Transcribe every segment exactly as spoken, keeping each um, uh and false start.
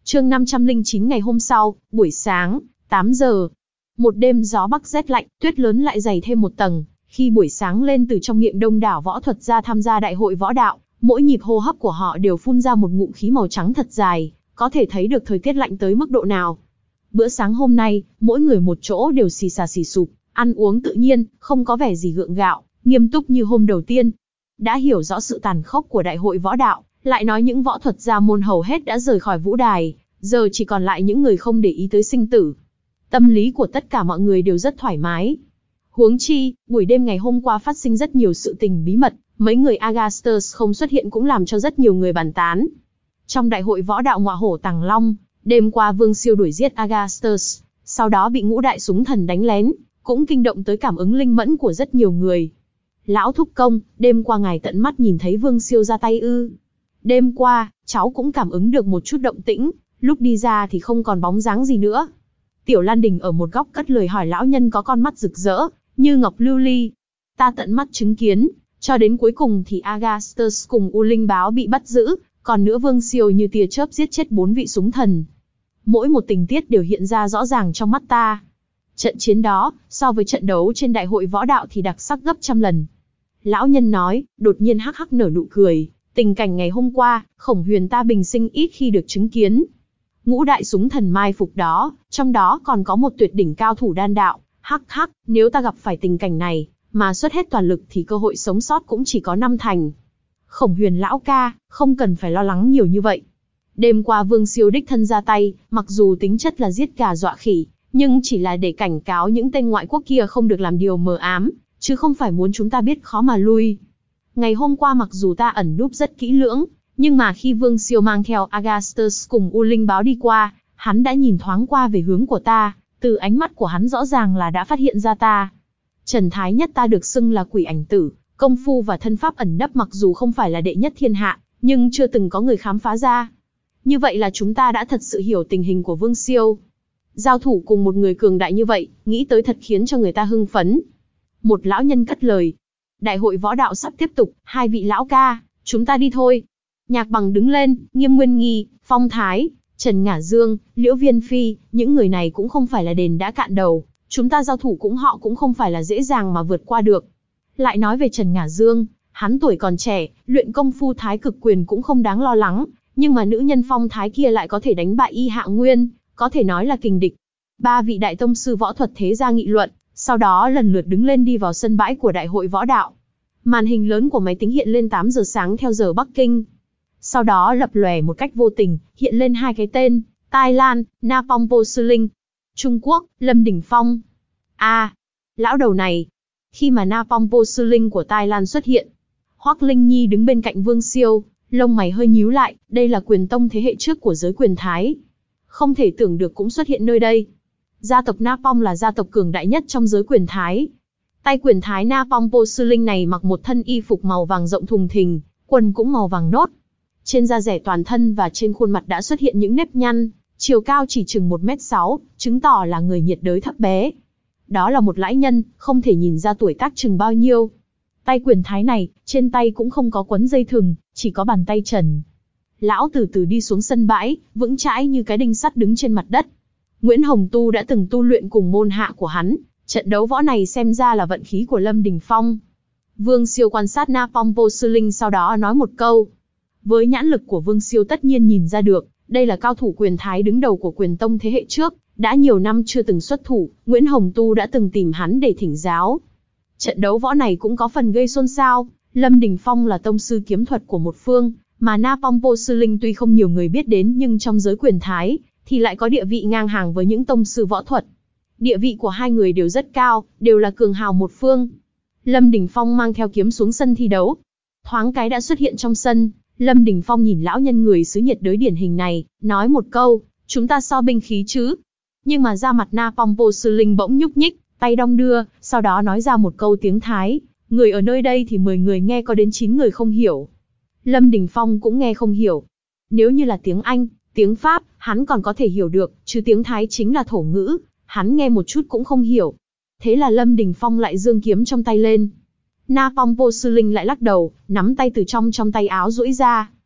Chương năm trăm lẻ chín ngày hôm sau, buổi sáng, tám giờ. Một đêm gió bắc rét lạnh, tuyết lớn lại dày thêm một tầng. Khi buổi sáng lên từ trong miệng đông đảo võ thuật gia tham gia đại hội võ đạo, mỗi nhịp hô hấp của họ đều phun ra một ngụm khí màu trắng thật dài, có thể thấy được thời tiết lạnh tới mức độ nào. Bữa sáng hôm nay, mỗi người một chỗ đều xì xà xì sụp, ăn uống tự nhiên, không có vẻ gì gượng gạo, nghiêm túc như hôm đầu tiên. Đã hiểu rõ sự tàn khốc của đại hội võ đạo, lại nói những võ thuật gia môn hầu hết đã rời khỏi vũ đài, giờ chỉ còn lại những người không để ý tới sinh tử. Tâm lý của tất cả mọi người đều rất thoải mái. Huống chi, buổi đêm ngày hôm qua phát sinh rất nhiều sự tình bí mật, mấy người Augustus không xuất hiện cũng làm cho rất nhiều người bàn tán. Trong đại hội võ đạo Ngọa Hổ Tàng Long, đêm qua Vương Siêu đuổi giết Augustus, sau đó bị ngũ đại súng thần đánh lén, cũng kinh động tới cảm ứng linh mẫn của rất nhiều người. Lão thúc công, đêm qua ngài tận mắt nhìn thấy Vương Siêu ra tay ư? Đêm qua, cháu cũng cảm ứng được một chút động tĩnh, lúc đi ra thì không còn bóng dáng gì nữa. Tiểu Lan Đình ở một góc cất lời hỏi lão nhân có con mắt rực rỡ, như ngọc lưu ly. Ta tận mắt chứng kiến, cho đến cuối cùng thì Augustus cùng U Linh Báo bị bắt giữ, còn nữa Vương Siêu như tia chớp giết chết bốn vị súng thần. Mỗi một tình tiết đều hiện ra rõ ràng trong mắt ta. Trận chiến đó, so với trận đấu trên đại hội võ đạo thì đặc sắc gấp trăm lần. Lão nhân nói, đột nhiên hắc hắc nở nụ cười. Tình cảnh ngày hôm qua, Khổng Huyền ta bình sinh ít khi được chứng kiến. Ngũ đại súng thần mai phục đó, trong đó còn có một tuyệt đỉnh cao thủ đan đạo. Hắc hắc, nếu ta gặp phải tình cảnh này, mà xuất hết toàn lực thì cơ hội sống sót cũng chỉ có năm thành. Khổng Huyền lão ca, không cần phải lo lắng nhiều như vậy. Đêm qua Vương Siêu đích thân ra tay, mặc dù tính chất là giết gà dọa khỉ, nhưng chỉ là để cảnh cáo những tên ngoại quốc kia không được làm điều mờ ám, chứ không phải muốn chúng ta biết khó mà lui. Ngày hôm qua mặc dù ta ẩn núp rất kỹ lưỡng, nhưng mà khi Vương Siêu mang theo Augustus cùng U Linh Báo đi qua, hắn đã nhìn thoáng qua về hướng của ta, từ ánh mắt của hắn rõ ràng là đã phát hiện ra ta. Trần Thái Nhất ta được xưng là quỷ ảnh tử, công phu và thân pháp ẩn nấp mặc dù không phải là đệ nhất thiên hạ, nhưng chưa từng có người khám phá ra. Như vậy là chúng ta đã thật sự hiểu tình hình của Vương Siêu. Giao thủ cùng một người cường đại như vậy, nghĩ tới thật khiến cho người ta hưng phấn. Một lão nhân cất lời. Đại hội võ đạo sắp tiếp tục, hai vị lão ca, chúng ta đi thôi. Nhạc Bằng đứng lên, Nghiêm Nguyên Nghi, Phong Thái, Trần Ngả Dương, Liễu Viên Phi, những người này cũng không phải là đền đã cạn đầu, chúng ta giao thủ cũng họ cũng không phải là dễ dàng mà vượt qua được. Lại nói về Trần Ngả Dương, hắn tuổi còn trẻ, luyện công phu thái cực quyền cũng không đáng lo lắng, nhưng mà nữ nhân Phong Thái kia lại có thể đánh bại Y Hạ Nguyên, có thể nói là kình địch. Ba vị đại tông sư võ thuật thế gia nghị luận, sau đó lần lượt đứng lên đi vào sân bãi của đại hội võ đạo. Màn hình lớn của máy tính hiện lên tám giờ sáng theo giờ Bắc Kinh. Sau đó lập lòe một cách vô tình, hiện lên hai cái tên, Thái Lan, Na Phong Vô Sư Linh. Trung Quốc, Lâm Đình Phong. A, à, lão đầu này. Khi mà Na Phong Vô Sư Linh của Thái Lan xuất hiện, Hoắc Linh Nhi đứng bên cạnh Vương Siêu, lông mày hơi nhíu lại, đây là quyền tông thế hệ trước của giới quyền Thái. Không thể tưởng được cũng xuất hiện nơi đây. Gia tộc Na Phong là gia tộc cường đại nhất trong giới quyền Thái. Tay quyền Thái Na Phong Vô Sư Linh này mặc một thân y phục màu vàng rộng thùng thình, quần cũng màu vàng nốt. Trên da rẻ toàn thân và trên khuôn mặt đã xuất hiện những nếp nhăn, chiều cao chỉ chừng một mét sáu, chứng tỏ là người nhiệt đới thấp bé. Đó là một lão nhân, không thể nhìn ra tuổi tác chừng bao nhiêu. Tay quyền Thái này, trên tay cũng không có quấn dây thừng, chỉ có bàn tay trần. Lão từ từ đi xuống sân bãi, vững chãi như cái đinh sắt đứng trên mặt đất. Nguyễn Hồng Tu đã từng tu luyện cùng môn hạ của hắn, trận đấu võ này xem ra là vận khí của Lâm Đình Phong. Vương Siêu quan sát Na Phong Vô Sư Linh sau đó nói một câu. Với nhãn lực của Vương Siêu tất nhiên nhìn ra được, đây là cao thủ quyền Thái đứng đầu của quyền tông thế hệ trước, đã nhiều năm chưa từng xuất thủ, Nguyễn Hồng Tu đã từng tìm hắn để thỉnh giáo. Trận đấu võ này cũng có phần gây xôn xao, Lâm Đình Phong là tông sư kiếm thuật của một phương, mà Na Phong Vô Sư Linh tuy không nhiều người biết đến nhưng trong giới quyền Thái, thì lại có địa vị ngang hàng với những tông sư võ thuật. Địa vị của hai người đều rất cao, đều là cường hào một phương. Lâm Đình Phong mang theo kiếm xuống sân thi đấu. Thoáng cái đã xuất hiện trong sân, Lâm Đình Phong nhìn lão nhân người xứ nhiệt đới điển hình này, nói một câu, chúng ta so binh khí chứ. Nhưng mà da mặt Na Phong Vô Sư Linh bỗng nhúc nhích, tay đong đưa, sau đó nói ra một câu tiếng Thái, người ở nơi đây thì mười người nghe có đến chín người không hiểu. Lâm Đình Phong cũng nghe không hiểu. Nếu như là tiếng Anh, tiếng Pháp, hắn còn có thể hiểu được, chứ tiếng Thái chính là thổ ngữ, hắn nghe một chút cũng không hiểu. Thế là Lâm Đình Phong lại giương kiếm trong tay lên. Na Phong Vô Sư Linh lại lắc đầu, nắm tay từ trong trong tay áo duỗi ra.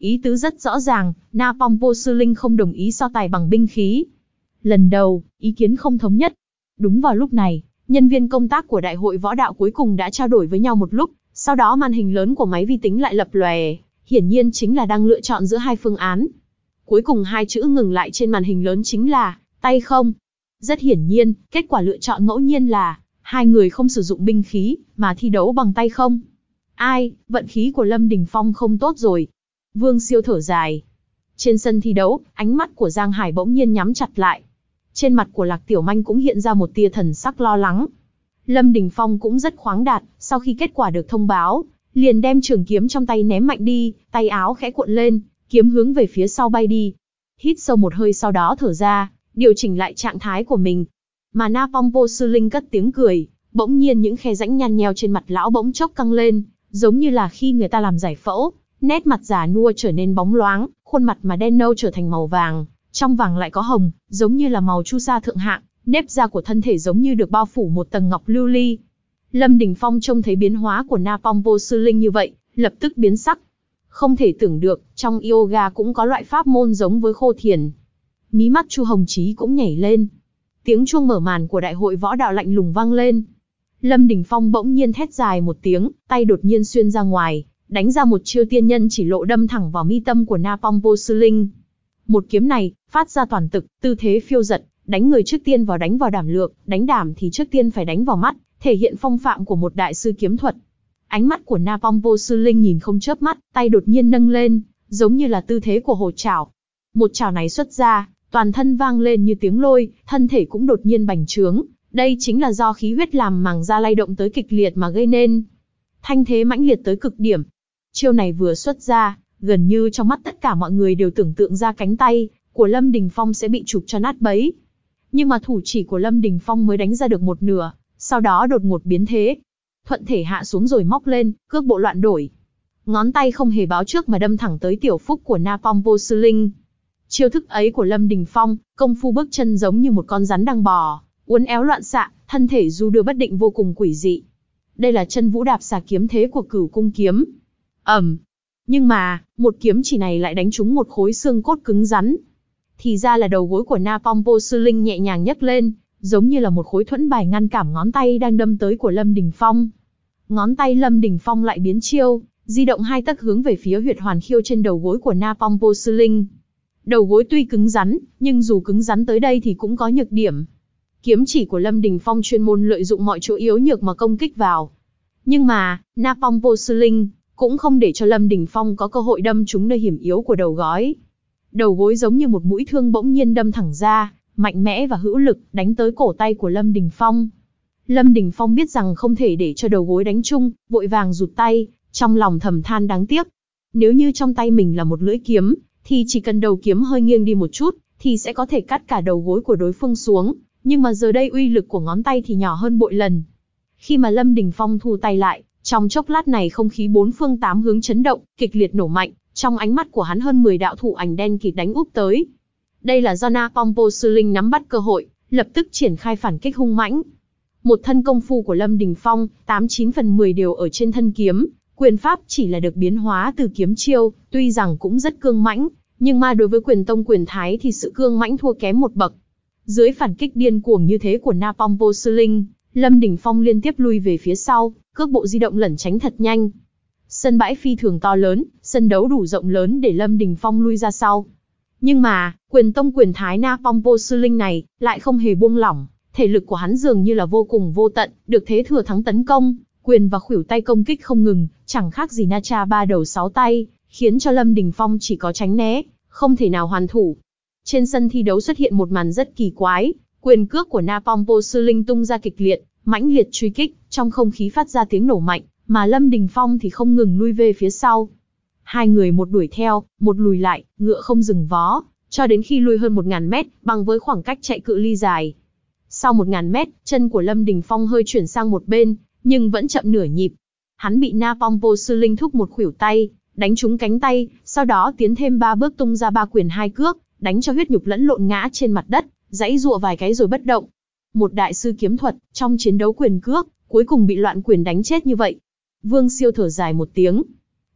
Ý tứ rất rõ ràng, Na Phong vô sư linh không đồng ý so tài bằng binh khí. Lần đầu, ý kiến không thống nhất. Đúng vào lúc này, nhân viên công tác của Đại hội Võ đạo cuối cùng đã trao đổi với nhau một lúc, sau đó màn hình lớn của máy vi tính lại lập lòe, hiển nhiên chính là đang lựa chọn giữa hai phương án. Cuối cùng hai chữ ngừng lại trên màn hình lớn chính là tay không. Rất hiển nhiên, kết quả lựa chọn ngẫu nhiên là hai người không sử dụng binh khí, mà thi đấu bằng tay không. Ai, vận khí của Lâm Đình Phong không tốt rồi. Vương Siêu thở dài. Trên sân thi đấu, ánh mắt của Giang Hải bỗng nhiên nhắm chặt lại. Trên mặt của Lạc Tiểu Manh cũng hiện ra một tia thần sắc lo lắng. Lâm Đình Phong cũng rất khoáng đạt, sau khi kết quả được thông báo, liền đem trường kiếm trong tay ném mạnh đi, tay áo khẽ cuộn lên, kiếm hướng về phía sau bay đi. Hít sâu một hơi sau đó thở ra, điều chỉnh lại trạng thái của mình. Mà Na Phong vô sư linh cất tiếng cười, bỗng nhiên những khe rãnh nhăn nheo trên mặt lão bỗng chốc căng lên, giống như là khi người ta làm giải phẫu, nét mặt già nua trở nên bóng loáng, khuôn mặt mà đen nâu trở thành màu vàng, trong vàng lại có hồng, giống như là màu chu sa thượng hạng, nếp da của thân thể giống như được bao phủ một tầng ngọc lưu ly. Lâm Đình Phong trông thấy biến hóa của Na Phong vô sư linh như vậy, lập tức biến sắc. Không thể tưởng được, trong yoga cũng có loại pháp môn giống với khô thiền. Mí mắt Chu Hồng Chí cũng nhảy lên. Tiếng chuông mở màn của Đại hội Võ đạo lạnh lùng vang lên. Lâm Đình Phong bỗng nhiên thét dài một tiếng, tay đột nhiên xuyên ra ngoài, đánh ra một chiêu tiên nhân chỉ lộ đâm thẳng vào mi tâm của Na Phong vô sư linh. Một kiếm này, phát ra toàn tực, tư thế phiêu dật, đánh người trước tiên vào đánh vào đảm lược, đánh đảm thì trước tiên phải đánh vào mắt, thể hiện phong phạm của một đại sư kiếm thuật. Ánh mắt của Na Phong vô sư linh nhìn không chớp mắt, tay đột nhiên nâng lên, giống như là tư thế của hổ trảo. Một trảo này xuất ra, toàn thân vang lên như tiếng lôi, thân thể cũng đột nhiên bành trướng. Đây chính là do khí huyết làm màng da lay động tới kịch liệt mà gây nên. Thanh thế mãnh liệt tới cực điểm. Chiêu này vừa xuất ra, gần như trong mắt tất cả mọi người đều tưởng tượng ra cánh tay của Lâm Đình Phong sẽ bị chụp cho nát bấy. Nhưng mà thủ chỉ của Lâm Đình Phong mới đánh ra được một nửa, sau đó đột ngột biến thế. Thuận thể hạ xuống rồi móc lên, cước bộ loạn đổi. Ngón tay không hề báo trước mà đâm thẳng tới tiểu phúc của Na Phong vô sư linh. Chiêu thức ấy của Lâm Đình Phong, công phu bước chân giống như một con rắn đang bò, uốn éo loạn xạ, thân thể du đưa bất định vô cùng quỷ dị. Đây là chân vũ đạp xà kiếm thế của Cửu Cung kiếm. Ầm. Um. Nhưng mà, một kiếm chỉ này lại đánh trúng một khối xương cốt cứng rắn. Thì ra là đầu gối của Na Phong vô sư linh nhẹ nhàng nhấc lên, giống như là một khối thuẫn bài ngăn cản ngón tay đang đâm tới của Lâm Đình Phong. Ngón tay Lâm Đình Phong lại biến chiêu, di động hai tấc hướng về phía huyệt hoàn khiêu trên đầu gối của Na Phong vô sư linh. Đầu gối tuy cứng rắn, nhưng dù cứng rắn tới đây thì cũng có nhược điểm. Kiếm chỉ của Lâm Đình Phong chuyên môn lợi dụng mọi chỗ yếu nhược mà công kích vào. Nhưng mà, Na Phong vô sư linh cũng không để cho Lâm Đình Phong có cơ hội đâm trúng nơi hiểm yếu của đầu gối. Đầu gối giống như một mũi thương bỗng nhiên đâm thẳng ra, mạnh mẽ và hữu lực, đánh tới cổ tay của Lâm Đình Phong. Lâm Đình Phong biết rằng không thể để cho đầu gối đánh trúng, vội vàng rụt tay, trong lòng thầm than đáng tiếc. Nếu như trong tay mình là một lưỡi kiếm, thì chỉ cần đầu kiếm hơi nghiêng đi một chút, thì sẽ có thể cắt cả đầu gối của đối phương xuống. Nhưng mà giờ đây uy lực của ngón tay thì nhỏ hơn bội lần. Khi mà Lâm Đình Phong thu tay lại, trong chốc lát này không khí bốn phương tám hướng chấn động, kịch liệt nổ mạnh, trong ánh mắt của hắn hơn mười đạo thủ ảnh đen kịt đánh úp tới. Đây là do Na Phong vô sư linh nắm bắt cơ hội, lập tức triển khai phản kích hung mãnh. Một thân công phu của Lâm Đình Phong, tám chín phần mười đều ở trên thân kiếm, quyền pháp chỉ là được biến hóa từ kiếm chiêu, tuy rằng cũng rất cương mãnh, nhưng mà đối với quyền tông quyền thái thì sự cương mãnh thua kém một bậc. Dưới phản kích điên cuồng như thế của Na Phong vô sư linh, Lâm Đình Phong liên tiếp lui về phía sau, cước bộ di động lẩn tránh thật nhanh. Sân bãi phi thường to lớn, sân đấu đủ rộng lớn để Lâm Đình Phong lui ra sau. Nhưng mà, quyền tông quyền thái Na Phong vô sư linh này lại không hề buông lỏng, thể lực của hắn dường như là vô cùng vô tận, được thế thừa thắng tấn công, quyền và khuỷu tay công kích không ngừng, chẳng khác gì Na Cha ba đầu sáu tay, khiến cho Lâm Đình Phong chỉ có tránh né, không thể nào hoàn thủ. Trên sân thi đấu xuất hiện một màn rất kỳ quái, quyền cước của Na Phong vô sư linh tung ra kịch liệt, mãnh liệt truy kích, trong không khí phát ra tiếng nổ mạnh, mà Lâm Đình Phong thì không ngừng lui về phía sau. Hai người một đuổi theo, một lùi lại, ngựa không dừng vó, cho đến khi lui hơn một nghìn mét, bằng với khoảng cách chạy cự ly dài. Sau một nghìn mét, chân của Lâm Đình Phong hơi chuyển sang một bên, nhưng vẫn chậm nửa nhịp. Hắn bị Na Phong vô sư linh thúc một khuỷu tay, đánh trúng cánh tay, sau đó tiến thêm ba bước tung ra ba quyền hai cước, đánh cho huyết nhục lẫn lộn ngã trên mặt đất, giãy giụa vài cái rồi bất động. Một đại sư kiếm thuật, trong chiến đấu quyền cước, cuối cùng bị loạn quyền đánh chết như vậy. Vương Siêu thở dài một tiếng.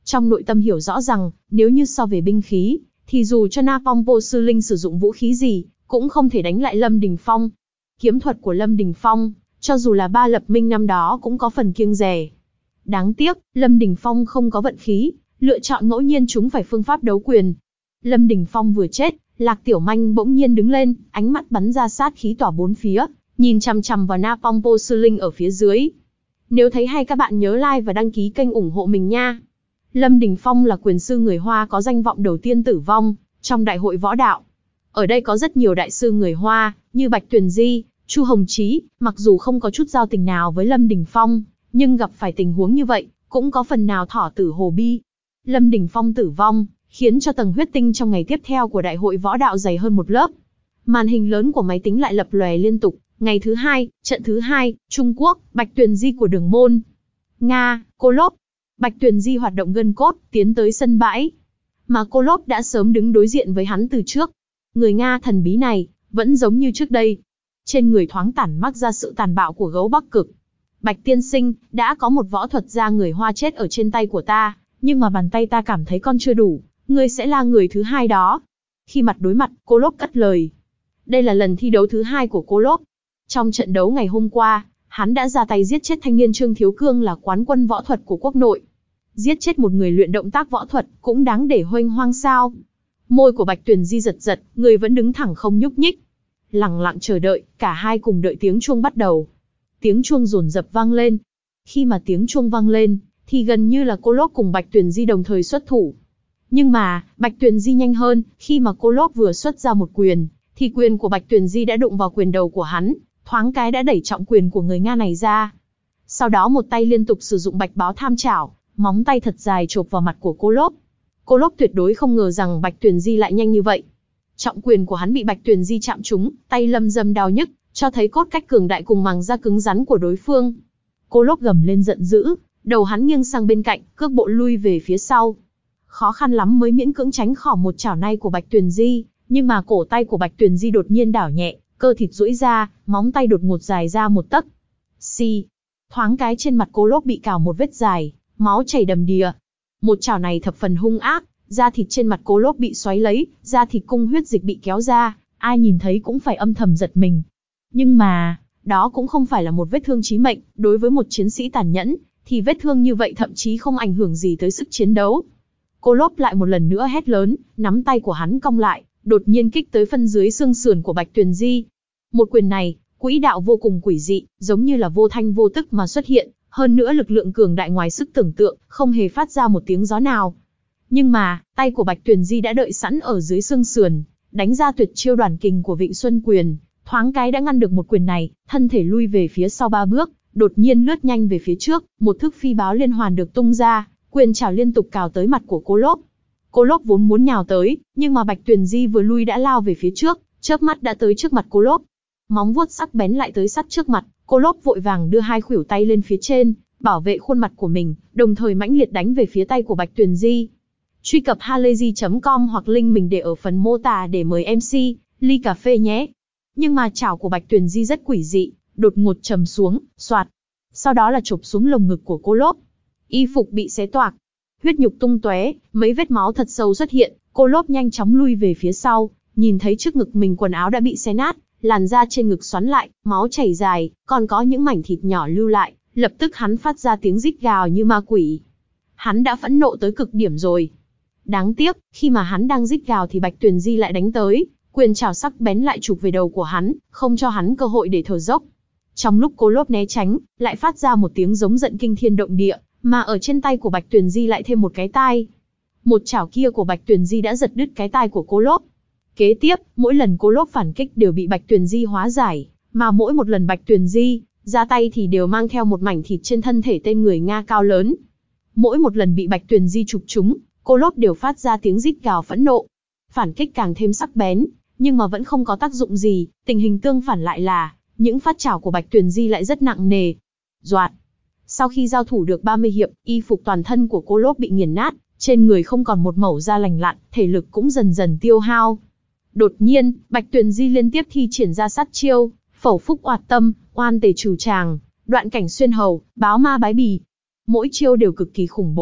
Trong nội tâm hiểu rõ rằng, nếu như so về binh khí, thì dù cho Na Phong Vô Sư Linh sử dụng vũ khí gì, cũng không thể đánh lại Lâm Đình Phong. Kiếm thuật của Lâm Đình Phong, cho dù là ba lập minh năm đó cũng có phần kiêng dè. Đáng tiếc, Lâm Đình Phong không có vận khí, lựa chọn ngẫu nhiên chúng phải phương pháp đấu quyền. Lâm Đình Phong vừa chết, Lạc Tiểu Manh bỗng nhiên đứng lên, ánh mắt bắn ra sát khí tỏa bốn phía, nhìn chằm chằm vào Na Phong Vô Sư Linh ở phía dưới. Nếu thấy hay các bạn nhớ like và đăng ký kênh ủng hộ mình nha. Lâm Đình Phong là quyền sư người Hoa có danh vọng đầu tiên tử vong trong đại hội võ đạo. Ở đây có rất nhiều đại sư người Hoa, như Bạch Tuyền Di, Chu Hồng Chí, mặc dù không có chút giao tình nào với Lâm Đình Phong, nhưng gặp phải tình huống như vậy, cũng có phần nào thỏ tử hồ bi. Lâm Đình Phong tử vong, khiến cho tầng huyết tinh trong ngày tiếp theo của đại hội võ đạo dày hơn một lớp. Màn hình lớn của máy tính lại lập lòe liên tục. Ngày thứ hai, trận thứ hai, Trung Quốc, Bạch Tuyền Di của Đường Môn. Nga, Cô Lốp. Bạch Tuyền Di hoạt động gân cốt, tiến tới sân bãi. Mà Cô Lốp đã sớm đứng đối diện với hắn từ trước. Người Nga thần bí này, vẫn giống như trước đây. Trên người thoáng tản mắc ra sự tàn bạo của gấu Bắc Cực. Bạch tiên sinh, đã có một võ thuật gia người Hoa chết ở trên tay của ta, nhưng mà bàn tay ta cảm thấy con chưa đủ, ngươi sẽ là người thứ hai đó. Khi mặt đối mặt, Cô Lốp cất lời. Đây là lần thi đấu thứ hai của Cô Lốp. Trong trận đấu ngày hôm qua, hắn đã ra tay giết chết thanh niên Trương Thiếu Cương là quán quân võ thuật của quốc nội. Giết chết một người luyện động tác võ thuật, cũng đáng để hoanh hoang sao. Môi của Bạch Tuyền Di giật giật, người vẫn đứng thẳng không nhúc nhích. Lặng lặng chờ đợi, cả hai cùng đợi tiếng chuông bắt đầu. Tiếng chuông dồn dập vang lên. Khi mà tiếng chuông vang lên, thì gần như là Cô Lốp cùng Bạch Tuyền Di đồng thời xuất thủ. Nhưng mà, Bạch Tuyền Di nhanh hơn, khi mà Cô Lốp vừa xuất ra một quyền, thì quyền của Bạch Tuyền Di đã đụng vào quyền đầu của hắn, thoáng cái đã đẩy trọng quyền của người Nga này ra. Sau đó một tay liên tục sử dụng Bạch Báo Tham Chảo, móng tay thật dài chộp vào mặt của Cô Lốp. Cô Lốp tuyệt đối không ngờ rằng Bạch Tuyền Di lại nhanh như vậy. Trọng quyền của hắn bị Bạch Tuyền Di chạm trúng, tay lâm dâm đau nhức, cho thấy cốt cách cường đại cùng màng da cứng rắn của đối phương. Cô Lốp gầm lên giận dữ, đầu hắn nghiêng sang bên cạnh, cước bộ lui về phía sau. Khó khăn lắm mới miễn cưỡng tránh khỏi một chảo này của Bạch Tuyền Di, nhưng mà cổ tay của Bạch Tuyền Di đột nhiên đảo nhẹ, cơ thịt duỗi ra, móng tay đột ngột dài ra một tấc. Xì, thoáng cái trên mặt Cô Lốp bị cào một vết dài, máu chảy đầm đìa. Một chảo này thập phần hung ác, da thịt trên mặt Cô Lốp bị xoáy lấy, da thịt cung huyết dịch bị kéo ra, ai nhìn thấy cũng phải âm thầm giật mình. Nhưng mà, đó cũng không phải là một vết thương chí mệnh, đối với một chiến sĩ tàn nhẫn, thì vết thương như vậy thậm chí không ảnh hưởng gì tới sức chiến đấu. Cô Lốp lại một lần nữa hét lớn, nắm tay của hắn cong lại, đột nhiên kích tới phân dưới xương sườn của Bạch Tuyền Di. Một quyền này, quỹ đạo vô cùng quỷ dị, giống như là vô thanh vô tức mà xuất hiện, hơn nữa lực lượng cường đại ngoài sức tưởng tượng, không hề phát ra một tiếng gió nào. Nhưng mà, tay của Bạch Tuyền Di đã đợi sẵn ở dưới xương sườn, đánh ra tuyệt chiêu Đoàn Kình của Vịnh Xuân Quyền, thoáng cái đã ngăn được một quyền này, thân thể lui về phía sau ba bước, đột nhiên lướt nhanh về phía trước, một thức phi báo liên hoàn được tung ra, quyền chảo liên tục cào tới mặt của Cô Lốp. Cô Lốp vốn muốn nhào tới, nhưng mà Bạch Tuyền Di vừa lui đã lao về phía trước, chớp mắt đã tới trước mặt Cô Lốp. Móng vuốt sắc bén lại tới sát trước mặt, Cô Lốp vội vàng đưa hai khuỷu tay lên phía trên, bảo vệ khuôn mặt của mình, đồng thời mãnh liệt đánh về phía tay của Bạch Tuyền Di. Truy cập halayzi chấm com hoặc link mình để ở phần mô tả để mời em xê, ly cà phê nhé. Nhưng mà chảo của Bạch Tuyền Di rất quỷ dị, đột ngột trầm xuống, xoạt. Sau đó là chộp xuống lồng ngực của Cô Lốp. Y phục bị xé toạc, huyết nhục tung tóe, mấy vết máu thật sâu xuất hiện, Cô Lốp nhanh chóng lui về phía sau, nhìn thấy trước ngực mình quần áo đã bị xé nát, làn da trên ngực xoắn lại, máu chảy dài, còn có những mảnh thịt nhỏ lưu lại, lập tức hắn phát ra tiếng rít gào như ma quỷ. Hắn đã phẫn nộ tới cực điểm rồi. Đáng tiếc, khi mà hắn đang rít gào thì Bạch Tuyền Di lại đánh tới, quyền chảo sắc bén lại chụp về đầu của hắn, không cho hắn cơ hội để thở dốc. Trong lúc Cô Lốp né tránh, lại phát ra một tiếng giống giận kinh thiên động địa, mà ở trên tay của Bạch Tuyền Di lại thêm một cái tai. Một chảo kia của Bạch Tuyền Di đã giật đứt cái tai của Cô Lốp. Kế tiếp, mỗi lần Cô Lốp phản kích đều bị Bạch Tuyền Di hóa giải, mà mỗi một lần Bạch Tuyền Di ra tay thì đều mang theo một mảnh thịt trên thân thể tên người Nga cao lớn. Mỗi một lần bị Bạch Tuyền Di chụp trúng, Cô Lốp đều phát ra tiếng rít gào phẫn nộ. Phản kích càng thêm sắc bén, nhưng mà vẫn không có tác dụng gì, tình hình tương phản lại là, những phát chảo của Bạch Tuyền Di lại rất nặng nề. Doạt. Sau khi giao thủ được ba mươi hiệp, y phục toàn thân của Cô Lốp bị nghiền nát, trên người không còn một mẩu da lành lặn, thể lực cũng dần dần tiêu hao. Đột nhiên, Bạch Tuyền Di liên tiếp thi triển ra sát chiêu, phẩu phúc oạt tâm, oan tề trừ tràng, đoạn cảnh xuyên hầu, báo ma bái bì. Mỗi chiêu đều cực kỳ khủng bố,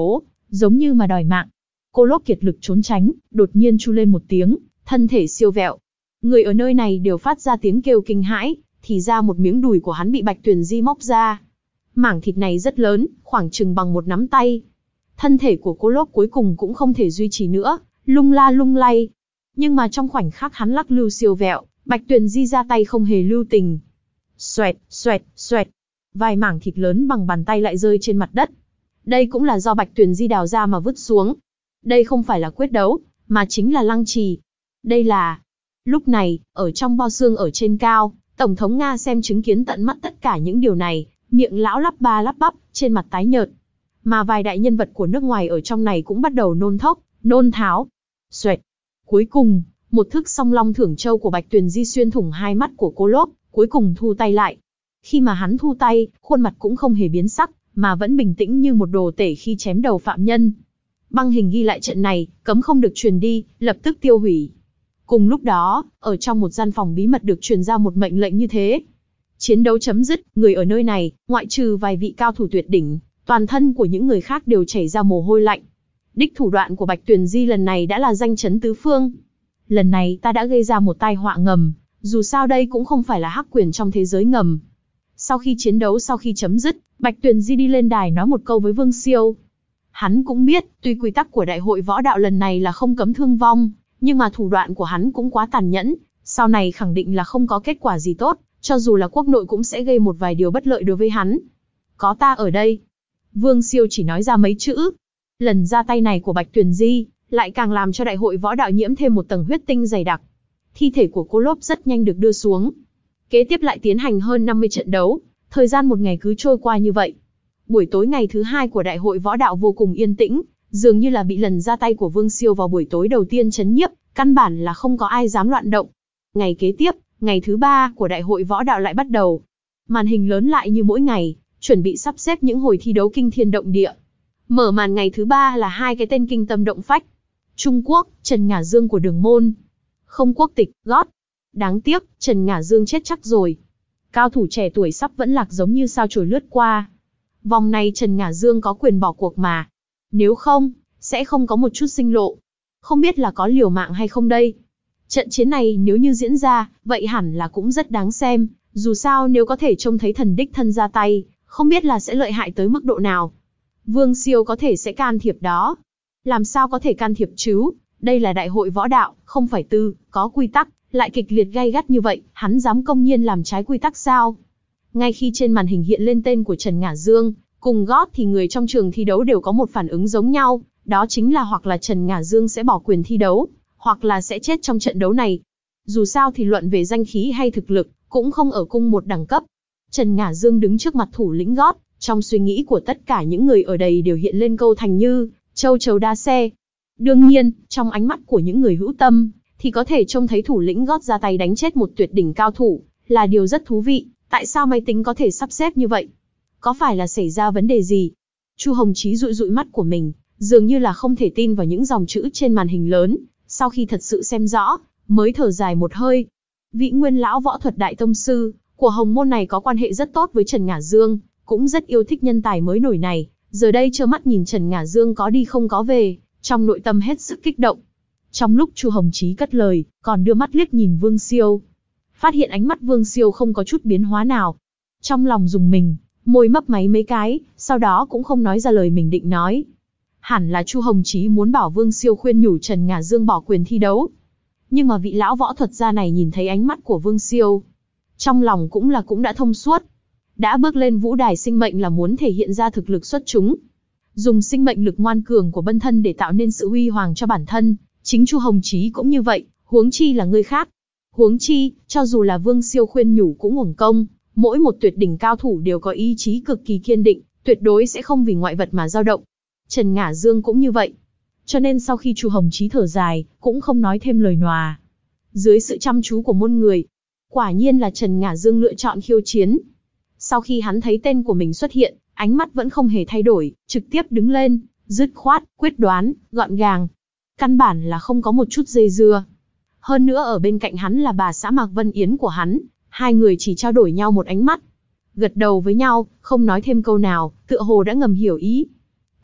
giống như mà đòi mạng. Cô Lốp kiệt lực trốn tránh, đột nhiên chu lên một tiếng, thân thể siêu vẹo. Người ở nơi này đều phát ra tiếng kêu kinh hãi, thì ra một miếng đùi của hắn bị Bạch Tuyền Di móc ra. Mảng thịt này rất lớn, khoảng chừng bằng một nắm tay. Thân thể của cô Lốp cuối cùng cũng không thể duy trì nữa, lung la lung lay. Nhưng mà trong khoảnh khắc hắn lắc lư siêu vẹo, Bạch Tuyền Di ra tay không hề lưu tình. Xoẹt, xoẹt, xoẹt. Vài mảng thịt lớn bằng bàn tay lại rơi trên mặt đất. Đây cũng là do Bạch Tuyền Di đào ra mà vứt xuống. Đây không phải là quyết đấu, mà chính là lăng trì. Đây là... Lúc này, ở trong bo xương ở trên cao, Tổng thống Nga xem chứng kiến tận mắt tất cả những điều này, miệng lão lắp ba lắp bắp, trên mặt tái nhợt. Mà vài đại nhân vật của nước ngoài ở trong này cũng bắt đầu nôn thốc, nôn tháo. Xoẹt. Cuối cùng, một thức song long thưởng châu của Bạch Tuyền Di xuyên thủng hai mắt của cô Lốp, cuối cùng thu tay lại. Khi mà hắn thu tay, khuôn mặt cũng không hề biến sắc, mà vẫn bình tĩnh như một đồ tể khi chém đầu phạm nhân. Băng hình ghi lại trận này, cấm không được truyền đi, lập tức tiêu hủy. Cùng lúc đó, ở trong một gian phòng bí mật được truyền ra một mệnh lệnh như thế. Chiến đấu chấm dứt, người ở nơi này, ngoại trừ vài vị cao thủ tuyệt đỉnh, toàn thân của những người khác đều chảy ra mồ hôi lạnh. Đích thủ đoạn của Bạch Tuyền Di lần này đã là danh chấn tứ phương. Lần này ta đã gây ra một tai họa ngầm, dù sao đây cũng không phải là hắc quyền trong thế giới ngầm. Sau khi chiến đấu sau khi chấm dứt, Bạch Tuyền Di đi lên đài nói một câu với Vương Siêu. Hắn cũng biết, tuy quy tắc của đại hội võ đạo lần này là không cấm thương vong, nhưng mà thủ đoạn của hắn cũng quá tàn nhẫn, sau này khẳng định là không có kết quả gì tốt, cho dù là quốc nội cũng sẽ gây một vài điều bất lợi đối với hắn. Có ta ở đây. Vương Siêu chỉ nói ra mấy chữ. Lần ra tay này của Bạch Tuyền Di, lại càng làm cho đại hội võ đạo nhiễm thêm một tầng huyết tinh dày đặc. Thi thể của cô Lốp rất nhanh được đưa xuống. Kế tiếp lại tiến hành hơn năm mươi trận đấu, thời gian một ngày cứ trôi qua như vậy. Buổi tối ngày thứ hai của đại hội võ đạo vô cùng yên tĩnh, dường như là bị lần ra tay của Vương Siêu vào buổi tối đầu tiên chấn nhiếp, căn bản là không có ai dám loạn động. Ngày kế tiếp, ngày thứ ba của đại hội võ đạo lại bắt đầu. Màn hình lớn lại như mỗi ngày, chuẩn bị sắp xếp những hồi thi đấu kinh thiên động địa. Mở màn ngày thứ ba là hai cái tên kinh tâm động phách. Trung Quốc, Trần Ngả Dương của Đường Môn. Không quốc tịch, gót. Đáng tiếc, Trần Ngả Dương chết chắc rồi. Cao thủ trẻ tuổi sắp vẫn lạc giống như sao chổi lướt qua. Vòng này Trần Ngả Dương có quyền bỏ cuộc mà. Nếu không, sẽ không có một chút sinh lộ. Không biết là có liều mạng hay không đây. Trận chiến này nếu như diễn ra, vậy hẳn là cũng rất đáng xem. Dù sao nếu có thể trông thấy thần đích thân ra tay, không biết là sẽ lợi hại tới mức độ nào. Vương Siêu có thể sẽ can thiệp đó. Làm sao có thể can thiệp chứ? Đây là đại hội võ đạo, không phải tư, có quy tắc, lại kịch liệt gay gắt như vậy, hắn dám công nhiên làm trái quy tắc sao? Ngay khi trên màn hình hiện lên tên của Trần Ngả Dương, cùng gót thì người trong trường thi đấu đều có một phản ứng giống nhau, đó chính là hoặc là Trần Ngả Dương sẽ bỏ quyền thi đấu, hoặc là sẽ chết trong trận đấu này. Dù sao thì luận về danh khí hay thực lực, cũng không ở cùng một đẳng cấp. Trần Ngả Dương đứng trước mặt thủ lĩnh gót, trong suy nghĩ của tất cả những người ở đây đều hiện lên câu thành như, châu chấu đa xe. Đương nhiên, trong ánh mắt của những người hữu tâm, thì có thể trông thấy thủ lĩnh gót ra tay đánh chết một tuyệt đỉnh cao thủ, là điều rất thú vị. Tại sao máy tính có thể sắp xếp như vậy? Có phải là xảy ra vấn đề gì? Chu Hồng Chí dụi dụi mắt của mình, dường như là không thể tin vào những dòng chữ trên màn hình lớn, sau khi thật sự xem rõ, mới thở dài một hơi. Vị nguyên lão võ thuật đại tông sư của Hồng Môn này có quan hệ rất tốt với Trần Ngả Dương, cũng rất yêu thích nhân tài mới nổi này, giờ đây trơ mắt nhìn Trần Ngả Dương có đi không có về, trong nội tâm hết sức kích động. Trong lúc Chu Hồng Chí cất lời, còn đưa mắt liếc nhìn Vương Siêu. Phát hiện ánh mắt Vương Siêu không có chút biến hóa nào. Trong lòng rùng mình, môi mấp máy mấy cái, sau đó cũng không nói ra lời mình định nói. Hẳn là Chu Hồng Chí muốn bảo Vương Siêu khuyên nhủ Trần Ngả Dương bỏ quyền thi đấu. Nhưng mà vị lão võ thuật gia này nhìn thấy ánh mắt của Vương Siêu, trong lòng cũng là cũng đã thông suốt. Đã bước lên vũ đài sinh mệnh là muốn thể hiện ra thực lực xuất chúng. Dùng sinh mệnh lực ngoan cường của bản thân để tạo nên sự huy hoàng cho bản thân, chính Chu Hồng Chí cũng như vậy, huống chi là người khác. Huống chi, cho dù là Vương Siêu khuyên nhủ cũng uổng công, mỗi một tuyệt đỉnh cao thủ đều có ý chí cực kỳ kiên định, tuyệt đối sẽ không vì ngoại vật mà dao động. Trần Ngả Dương cũng như vậy. Cho nên sau khi Chu Hồng Chí thở dài, cũng không nói thêm lời nòa. Dưới sự chăm chú của muôn người, quả nhiên là Trần Ngả Dương lựa chọn khiêu chiến. Sau khi hắn thấy tên của mình xuất hiện, ánh mắt vẫn không hề thay đổi, trực tiếp đứng lên, dứt khoát, quyết đoán, gọn gàng. Căn bản là không có một chút dây dưa. Hơn nữa ở bên cạnh hắn là bà xã Mạc Vân Yến của hắn, hai người chỉ trao đổi nhau một ánh mắt. Gật đầu với nhau, không nói thêm câu nào, tựa hồ đã ngầm hiểu ý.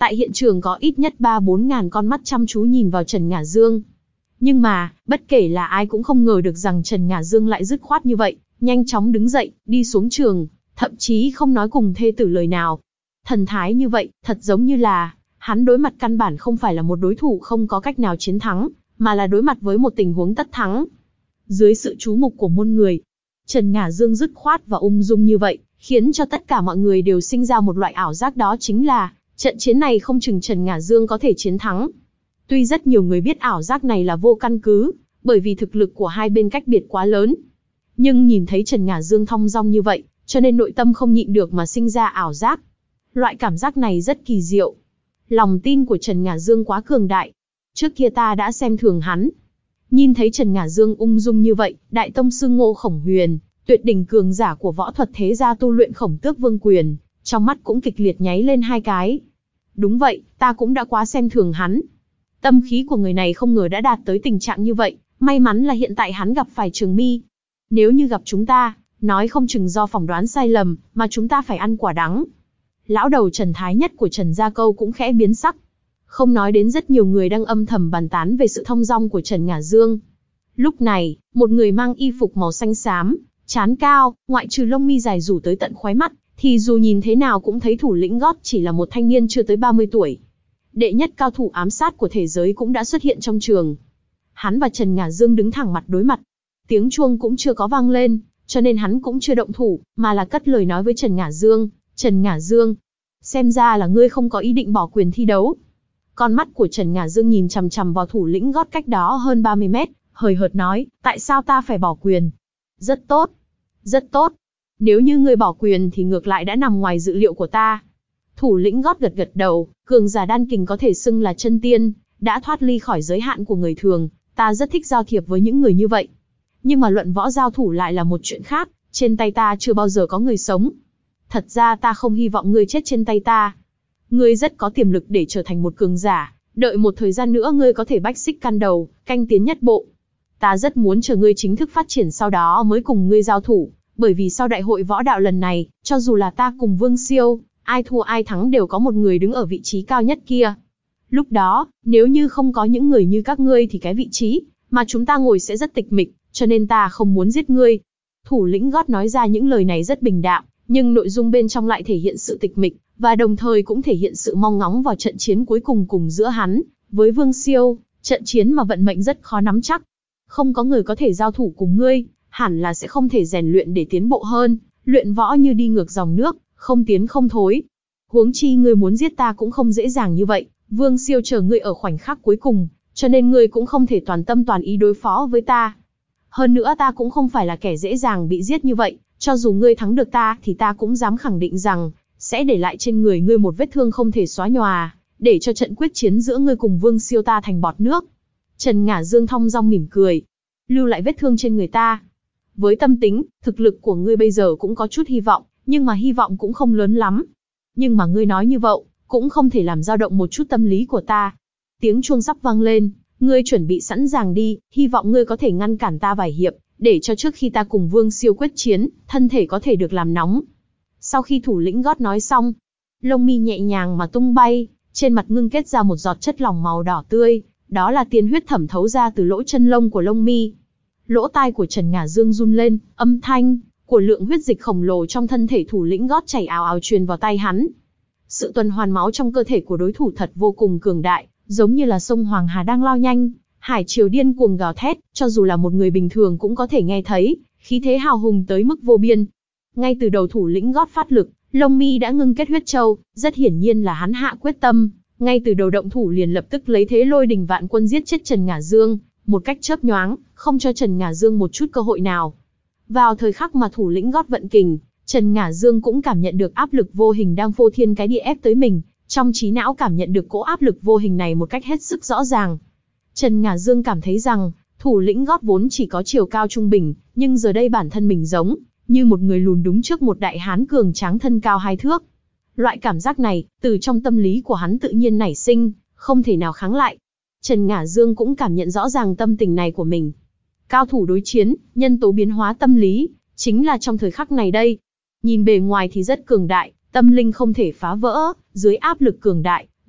Tại hiện trường có ít nhất ba bốn ngàn con mắt chăm chú nhìn vào Trần Ngả Dương. Nhưng mà, bất kể là ai cũng không ngờ được rằng Trần Ngả Dương lại dứt khoát như vậy, nhanh chóng đứng dậy, đi xuống trường, thậm chí không nói cùng thê tử lời nào. Thần thái như vậy, thật giống như là, hắn đối mặt căn bản không phải là một đối thủ không có cách nào chiến thắng, mà là đối mặt với một tình huống tất thắng. Dưới sự chú mục của muôn người, Trần Ngả Dương dứt khoát và ung dung như vậy, khiến cho tất cả mọi người đều sinh ra một loại ảo giác, đó chính là, trận chiến này không chừng Trần Ngả Dương có thể chiến thắng. Tuy rất nhiều người biết ảo giác này là vô căn cứ, bởi vì thực lực của hai bên cách biệt quá lớn. Nhưng nhìn thấy Trần Ngả Dương thong dong như vậy, cho nên nội tâm không nhịn được mà sinh ra ảo giác. Loại cảm giác này rất kỳ diệu. Lòng tin của Trần Ngả Dương quá cường đại. Trước kia ta đã xem thường hắn. Nhìn thấy Trần Ngả Dương ung dung như vậy, Đại Tông sư Ngô Khổng Huyền, tuyệt đỉnh cường giả của võ thuật thế gia tu luyện Khổng Tước Vương Quyền, trong mắt cũng kịch liệt nháy lên hai cái. Đúng vậy, ta cũng đã quá xem thường hắn. Tâm khí của người này không ngờ đã đạt tới tình trạng như vậy, may mắn là hiện tại hắn gặp phải Trường Mi. Nếu như gặp chúng ta, nói không chừng do phỏng đoán sai lầm, mà chúng ta phải ăn quả đắng. Lão đầu Trần Thái Nhất của Trần Gia Câu cũng khẽ biến sắc. Không nói đến rất nhiều người đang âm thầm bàn tán về sự thong dong của Trần Ngả Dương. Lúc này, một người mang y phục màu xanh xám, trán cao, ngoại trừ lông mi dài rủ tới tận khóe mắt, thì dù nhìn thế nào cũng thấy thủ lĩnh gót chỉ là một thanh niên chưa tới ba mươi tuổi. Đệ nhất cao thủ ám sát của thế giới cũng đã xuất hiện trong trường. Hắn và Trần Ngả Dương đứng thẳng mặt đối mặt. Tiếng chuông cũng chưa có vang lên, cho nên hắn cũng chưa động thủ, mà là cất lời nói với Trần Ngả Dương. Trần Ngả Dương, xem ra là ngươi không có ý định bỏ quyền thi đấu. Con mắt của Trần Ngả Dương nhìn chằm chằm vào thủ lĩnh gót cách đó hơn ba mươi mét, hời hợt nói, tại sao ta phải bỏ quyền? Rất tốt, rất tốt. Nếu như ngươi bỏ quyền thì ngược lại đã nằm ngoài dự liệu của ta. Thủ lĩnh gót gật gật đầu, cường giả đan kình có thể xưng là chân tiên, đã thoát ly khỏi giới hạn của người thường, ta rất thích giao thiệp với những người như vậy. Nhưng mà luận võ giao thủ lại là một chuyện khác, trên tay ta chưa bao giờ có người sống. Thật ra ta không hy vọng ngươi chết trên tay ta. Ngươi rất có tiềm lực để trở thành một cường giả, đợi một thời gian nữa ngươi có thể bách xích căn đầu, canh tiến nhất bộ. Ta rất muốn chờ ngươi chính thức phát triển sau đó mới cùng ngươi giao thủ, bởi vì sau đại hội võ đạo lần này, cho dù là ta cùng Vương Siêu, ai thua ai thắng đều có một người đứng ở vị trí cao nhất kia. Lúc đó, nếu như không có những người như các ngươi thì cái vị trí mà chúng ta ngồi sẽ rất tịch mịch, cho nên ta không muốn giết ngươi. Thủ lĩnh gót nói ra những lời này rất bình đạm, nhưng nội dung bên trong lại thể hiện sự tịch mịch, và đồng thời cũng thể hiện sự mong ngóng vào trận chiến cuối cùng cùng giữa hắn với Vương Siêu, trận chiến mà vận mệnh rất khó nắm chắc. Không có người có thể giao thủ cùng ngươi, hẳn là sẽ không thể rèn luyện để tiến bộ hơn, luyện võ như đi ngược dòng nước, không tiến không thối. Huống chi ngươi muốn giết ta cũng không dễ dàng như vậy, Vương Siêu chờ ngươi ở khoảnh khắc cuối cùng, cho nên ngươi cũng không thể toàn tâm toàn ý đối phó với ta. Hơn nữa ta cũng không phải là kẻ dễ dàng bị giết như vậy, cho dù ngươi thắng được ta thì ta cũng dám khẳng định rằng, sẽ để lại trên người ngươi một vết thương không thể xóa nhòa, để cho trận quyết chiến giữa ngươi cùng Vương Siêu ta thành bọt nước. Trần Ngả Dương thong dong mỉm cười, lưu lại vết thương trên người ta. Với tâm tính, thực lực của ngươi bây giờ cũng có chút hy vọng, nhưng mà hy vọng cũng không lớn lắm. Nhưng mà ngươi nói như vậy, cũng không thể làm dao động một chút tâm lý của ta. Tiếng chuông sắp vang lên, ngươi chuẩn bị sẵn sàng đi, hy vọng ngươi có thể ngăn cản ta vài hiệp, để cho trước khi ta cùng Vương Siêu quyết chiến, thân thể có thể được làm nóng. Sau khi thủ lĩnh gót nói xong, lông mi nhẹ nhàng mà tung bay, trên mặt ngưng kết ra một giọt chất lỏng màu đỏ tươi, đó là tiên huyết thẩm thấu ra từ lỗ chân lông của lông mi. Lỗ tai của Trần Ngả Dương run lên, âm thanh của lượng huyết dịch khổng lồ trong thân thể thủ lĩnh gót chảy ào ào truyền vào tai hắn. Sự tuần hoàn máu trong cơ thể của đối thủ thật vô cùng cường đại, giống như là sông Hoàng Hà đang lao nhanh, hải triều điên cuồng gào thét, cho dù là một người bình thường cũng có thể nghe thấy, khí thế hào hùng tới mức vô biên. Ngay từ đầu thủ lĩnh gót phát lực, lông mi đã ngưng kết huyết châu, rất hiển nhiên là hắn hạ quyết tâm, ngay từ đầu động thủ liền lập tức lấy thế lôi đình vạn quân giết chết Trần Ngả Dương, một cách chớp nhoáng, không cho Trần Ngả Dương một chút cơ hội nào. Vào thời khắc mà thủ lĩnh gót vận kình, Trần Ngả Dương cũng cảm nhận được áp lực vô hình đang phô thiên cái địa ép tới mình, trong trí não cảm nhận được cỗ áp lực vô hình này một cách hết sức rõ ràng. Trần Ngả Dương cảm thấy rằng, thủ lĩnh gót vốn chỉ có chiều cao trung bình, nhưng giờ đây bản thân mình giống như một người lùn đứng trước một đại hán cường tráng thân cao hai thước. Loại cảm giác này, từ trong tâm lý của hắn tự nhiên nảy sinh, không thể nào kháng lại. Trần Ngả Dương cũng cảm nhận rõ ràng tâm tình này của mình. Cao thủ đối chiến, nhân tố biến hóa tâm lý, chính là trong thời khắc này đây. Nhìn bề ngoài thì rất cường đại, tâm linh không thể phá vỡ, dưới áp lực cường đại,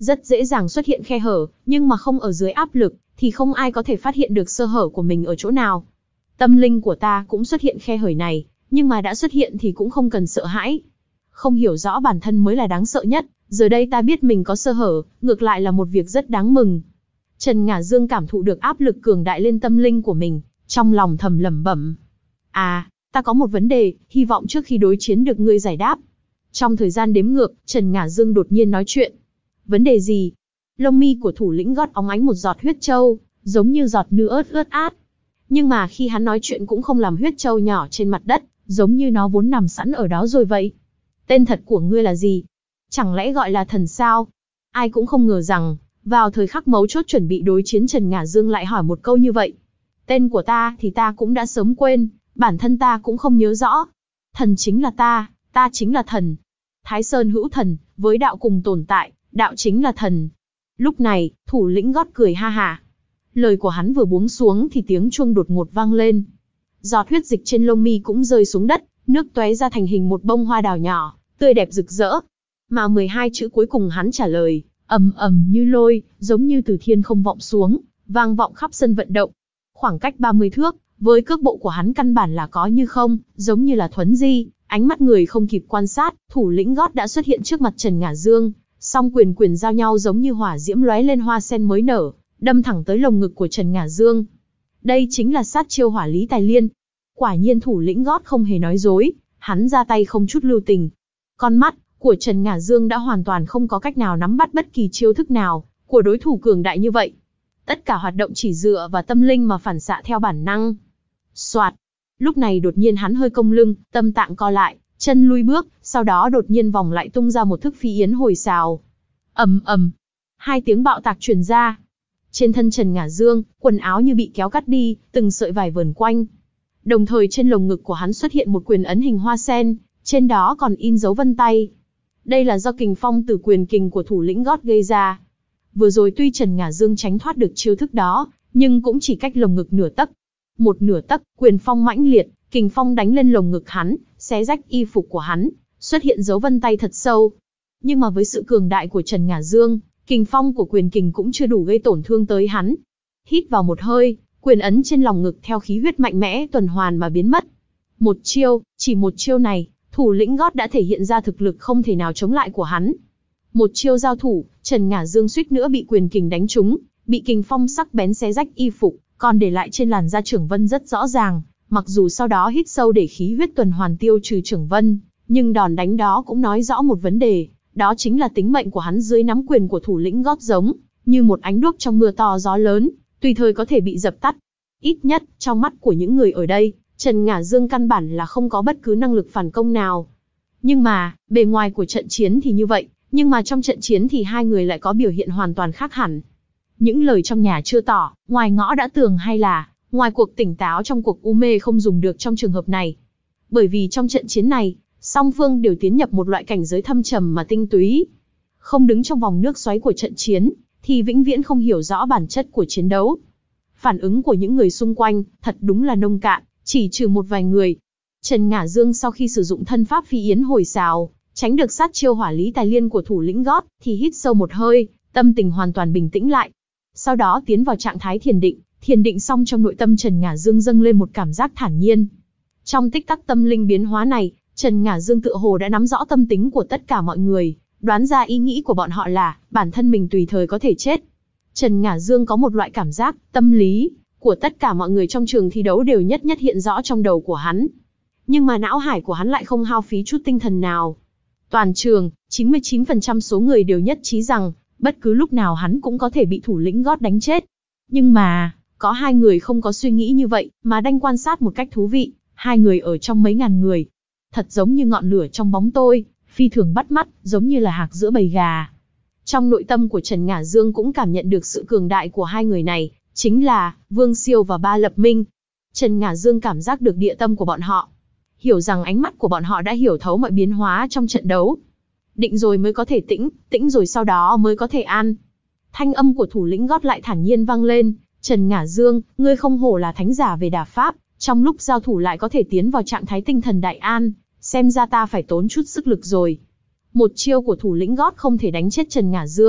rất dễ dàng xuất hiện khe hở, nhưng mà không ở dưới áp lực, thì không ai có thể phát hiện được sơ hở của mình ở chỗ nào. Tâm linh của ta cũng xuất hiện khe hở này, nhưng mà đã xuất hiện thì cũng không cần sợ hãi. Không hiểu rõ bản thân mới là đáng sợ nhất, giờ đây ta biết mình có sơ hở, ngược lại là một việc rất đáng mừng. Trần Ngả Dương cảm thụ được áp lực cường đại lên tâm linh của mình, trong lòng thầm lẩm bẩm. À, ta có một vấn đề, hy vọng trước khi đối chiến được ngươi giải đáp. Trong thời gian đếm ngược, Trần Ngả Dương đột nhiên nói chuyện. Vấn đề gì? Lông mi của thủ lĩnh gót óng ánh một giọt huyết châu, giống như giọt nước ớt ướt át. Nhưng mà khi hắn nói chuyện cũng không làm huyết châu nhỏ trên mặt đất, giống như nó vốn nằm sẵn ở đó rồi vậy. Tên thật của ngươi là gì? Chẳng lẽ gọi là thần sao? Ai cũng không ngờ rằng, vào thời khắc mấu chốt chuẩn bị đối chiến, Trần Ngả Dương lại hỏi một câu như vậy. Tên của ta thì ta cũng đã sớm quên, bản thân ta cũng không nhớ rõ. Thần chính là ta, ta chính là thần. Thái Sơn hữu thần, với đạo cùng tồn tại, đạo chính là thần. Lúc này, thủ lĩnh gót cười ha hả. Lời của hắn vừa buông xuống thì tiếng chuông đột ngột vang lên. Giọt huyết dịch trên lông mi cũng rơi xuống đất, nước tóe ra thành hình một bông hoa đào nhỏ, tươi đẹp rực rỡ. Mà mười hai chữ cuối cùng hắn trả lời, ầm ầm như lôi, giống như từ thiên không vọng xuống, vang vọng khắp sân vận động. Khoảng cách ba mươi thước, với cước bộ của hắn căn bản là có như không, giống như là thuấn di, ánh mắt người không kịp quan sát, thủ lĩnh gót đã xuất hiện trước mặt Trần Ngả Dương, song quyền quyền giao nhau giống như hỏa diễm lóe lên hoa sen mới nở, đâm thẳng tới lồng ngực của Trần Ngả Dương. Đây chính là sát chiêu hỏa lý tài liên. Quả nhiên thủ lĩnh gót không hề nói dối, hắn ra tay không chút lưu tình. Con mắt của Trần Ngả Dương đã hoàn toàn không có cách nào nắm bắt bất kỳ chiêu thức nào của đối thủ cường đại như vậy. Tất cả hoạt động chỉ dựa vào tâm linh mà phản xạ theo bản năng. Soạt. Lúc này đột nhiên hắn hơi cong lưng, tâm tạng co lại, chân lui bước, sau đó đột nhiên vòng lại tung ra một thức phi yến hồi xào. Ầm ầm. Hai tiếng bạo tạc truyền ra. Trên thân Trần Ngả Dương, quần áo như bị kéo cắt đi, từng sợi vải vờn quanh. Đồng thời trên lồng ngực của hắn xuất hiện một quyền ấn hình hoa sen, trên đó còn in dấu vân tay. Đây là do kình phong từ quyền kình của thủ lĩnh gót gây ra. Vừa rồi tuy Trần Ngả Dương tránh thoát được chiêu thức đó, nhưng cũng chỉ cách lồng ngực nửa tấc. Một nửa tấc, quyền phong mãnh liệt, kình phong đánh lên lồng ngực hắn, xé rách y phục của hắn, xuất hiện dấu vân tay thật sâu. Nhưng mà với sự cường đại của Trần Ngả Dương, kình phong của quyền kình cũng chưa đủ gây tổn thương tới hắn. Hít vào một hơi, quyền ấn trên lòng ngực theo khí huyết mạnh mẽ tuần hoàn mà biến mất. Một chiêu, chỉ một chiêu này, thủ lĩnh gót đã thể hiện ra thực lực không thể nào chống lại của hắn. Một chiêu giao thủ, Trần Ngả Dương suýt nữa bị quyền kình đánh trúng, bị kình phong sắc bén xé rách y phục, còn để lại trên làn da trưởng vân rất rõ ràng. Mặc dù sau đó hít sâu để khí huyết tuần hoàn tiêu trừ trưởng vân, nhưng đòn đánh đó cũng nói rõ một vấn đề, đó chính là tính mệnh của hắn dưới nắm quyền của thủ lĩnh gót giống như một ánh đuốc trong mưa to gió lớn, tùy thời có thể bị dập tắt. Ít nhất, trong mắt của những người ở đây, Trần Ngả Dương căn bản là không có bất cứ năng lực phản công nào. Nhưng mà, bề ngoài của trận chiến thì như vậy, nhưng mà trong trận chiến thì hai người lại có biểu hiện hoàn toàn khác hẳn. Những lời trong nhà chưa tỏ, ngoài ngõ đã tường, hay là ngoài cuộc tỉnh táo trong cuộc u mê không dùng được trong trường hợp này. Bởi vì trong trận chiến này, song phương đều tiến nhập một loại cảnh giới thâm trầm mà tinh túy. Không đứng trong vòng nước xoáy của trận chiến, thì vĩnh viễn không hiểu rõ bản chất của chiến đấu. Phản ứng của những người xung quanh, thật đúng là nông cạn, chỉ trừ một vài người. Trần Ngả Dương sau khi sử dụng thân pháp phi yến hồi xào, tránh được sát chiêu hỏa lý tài liên của thủ lĩnh gót, thì hít sâu một hơi, tâm tình hoàn toàn bình tĩnh lại. Sau đó tiến vào trạng thái thiền định, thiền định xong trong nội tâm Trần Ngả Dương dâng lên một cảm giác thản nhiên. Trong tích tắc tâm linh biến hóa này, Trần Ngả Dương tựa hồ đã nắm rõ tâm tính của tất cả mọi người, đoán ra ý nghĩ của bọn họ là, bản thân mình tùy thời có thể chết. Trần Ngả Dương có một loại cảm giác, tâm lý của tất cả mọi người trong trường thi đấu đều nhất nhất hiện rõ trong đầu của hắn. Nhưng mà não hải của hắn lại không hao phí chút tinh thần nào. Toàn trường, chín mươi chín phần trăm số người đều nhất trí rằng, bất cứ lúc nào hắn cũng có thể bị thủ lĩnh gót đánh chết. Nhưng mà, có hai người không có suy nghĩ như vậy, mà đang quan sát một cách thú vị, hai người ở trong mấy ngàn người. Thật giống như ngọn lửa trong bóng tối, phi thường bắt mắt, giống như là hạc giữa bầy gà. Trong nội tâm của Trần Ngả Dương cũng cảm nhận được sự cường đại của hai người này, chính là Vương Siêu và Ba Lập Minh. Trần Ngả Dương cảm giác được địa tâm của bọn họ, hiểu rằng ánh mắt của bọn họ đã hiểu thấu mọi biến hóa trong trận đấu. Định rồi mới có thể tĩnh, tĩnh rồi sau đó mới có thể an. Thanh âm của thủ lĩnh gót lại thản nhiên vang lên, Trần Ngả Dương, ngươi không hổ là thánh giả về đả pháp, trong lúc giao thủ lại có thể tiến vào trạng thái tinh thần đại an, xem ra ta phải tốn chút sức lực rồi. Một chiêu của thủ lĩnh gót không thể đánh chết Trần Ngả Dương,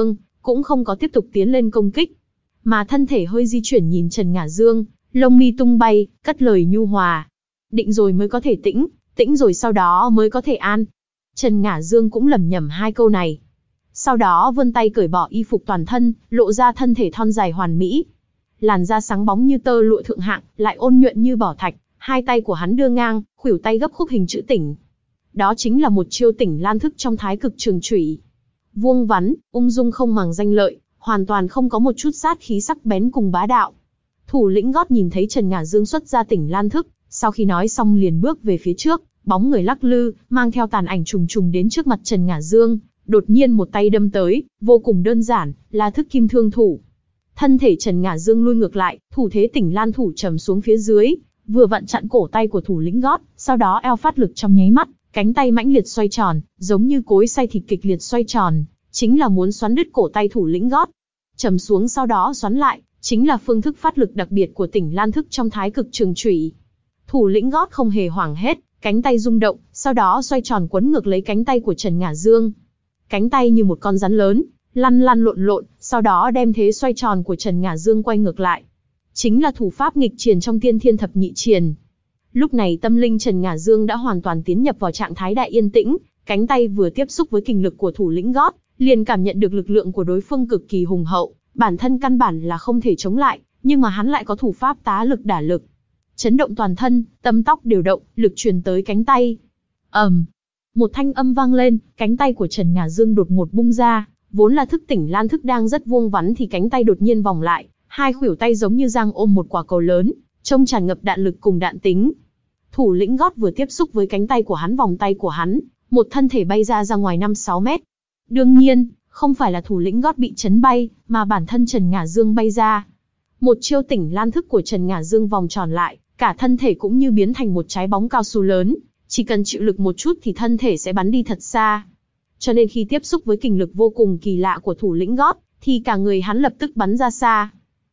cũng không có tiếp tục tiến lên công kích, mà thân thể hơi di chuyển nhìn Trần Ngả Dương, lông mi tung bay, cất lời nhu hòa. Định rồi mới có thể tĩnh, tĩnh rồi sau đó mới có thể an. Trần Ngả Dương cũng lẩm nhẩm hai câu này. Sau đó vươn tay cởi bỏ y phục toàn thân, lộ ra thân thể thon dài hoàn mỹ. Làn da sáng bóng như tơ lụa thượng hạng, lại ôn nhuận như bảo thạch, hai tay của hắn đưa ngang, khuỷu tay gấp khúc hình chữ tỉnh. Đó chính là một chiêu Tỉnh Lan thức trong Thái Cực Trường Chủy. Vuông vắn, ung dung không màng danh lợi, hoàn toàn không có một chút sát khí sắc bén cùng bá đạo. Thủ lĩnh gót nhìn thấy Trần Ngả Dương xuất ra Tỉnh Lan thức, sau khi nói xong liền bước về phía trước, bóng người lắc lư, mang theo tàn ảnh trùng trùng đến trước mặt Trần Ngả Dương, đột nhiên một tay đâm tới, vô cùng đơn giản, là thức kim thương thủ. Thân thể Trần Ngả Dương lui ngược lại, thủ thế Tỉnh Lan thủ trầm xuống phía dưới, vừa vặn chặn cổ tay của thủ lĩnh gót, sau đó eo phát lực trong nháy mắt, cánh tay mãnh liệt xoay tròn, giống như cối xay thịt kịch liệt xoay tròn, chính là muốn xoắn đứt cổ tay thủ lĩnh gót. Trầm xuống sau đó xoắn lại, chính là phương thức phát lực đặc biệt của Tỉnh Lan thức trong Thái Cực Trường Chủy. Thủ lĩnh gót không hề hoảng hết, cánh tay rung động, sau đó xoay tròn quấn ngược lấy cánh tay của Trần Ngả Dương. Cánh tay như một con rắn lớn, lăn lăn lộn lộn, sau đó đem thế xoay tròn của Trần Ngả Dương quay ngược lại. Chính là thủ pháp nghịch triền trong Tiên Thiên Thập Nhị Triền. Lúc này tâm linh Trần Ngả Dương đã hoàn toàn tiến nhập vào trạng thái đại yên tĩnh, cánh tay vừa tiếp xúc với kình lực của thủ lĩnh gót, liền cảm nhận được lực lượng của đối phương cực kỳ hùng hậu, bản thân căn bản là không thể chống lại, nhưng mà hắn lại có thủ pháp tá lực đả lực. Chấn động toàn thân, tâm tóc đều động, lực truyền tới cánh tay. ầm, um, một thanh âm vang lên, cánh tay của Trần Ngả Dương đột ngột bung ra, vốn là thức Tỉnh Lan thức đang rất vuông vắn thì cánh tay đột nhiên vòng lại, hai khuỷu tay giống như giang ôm một quả cầu lớn, trông tràn ngập đạn lực cùng đạn tính. Thủ lĩnh gót vừa tiếp xúc với cánh tay của hắn vòng tay của hắn, một thân thể bay ra ra ngoài năm sáu mét. Đương nhiên, không phải là thủ lĩnh gót bị chấn bay, mà bản thân Trần Ngả Dương bay ra. Một chiêu Tỉnh Lan thức của Trần Ngả Dương vòng tròn lại, cả thân thể cũng như biến thành một trái bóng cao su lớn, chỉ cần chịu lực một chút thì thân thể sẽ bắn đi thật xa. Cho nên khi tiếp xúc với kình lực vô cùng kỳ lạ của thủ lĩnh gót, thì cả người hắn lập tức bắn ra xa.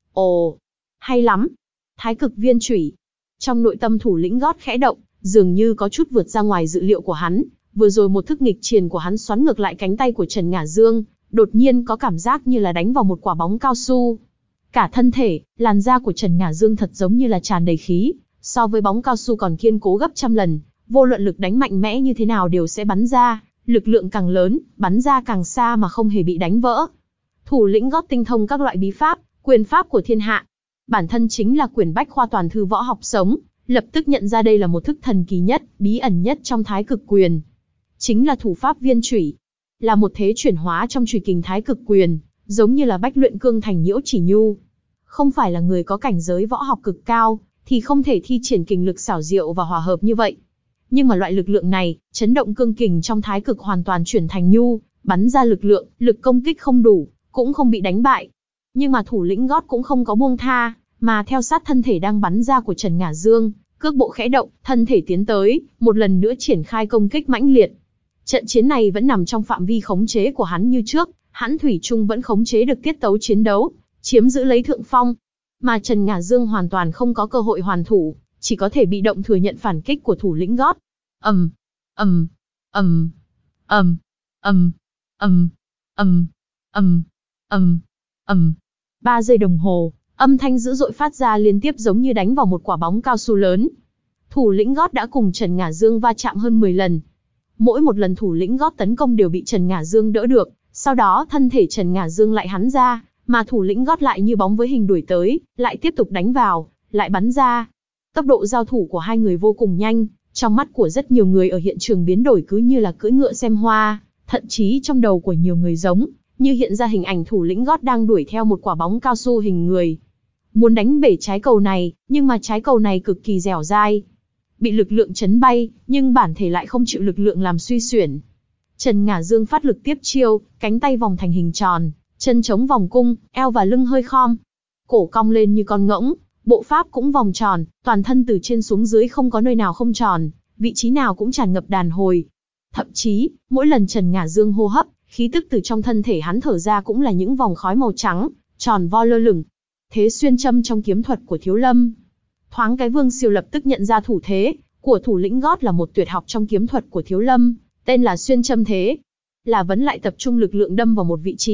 Ồ, hay lắm. Thái Cực Viên Chủy. Trong nội tâm thủ lĩnh gót khẽ động, dường như có chút vượt ra ngoài dự liệu của hắn. Vừa rồi một thức nghịch triền của hắn xoắn ngược lại cánh tay của Trần Ngả Dương, đột nhiên có cảm giác như là đánh vào một quả bóng cao su. Cả thân thể, làn da của Trần Ngả Dương thật giống như là tràn đầy khí, so với bóng cao su còn kiên cố gấp trăm lần, vô luận lực đánh mạnh mẽ như thế nào đều sẽ bắn ra, lực lượng càng lớn, bắn ra càng xa mà không hề bị đánh vỡ. Thủ lĩnh gót tinh thông các loại bí pháp, quyền pháp của thiên hạ. Bản thân chính là quyển bách khoa toàn thư võ học sống, lập tức nhận ra đây là một thức thần kỳ nhất, bí ẩn nhất trong Thái Cực Quyền. Chính là thủ pháp viên chủy, là một thế chuyển hóa trong chủy kình Thái Cực Quyền, giống như là bách luyện cương thành nhiễu chỉ nhu. Không phải là người có cảnh giới võ học cực cao, thì không thể thi triển kình lực xảo diệu và hòa hợp như vậy. Nhưng mà loại lực lượng này, chấn động cương kình trong Thái Cực hoàn toàn chuyển thành nhu, bắn ra lực lượng, lực công kích không đủ, cũng không bị đánh bại. Nhưng mà thủ lĩnh gót cũng không có buông tha, mà theo sát thân thể đang bắn ra của Trần Ngả Dương, cước bộ khẽ động, thân thể tiến tới, một lần nữa triển khai công kích mãnh liệt. Trận chiến này vẫn nằm trong phạm vi khống chế của hắn như trước, hắn thủy chung vẫn khống chế được tiết tấu chiến đấu, chiếm giữ lấy thượng phong. Mà Trần Ngả Dương hoàn toàn không có cơ hội hoàn thủ, chỉ có thể bị động thừa nhận phản kích của thủ lĩnh gót. ầm, ầm, ầm, ầm, ầm, ầm, ầm, ầm, ầm, ầm. Ba giây đồng hồ, âm thanh dữ dội phát ra liên tiếp giống như đánh vào một quả bóng cao su lớn. Thủ lĩnh gót đã cùng Trần Ngả Dương va chạm hơn mười lần. Mỗi một lần thủ lĩnh gót tấn công đều bị Trần Ngả Dương đỡ được, sau đó thân thể Trần Ngả Dương lại hắn ra, mà thủ lĩnh gót lại như bóng với hình đuổi tới, lại tiếp tục đánh vào, lại bắn ra. Tốc độ giao thủ của hai người vô cùng nhanh, trong mắt của rất nhiều người ở hiện trường biến đổi cứ như là cưỡi ngựa xem hoa, thậm chí trong đầu của nhiều người giống như hiện ra hình ảnh thủ lĩnh gót đang đuổi theo một quả bóng cao su hình người. Muốn đánh bể trái cầu này, nhưng mà trái cầu này cực kỳ dẻo dai. Bị lực lượng chấn bay, nhưng bản thể lại không chịu lực lượng làm suy xuyển. Trần Ngả Dương phát lực tiếp chiêu, cánh tay vòng thành hình tròn, chân chống vòng cung, eo và lưng hơi khom. Cổ cong lên như con ngỗng, bộ pháp cũng vòng tròn, toàn thân từ trên xuống dưới không có nơi nào không tròn, vị trí nào cũng tràn ngập đàn hồi. Thậm chí, mỗi lần Trần Ngả Dương hô hấp, khí tức từ trong thân thể hắn thở ra cũng là những vòng khói màu trắng, tròn vo lơ lửng. Thế xuyên châm trong kiếm thuật của Thiếu Lâm. Thoáng cái Vương Siêu lập tức nhận ra thủ thế của thủ lĩnh gót là một tuyệt học trong kiếm thuật của Thiếu Lâm, tên là xuyên châm thế. Là vấn lại tập trung lực lượng đâm vào một vị trí,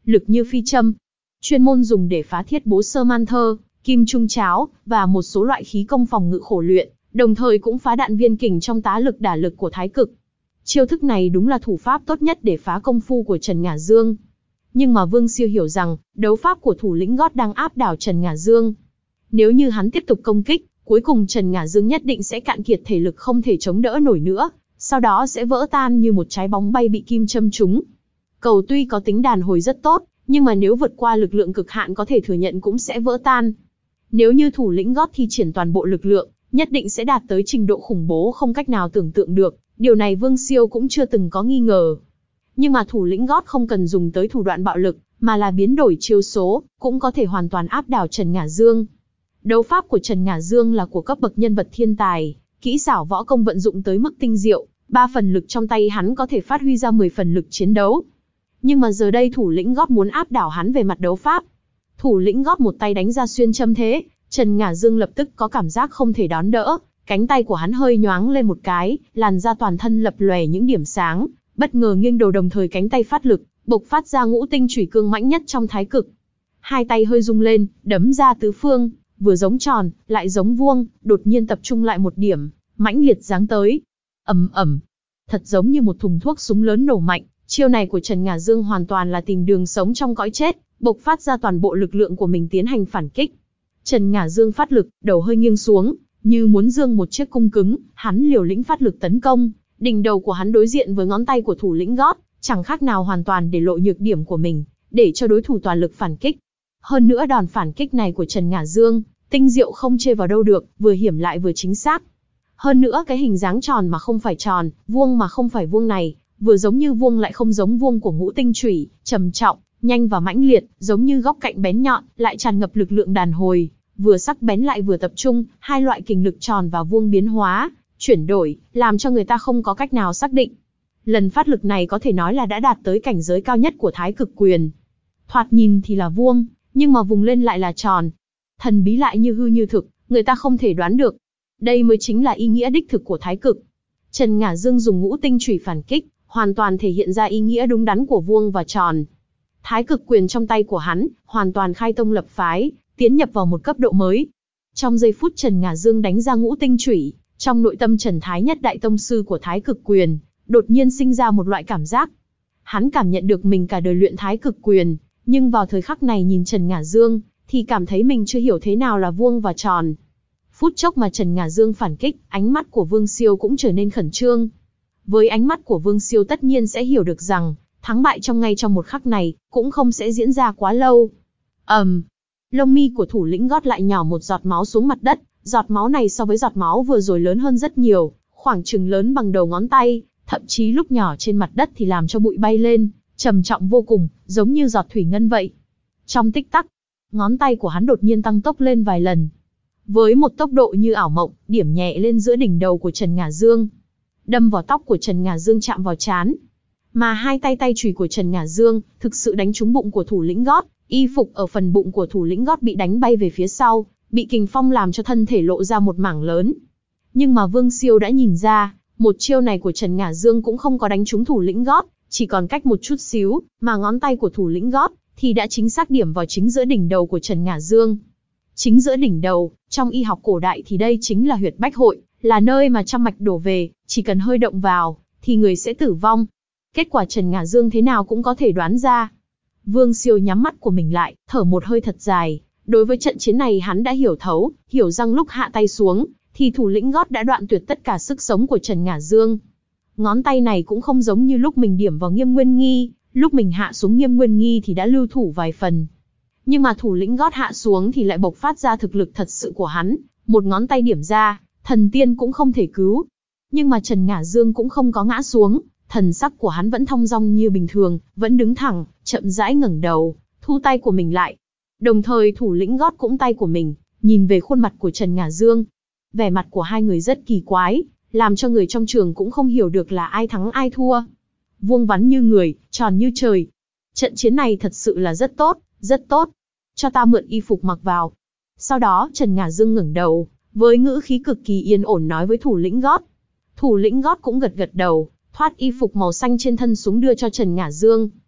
lực như phi châm. Chuyên môn dùng để phá thiết bố sơ man thơ, kim trung cháo, và một số loại khí công phòng ngự khổ luyện, đồng thời cũng phá đạn viên kình trong tá lực đả lực của thái cực. Chiêu thức này đúng là thủ pháp tốt nhất để phá công phu của Trần Ngả Dương. Nhưng mà Vương Siêu hiểu rằng, đấu pháp của thủ lĩnh gót đang áp đảo Trần Ngả Dương. Nếu như hắn tiếp tục công kích, cuối cùng Trần Ngả Dương nhất định sẽ cạn kiệt thể lực không thể chống đỡ nổi nữa, sau đó sẽ vỡ tan như một trái bóng bay bị kim châm trúng. Cầu tuy có tính đàn hồi rất tốt, nhưng mà nếu vượt qua lực lượng cực hạn có thể thừa nhận cũng sẽ vỡ tan. Nếu như thủ lĩnh gót thi triển toàn bộ lực lượng, nhất định sẽ đạt tới trình độ khủng bố không cách nào tưởng tượng được, điều này Vương Siêu cũng chưa từng có nghi ngờ. Nhưng mà thủ lĩnh gót không cần dùng tới thủ đoạn bạo lực, mà là biến đổi chiêu số, cũng có thể hoàn toàn áp đảo Trần Ngả Dương. Đấu pháp của Trần Ngả Dương là của cấp bậc nhân vật thiên tài, kỹ xảo võ công vận dụng tới mức tinh diệu, ba phần lực trong tay hắn có thể phát huy ra mười phần lực chiến đấu. Nhưng mà giờ đây thủ lĩnh gót muốn áp đảo hắn về mặt đấu pháp. Thủ lĩnh gót một tay đánh ra xuyên châm thế, Trần Ngả Dương lập tức có cảm giác không thể đón đỡ, cánh tay của hắn hơi nhoáng lên một cái, làn da toàn thân lập lòe những điểm sáng, bất ngờ nghiêng đầu đồng thời cánh tay phát lực, bộc phát ra ngũ tinh chủy cương mãnh nhất trong thái cực. Hai tay hơi rung lên, đấm ra tứ phương, vừa giống tròn, lại giống vuông, đột nhiên tập trung lại một điểm, mãnh liệt giáng tới. Ầm ầm, thật giống như một thùng thuốc súng lớn nổ mạnh, chiêu này của Trần Ngả Dương hoàn toàn là tìm đường sống trong cõi chết, bộc phát ra toàn bộ lực lượng của mình tiến hành phản kích. Trần Ngả Dương phát lực, đầu hơi nghiêng xuống, như muốn dương một chiếc cung cứng, hắn liều lĩnh phát lực tấn công, đỉnh đầu của hắn đối diện với ngón tay của thủ lĩnh gót, chẳng khác nào hoàn toàn để lộ nhược điểm của mình, để cho đối thủ toàn lực phản kích. Hơn nữa đòn phản kích này của Trần Ngả Dương, tinh diệu không chê vào đâu được, vừa hiểm lại vừa chính xác. Hơn nữa cái hình dáng tròn mà không phải tròn, vuông mà không phải vuông này, vừa giống như vuông lại không giống vuông của ngũ tinh chủy, trầm trọng, nhanh và mãnh liệt, giống như góc cạnh bén nhọn, lại tràn ngập lực lượng đàn hồi, vừa sắc bén lại vừa tập trung, hai loại kình lực tròn và vuông biến hóa, chuyển đổi, làm cho người ta không có cách nào xác định. Lần phát lực này có thể nói là đã đạt tới cảnh giới cao nhất của thái cực quyền. Thoạt nhìn thì là vuông, nhưng mà vùng lên lại là tròn. Thần bí lại như hư như thực, người ta không thể đoán được. Đây mới chính là ý nghĩa đích thực của thái cực. Trần Ngả Dương dùng ngũ tinh chủy phản kích, hoàn toàn thể hiện ra ý nghĩa đúng đắn của vuông và tròn. Thái cực quyền trong tay của hắn, hoàn toàn khai tông lập phái, tiến nhập vào một cấp độ mới. Trong giây phút Trần Ngả Dương đánh ra ngũ tinh chủy, trong nội tâm Trần Thái Nhất đại tông sư của thái cực quyền, đột nhiên sinh ra một loại cảm giác. Hắn cảm nhận được mình cả đời luyện thái cực quyền, nhưng vào thời khắc này nhìn Trần Ngả Dương, thì cảm thấy mình chưa hiểu thế nào là vuông và tròn. Phút chốc mà Trần Ngả Dương phản kích, ánh mắt của Vương Siêu cũng trở nên khẩn trương. Với ánh mắt của Vương Siêu tất nhiên sẽ hiểu được rằng, thắng bại trong ngay trong một khắc này, cũng không sẽ diễn ra quá lâu. ầm, um, lông mi của thủ lĩnh gót lại nhỏ một giọt máu xuống mặt đất, giọt máu này so với giọt máu vừa rồi lớn hơn rất nhiều, khoảng chừng lớn bằng đầu ngón tay, thậm chí lúc nhỏ trên mặt đất thì làm cho bụi bay lên, trầm trọng vô cùng, giống như giọt thủy ngân vậy. Trong tích tắc, ngón tay của hắn đột nhiên tăng tốc lên vài lần. Với một tốc độ như ảo mộng, điểm nhẹ lên giữa đỉnh đầu của Trần Ngả Dương. Đâm vào tóc của Trần Ngả Dương chạm vào trán. Mà hai tay tay chùy của Trần Ngả Dương thực sự đánh trúng bụng của thủ lĩnh gót, y phục ở phần bụng của thủ lĩnh gót bị đánh bay về phía sau, bị kình phong làm cho thân thể lộ ra một mảng lớn. Nhưng mà Vương Siêu đã nhìn ra, một chiêu này của Trần Ngả Dương cũng không có đánh trúng thủ lĩnh gót, chỉ còn cách một chút xíu, mà ngón tay của thủ lĩnh gót thì đã chính xác điểm vào chính giữa đỉnh đầu của Trần Ngả Dương. Chính giữa đỉnh đầu, trong y học cổ đại thì đây chính là huyệt bách hội, là nơi mà trăm mạch đổ về, chỉ cần hơi động vào, thì người sẽ tử vong. Kết quả Trần Ngả Dương thế nào cũng có thể đoán ra. Vương Siêu nhắm mắt của mình lại, thở một hơi thật dài. Đối với trận chiến này hắn đã hiểu thấu, hiểu rằng lúc hạ tay xuống, thì thủ lĩnh gót đã đoạn tuyệt tất cả sức sống của Trần Ngả Dương. Ngón tay này cũng không giống như lúc mình điểm vào Nghiêm Nguyên Nghi, lúc mình hạ xuống Nghiêm Nguyên Nghi thì đã lưu thủ vài phần. Nhưng mà thủ lĩnh gót hạ xuống thì lại bộc phát ra thực lực thật sự của hắn, một ngón tay điểm ra, thần tiên cũng không thể cứu. Nhưng mà Trần Ngả Dương cũng không có ngã xuống, thần sắc của hắn vẫn thong dong như bình thường, vẫn đứng thẳng, chậm rãi ngẩng đầu, thu tay của mình lại. Đồng thời thủ lĩnh gót cũng tay của mình, nhìn về khuôn mặt của Trần Ngả Dương. Vẻ mặt của hai người rất kỳ quái, làm cho người trong trường cũng không hiểu được là ai thắng ai thua. Vuông vắn như người, tròn như trời. Trận chiến này thật sự là rất tốt, rất tốt. Cho ta mượn y phục mặc vào. Sau đó Trần Ngả Dương ngẩng đầu, với ngữ khí cực kỳ yên ổn nói với thủ lĩnh gót. Thủ lĩnh gót cũng gật gật đầu, thoát y phục màu xanh trên thân xuống đưa cho Trần Ngả Dương.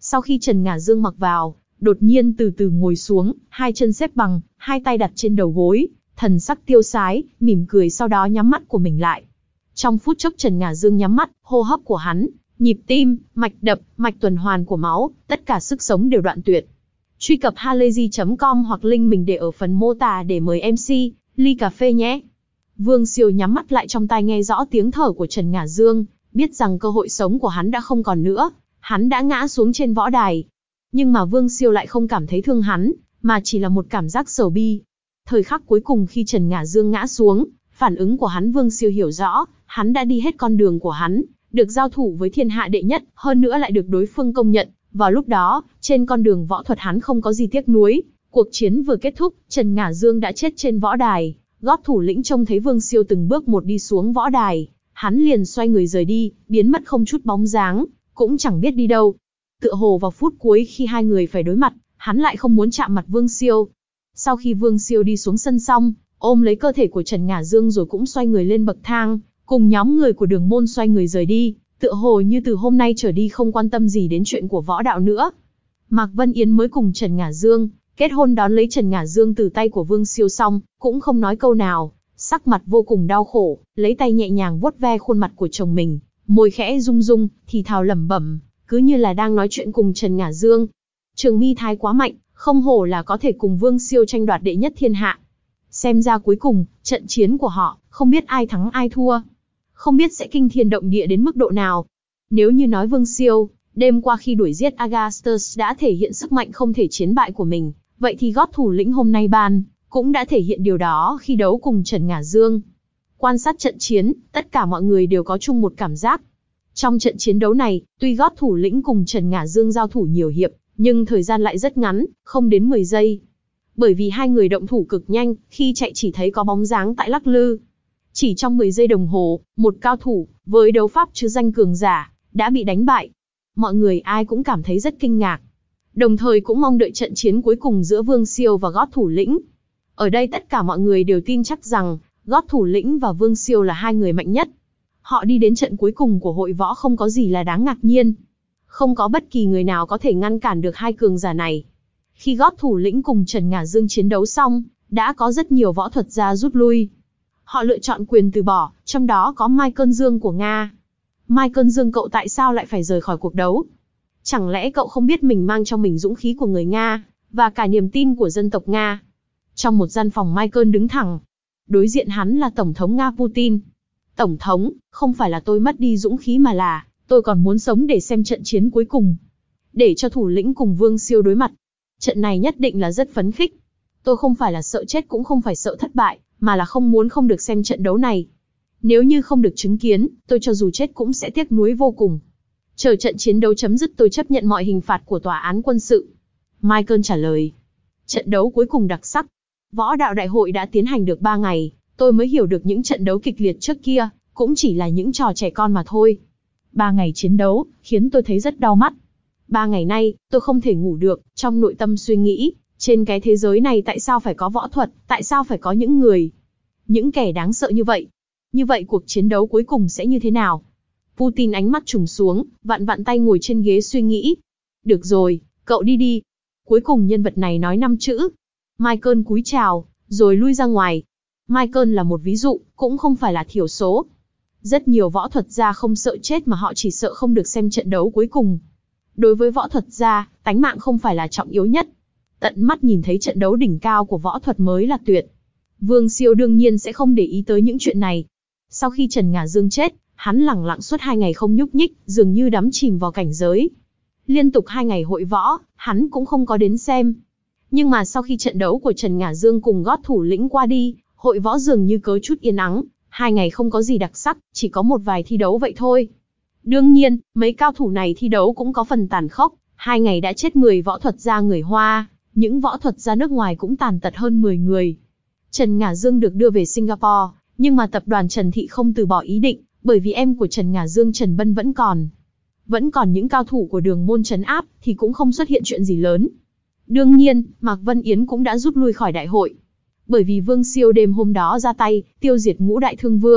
Sau khi Trần Ngà Dương mặc vào, đột nhiên từ từ ngồi xuống, hai chân xếp bằng, hai tay đặt trên đầu gối, thần sắc tiêu sái, mỉm cười, sau đó nhắm mắt của mình lại. Trong phút chốc Trần Ngà Dương nhắm mắt, hô hấp của hắn, nhịp tim, mạch đập, mạch tuần hoàn của máu, tất cả sức sống đều đoạn tuyệt. Truy cập halayzi chấm com hoặc link mình để ở phần mô tả để mời em xê, ly cà phê nhé. Vương Siêu nhắm mắt lại, trong tai nghe rõ tiếng thở của Trần Ngà Dương, biết rằng cơ hội sống của hắn đã không còn nữa, hắn đã ngã xuống trên võ đài. Nhưng mà Vương Siêu lại không cảm thấy thương hắn, mà chỉ là một cảm giác sầu bi. Thời khắc cuối cùng khi Trần Ngà Dương ngã xuống, phản ứng của hắn Vương Siêu hiểu rõ, hắn đã đi hết con đường của hắn, được giao thủ với thiên hạ đệ nhất, hơn nữa lại được đối phương công nhận. Vào lúc đó, trên con đường võ thuật hắn không có gì tiếc nuối. Cuộc chiến vừa kết thúc, Trần Ngà Dương đã chết trên võ đài. Gót thủ lĩnh trông thấy Vương Siêu từng bước một đi xuống võ đài, hắn liền xoay người rời đi, biến mất không chút bóng dáng, cũng chẳng biết đi đâu. Tựa hồ vào phút cuối khi hai người phải đối mặt, hắn lại không muốn chạm mặt Vương Siêu. Sau khi Vương Siêu đi xuống sân xong, ôm lấy cơ thể của Trần Ngà Dương rồi cũng xoay người lên bậc thang, cùng nhóm người của Đường Môn xoay người rời đi, tựa hồ như từ hôm nay trở đi không quan tâm gì đến chuyện của võ đạo nữa. Mạc Vân Yến mới cùng Trần Ngà Dương kết hôn đón lấy Trần Ngà Dương từ tay của Vương Siêu xong, cũng không nói câu nào, sắc mặt vô cùng đau khổ, lấy tay nhẹ nhàng vuốt ve khuôn mặt của chồng mình, môi khẽ rung rung, thì thào lẩm bẩm, cứ như là đang nói chuyện cùng Trần Ngà Dương. Trường Mi Thái quá mạnh, không hổ là có thể cùng Vương Siêu tranh đoạt đệ nhất thiên hạ. Xem ra cuối cùng, trận chiến của họ, không biết ai thắng ai thua. Không biết sẽ kinh thiên động địa đến mức độ nào. Nếu như nói Vương Siêu, đêm qua khi đuổi giết Agastus đã thể hiện sức mạnh không thể chiến bại của mình, vậy thì gót thủ lĩnh hôm nay Ban cũng đã thể hiện điều đó khi đấu cùng Trần Ngà Dương. Quan sát trận chiến, tất cả mọi người đều có chung một cảm giác. Trong trận chiến đấu này, tuy gót thủ lĩnh cùng Trần Ngà Dương giao thủ nhiều hiệp, nhưng thời gian lại rất ngắn, không đến mười giây. Bởi vì hai người động thủ cực nhanh, khi chạy chỉ thấy có bóng dáng tại lắc lư. Chỉ trong mười giây đồng hồ, một cao thủ, với đấu pháp chứ danh cường giả, đã bị đánh bại. Mọi người ai cũng cảm thấy rất kinh ngạc. Đồng thời cũng mong đợi trận chiến cuối cùng giữa Vương Siêu và gót thủ lĩnh. Ở đây tất cả mọi người đều tin chắc rằng, gót thủ lĩnh và Vương Siêu là hai người mạnh nhất. Họ đi đến trận cuối cùng của hội võ không có gì là đáng ngạc nhiên. Không có bất kỳ người nào có thể ngăn cản được hai cường giả này. Khi gót thủ lĩnh cùng Trần Ngà Dương chiến đấu xong, đã có rất nhiều võ thuật gia rút lui. Họ lựa chọn quyền từ bỏ, trong đó có Michael Dương của Nga. Michael Dương, cậu tại sao lại phải rời khỏi cuộc đấu? Chẳng lẽ cậu không biết mình mang trong mình dũng khí của người Nga, và cả niềm tin của dân tộc Nga? Trong một gian phòng, Michael đứng thẳng. Đối diện hắn là Tổng thống Nga Putin. Tổng thống, không phải là tôi mất đi dũng khí mà là, tôi còn muốn sống để xem trận chiến cuối cùng. Để cho thủ lĩnh cùng Vương Siêu đối mặt. Trận này nhất định là rất phấn khích. Tôi không phải là sợ chết cũng không phải sợ thất bại, mà là không muốn không được xem trận đấu này. Nếu như không được chứng kiến, tôi cho dù chết cũng sẽ tiếc nuối vô cùng. Chờ trận chiến đấu chấm dứt tôi chấp nhận mọi hình phạt của tòa án quân sự. Michael trả lời. Trận đấu cuối cùng đặc sắc. Võ đạo đại hội đã tiến hành được ba ngày, tôi mới hiểu được những trận đấu kịch liệt trước kia, cũng chỉ là những trò trẻ con mà thôi. Ba ngày chiến đấu, khiến tôi thấy rất đau mắt. Ba ngày nay, tôi không thể ngủ được, trong nội tâm suy nghĩ, trên cái thế giới này tại sao phải có võ thuật, tại sao phải có những người, những kẻ đáng sợ như vậy. Như vậy cuộc chiến đấu cuối cùng sẽ như thế nào? Putin ánh mắt trùng xuống, vặn vặn tay ngồi trên ghế suy nghĩ. Được rồi, cậu đi đi. Cuối cùng nhân vật này nói năm chữ. Michael cúi chào, rồi lui ra ngoài. Michael là một ví dụ, cũng không phải là thiểu số. Rất nhiều võ thuật gia không sợ chết mà họ chỉ sợ không được xem trận đấu cuối cùng. Đối với võ thuật gia, tánh mạng không phải là trọng yếu nhất. Tận mắt nhìn thấy trận đấu đỉnh cao của võ thuật mới là tuyệt. Vương Siêu đương nhiên sẽ không để ý tới những chuyện này. Sau khi Trần Ngà Dương chết, hắn lẳng lặng suốt hai ngày không nhúc nhích, dường như đắm chìm vào cảnh giới. Liên tục hai ngày hội võ, hắn cũng không có đến xem. Nhưng mà sau khi trận đấu của Trần Ngà Dương cùng gót thủ lĩnh qua đi, hội võ dường như có chút yên ắng. Hai ngày không có gì đặc sắc, chỉ có một vài thi đấu vậy thôi. Đương nhiên, mấy cao thủ này thi đấu cũng có phần tàn khốc. Hai ngày đã chết mười võ thuật gia người Hoa, những võ thuật gia nước ngoài cũng tàn tật hơn mười người. Trần Ngà Dương được đưa về Singapore, nhưng mà tập đoàn Trần Thị không từ bỏ ý định, bởi vì em của Trần Ngà Dương Trần Bân vẫn còn. Vẫn còn những cao thủ của Đường Môn trấn áp, thì cũng không xuất hiện chuyện gì lớn. Đương nhiên, Mạc Vân Yến cũng đã rút lui khỏi đại hội. Bởi vì Vương Siêu đêm hôm đó ra tay, tiêu diệt ngũ đại thương vương,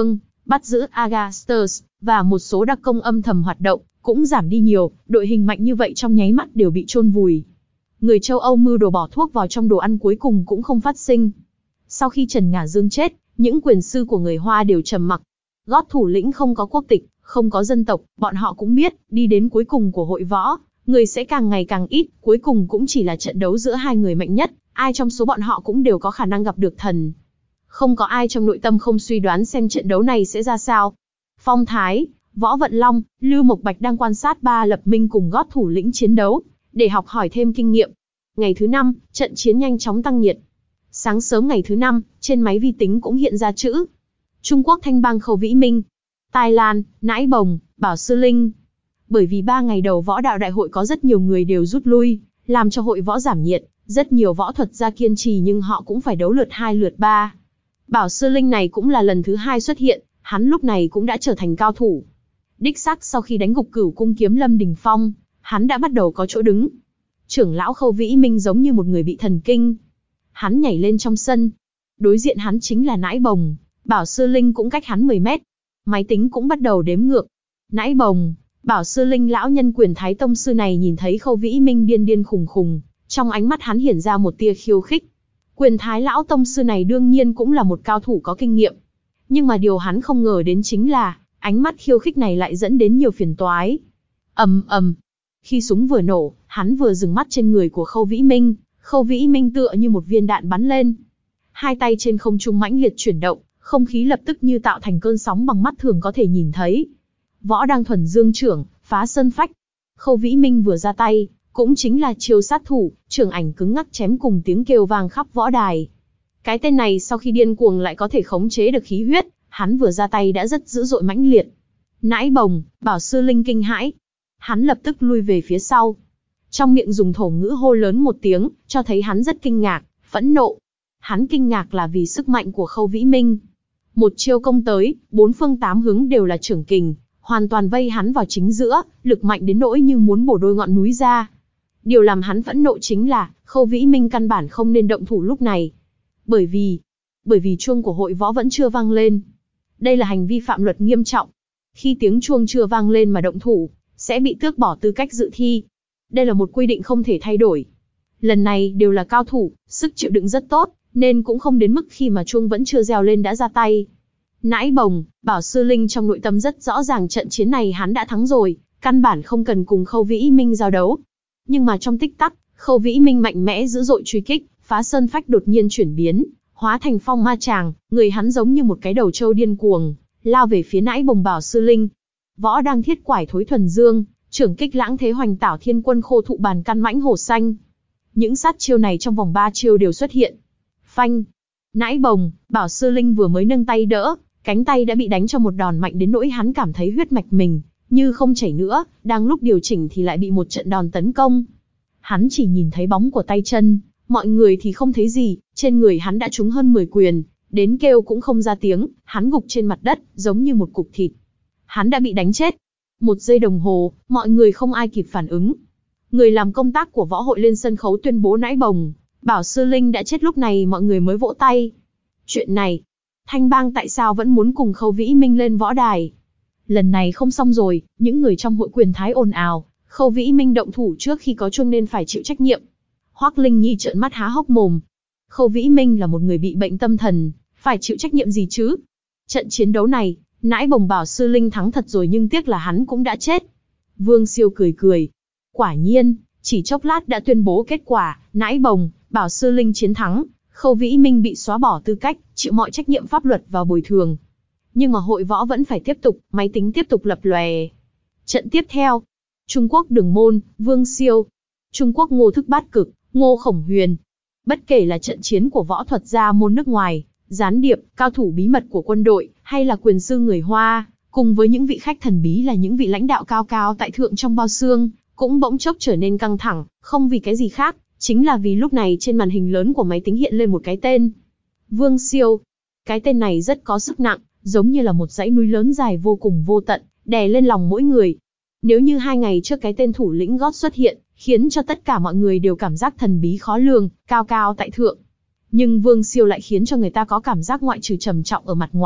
bắt giữ Agastus, và một số đặc công âm thầm hoạt động, cũng giảm đi nhiều, đội hình mạnh như vậy trong nháy mắt đều bị chôn vùi. Người châu Âu mưu đồ bỏ thuốc vào trong đồ ăn cuối cùng cũng không phát sinh. Sau khi Trần Ngả Dương chết, những quyền sư của người Hoa đều trầm mặc. Gót thủ lĩnh không có quốc tịch, không có dân tộc, bọn họ cũng biết, đi đến cuối cùng của hội võ, người sẽ càng ngày càng ít, cuối cùng cũng chỉ là trận đấu giữa hai người mạnh nhất, ai trong số bọn họ cũng đều có khả năng gặp được thần. Không có ai trong nội tâm không suy đoán xem trận đấu này sẽ ra sao. Phong Thái, Võ Vận Long, Lưu Mộc Bạch đang quan sát Ba Lập Minh cùng gót thủ lĩnh chiến đấu, để học hỏi thêm kinh nghiệm. Ngày thứ năm, trận chiến nhanh chóng tăng nhiệt. Sáng sớm ngày thứ năm, trên máy vi tính cũng hiện ra chữ Trung Quốc Thanh Bang Khâu Vĩ Minh, Tai Lan, Nãi Bồng, Bảo Sư Linh. Bởi vì ba ngày đầu võ đạo đại hội có rất nhiều người đều rút lui, làm cho hội võ giảm nhiệt, rất nhiều võ thuật gia kiên trì nhưng họ cũng phải đấu lượt hai lượt ba. Bảo Sư Linh này cũng là lần thứ hai xuất hiện, hắn lúc này cũng đã trở thành cao thủ. Đích xác sau khi đánh gục Cửu Cung Kiếm Lâm Đình Phong, hắn đã bắt đầu có chỗ đứng. Trưởng lão Khâu Vĩ Minh giống như một người bị thần kinh. Hắn nhảy lên trong sân. Đối diện hắn chính là Nãi Bồng, Bảo Sư Linh cũng cách hắn mười mét. Máy tính cũng bắt đầu đếm ngược. Nãi Bồng, Bảo Sư Linh lão nhân Quyền Thái Tông Sư này nhìn thấy Khâu Vĩ Minh điên điên khùng khùng, trong ánh mắt hắn hiển ra một tia khiêu khích. Quyền Thái lão Tông Sư này đương nhiên cũng là một cao thủ có kinh nghiệm. Nhưng mà điều hắn không ngờ đến chính là, ánh mắt khiêu khích này lại dẫn đến nhiều phiền toái. Ầm ầm. Khi súng vừa nổ, hắn vừa dừng mắt trên người của Khâu Vĩ Minh, Khâu Vĩ Minh tựa như một viên đạn bắn lên. Hai tay trên không trung mãnh liệt chuyển động, không khí lập tức như tạo thành cơn sóng bằng mắt thường có thể nhìn thấy. Võ đang thuần dương trưởng, phá sơn phách. Khâu Vĩ Minh vừa ra tay, cũng chính là chiêu sát thủ, trưởng ảnh cứng ngắc chém cùng tiếng kêu vang khắp võ đài. Cái tên này sau khi điên cuồng lại có thể khống chế được khí huyết, hắn vừa ra tay đã rất dữ dội mãnh liệt. Nãi Bồng, Bảo Sư Linh kinh hãi. Hắn lập tức lui về phía sau. Trong miệng dùng thổ ngữ hô lớn một tiếng, cho thấy hắn rất kinh ngạc, phẫn nộ. Hắn kinh ngạc là vì sức mạnh của Khâu Vĩ Minh. Một chiêu công tới, bốn phương tám hướng đều là trưởng kình, hoàn toàn vây hắn vào chính giữa, lực mạnh đến nỗi như muốn bổ đôi ngọn núi ra. Điều làm hắn phẫn nộ chính là, Khâu Vĩ Minh căn bản không nên động thủ lúc này. Bởi vì, bởi vì chuông của hội võ vẫn chưa vang lên. Đây là hành vi phạm luật nghiêm trọng. Khi tiếng chuông chưa vang lên mà động thủ, sẽ bị tước bỏ tư cách dự thi. Đây là một quy định không thể thay đổi. Lần này đều là cao thủ, sức chịu đựng rất tốt, nên cũng không đến mức khi mà chuông vẫn chưa reo lên đã ra tay. Nãi Bồng, Bảo Sư Linh trong nội tâm rất rõ ràng trận chiến này hắn đã thắng rồi, căn bản không cần cùng Khâu Vĩ Minh giao đấu. Nhưng mà trong tích tắc, Khâu Vĩ Minh mạnh mẽ dữ dội truy kích, phá sơn phách đột nhiên chuyển biến, hóa thành phong ma tràng, người hắn giống như một cái đầu trâu điên cuồng, lao về phía Nãi Bồng Bảo Sư Linh. Võ đang thiết quải thối thuần dương, trưởng kích lãng thế hoành tảo thiên quân khô thụ bàn căn mãnh hổ xanh. Những sát chiêu này trong vòng ba chiêu đều xuất hiện. Phanh. Nãi Bồng, Bảo Sư Linh vừa mới nâng tay đỡ, cánh tay đã bị đánh cho một đòn mạnh đến nỗi hắn cảm thấy huyết mạch mình như không chảy nữa, đang lúc điều chỉnh thì lại bị một trận đòn tấn công. Hắn chỉ nhìn thấy bóng của tay chân, mọi người thì không thấy gì, trên người hắn đã trúng hơn mười quyền, đến kêu cũng không ra tiếng, hắn gục trên mặt đất, giống như một cục thịt. Hắn đã bị đánh chết. Một giây đồng hồ, mọi người không ai kịp phản ứng. Người làm công tác của võ hội lên sân khấu tuyên bố Nãi Bồng, Bảo Sư Linh đã chết, lúc này mọi người mới vỗ tay. Chuyện này, Thanh Bang tại sao vẫn muốn cùng Khâu Vĩ Minh lên võ đài? Lần này không xong rồi, những người trong hội Quyền Thái ồn ào, Khâu Vĩ Minh động thủ trước khi có chuông nên phải chịu trách nhiệm. Hoắc Linh Nhi trợn mắt há hốc mồm. Khâu Vĩ Minh là một người bị bệnh tâm thần, phải chịu trách nhiệm gì chứ? Trận chiến đấu này, Nãi Bồng Bảo Sư Linh thắng thật rồi nhưng tiếc là hắn cũng đã chết. Vương Siêu cười cười. Quả nhiên, chỉ chốc lát đã tuyên bố kết quả, Nãi Bồng, Bảo Sư Linh chiến thắng, Khâu Vĩ Minh bị xóa bỏ tư cách, chịu mọi trách nhiệm pháp luật và bồi thường. Nhưng mà hội võ vẫn phải tiếp tục, máy tính tiếp tục lập lòe. Trận tiếp theo, Trung Quốc Đường Môn, Vương Siêu. Trung Quốc Ngô Thức Bát Cực, Ngô Khổng Huyền. Bất kể là trận chiến của võ thuật gia môn nước ngoài, gián điệp, cao thủ bí mật của quân đội, hay là quyền sư người Hoa, cùng với những vị khách thần bí là những vị lãnh đạo cao cao tại thượng trong bao xương, cũng bỗng chốc trở nên căng thẳng, không vì cái gì khác, chính là vì lúc này trên màn hình lớn của máy tính hiện lên một cái tên. Vương Siêu. Cái tên này rất có sức nặng, giống như là một dãy núi lớn dài vô cùng vô tận, đè lên lòng mỗi người. Nếu như hai ngày trước cái tên thủ lĩnh gót xuất hiện, khiến cho tất cả mọi người đều cảm giác thần bí khó lường, cao cao tại thượng. Nhưng Vương Siêu lại khiến cho người ta có cảm giác ngoại trừ trầm trọng ở mặt ngoài,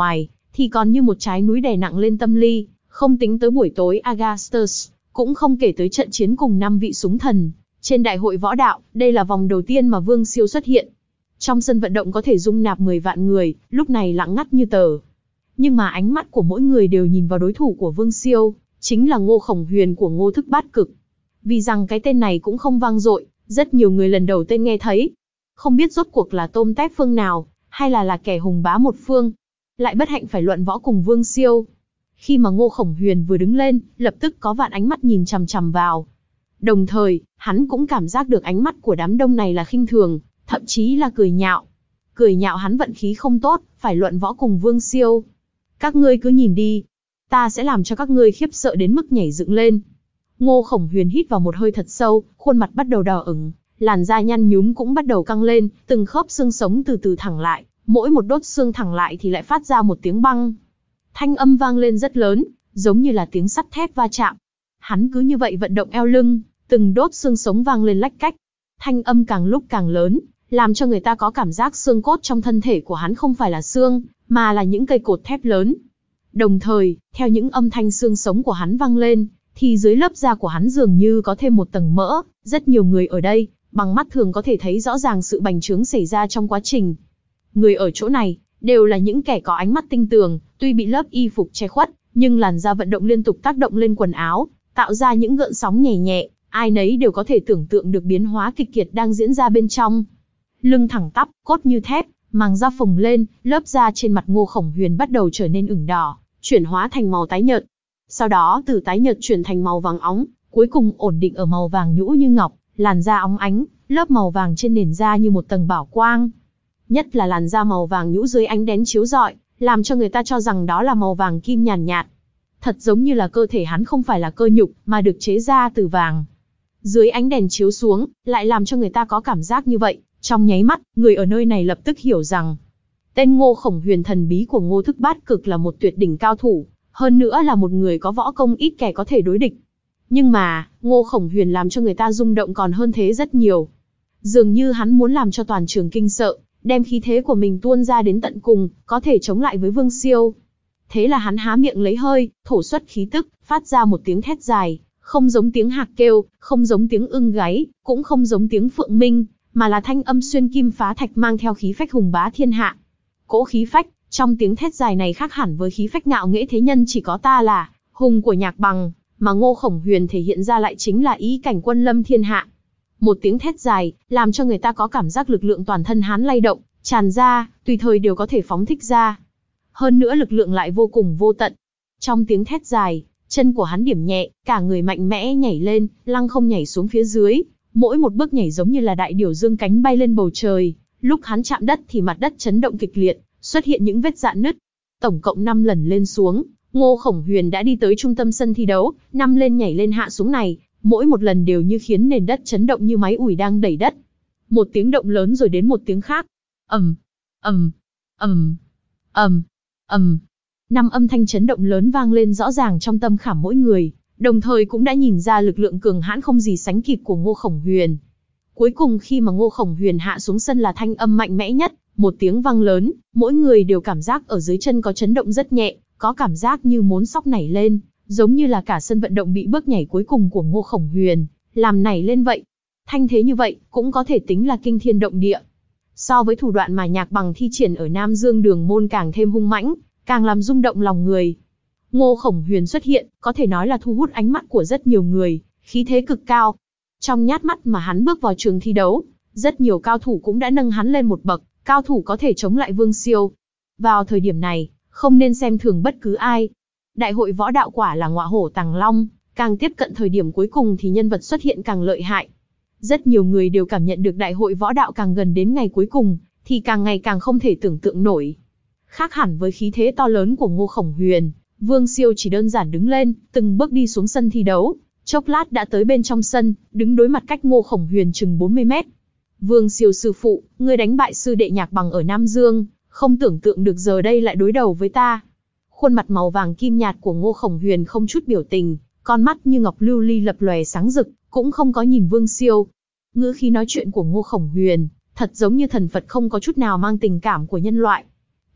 thì còn như một trái núi đè nặng lên tâm Ly, không tính tới buổi tối Augustus, cũng không kể tới trận chiến cùng năm vị súng thần. Trên đại hội võ đạo, đây là vòng đầu tiên mà Vương Siêu xuất hiện. Trong sân vận động có thể dung nạp mười vạn người, lúc này lặng ngắt như tờ. Nhưng mà ánh mắt của mỗi người đều nhìn vào đối thủ của Vương Siêu, chính là Ngô Khổng Huyền của Ngô Thức Bát Cực. Vì rằng cái tên này cũng không vang dội, rất nhiều người lần đầu tên nghe thấy. Không biết rốt cuộc là tôm tép phương nào, hay là là kẻ hùng bá một phương. Lại bất hạnh phải luận võ cùng Vương Siêu. Khi mà Ngô Khổng Huyền vừa đứng lên, lập tức có vạn ánh mắt nhìn chằm chằm vào. Đồng thời, hắn cũng cảm giác được ánh mắt của đám đông này là khinh thường, thậm chí là cười nhạo. Cười nhạo hắn vận khí không tốt, phải luận võ cùng Vương Siêu. Các ngươi cứ nhìn đi, ta sẽ làm cho các ngươi khiếp sợ đến mức nhảy dựng lên. Ngô Khổng Huyền hít vào một hơi thật sâu, khuôn mặt bắt đầu đỏ ửng, làn da nhăn nhúm cũng bắt đầu căng lên, từng khớp xương sống từ từ thẳng lại, mỗi một đốt xương thẳng lại thì lại phát ra một tiếng băng. Thanh âm vang lên rất lớn, giống như là tiếng sắt thép va chạm. Hắn cứ như vậy vận động eo lưng, từng đốt xương sống vang lên lách cách. Thanh âm càng lúc càng lớn, làm cho người ta có cảm giác xương cốt trong thân thể của hắn không phải là xương, mà là những cây cột thép lớn. Đồng thời, theo những âm thanh xương sống của hắn vang lên, thì dưới lớp da của hắn dường như có thêm một tầng mỡ. Rất nhiều người ở đây, bằng mắt thường có thể thấy rõ ràng sự bành trướng xảy ra trong quá trình. Người ở chỗ này, đều là những kẻ có ánh mắt tinh tường, tuy bị lớp y phục che khuất, nhưng làn da vận động liên tục tác động lên quần áo, tạo ra những gợn sóng nhẹ nhẹ, ai nấy đều có thể tưởng tượng được biến hóa kịch liệt đang diễn ra bên trong. Lưng thẳng tắp, cốt như thép, màng da phồng lên, lớp da trên mặt Ngô Khổng Huyền bắt đầu trở nên ửng đỏ, chuyển hóa thành màu tái nhợt. Sau đó từ tái nhợt chuyển thành màu vàng óng, cuối cùng ổn định ở màu vàng nhũ như ngọc, làn da óng ánh, lớp màu vàng trên nền da như một tầng bảo quang. Nhất là làn da màu vàng nhũ dưới ánh đèn chiếu rọi, làm cho người ta cho rằng đó là màu vàng kim nhàn nhạt, nhạt. Thật giống như là cơ thể hắn không phải là cơ nhục, mà được chế ra từ vàng. Dưới ánh đèn chiếu xuống, lại làm cho người ta có cảm giác như vậy. Trong nháy mắt, người ở nơi này lập tức hiểu rằng, tên Ngô Khổng Huyền thần bí của Ngô Thức Bát Cực là một tuyệt đỉnh cao thủ, hơn nữa là một người có võ công ít kẻ có thể đối địch. Nhưng mà, Ngô Khổng Huyền làm cho người ta rung động còn hơn thế rất nhiều. Dường như hắn muốn làm cho toàn trường kinh sợ, đem khí thế của mình tuôn ra đến tận cùng, có thể chống lại với Vương Siêu. Thế là hắn há miệng lấy hơi, thổ xuất khí tức, phát ra một tiếng thét dài, không giống tiếng hạc kêu, không giống tiếng ưng gáy, cũng không giống tiếng phượng minh, mà là thanh âm xuyên kim phá thạch mang theo khí phách hùng bá thiên hạ. Cỗ khí phách, trong tiếng thét dài này khác hẳn với khí phách ngạo nghễ thế nhân chỉ có ta là hùng của Nhạc Bằng, mà Ngô Khổng Huyền thể hiện ra lại chính là ý cảnh quân lâm thiên hạ. Một tiếng thét dài, làm cho người ta có cảm giác lực lượng toàn thân hắn lay động, tràn ra, tùy thời đều có thể phóng thích ra. Hơn nữa lực lượng lại vô cùng vô tận. Trong tiếng thét dài, chân của hắn điểm nhẹ, cả người mạnh mẽ nhảy lên, lăng không nhảy xuống phía dưới. Mỗi một bước nhảy giống như là đại điểu dương cánh bay lên bầu trời. Lúc hắn chạm đất thì mặt đất chấn động kịch liệt, xuất hiện những vết rạn nứt. Tổng cộng năm lần lên xuống, Ngô Khổng Huyền đã đi tới trung tâm sân thi đấu, năm lên nhảy lên hạ xuống này, mỗi một lần đều như khiến nền đất chấn động như máy ủi đang đẩy đất. Một tiếng động lớn rồi đến một tiếng khác. Ầm, ầm, ầm, ầm, ầm. Năm âm thanh chấn động lớn vang lên rõ ràng trong tâm khảm mỗi người, đồng thời cũng đã nhìn ra lực lượng cường hãn không gì sánh kịp của Ngô Khổng Huyền. Cuối cùng khi mà Ngô Khổng Huyền hạ xuống sân là thanh âm mạnh mẽ nhất, một tiếng vang lớn, mỗi người đều cảm giác ở dưới chân có chấn động rất nhẹ, có cảm giác như muốn sóc nảy lên, giống như là cả sân vận động bị bước nhảy cuối cùng của Ngô Khổng Huyền làm nảy lên vậy. Thanh thế như vậy cũng có thể tính là kinh thiên động địa. So với thủ đoạn mà Nhạc Bằng thi triển ở Nam Dương Đường môn càng thêm hung mãnh, càng làm rung động lòng người. Ngô Khổng Huyền xuất hiện, có thể nói là thu hút ánh mắt của rất nhiều người, khí thế cực cao. Trong nhát mắt mà hắn bước vào trường thi đấu, rất nhiều cao thủ cũng đã nâng hắn lên một bậc, cao thủ có thể chống lại Vương Siêu. Vào thời điểm này, không nên xem thường bất cứ ai. Đại hội võ đạo quả là ngọa hổ tàng long, càng tiếp cận thời điểm cuối cùng thì nhân vật xuất hiện càng lợi hại. Rất nhiều người đều cảm nhận được đại hội võ đạo càng gần đến ngày cuối cùng, thì càng ngày càng không thể tưởng tượng nổi. Khác hẳn với khí thế to lớn của Ngô Khổng Huyền, Vương Siêu chỉ đơn giản đứng lên, từng bước đi xuống sân thi đấu, chốc lát đã tới bên trong sân, đứng đối mặt cách Ngô Khổng Huyền chừng bốn mươi mét. Vương Siêu sư phụ, ngươi đánh bại sư đệ Nhạc Bằng ở Nam Dương, không tưởng tượng được giờ đây lại đối đầu với ta. Khuôn mặt màu vàng kim nhạt của Ngô Khổng Huyền không chút biểu tình, con mắt như ngọc lưu ly lập lòe sáng rực, cũng không có nhìn Vương Siêu. Ngữ khí nói chuyện của Ngô Khổng Huyền, thật giống như thần Phật không có chút nào mang tình cảm của nhân loại.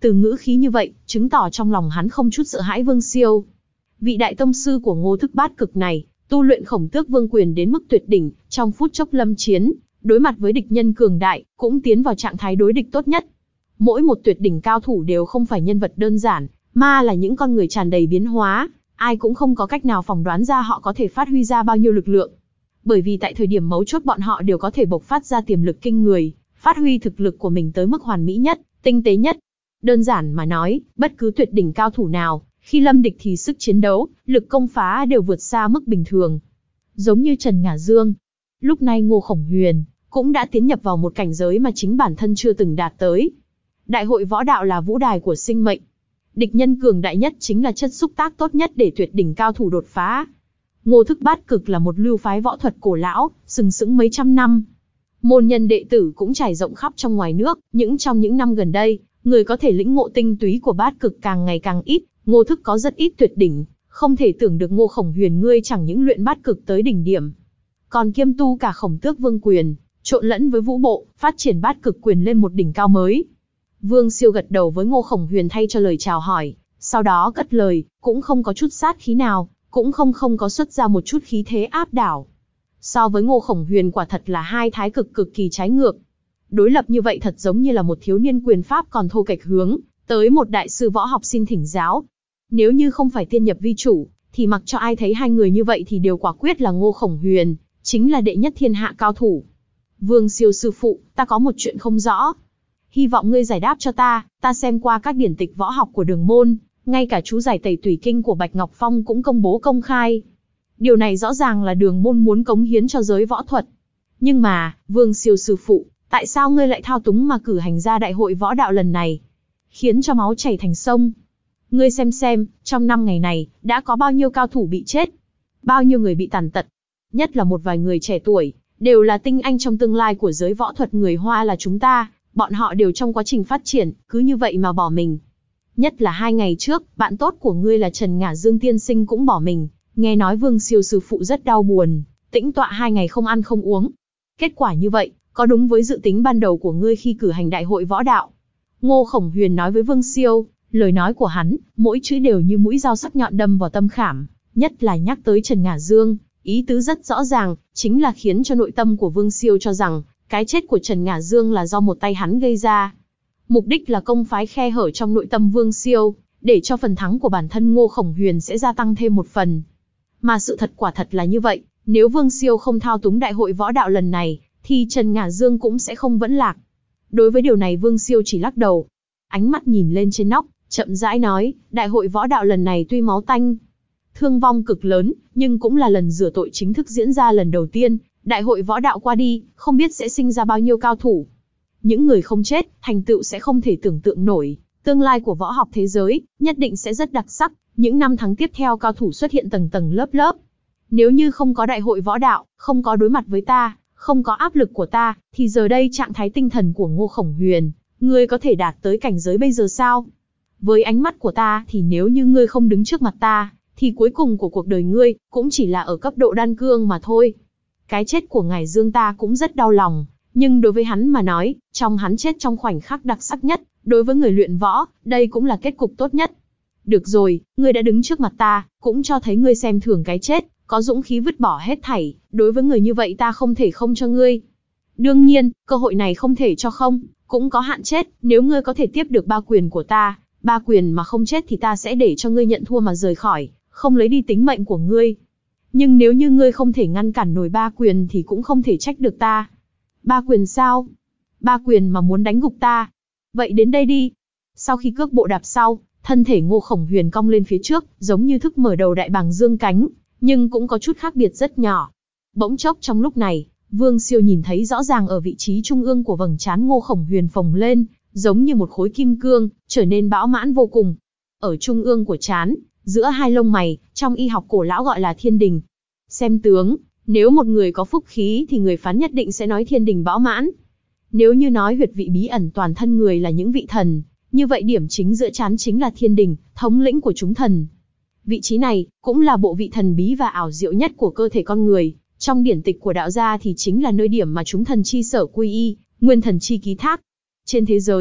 Từ ngữ khí như vậy, chứng tỏ trong lòng hắn không chút sợ hãi Vương Siêu. Vị đại tông sư của Ngô Thức Bát Cực này, tu luyện Khổng Tước Vương quyền đến mức tuyệt đỉnh, trong phút chốc lâm chiến, đối mặt với địch nhân cường đại, cũng tiến vào trạng thái đối địch tốt nhất. Mỗi một tuyệt đỉnh cao thủ đều không phải nhân vật đơn giản, mà là những con người tràn đầy biến hóa, ai cũng không có cách nào phỏng đoán ra họ có thể phát huy ra bao nhiêu lực lượng. Bởi vì tại thời điểm mấu chốt bọn họ đều có thể bộc phát ra tiềm lực kinh người, phát huy thực lực của mình tới mức hoàn mỹ nhất, tinh tế nhất. Đơn giản mà nói, bất cứ tuyệt đỉnh cao thủ nào, khi lâm địch thì sức chiến đấu, lực công phá đều vượt xa mức bình thường. Giống như Trần Ngả Dương. Lúc này Ngô Khổng Huyền cũng đã tiến nhập vào một cảnh giới mà chính bản thân chưa từng đạt tới. Đại hội võ đạo là vũ đài của sinh mệnh. Địch nhân cường đại nhất chính là chất xúc tác tốt nhất để tuyệt đỉnh cao thủ đột phá. Ngô Thức Bát Cực là một lưu phái võ thuật cổ lão, sừng sững mấy trăm năm. Môn nhân đệ tử cũng trải rộng khắp trong ngoài nước, những trong những năm gần đây, người có thể lĩnh ngộ tinh túy của Bát Cực càng ngày càng ít, Ngô Thức có rất ít tuyệt đỉnh, không thể tưởng được Ngô Khổng Huyền ngươi chẳng những luyện Bát Cực tới đỉnh điểm, còn kiêm tu cả Khổng Tước Vương quyền, trộn lẫn với vũ bộ, phát triển Bát Cực quyền lên một đỉnh cao mới. Vương Siêu gật đầu với Ngô Khổng Huyền thay cho lời chào hỏi, sau đó cất lời, cũng không có chút sát khí nào, cũng không không có xuất ra một chút khí thế áp đảo. So với Ngô Khổng Huyền quả thật là hai thái cực cực kỳ trái ngược. Đối lập như vậy thật giống như là một thiếu niên quyền pháp còn thô kệch hướng tới một đại sư võ học xin thỉnh giáo. Nếu như không phải tiên nhập vi chủ, thì mặc cho ai thấy hai người như vậy thì đều quả quyết là Ngô Khổng Huyền chính là đệ nhất thiên hạ cao thủ. Vương Siêu sư phụ, ta có một chuyện không rõ. Hy vọng ngươi giải đáp cho ta, ta xem qua các điển tịch võ học của Đường môn, ngay cả chú giải Tẩy Tùy Kinh của Bạch Ngọc Phong cũng công bố công khai. Điều này rõ ràng là Đường môn muốn cống hiến cho giới võ thuật. Nhưng mà, Vương Siêu sư phụ, tại sao ngươi lại thao túng mà cử hành ra đại hội võ đạo lần này, khiến cho máu chảy thành sông? Ngươi xem xem, trong năm ngày này, đã có bao nhiêu cao thủ bị chết, bao nhiêu người bị tàn tật, nhất là một vài người trẻ tuổi, đều là tinh anh trong tương lai của giới võ thuật người Hoa là chúng ta, bọn họ đều trong quá trình phát triển, cứ như vậy mà bỏ mình. Nhất là hai ngày trước, bạn tốt của ngươi là Trần Ngả Dương tiên sinh cũng bỏ mình, nghe nói Vương Siêu sư phụ rất đau buồn, tĩnh tọa hai ngày không ăn không uống. Kết quả như vậy, có đúng với dự tính ban đầu của ngươi khi cử hành đại hội võ đạo? Ngô Khổng Huyền nói với Vương Siêu, lời nói của hắn, mỗi chữ đều như mũi dao sắc nhọn đâm vào tâm khảm, nhất là nhắc tới Trần Ngả Dương, ý tứ rất rõ ràng, chính là khiến cho nội tâm của Vương Siêu cho rằng, cái chết của Trần Ngả Dương là do một tay hắn gây ra. Mục đích là công phái khe hở trong nội tâm Vương Siêu, để cho phần thắng của bản thân Ngô Khổng Huyền sẽ gia tăng thêm một phần. Mà sự thật quả thật là như vậy, nếu Vương Siêu không thao túng đại hội võ đạo lần này, thì Trần Ngả Dương cũng sẽ không vẫn lạc. Đối với điều này Vương Siêu chỉ lắc đầu, ánh mắt nhìn lên trên nóc, chậm rãi nói, đại hội võ đạo lần này tuy máu tanh, thương vong cực lớn, nhưng cũng là lần rửa tội chính thức diễn ra lần đầu tiên. Đại hội võ đạo qua đi, không biết sẽ sinh ra bao nhiêu cao thủ. Những người không chết, thành tựu sẽ không thể tưởng tượng nổi. Tương lai của võ học thế giới, nhất định sẽ rất đặc sắc. Những năm tháng tiếp theo cao thủ xuất hiện tầng tầng lớp lớp. Nếu như không có đại hội võ đạo, không có đối mặt với ta, không có áp lực của ta, thì giờ đây trạng thái tinh thần của Ngô Khổng Huyền, ngươi có thể đạt tới cảnh giới bây giờ sao? Với ánh mắt của ta thì nếu như ngươi không đứng trước mặt ta, thì cuối cùng của cuộc đời ngươi, cũng chỉ là ở cấp độ đan cương mà thôi. Cái chết của Ngải Dương ta cũng rất đau lòng, nhưng đối với hắn mà nói, trong hắn chết trong khoảnh khắc đặc sắc nhất, đối với người luyện võ, đây cũng là kết cục tốt nhất. Được rồi, ngươi đã đứng trước mặt ta, cũng cho thấy ngươi xem thường cái chết, có dũng khí vứt bỏ hết thảy, đối với người như vậy ta không thể không cho ngươi. Đương nhiên, cơ hội này không thể cho không, cũng có hạn chết, nếu ngươi có thể tiếp được ba quyền của ta, ba quyền mà không chết thì ta sẽ để cho ngươi nhận thua mà rời khỏi, không lấy đi tính mệnh của ngươi. Nhưng nếu như ngươi không thể ngăn cản nổi ba quyền thì cũng không thể trách được ta. Ba quyền sao? Ba quyền mà muốn đánh gục ta? Vậy đến đây đi. Sau khi cước bộ đạp sau, thân thể Ngô Khổng Huyền cong lên phía trước, giống như thức mở đầu đại bàng dương cánh, nhưng cũng có chút khác biệt rất nhỏ. Bỗng chốc trong lúc này, Vương Siêu nhìn thấy rõ ràng ở vị trí trung ương của vầng trán Ngô Khổng Huyền phồng lên, giống như một khối kim cương, trở nên bão mãn vô cùng. Ở trung ương của trán, giữa hai lông mày, trong y học cổ lão gọi là thiên đình. Xem tướng, nếu một người có phúc khí thì người phán nhất định sẽ nói thiên đình bão mãn. Nếu như nói huyệt vị bí ẩn toàn thân người là những vị thần, như vậy điểm chính giữa trán chính là thiên đình, thống lĩnh của chúng thần. Vị trí này, cũng là bộ vị thần bí và ảo diệu nhất của cơ thể con người. Trong điển tịch của đạo gia thì chính là nơi điểm mà chúng thần chi sở quy y, nguyên thần chi ký thác. Trên thế giới,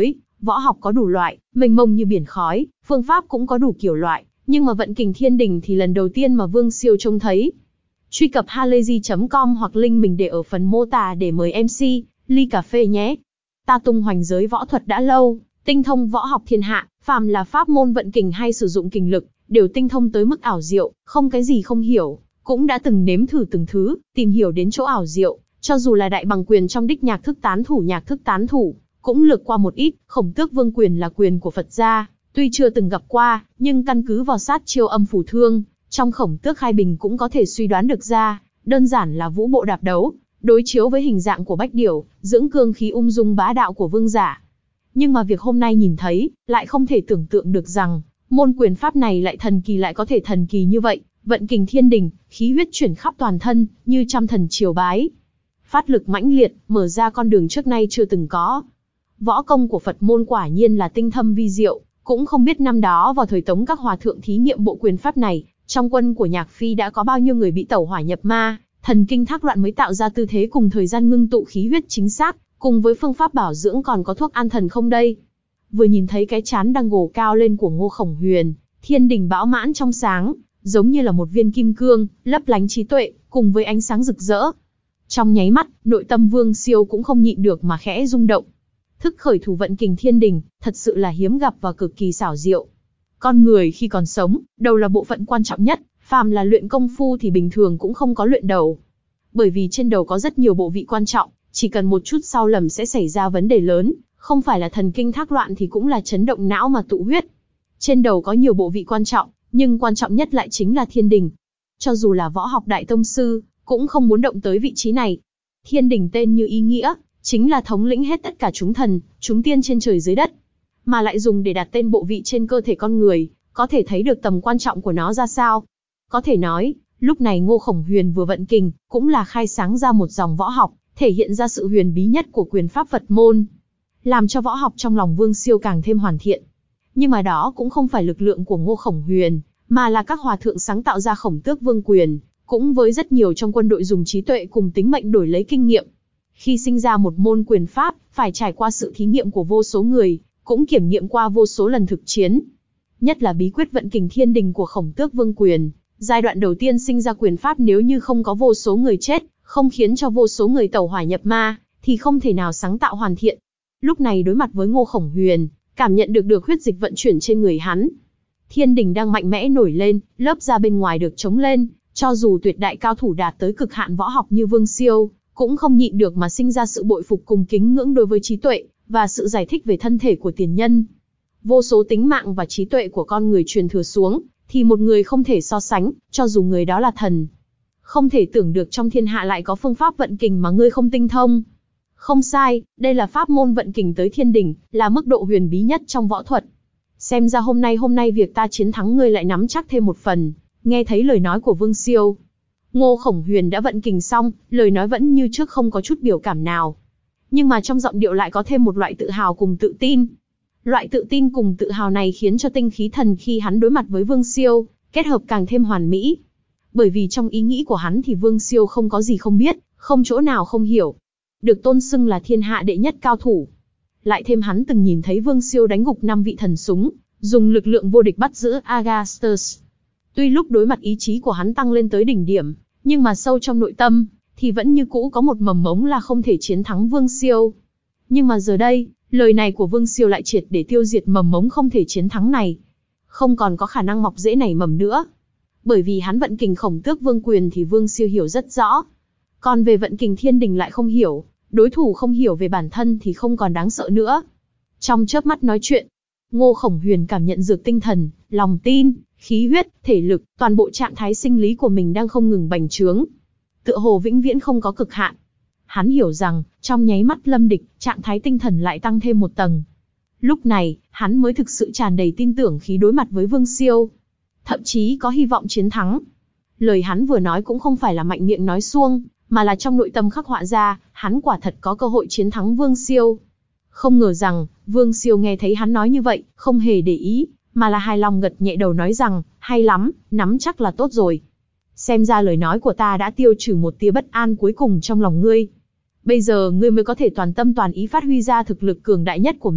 Võ học có đủ loại, mênh mông như biển khói, phương pháp cũng có đủ kiểu loại, nhưng mà vận kình thiên đình thì lần đầu tiên mà Vương Siêu trông thấy. Truy cập halayzi chấm com hoặc link mình để ở phần mô tả để mời em xê, ly cà phê nhé. Ta tung hoành giới võ thuật đã lâu, tinh thông võ học thiên hạ, phàm là pháp môn vận kình hay sử dụng kình lực, đều tinh thông tới mức ảo diệu, không cái gì không hiểu, cũng đã từng nếm thử từng thứ, tìm hiểu đến chỗ ảo diệu, cho dù là đại bằng quyền trong đích nhạc thức tán thủ nhạc thức tán thủ, cũng lược qua một ít. Khổng Tước Vương quyền là quyền của Phật gia, tuy chưa từng gặp qua, nhưng căn cứ vào sát chiêu âm phủ thương, trong Khổng Tước Khai Bình cũng có thể suy đoán được ra, đơn giản là vũ bộ đạp đấu, đối chiếu với hình dạng của bách điểu, dưỡng cương khí ung dung bá đạo của vương giả. Nhưng mà việc hôm nay nhìn thấy, lại không thể tưởng tượng được rằng, môn quyền pháp này lại thần kỳ lại có thể thần kỳ như vậy, vận kình thiên đình, khí huyết chuyển khắp toàn thân, như trăm thần triều bái. Phát lực mãnh liệt, mở ra con đường trước nay chưa từng có. Võ công của Phật môn quả nhiên là tinh thâm vi diệu, cũng không biết năm đó vào thời Tống các hòa thượng thí nghiệm bộ quyền pháp này, trong quân của Nhạc Phi đã có bao nhiêu người bị tẩu hỏa nhập ma, thần kinh thác loạn mới tạo ra tư thế cùng thời gian ngưng tụ khí huyết chính xác, cùng với phương pháp bảo dưỡng còn có thuốc an thần không đây. Vừa nhìn thấy cái chán đang gồ cao lên của Ngô Khổng Huyền, thiên đình bão mãn trong sáng, giống như là một viên kim cương, lấp lánh trí tuệ, cùng với ánh sáng rực rỡ. Trong nháy mắt, nội tâm Vương Siêu cũng không nhịn được mà khẽ rung động. Thức khởi thủ vận kình thiên đình, thật sự là hiếm gặp và cực kỳ xảo diệu. Con người khi còn sống, đầu là bộ phận quan trọng nhất, phàm là luyện công phu thì bình thường cũng không có luyện đầu. Bởi vì trên đầu có rất nhiều bộ vị quan trọng, chỉ cần một chút sai lầm sẽ xảy ra vấn đề lớn, không phải là thần kinh thác loạn thì cũng là chấn động não mà tụ huyết. Trên đầu có nhiều bộ vị quan trọng, nhưng quan trọng nhất lại chính là thiên đình. Cho dù là võ học đại tông sư, cũng không muốn động tới vị trí này. Thiên đình tên như ý nghĩa, chính là thống lĩnh hết tất cả chúng thần, chúng tiên trên trời dưới đất. Mà lại dùng để đặt tên bộ vị trên cơ thể con người, có thể thấy được tầm quan trọng của nó ra sao. Có thể nói, lúc này Ngô Khổng Huyền vừa vận kình, cũng là khai sáng ra một dòng võ học, thể hiện ra sự huyền bí nhất của quyền pháp Phật môn, làm cho võ học trong lòng Vương Siêu càng thêm hoàn thiện. Nhưng mà đó cũng không phải lực lượng của Ngô Khổng Huyền, mà là các hòa thượng sáng tạo ra Khổng Tước Vương quyền, cũng với rất nhiều trong quân đội dùng trí tuệ cùng tính mệnh đổi lấy kinh nghiệm. Khi sinh ra một môn quyền pháp, phải trải qua sự thí nghiệm của vô số người, cũng kiểm nghiệm qua vô số lần thực chiến. Nhất là bí quyết vận kình thiên đình của Khổng Tước Vương quyền, giai đoạn đầu tiên sinh ra quyền pháp nếu như không có vô số người chết, không khiến cho vô số người tẩu hỏa nhập ma, thì không thể nào sáng tạo hoàn thiện. Lúc này đối mặt với Ngô Khổng Huyền, cảm nhận được được huyết dịch vận chuyển trên người hắn. Thiên đình đang mạnh mẽ nổi lên, lớp da bên ngoài được chống lên, cho dù tuyệt đại cao thủ đạt tới cực hạn võ học như Vương Siêu, cũng không nhịn được mà sinh ra sự bội phục cùng kính ngưỡng đối với trí tuệ, và sự giải thích về thân thể của tiền nhân. Vô số tính mạng và trí tuệ của con người truyền thừa xuống, thì một người không thể so sánh, cho dù người đó là thần. Không thể tưởng được trong thiên hạ lại có phương pháp vận kình mà ngươi không tinh thông. Không sai, đây là pháp môn vận kình tới thiên đỉnh, là mức độ huyền bí nhất trong võ thuật. Xem ra hôm nay hôm nay việc ta chiến thắng ngươi lại nắm chắc thêm một phần. Nghe thấy lời nói của Vương Siêu, Ngô Khổng Huyền đã vận kình xong, lời nói vẫn như trước không có chút biểu cảm nào. Nhưng mà trong giọng điệu lại có thêm một loại tự hào cùng tự tin. Loại tự tin cùng tự hào này khiến cho tinh khí thần khi hắn đối mặt với Vương Siêu, kết hợp càng thêm hoàn mỹ. Bởi vì trong ý nghĩ của hắn thì Vương Siêu không có gì không biết, không chỗ nào không hiểu. Được tôn xưng là thiên hạ đệ nhất cao thủ. Lại thêm hắn từng nhìn thấy Vương Siêu đánh gục năm vị thần súng, dùng lực lượng vô địch bắt giữ Agastus. Tuy lúc đối mặt ý chí của hắn tăng lên tới đỉnh điểm, nhưng mà sâu trong nội tâm, thì vẫn như cũ có một mầm mống là không thể chiến thắng Vương Siêu. Nhưng mà giờ đây, lời này của Vương Siêu lại triệt để tiêu diệt mầm mống không thể chiến thắng này. Không còn có khả năng mọc rễ nảy mầm nữa. Bởi vì hắn vận kình Khổng Tước Vương quyền thì Vương Siêu hiểu rất rõ. Còn về vận kình thiên đình lại không hiểu, đối thủ không hiểu về bản thân thì không còn đáng sợ nữa. Trong chớp mắt nói chuyện, Ngô Khổng Huyền cảm nhận dược tinh thần, lòng tin, khí huyết, thể lực, toàn bộ trạng thái sinh lý của mình đang không ngừng bành trướng. Tựa hồ vĩnh viễn không có cực hạn. Hắn hiểu rằng, trong nháy mắt lâm địch, trạng thái tinh thần lại tăng thêm một tầng. Lúc này, hắn mới thực sự tràn đầy tin tưởng khi đối mặt với Vương Siêu. Thậm chí có hy vọng chiến thắng. Lời hắn vừa nói cũng không phải là mạnh miệng nói suông, mà là trong nội tâm khắc họa ra, hắn quả thật có cơ hội chiến thắng Vương Siêu. Không ngờ rằng, Vương Siêu nghe thấy hắn nói như vậy, không hề để ý, mà là hài lòng gật nhẹ đầu nói rằng, hay lắm, nắm chắc là tốt rồi. Xem ra lời nói của ta đã tiêu trừ một tia bất an cuối cùng trong lòng ngươi. Bây giờ ngươi mới có thể toàn tâm toàn ý phát huy ra thực lực cường đại nhất của mình,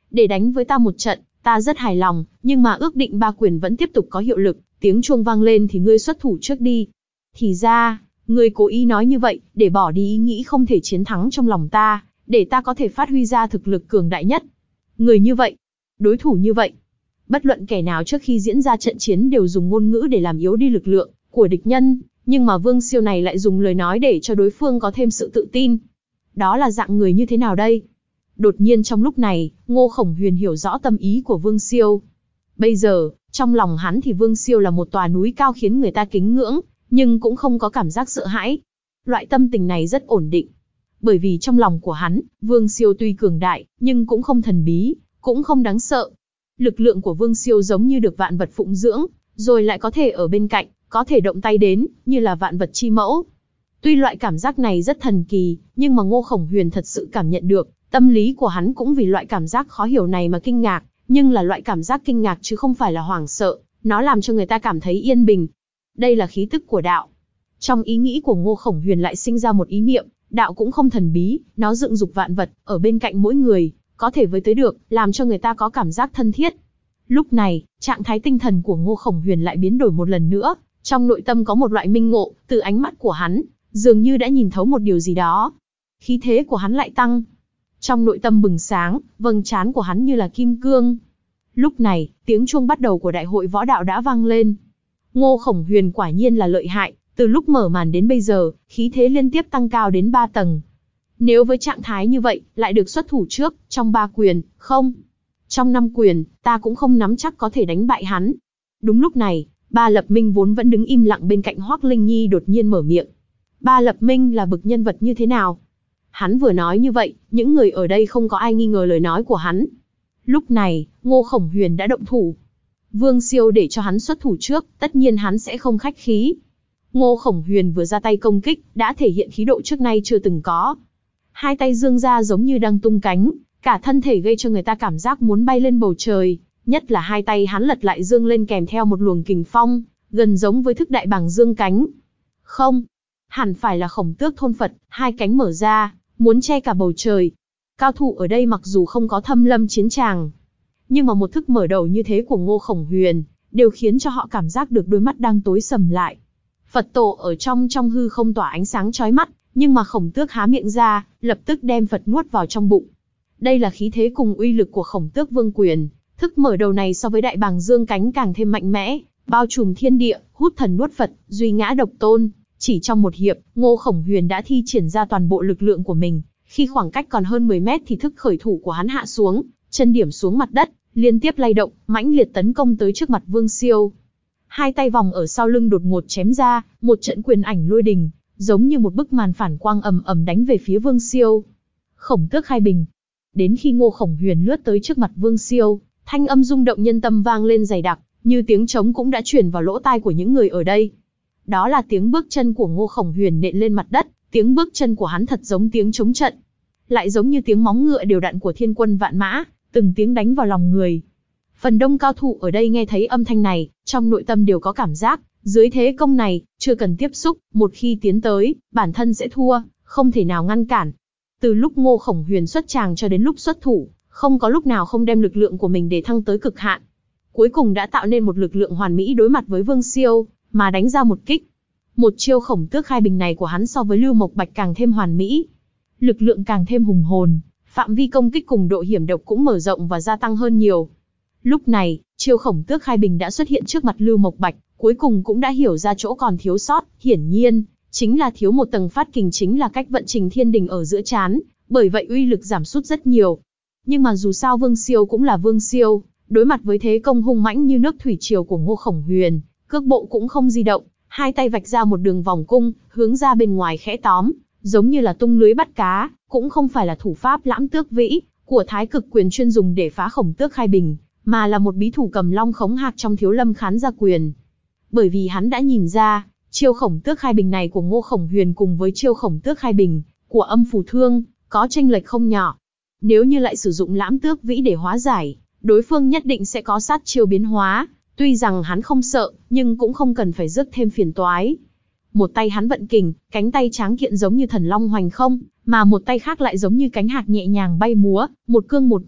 để đánh với ta một trận, ta rất hài lòng, nhưng mà ước định ba quyền vẫn tiếp tục có hiệu lực, tiếng chuông vang lên thì ngươi xuất thủ trước đi. Thì ra, ngươi cố ý nói như vậy, để bỏ đi ý nghĩ không thể chiến thắng trong lòng ta, để ta có thể phát huy ra thực lực cường đại nhất. Người như vậy, đối thủ như vậy, bất luận kẻ nào trước khi diễn ra trận chiến đều dùng ngôn ngữ để làm yếu đi lực lượng của địch nhân, nhưng mà Vương Siêu này lại dùng lời nói để cho đối phương có thêm sự tự tin. Đó là dạng người như thế nào đây? Đột nhiên trong lúc này, Ngô Khổng Huyền hiểu rõ tâm ý của Vương Siêu. Bây giờ, trong lòng hắn thì Vương Siêu là một tòa núi cao khiến người ta kính ngưỡng, nhưng cũng không có cảm giác sợ hãi. Loại tâm tình này rất ổn định. Bởi vì trong lòng của hắn, Vương Siêu tuy cường đại, nhưng cũng không thần bí, cũng không đáng sợ. Lực lượng của Vương Siêu giống như được vạn vật phụng dưỡng, rồi lại có thể ở bên cạnh, có thể động tay đến, như là vạn vật chi mẫu. Tuy loại cảm giác này rất thần kỳ, nhưng mà Ngô Khổng Huyền thật sự cảm nhận được, tâm lý của hắn cũng vì loại cảm giác khó hiểu này mà kinh ngạc, nhưng là loại cảm giác kinh ngạc chứ không phải là hoảng sợ, nó làm cho người ta cảm thấy yên bình. Đây là khí tức của đạo. Trong ý nghĩ của Ngô Khổng Huyền lại sinh ra một ý niệm, đạo cũng không thần bí, nó dựng dục vạn vật, ở bên cạnh mỗi người, có thể với tới được, làm cho người ta có cảm giác thân thiết. Lúc này, trạng thái tinh thần của Ngô Khổng Huyền lại biến đổi một lần nữa, trong nội tâm có một loại minh ngộ, từ ánh mắt của hắn, dường như đã nhìn thấu một điều gì đó. Khí thế của hắn lại tăng. Trong nội tâm bừng sáng, vầng trán của hắn như là kim cương. Lúc này, tiếng chuông bắt đầu của đại hội võ đạo đã vang lên. Ngô Khổng Huyền quả nhiên là lợi hại, từ lúc mở màn đến bây giờ, khí thế liên tiếp tăng cao đến ba tầng. Nếu với trạng thái như vậy, lại được xuất thủ trước, trong ba quyền, không. Trong năm quyền, ta cũng không nắm chắc có thể đánh bại hắn. Đúng lúc này, Ba Lập Minh vốn vẫn đứng im lặng bên cạnh Hoắc Linh Nhi đột nhiên mở miệng. Ba Lập Minh là bậc nhân vật như thế nào? Hắn vừa nói như vậy, những người ở đây không có ai nghi ngờ lời nói của hắn. Lúc này, Ngô Khổng Huyền đã động thủ. Vương Siêu để cho hắn xuất thủ trước, tất nhiên hắn sẽ không khách khí. Ngô Khổng Huyền vừa ra tay công kích, đã thể hiện khí độ trước nay chưa từng có. Hai tay dương ra giống như đang tung cánh, cả thân thể gây cho người ta cảm giác muốn bay lên bầu trời, nhất là hai tay hắn lật lại dương lên kèm theo một luồng kình phong, gần giống với thức đại bàng dương cánh. Không, hẳn phải là Khổng Tước thôn Phật, hai cánh mở ra, muốn che cả bầu trời. Cao thủ ở đây mặc dù không có thâm lâm chiến tràng, nhưng mà một thức mở đầu như thế của Ngô Khổng Huyền, đều khiến cho họ cảm giác được đôi mắt đang tối sầm lại. Phật tổ ở trong trong hư không tỏa ánh sáng chói mắt, nhưng mà Khổng Tước há miệng ra, lập tức đem Phật nuốt vào trong bụng. Đây là khí thế cùng uy lực của Khổng Tước Vương Quyền, thức mở đầu này so với đại bàng dương cánh càng thêm mạnh mẽ, bao trùm thiên địa, hút thần nuốt Phật, duy ngã độc tôn. Chỉ trong một hiệp, Ngô Khổng Huyền đã thi triển ra toàn bộ lực lượng của mình, khi khoảng cách còn hơn mười mét thì thức khởi thủ của hắn hạ xuống, chân điểm xuống mặt đất, liên tiếp lay động, mãnh liệt tấn công tới trước mặt Vương Siêu. Hai tay vòng ở sau lưng đột ngột chém ra, một trận quyền ảnh lôi đình, giống như một bức màn phản quang ầm ầm đánh về phía Vương Siêu. Khổng Tước khai bình. Đến khi Ngô Khổng Huyền lướt tới trước mặt Vương Siêu, thanh âm rung động nhân tâm vang lên dày đặc, như tiếng trống cũng đã truyền vào lỗ tai của những người ở đây. Đó là tiếng bước chân của Ngô Khổng Huyền nện lên mặt đất, tiếng bước chân của hắn thật giống tiếng trống trận, lại giống như tiếng móng ngựa đều đặn của thiên quân vạn mã, từng tiếng đánh vào lòng người. Phần đông cao thủ ở đây nghe thấy âm thanh này, trong nội tâm đều có cảm giác, dưới thế công này, chưa cần tiếp xúc, một khi tiến tới, bản thân sẽ thua, không thể nào ngăn cản. Từ lúc Ngô Khổng Huyền xuất tràng cho đến lúc xuất thủ, không có lúc nào không đem lực lượng của mình để thăng tới cực hạn. Cuối cùng đã tạo nên một lực lượng hoàn mỹ đối mặt với Vương Siêu, mà đánh ra một kích. Một chiêu Khổng Tước khai bình này của hắn so với Lưu Mộc Bạch càng thêm hoàn mỹ. Lực lượng càng thêm hùng hồn, phạm vi công kích cùng độ hiểm độc cũng mở rộng và gia tăng hơn nhiều. Lúc này, chiêu Khổng Tước khai bình đã xuất hiện trước mặt Lưu Mộc Bạch, cuối cùng cũng đã hiểu ra chỗ còn thiếu sót, hiển nhiên, chính là thiếu một tầng phát kình, chính là cách vận trình thiên đình ở giữa trán, bởi vậy uy lực giảm sút rất nhiều. Nhưng mà dù sao Vương Siêu cũng là Vương Siêu, đối mặt với thế công hung mãnh như nước thủy triều của Ngô Khổng Huyền, cước bộ cũng không di động, hai tay vạch ra một đường vòng cung, hướng ra bên ngoài khẽ tóm, giống như là tung lưới bắt cá, cũng không phải là thủ pháp Lãm Tước Vĩ của Thái Cực Quyền chuyên dùng để phá Khổng Tước khai bình, mà là một bí thủ cầm long khống hạc trong Thiếu Lâm Khán Gia Quyền. Bởi vì hắn đã nhìn ra, chiêu Khổng Tước khai bình này của Ngô Khổng Huyền cùng với chiêu Khổng Tước khai bình của Âm Phù Thương có chênh lệch không nhỏ. Nếu như lại sử dụng Lãm Tước Vĩ để hóa giải, đối phương nhất định sẽ có sát chiêu biến hóa. Tuy rằng hắn không sợ, nhưng cũng không cần phải rước thêm phiền toái. Một tay hắn vận kình, cánh tay tráng kiện giống như thần long hoành không, mà một tay khác lại giống như cánh hạc nhẹ nhàng bay múa, một cương một nhu,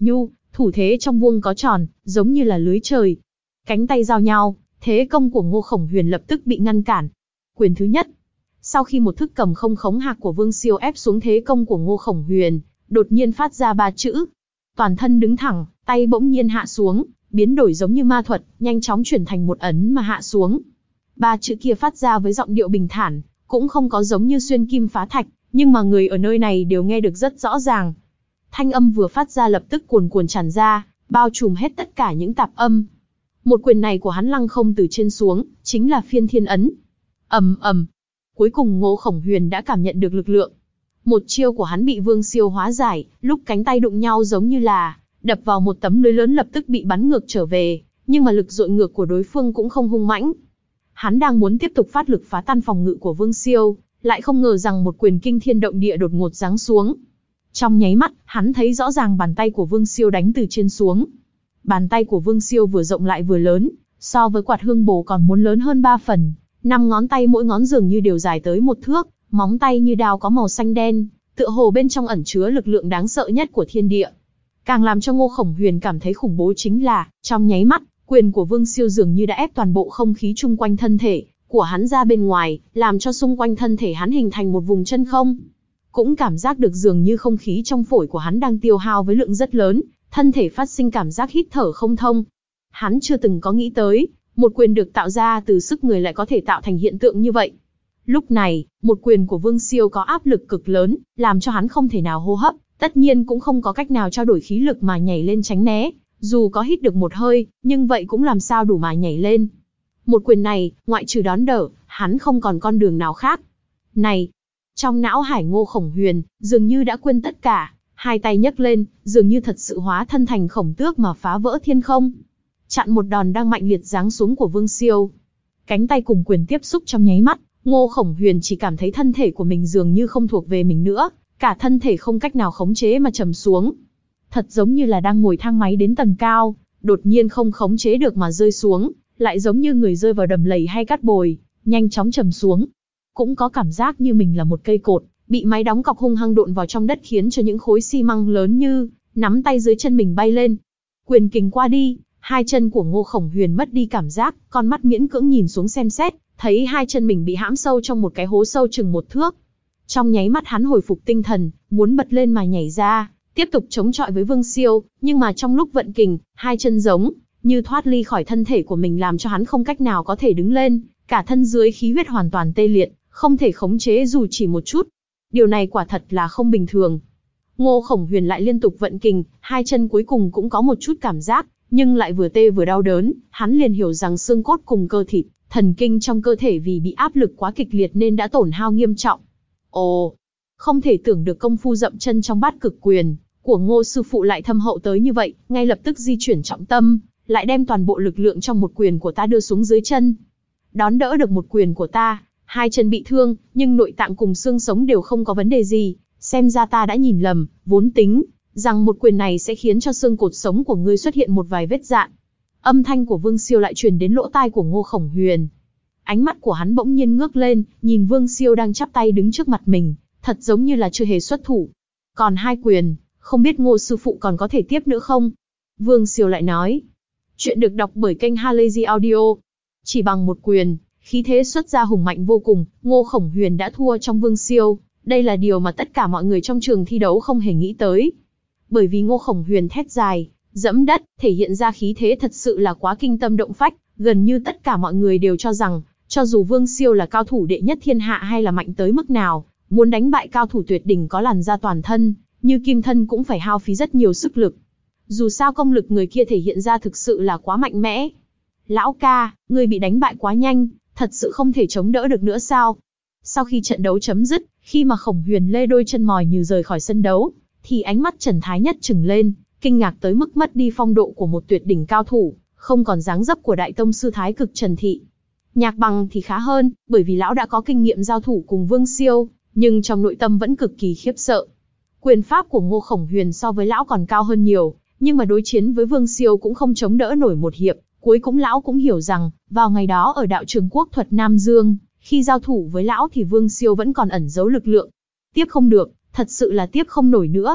thủ thế trong vuông có tròn, giống như là lưới trời. Cánh tay giao nhau, thế công của Ngô Khổng Huyền lập tức bị ngăn cản. Quyền thứ nhất. Sau khi một thức cầm không khống hạc của Vương Siêu ép xuống thế công của Ngô Khổng Huyền, đột nhiên phát ra ba chữ. Toàn thân đứng thẳng, tay bỗng nhiên hạ xuống, biến đổi giống như ma thuật, nhanh chóng chuyển thành một ấn mà hạ xuống. Ba chữ kia phát ra với giọng điệu bình thản, cũng không có giống như xuyên kim phá thạch, nhưng mà người ở nơi này đều nghe được rất rõ ràng. Thanh âm vừa phát ra lập tức cuồn cuộn tràn ra, bao trùm hết tất cả những tạp âm. Một quyền này của hắn lăng không từ trên xuống, chính là phiên thiên ấn. Ầm ầm. Cuối cùng Ngô Khổng Huyền đã cảm nhận được lực lượng. Một chiêu của hắn bị Vương Siêu hóa giải, lúc cánh tay đụng nhau giống như là đập vào một tấm lưới lớn lập tức bị bắn ngược trở về, nhưng mà lực dội ngược của đối phương cũng không hung mãnh. Hắn đang muốn tiếp tục phát lực phá tan phòng ngự của Vương Siêu, lại không ngờ rằng một quyền kinh thiên động địa đột ngột giáng xuống. Trong nháy mắt, hắn thấy rõ ràng bàn tay của Vương Siêu đánh từ trên xuống. Bàn tay của Vương Siêu vừa rộng lại vừa lớn, so với quạt hương bồ còn muốn lớn hơn ba phần. Năm ngón tay mỗi ngón dường như đều dài tới một thước, móng tay như đao có màu xanh đen, tựa hồ bên trong ẩn chứa lực lượng đáng sợ nhất của thiên địa. Càng làm cho Ngô Khổng Huyền cảm thấy khủng bố chính là, trong nháy mắt, quyền của Vương Siêu dường như đã ép toàn bộ không khí chung quanh thân thể của hắn ra bên ngoài, làm cho xung quanh thân thể hắn hình thành một vùng chân không. Cũng cảm giác được dường như không khí trong phổi của hắn đang tiêu hao với lượng rất lớn, thân thể phát sinh cảm giác hít thở không thông. Hắn chưa từng có nghĩ tới, một quyền được tạo ra từ sức người lại có thể tạo thành hiện tượng như vậy. Lúc này, một quyền của Vương Siêu có áp lực cực lớn, làm cho hắn không thể nào hô hấp, tất nhiên cũng không có cách nào trao đổi khí lực mà nhảy lên tránh né. Dù có hít được một hơi, nhưng vậy cũng làm sao đủ mà nhảy lên. Một quyền này, ngoại trừ đón đỡ, hắn không còn con đường nào khác. Này! Trong não hải Ngô Khổng Huyền, dường như đã quên tất cả, hai tay nhấc lên, dường như thật sự hóa thân thành khổng tước mà phá vỡ thiên không. Chặn một đòn đang mạnh liệt giáng xuống của Vương Siêu. Cánh tay cùng quyền tiếp xúc trong nháy mắt, Ngô Khổng Huyền chỉ cảm thấy thân thể của mình dường như không thuộc về mình nữa, cả thân thể không cách nào khống chế mà trầm xuống. Thật giống như là đang ngồi thang máy đến tầng cao, đột nhiên không khống chế được mà rơi xuống, lại giống như người rơi vào đầm lầy hay cát bồi, nhanh chóng trầm xuống. Cũng có cảm giác như mình là một cây cột, bị máy đóng cọc hung hăng độn vào trong đất khiến cho những khối xi măng lớn như nắm tay dưới chân mình bay lên. Quyền kình qua đi, hai chân của Ngô Khổng Huyền mất đi cảm giác, con mắt miễn cưỡng nhìn xuống xem xét, thấy hai chân mình bị hãm sâu trong một cái hố sâu chừng một thước. Trong nháy mắt hắn hồi phục tinh thần, muốn bật lên mà nhảy ra, tiếp tục chống chọi với Vương Siêu, nhưng mà trong lúc vận kình, hai chân giống như thoát ly khỏi thân thể của mình làm cho hắn không cách nào có thể đứng lên, cả thân dưới khí huyết hoàn toàn tê liệt, không thể khống chế dù chỉ một chút. Điều này quả thật là không bình thường. Ngô Khổng Huyền lại liên tục vận kình, hai chân cuối cùng cũng có một chút cảm giác, nhưng lại vừa tê vừa đau đớn, hắn liền hiểu rằng xương cốt cùng cơ thịt, thần kinh trong cơ thể vì bị áp lực quá kịch liệt nên đã tổn hao nghiêm trọng. Ồ, không thể tưởng được công phu dậm chân trong bát cực quyền của Ngô sư phụ lại thâm hậu tới như vậy, ngay lập tức di chuyển trọng tâm, lại đem toàn bộ lực lượng trong một quyền của ta đưa xuống dưới chân. Đón đỡ được một quyền của ta, hai chân bị thương, nhưng nội tạng cùng xương sống đều không có vấn đề gì, xem ra ta đã nhìn lầm, vốn tính rằng một quyền này sẽ khiến cho xương cột sống của ngươi xuất hiện một vài vết rạn. Âm thanh của Vương Siêu lại truyền đến lỗ tai của Ngô Khổng Huyền. Ánh mắt của hắn bỗng nhiên ngước lên, nhìn Vương Siêu đang chắp tay đứng trước mặt mình, thật giống như là chưa hề xuất thủ. Còn hai quyền, không biết Ngô sư phụ còn có thể tiếp nữa không? Vương Siêu lại nói. Chuyện được đọc bởi kênh Halazy Audio. Chỉ bằng một quyền, khí thế xuất ra hùng mạnh vô cùng, Ngô Khổng Huyền đã thua trong Vương Siêu. Đây là điều mà tất cả mọi người trong trường thi đấu không hề nghĩ tới. Bởi vì Ngô Khổng Huyền thét dài, dẫm đất, thể hiện ra khí thế thật sự là quá kinh tâm động phách, gần như tất cả mọi người đều cho rằng, cho dù Vương Siêu là cao thủ đệ nhất thiên hạ hay là mạnh tới mức nào, muốn đánh bại cao thủ tuyệt đỉnh có làn da toàn thân, như kim thân cũng phải hao phí rất nhiều sức lực. Dù sao công lực người kia thể hiện ra thực sự là quá mạnh mẽ. Lão ca, ngươi bị đánh bại quá nhanh, thật sự không thể chống đỡ được nữa sao? Sau khi trận đấu chấm dứt, khi mà Khổng Huyền lê đôi chân mỏi như rời khỏi sân đấu, thì ánh mắt Trần Thái Nhất trừng lên, kinh ngạc tới mức mất đi phong độ của một tuyệt đỉnh cao thủ, không còn dáng dấp của đại tông sư Thái Cực Trần Thị. Nhạc Bằng thì khá hơn, bởi vì lão đã có kinh nghiệm giao thủ cùng Vương Siêu, nhưng trong nội tâm vẫn cực kỳ khiếp sợ. Quyền pháp của Ngô Khổng Huyền so với lão còn cao hơn nhiều, nhưng mà đối chiến với Vương Siêu cũng không chống đỡ nổi một hiệp. Cuối cùng lão cũng hiểu rằng, vào ngày đó ở đạo trường Quốc thuật Nam Dương, khi giao thủ với lão thì Vương Siêu vẫn còn ẩn giấu lực lượng. Tiếp không được, thật sự là tiếp không nổi nữa.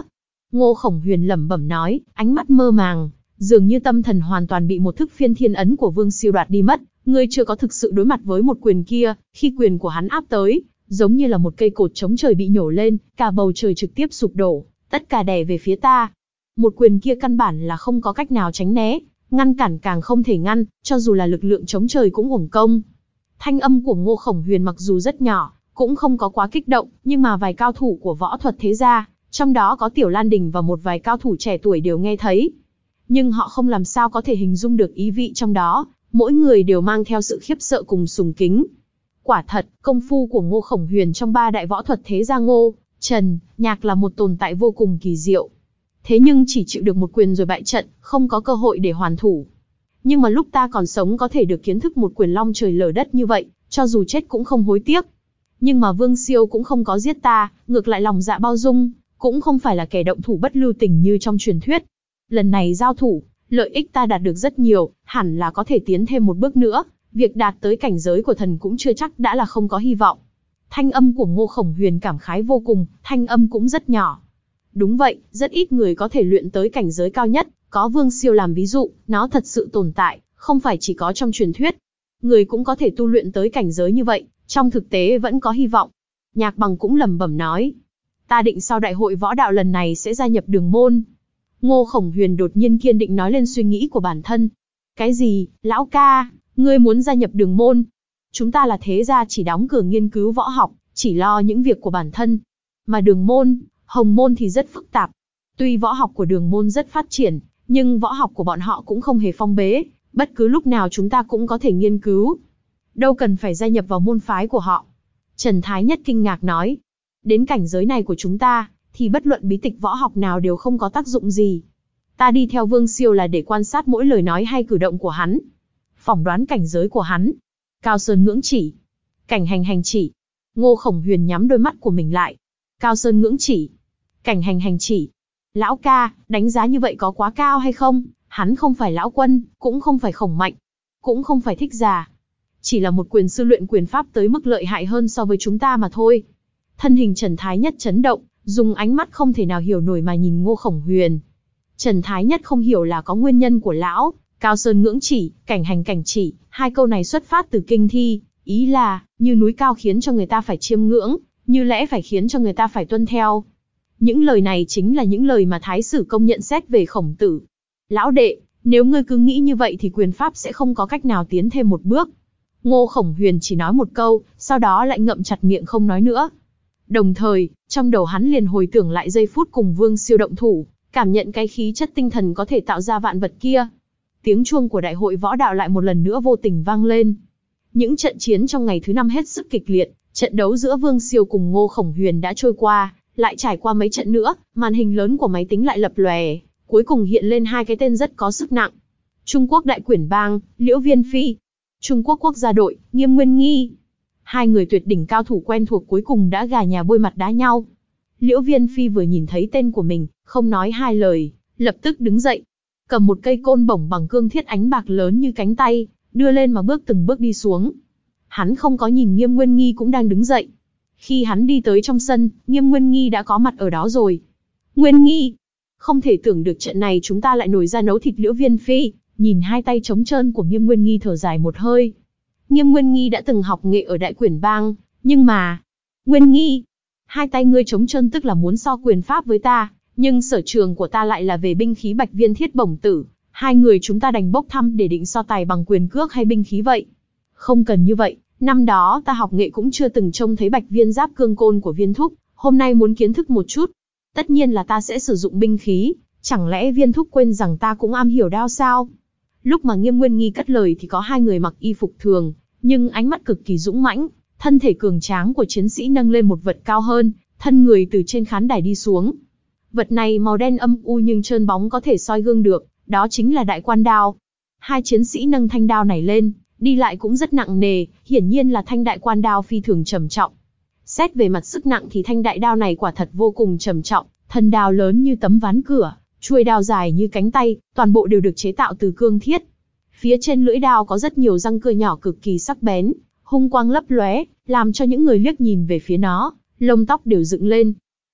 Ngô Khổng Huyền lẩm bẩm nói, ánh mắt mơ màng, dường như tâm thần hoàn toàn bị một thức phiên thiên ấn của Vương Siêu đoạt đi mất. Ngươi chưa có thực sự đối mặt với một quyền kia, khi quyền của hắn áp tới, giống như là một cây cột chống trời bị nhổ lên, cả bầu trời trực tiếp sụp đổ, tất cả đè về phía ta. Một quyền kia căn bản là không có cách nào tránh né, ngăn cản càng không thể ngăn, cho dù là lực lượng chống trời cũng uổng công. Thanh âm của Ngô Khổng Huyền mặc dù rất nhỏ, cũng không có quá kích động, nhưng mà vài cao thủ của võ thuật thế gia, trong đó có Tiểu Lan Đình và một vài cao thủ trẻ tuổi đều nghe thấy. Nhưng họ không làm sao có thể hình dung được ý vị trong đó, mỗi người đều mang theo sự khiếp sợ cùng sùng kính. Quả thật, công phu của Ngô Khổng Huyền trong ba đại võ thuật thế gia Ngô, Trần, Nhạc là một tồn tại vô cùng kỳ diệu. Thế nhưng chỉ chịu được một quyền rồi bại trận, không có cơ hội để hoàn thủ. Nhưng mà lúc ta còn sống có thể được kiến thức một quyền long trời lở đất như vậy, cho dù chết cũng không hối tiếc. Nhưng mà Vương Siêu cũng không có giết ta, ngược lại lòng dạ bao dung, cũng không phải là kẻ động thủ bất lưu tình như trong truyền thuyết. Lần này giao thủ, lợi ích ta đạt được rất nhiều, hẳn là có thể tiến thêm một bước nữa, việc đạt tới cảnh giới của thần cũng chưa chắc đã là không có hy vọng. Thanh âm của Ngô Khổng Huyền cảm khái vô cùng, thanh âm cũng rất nhỏ. Đúng vậy, rất ít người có thể luyện tới cảnh giới cao nhất, có Vương Siêu làm ví dụ, nó thật sự tồn tại, không phải chỉ có trong truyền thuyết. Người cũng có thể tu luyện tới cảnh giới như vậy, trong thực tế vẫn có hy vọng. Nhạc Bằng cũng lẩm bẩm nói, ta định sau đại hội võ đạo lần này sẽ gia nhập Đường môn. Ngô Khổng Huyền đột nhiên kiên định nói lên suy nghĩ của bản thân. Cái gì, lão ca, ngươi muốn gia nhập Đường môn? Chúng ta là thế gia chỉ đóng cửa nghiên cứu võ học, chỉ lo những việc của bản thân. Mà Đường môn, Hồng môn thì rất phức tạp. Tuy võ học của Đường môn rất phát triển, nhưng võ học của bọn họ cũng không hề phong bế, bất cứ lúc nào chúng ta cũng có thể nghiên cứu. Đâu cần phải gia nhập vào môn phái của họ. Trần Thái Nhất kinh ngạc nói, đến cảnh giới này của chúng ta, thì bất luận bí tịch võ học nào đều không có tác dụng gì. Ta đi theo Vương Siêu là để quan sát mỗi lời nói hay cử động của hắn, phỏng đoán cảnh giới của hắn. Cao Sơn ngưỡng chỉ, cảnh hành hành chỉ. Ngô Khổng Huyền nhắm đôi mắt của mình lại. Cao Sơn ngưỡng chỉ, cảnh hành hành chỉ. Lão ca, đánh giá như vậy có quá cao hay không? Hắn không phải lão quân, cũng không phải Khổng Mạnh, cũng không phải Thích Già. Chỉ là một quyền sư luyện quyền pháp tới mức lợi hại hơn so với chúng ta mà thôi. Thân hình Trần Thái Nhất chấn động, dùng ánh mắt không thể nào hiểu nổi mà nhìn Ngô Khổng Huyền. Trần Thái Nhất không hiểu là có nguyên nhân của lão. Cao Sơn ngưỡng chỉ, cảnh hành cảnh chỉ, hai câu này xuất phát từ kinh thi, ý là, như núi cao khiến cho người ta phải chiêm ngưỡng, như lẽ phải khiến cho người ta phải tuân theo. Những lời này chính là những lời mà Thái Sử Công nhận xét về Khổng Tử. Lão đệ, nếu ngươi cứ nghĩ như vậy thì quyền pháp sẽ không có cách nào tiến thêm một bước. Ngô Khổng Huyền chỉ nói một câu, sau đó lại ngậm chặt miệng không nói nữa. Đồng thời, trong đầu hắn liền hồi tưởng lại giây phút cùng Vương Siêu động thủ, cảm nhận cái khí chất tinh thần có thể tạo ra vạn vật kia. Tiếng chuông của đại hội võ đạo lại một lần nữa vô tình vang lên. Những trận chiến trong ngày thứ năm hết sức kịch liệt, trận đấu giữa Vương Siêu cùng Ngô Khổng Huyền đã trôi qua, lại trải qua mấy trận nữa, màn hình lớn của máy tính lại lập lòe, cuối cùng hiện lên hai cái tên rất có sức nặng. Trung Quốc Đại Quyển Bang, Liễu Viên Phi. Trung Quốc Quốc gia đội, Nghiêm Nguyên Nghi. Hai người tuyệt đỉnh cao thủ quen thuộc cuối cùng đã gà nhà bôi mặt đá nhau. Liễu Viên Phi vừa nhìn thấy tên của mình, không nói hai lời, lập tức đứng dậy, cầm một cây côn bổng bằng cương thiết ánh bạc lớn như cánh tay, đưa lên mà bước từng bước đi xuống. Hắn không có nhìn Nghiêm Nguyên Nghi cũng đang đứng dậy. Khi hắn đi tới trong sân, Nghiêm Nguyên Nghi đã có mặt ở đó rồi. Nguyên Nghi, không thể tưởng được trận này chúng ta lại nổi ra nấu thịt Liễu Viên Phi. Nhìn hai tay trống trơn của Nghiêm Nguyên Nghi thở dài một hơi. Nghiêm Nguyên Nghi đã từng học nghệ ở Đại Quyển Bang, nhưng mà... Nguyên Nghi, hai tay ngươi trống trơn tức là muốn so quyền pháp với ta, nhưng sở trường của ta lại là về binh khí Bạch Viên Thiết Bổng Tử. Hai người chúng ta đành bốc thăm để định so tài bằng quyền cước hay binh khí vậy. Không cần như vậy, năm đó ta học nghệ cũng chưa từng trông thấy Bạch Viên giáp cương côn của Viên Thúc, hôm nay muốn kiến thức một chút. Tất nhiên là ta sẽ sử dụng binh khí, chẳng lẽ Viên Thúc quên rằng ta cũng am hiểu đao sao? Lúc mà Nghiêm Nguyên Nghi cất lời thì có hai người mặc y phục thường, nhưng ánh mắt cực kỳ dũng mãnh, thân thể cường tráng của chiến sĩ nâng lên một vật cao hơn, thân người từ trên khán đài đi xuống. Vật này màu đen âm u nhưng trơn bóng có thể soi gương được, đó chính là Đại Quan Đao. Hai chiến sĩ nâng thanh đao này lên, đi lại cũng rất nặng nề, hiển nhiên là thanh Đại Quan Đao phi thường trầm trọng. Xét về mặt sức nặng thì thanh đại đao này quả thật vô cùng trầm trọng, thân đao lớn như tấm ván cửa, chuôi đao dài như cánh tay, toàn bộ đều được chế tạo từ cương thiết. Phía trên lưỡi đao có rất nhiều răng cưa nhỏ cực kỳ sắc bén, hung quang lấp lóe, làm cho những người liếc nhìn về phía nó, lông tóc đều dựng lên.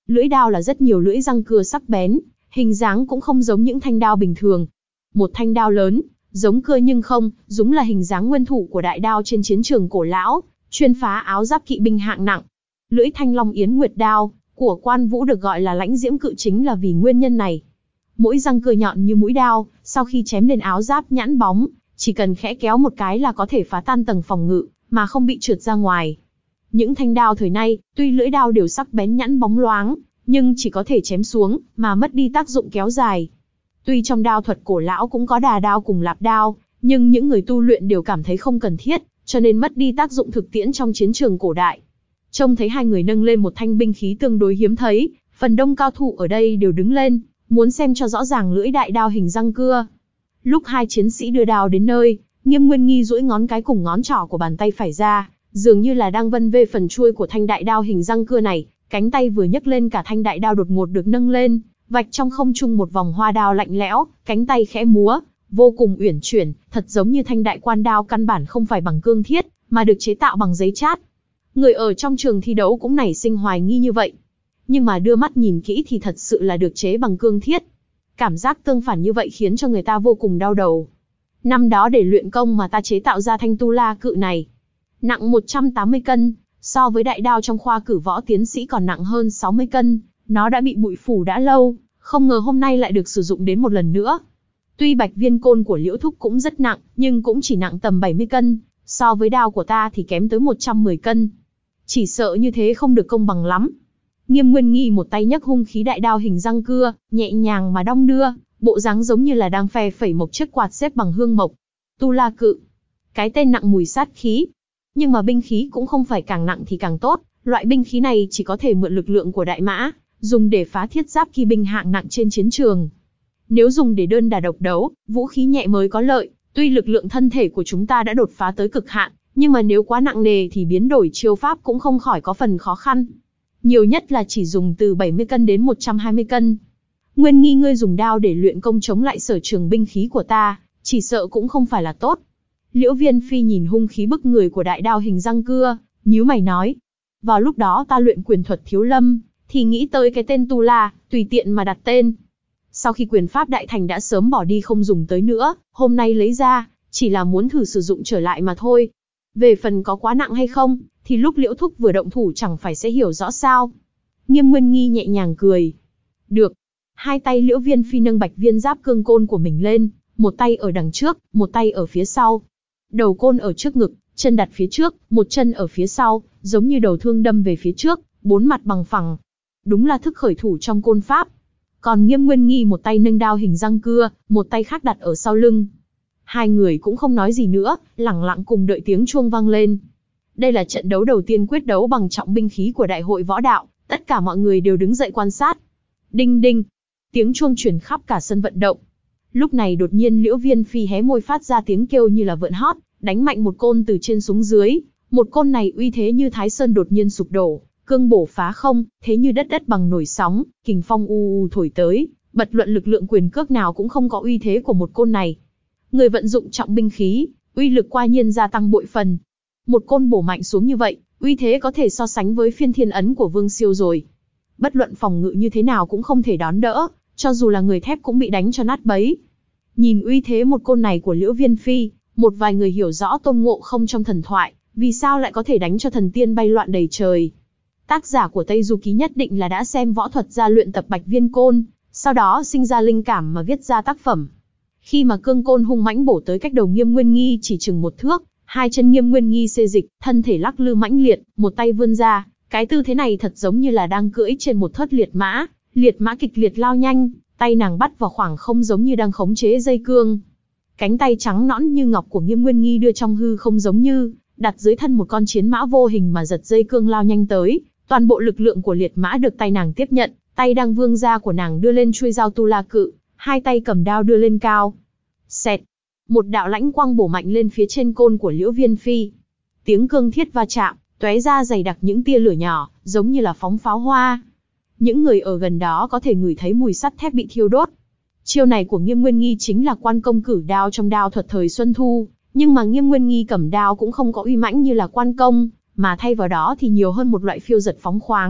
Lưỡi đao là rất nhiều lưỡi răng cưa sắc bén, hình dáng cũng không giống những thanh đao bình thường. Một thanh đao lớn, giống cưa nhưng không, đúng là hình dáng nguyên thủ của đại đao trên chiến trường cổ lão, chuyên phá áo giáp kỵ binh hạng nặng. Lưỡi Thanh Long Yến Nguyệt đao của Quan Vũ được gọi là lãnh diễm cự chính là vì nguyên nhân này. Mỗi răng cưa nhọn như mũi đao, sau khi chém lên áo giáp nhẵn bóng, chỉ cần khẽ kéo một cái là có thể phá tan tầng phòng ngự, mà không bị trượt ra ngoài. Những thanh đao thời nay, tuy lưỡi đao đều sắc bén nhẵn bóng loáng, nhưng chỉ có thể chém xuống, mà mất đi tác dụng kéo dài. Tuy trong đao thuật cổ lão cũng có đà đao cùng lạp đao, nhưng những người tu luyện đều cảm thấy không cần thiết, cho nên mất đi tác dụng thực tiễn trong chiến trường cổ đại. Trông thấy hai người nâng lên một thanh binh khí tương đối hiếm thấy, phần đông cao thủ ở đây đều đứng lên, muốn xem cho rõ ràng lưỡi đại đao hình răng cưa. Lúc hai chiến sĩ đưa đao đến nơi, Nghiêm Nguyên Nghi duỗi ngón cái cùng ngón trỏ của bàn tay phải ra, dường như là đang vân vê phần chuôi của thanh đại đao hình răng cưa này, cánh tay vừa nhấc lên cả thanh đại đao đột ngột được nâng lên, vạch trong không trung một vòng hoa đao lạnh lẽo, cánh tay khẽ múa, vô cùng uyển chuyển, thật giống như thanh đại quan đao căn bản không phải bằng cương thiết, mà được chế tạo bằng giấy chát. Người ở trong trường thi đấu cũng nảy sinh hoài nghi như vậy. Nhưng mà đưa mắt nhìn kỹ thì thật sự là được chế bằng cương thiết. Cảm giác tương phản như vậy khiến cho người ta vô cùng đau đầu. Năm đó để luyện công mà ta chế tạo ra thanh tu la cự này, nặng một trăm tám mươi cân, so với đại đao trong khoa cử võ tiến sĩ còn nặng hơn sáu mươi cân, nó đã bị bụi phủ đã lâu, không ngờ hôm nay lại được sử dụng đến một lần nữa. Tuy bạch viên côn của Liễu Thúc cũng rất nặng, nhưng cũng chỉ nặng tầm bảy mươi cân, so với đao của ta thì kém tới một trăm mười cân. Chỉ sợ như thế không được công bằng lắm. Nghiêm Nguyên Nghi một tay nhấc hung khí đại đao hình răng cưa, nhẹ nhàng mà đong đưa, bộ dáng giống như là đang phe phẩy một chiếc quạt xếp bằng hương mộc. Tu La Cự. Cái tên nặng mùi sát khí. Nhưng mà binh khí cũng không phải càng nặng thì càng tốt, loại binh khí này chỉ có thể mượn lực lượng của đại mã, dùng để phá thiết giáp kỳ binh hạng nặng trên chiến trường. Nếu dùng để đơn đả độc đấu, vũ khí nhẹ mới có lợi, tuy lực lượng thân thể của chúng ta đã đột phá tới cực hạn, nhưng mà nếu quá nặng nề thì biến đổi chiêu pháp cũng không khỏi có phần khó khăn. Nhiều nhất là chỉ dùng từ bảy mươi cân đến một trăm hai mươi cân. Nguyên Nghi ngươi dùng đao để luyện công chống lại sở trường binh khí của ta, chỉ sợ cũng không phải là tốt. Liễu Viên Phi nhìn hung khí bức người của đại đao hình răng cưa, nhíu mày nói. Vào lúc đó ta luyện quyền thuật thiếu lâm, thì nghĩ tới cái tên Tu La, tùy tiện mà đặt tên. Sau khi quyền pháp đại thành đã sớm bỏ đi không dùng tới nữa, hôm nay lấy ra, chỉ là muốn thử sử dụng trở lại mà thôi. Về phần có quá nặng hay không, thì lúc Liễu Thúc vừa động thủ chẳng phải sẽ hiểu rõ sao. Nghiêm Nguyên Nghi nhẹ nhàng cười. Được. Hai tay Liễu Viên Phi nâng bạch viên giáp cương côn của mình lên, một tay ở đằng trước, một tay ở phía sau. Đầu côn ở trước ngực, chân đặt phía trước, một chân ở phía sau, giống như đầu thương đâm về phía trước, bốn mặt bằng phẳng. Đúng là thức khởi thủ trong côn pháp. Còn Nghiêm Nguyên Nghi một tay nâng đao hình răng cưa, một tay khác đặt ở sau lưng. Hai người cũng không nói gì nữa, lẳng lặng cùng đợi tiếng chuông vang lên. Đây là trận đấu đầu tiên quyết đấu bằng trọng binh khí của Đại hội Võ Đạo, tất cả mọi người đều đứng dậy quan sát. Đinh đinh, tiếng chuông truyền khắp cả sân vận động. Lúc này đột nhiên Liễu Viên Phi hé môi phát ra tiếng kêu như là vượn hót, đánh mạnh một côn từ trên xuống dưới. Một côn này uy thế như Thái Sơn đột nhiên sụp đổ, cương bổ phá không, thế như đất đất bằng nổi sóng, kình phong u u thổi tới, bật luận lực lượng quyền cước nào cũng không có uy thế của một côn này. Người vận dụng trọng binh khí, uy lực qua nhiên gia tăng bội phần. Một côn bổ mạnh xuống như vậy, uy thế có thể so sánh với phiên thiên ấn của Vương Siêu rồi. Bất luận phòng ngự như thế nào cũng không thể đón đỡ, cho dù là người thép cũng bị đánh cho nát bấy. Nhìn uy thế một côn này của Liễu Viên Phi, một vài người hiểu rõ Tôn Ngộ Không trong thần thoại, vì sao lại có thể đánh cho thần tiên bay loạn đầy trời. Tác giả của Tây Du Ký nhất định là đã xem võ thuật ra luyện tập bạch viên côn, sau đó sinh ra linh cảm mà viết ra tác phẩm. Khi mà cương côn hung mãnh bổ tới cách đầu Nghiêm Nguyên Nghi chỉ chừng một thước, hai chân Nghiêm Nguyên Nghi xê dịch, thân thể lắc lư mãnh liệt, một tay vươn ra, cái tư thế này thật giống như là đang cưỡi trên một thớt liệt mã, liệt mã kịch liệt lao nhanh, tay nàng bắt vào khoảng không giống như đang khống chế dây cương. Cánh tay trắng nõn như ngọc của Nghiêm Nguyên Nghi đưa trong hư không giống như đặt dưới thân một con chiến mã vô hình mà giật dây cương lao nhanh tới, toàn bộ lực lượng của liệt mã được tay nàng tiếp nhận, tay đang vươn ra của nàng đưa lên chuôi dao Tu La Cự, hai tay cầm đao đưa lên cao. Xẹt, một đạo lãnh quang bổ mạnh lên phía trên côn của Liễu Viên Phi. Tiếng cương thiết va chạm, tóe ra dày đặc những tia lửa nhỏ, giống như là phóng pháo hoa. Những người ở gần đó có thể ngửi thấy mùi sắt thép bị thiêu đốt. Chiêu này của Nghiêm Nguyên Nghi chính là quan công cử đao trong đao thuật thời Xuân Thu, nhưng mà Nghiêm Nguyên Nghi cầm đao cũng không có uy mãnh như là quan công, mà thay vào đó thì nhiều hơn một loại phiêu giật phóng khoáng,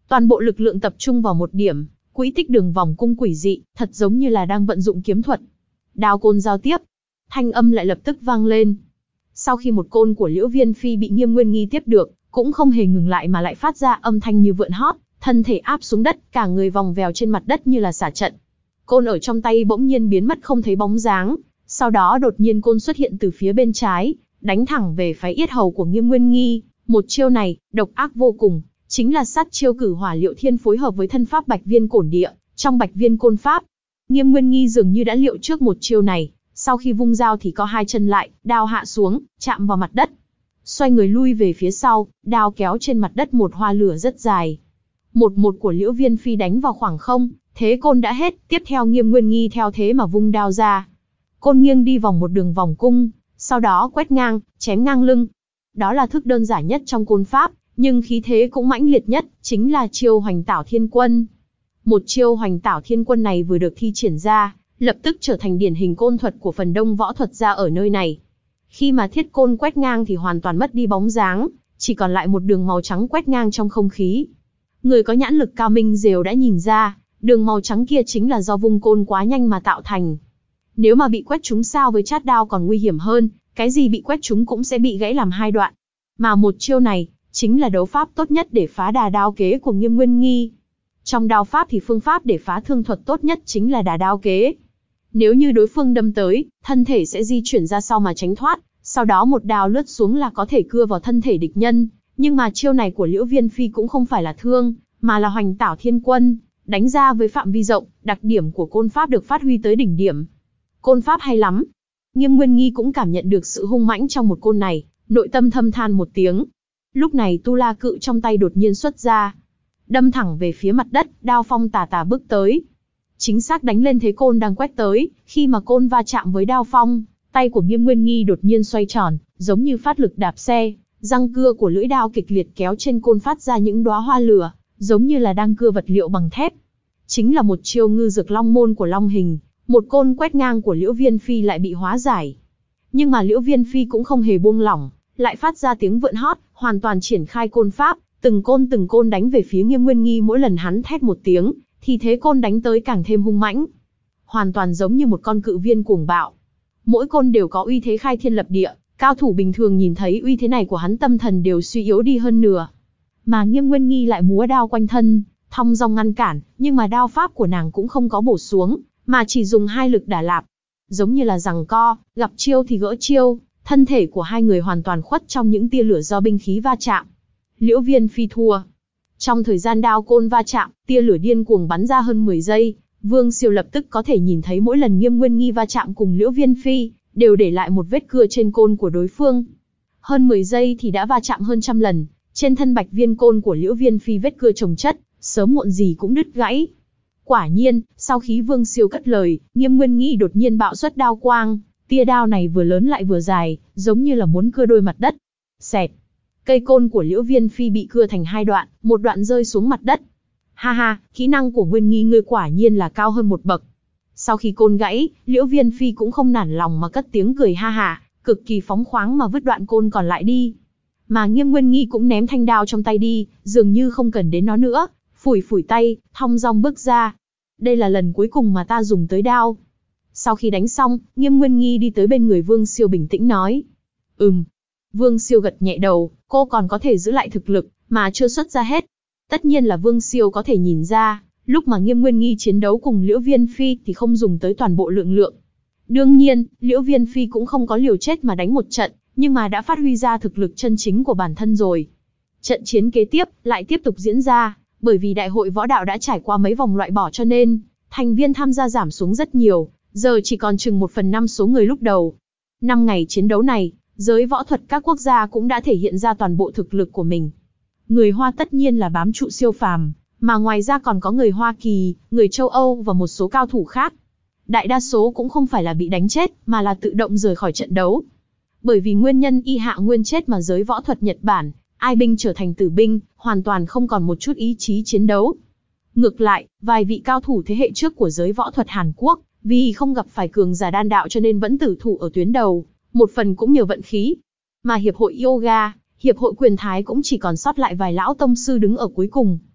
Toàn bộ lực lượng tập trung vào một điểm, quỹ tích đường vòng cung quỷ dị, thật giống như là đang vận dụng kiếm thuật. Đao côn giao tiếp, thanh âm lại lập tức vang lên. Sau khi một côn của Liễu Viên Phi bị Nghiêm Nguyên Nghi tiếp được, cũng không hề ngừng lại mà lại phát ra âm thanh như vượn hót, thân thể áp xuống đất, cả người vòng vèo trên mặt đất như là xả trận. Côn ở trong tay bỗng nhiên biến mất không thấy bóng dáng, sau đó đột nhiên côn xuất hiện từ phía bên trái, đánh thẳng về phái yết hầu của Nghiêm Nguyên Nghi. Một chiêu này, độc ác vô cùng, chính là sát chiêu Cử Hỏa Liệu Thiên phối hợp với thân pháp Bạch Viên Cổn Địa, trong Bạch Viên Côn Pháp. Nghiêm Nguyên Nghi dường như đã liệu trước một chiêu này, sau khi vung dao thì có hai chân lại, đao hạ xuống, chạm vào mặt đất. Xoay người lui về phía sau, đao kéo trên mặt đất một hoa lửa rất dài. Một một của Liễu Viên Phi đánh vào khoảng không, thế côn đã hết, tiếp theo Nghiêm Nguyên Nghi theo thế mà vung đao ra. Côn nghiêng đi vòng một đường vòng cung, sau đó quét ngang, chém ngang lưng. Đó là thức đơn giản nhất trong côn pháp, nhưng khí thế cũng mãnh liệt nhất, chính là chiêu Hoành Tảo Thiên Quân. Một chiêu Hoành Tảo Thiên Quân này vừa được thi triển ra, lập tức trở thành điển hình côn thuật của phần đông võ thuật gia ở nơi này. Khi mà thiết côn quét ngang thì hoàn toàn mất đi bóng dáng, chỉ còn lại một đường màu trắng quét ngang trong không khí. Người có nhãn lực cao minh rều đã nhìn ra, đường màu trắng kia chính là do vung côn quá nhanh mà tạo thành. Nếu mà bị quét trúng sao với chát đao còn nguy hiểm hơn, cái gì bị quét trúng cũng sẽ bị gãy làm hai đoạn. Mà một chiêu này, chính là đấu pháp tốt nhất để phá đà đao kế của Nghiêm Nguyên Nghi. Trong đao pháp thì phương pháp để phá thương thuật tốt nhất chính là đà đao kế. Nếu như đối phương đâm tới, thân thể sẽ di chuyển ra sau mà tránh thoát, sau đó một đao lướt xuống là có thể cưa vào thân thể địch nhân. Nhưng mà chiêu này của Liễu Viên Phi cũng không phải là thương, mà là Hoành Tảo Thiên Quân, đánh ra với phạm vi rộng, đặc điểm của côn pháp được phát huy tới đỉnh điểm. Côn pháp hay lắm. Nghiêm Nguyên Nghi cũng cảm nhận được sự hung mãnh trong một côn này, nội tâm thâm than một tiếng. Lúc này tu la cự trong tay đột nhiên xuất ra, đâm thẳng về phía mặt đất, đao phong tà tà bước tới. Chính xác đánh lên thế côn đang quét tới, khi mà côn va chạm với đao phong, tay của Nghiêm Nguyên Nghi đột nhiên xoay tròn, giống như phát lực đạp xe, răng cưa của lưỡi đao kịch liệt kéo trên côn phát ra những đóa hoa lửa, giống như là đang cưa vật liệu bằng thép. Chính là một chiêu Ngư Dược Long Môn của Long Hình, một côn quét ngang của Liễu Viên Phi lại bị hóa giải. Nhưng mà Liễu Viên Phi cũng không hề buông lỏng, lại phát ra tiếng vượn hót, hoàn toàn triển khai côn pháp, từng côn từng côn đánh về phía Nghiêm Nguyên Nghi. Mỗi lần hắn thét một tiếng, thì thế côn đánh tới càng thêm hung mãnh, hoàn toàn giống như một con cự viên cuồng bạo. Mỗi côn đều có uy thế khai thiên lập địa, cao thủ bình thường nhìn thấy uy thế này của hắn tâm thần đều suy yếu đi hơn nửa. Mà Nghiêm Nguyên Nghi lại múa đao quanh thân, thong dong ngăn cản, nhưng mà đao pháp của nàng cũng không có bổ xuống, mà chỉ dùng hai lực đả lạp, giống như là giằng co, gặp chiêu thì gỡ chiêu. Thân thể của hai người hoàn toàn khuất trong những tia lửa do binh khí va chạm. Liễu Viên Phi thua. Trong thời gian đao côn va chạm, tia lửa điên cuồng bắn ra hơn mười giây, Vương Siêu lập tức có thể nhìn thấy mỗi lần Nghiêm Nguyên Nghi va chạm cùng Liễu Viên Phi, đều để lại một vết cưa trên côn của đối phương. Hơn mười giây thì đã va chạm hơn trăm lần, trên thân Bạch Viên côn của Liễu Viên Phi vết cưa chồng chất, sớm muộn gì cũng đứt gãy. Quả nhiên, sau khi Vương Siêu cất lời, Nghiêm Nguyên Nghi đột nhiên bạo xuất đao quang. Tia đao này vừa lớn lại vừa dài, giống như là muốn cưa đôi mặt đất. Xẹt. Cây côn của Liễu Viên Phi bị cưa thành hai đoạn, một đoạn rơi xuống mặt đất. Ha ha, kỹ năng của Nguyên Nghi ngươi quả nhiên là cao hơn một bậc. Sau khi côn gãy, Liễu Viên Phi cũng không nản lòng mà cất tiếng cười ha ha, cực kỳ phóng khoáng mà vứt đoạn côn còn lại đi. Mà Nghiêm Nguyên Nghi cũng ném thanh đao trong tay đi, dường như không cần đến nó nữa, phủi phủi tay, thong dong bước ra. Đây là lần cuối cùng mà ta dùng tới đao. Sau khi đánh xong, Nghiêm Nguyên Nghi đi tới bên người Vương Siêu bình tĩnh nói. Ừm. Vương Siêu gật nhẹ đầu, cô còn có thể giữ lại thực lực, mà chưa xuất ra hết. Tất nhiên là Vương Siêu có thể nhìn ra, lúc mà Nghiêm Nguyên Nghi chiến đấu cùng Liễu Viên Phi thì không dùng tới toàn bộ lượng lượng. Đương nhiên, Liễu Viên Phi cũng không có liều chết mà đánh một trận, nhưng mà đã phát huy ra thực lực chân chính của bản thân rồi. Trận chiến kế tiếp, lại tiếp tục diễn ra, bởi vì đại hội võ đạo đã trải qua mấy vòng loại bỏ cho nên, thành viên tham gia giảm xuống rất nhiều. Giờ chỉ còn chừng một phần năm số người lúc đầu. Năm ngày chiến đấu này, giới võ thuật các quốc gia cũng đã thể hiện ra toàn bộ thực lực của mình. Người Hoa tất nhiên là bám trụ siêu phàm, mà ngoài ra còn có người Hoa Kỳ, người châu Âu và một số cao thủ khác. Đại đa số cũng không phải là bị đánh chết, mà là tự động rời khỏi trận đấu. Bởi vì nguyên nhân y hạ nguyên chết mà giới võ thuật Nhật Bản, ai binh trở thành tử binh, hoàn toàn không còn một chút ý chí chiến đấu. Ngược lại, vài vị cao thủ thế hệ trước của giới võ thuật Hàn Quốc, vì không gặp phải cường giả đan đạo cho nên vẫn tử thủ ở tuyến đầu, một phần cũng nhờ vận khí. Mà hiệp hội yoga, hiệp hội quyền thái cũng chỉ còn sót lại vài lão tông sư đứng ở cuối cùng.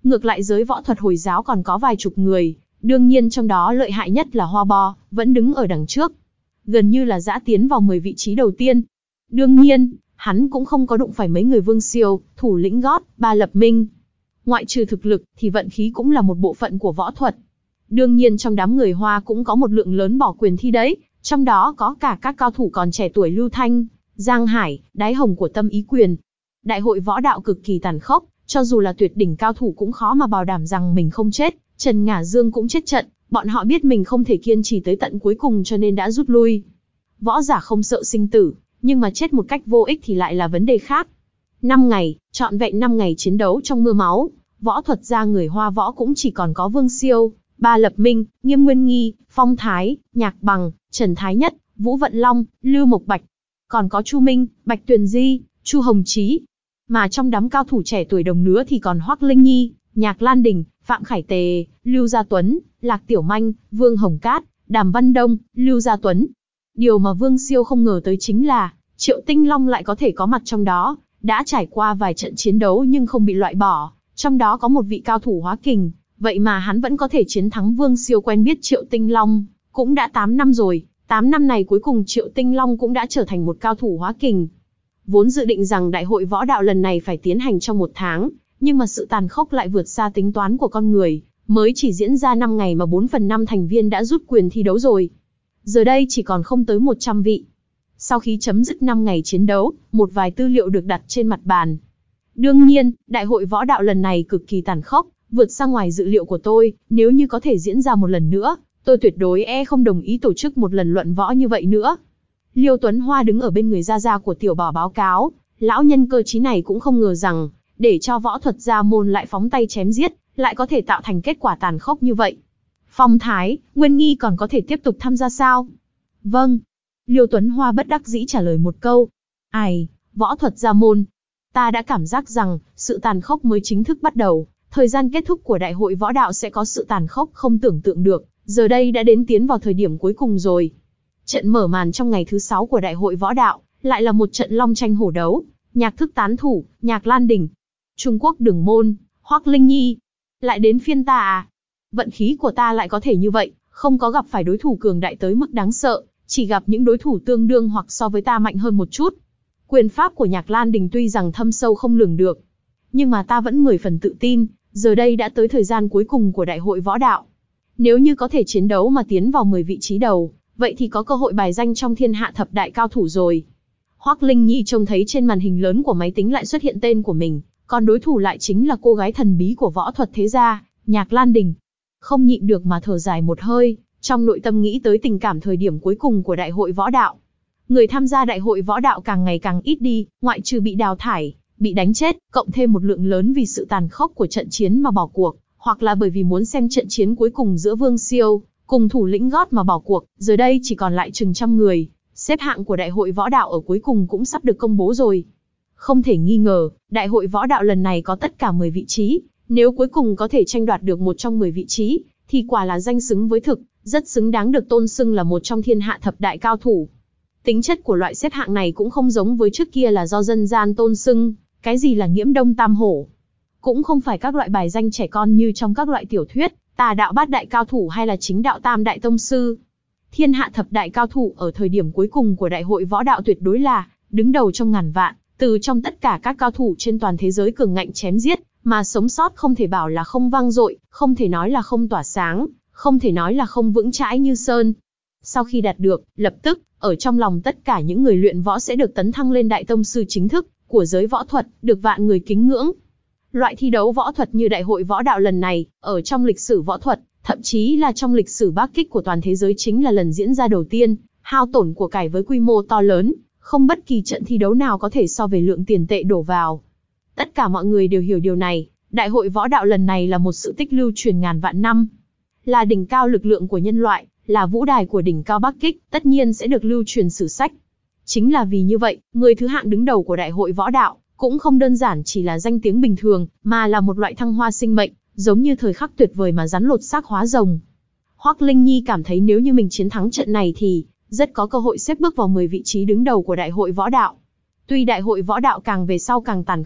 Ngược lại giới võ thuật Hồi giáo còn có vài chục người, đương nhiên trong đó lợi hại nhất là Hoa Bo, vẫn đứng ở đằng trước. Gần như là dã tiến vào mười vị trí đầu tiên. Đương nhiên, hắn cũng không có đụng phải mấy người Vương Siêu, Thủ lĩnh gót, Ba Lập Minh. Ngoại trừ thực lực, thì vận khí cũng là một bộ phận của võ thuật. Đương nhiên trong đám người Hoa cũng có một lượng lớn bỏ quyền thi đấy, trong đó có cả các cao thủ còn trẻ tuổi Lưu Thanh, Giang Hải, Đái Hồng của Tâm Ý Quyền. Đại hội võ đạo cực kỳ tàn khốc, cho dù là tuyệt đỉnh cao thủ cũng khó mà bảo đảm rằng mình không chết. Trần Ngả Dương cũng chết trận, bọn họ biết mình không thể kiên trì tới tận cuối cùng cho nên đã rút lui. Võ giả không sợ sinh tử, nhưng mà chết một cách vô ích thì lại là vấn đề khác. Năm ngày, trọn vẹn năm ngày chiến đấu trong mưa máu, võ thuật gia người Hoa võ cũng chỉ còn có Vương Siêu, Ba Lập Minh, Nghiêm Nguyên Nghi, Phong Thái, Nhạc Bằng, Trần Thái Nhất, Vũ Vận Long, Lưu Mộc Bạch. Còn có Chu Minh, Bạch Tuyền Di, Chu Hồng Chí. Mà trong đám cao thủ trẻ tuổi đồng lứa thì còn Hoắc Linh Nhi, Nhạc Lan Đình, Phạm Khải Tề, Lưu Gia Tuấn, Lạc Tiểu Manh, Vương Hồng Cát, Đàm Văn Đông, Lưu Gia Tuấn. Điều mà Vương Siêu không ngờ tới chính là, Triệu Tinh Long lại có thể có mặt trong đó, đã trải qua vài trận chiến đấu nhưng không bị loại bỏ, trong đó có một vị cao thủ hóa kình, vậy mà hắn vẫn có thể chiến thắng Vương Siêu. Quen biết Triệu Tinh Long, cũng đã tám năm rồi, tám năm này cuối cùng Triệu Tinh Long cũng đã trở thành một cao thủ hóa kình. Vốn dự định rằng đại hội võ đạo lần này phải tiến hành trong một tháng, nhưng mà sự tàn khốc lại vượt xa tính toán của con người, mới chỉ diễn ra năm ngày mà bốn phần năm thành viên đã rút quyền thi đấu rồi. Giờ đây chỉ còn không tới một trăm vị. Sau khi chấm dứt năm ngày chiến đấu, một vài tư liệu được đặt trên mặt bàn. Đương nhiên, đại hội võ đạo lần này cực kỳ tàn khốc, vượt ra ngoài dự liệu của tôi, nếu như có thể diễn ra một lần nữa, tôi tuyệt đối e không đồng ý tổ chức một lần luận võ như vậy nữa. Liêu Tuấn Hoa đứng ở bên người gia gia của Tiểu Bảo báo cáo, lão nhân cơ trí này cũng không ngờ rằng, để cho võ thuật gia môn lại phóng tay chém giết, lại có thể tạo thành kết quả tàn khốc như vậy. Phong Thái, Nguyên Nghi còn có thể tiếp tục tham gia sao? Vâng. Liêu Tuấn Hoa bất đắc dĩ trả lời một câu. Ai, võ thuật gia môn. Ta đã cảm giác rằng, sự tàn khốc mới chính thức bắt đầu, thời gian kết thúc của đại hội võ đạo sẽ có sự tàn khốc không tưởng tượng được, giờ đây đã đến tiến vào thời điểm cuối cùng rồi. Trận mở màn trong ngày thứ sáu của đại hội võ đạo, lại là một trận long tranh hổ đấu, Nhạc Thức tán thủ, Nhạc Lan Đình. Trung Quốc Đường Môn, Hoắc Linh Nhi. Lại đến phiên ta à? Vận khí của ta lại có thể như vậy, không có gặp phải đối thủ cường đại tới mức đáng sợ, chỉ gặp những đối thủ tương đương hoặc so với ta mạnh hơn một chút. Quyền pháp của Nhạc Lan Đình tuy rằng thâm sâu không lường được, nhưng mà ta vẫn mười phần tự tin, giờ đây đã tới thời gian cuối cùng của đại hội võ đạo. Nếu như có thể chiến đấu mà tiến vào mười vị trí đầu, vậy thì có cơ hội bài danh trong thiên hạ thập đại cao thủ rồi. Hoắc Linh Nhi trông thấy trên màn hình lớn của máy tính lại xuất hiện tên của mình, còn đối thủ lại chính là cô gái thần bí của võ thuật thế gia, Nhạc Lan Đình. Không nhịn được mà thở dài một hơi, trong nội tâm nghĩ tới tình cảm thời điểm cuối cùng của đại hội võ đạo. Người tham gia đại hội võ đạo càng ngày càng ít đi, ngoại trừ bị đào thải, bị đánh chết, cộng thêm một lượng lớn vì sự tàn khốc của trận chiến mà bỏ cuộc, hoặc là bởi vì muốn xem trận chiến cuối cùng giữa Vương Siêu cùng thủ lĩnh gót mà bỏ cuộc. Giờ đây chỉ còn lại chừng trăm người, xếp hạng của đại hội võ đạo ở cuối cùng cũng sắp được công bố rồi. Không thể nghi ngờ, đại hội võ đạo lần này có tất cả mười vị trí, nếu cuối cùng có thể tranh đoạt được một trong mười vị trí, thì quả là danh xứng với thực, rất xứng đáng được tôn xưng là một trong thiên hạ thập đại cao thủ. Tính chất của loại xếp hạng này cũng không giống với trước kia là do dân gian tôn xưng, cái gì là Nghiễm Đông Tam Hổ. Cũng không phải các loại bài danh trẻ con như trong các loại tiểu thuyết, Tà đạo bát đại cao thủ hay là Chính đạo tam đại tông sư. Thiên hạ thập đại cao thủ ở thời điểm cuối cùng của đại hội võ đạo tuyệt đối là đứng đầu trong ngàn vạn, từ trong tất cả các cao thủ trên toàn thế giới cường ngạnh chém giết, mà sống sót không thể bảo là không vang dội, không thể nói là không tỏa sáng, không thể nói là không vững chãi như sơn. Sau khi đạt được, lập tức, ở trong lòng tất cả những người luyện võ sẽ được tấn thăng lên đại tông sư chính thức của giới võ thuật, được vạn người kính ngưỡng. Loại thi đấu võ thuật như đại hội võ đạo lần này, ở trong lịch sử võ thuật, thậm chí là trong lịch sử Bắc kích của toàn thế giới chính là lần diễn ra đầu tiên, hao tổn của cải với quy mô to lớn, không bất kỳ trận thi đấu nào có thể so về lượng tiền tệ đổ vào. Tất cả mọi người đều hiểu điều này, đại hội võ đạo lần này là một sự tích lưu truyền ngàn vạn năm, là đỉnh cao lực lượng của nhân loại, là vũ đài của đỉnh cao Bắc kích, tất nhiên sẽ được lưu truyền sử sách. Chính là vì như vậy, người thứ hạng đứng đầu của đại hội võ đạo, cũng không đơn giản chỉ là danh tiếng bình thường, mà là một loại thăng hoa sinh mệnh, giống như thời khắc tuyệt vời mà rắn lột xác hóa rồng. Hoắc Linh Nhi cảm thấy nếu như mình chiến thắng trận này thì rất có cơ hội xếp bước vào mười vị trí đứng đầu của đại hội võ đạo. Tuy đại hội võ đạo càng về sau càng tàn khốc,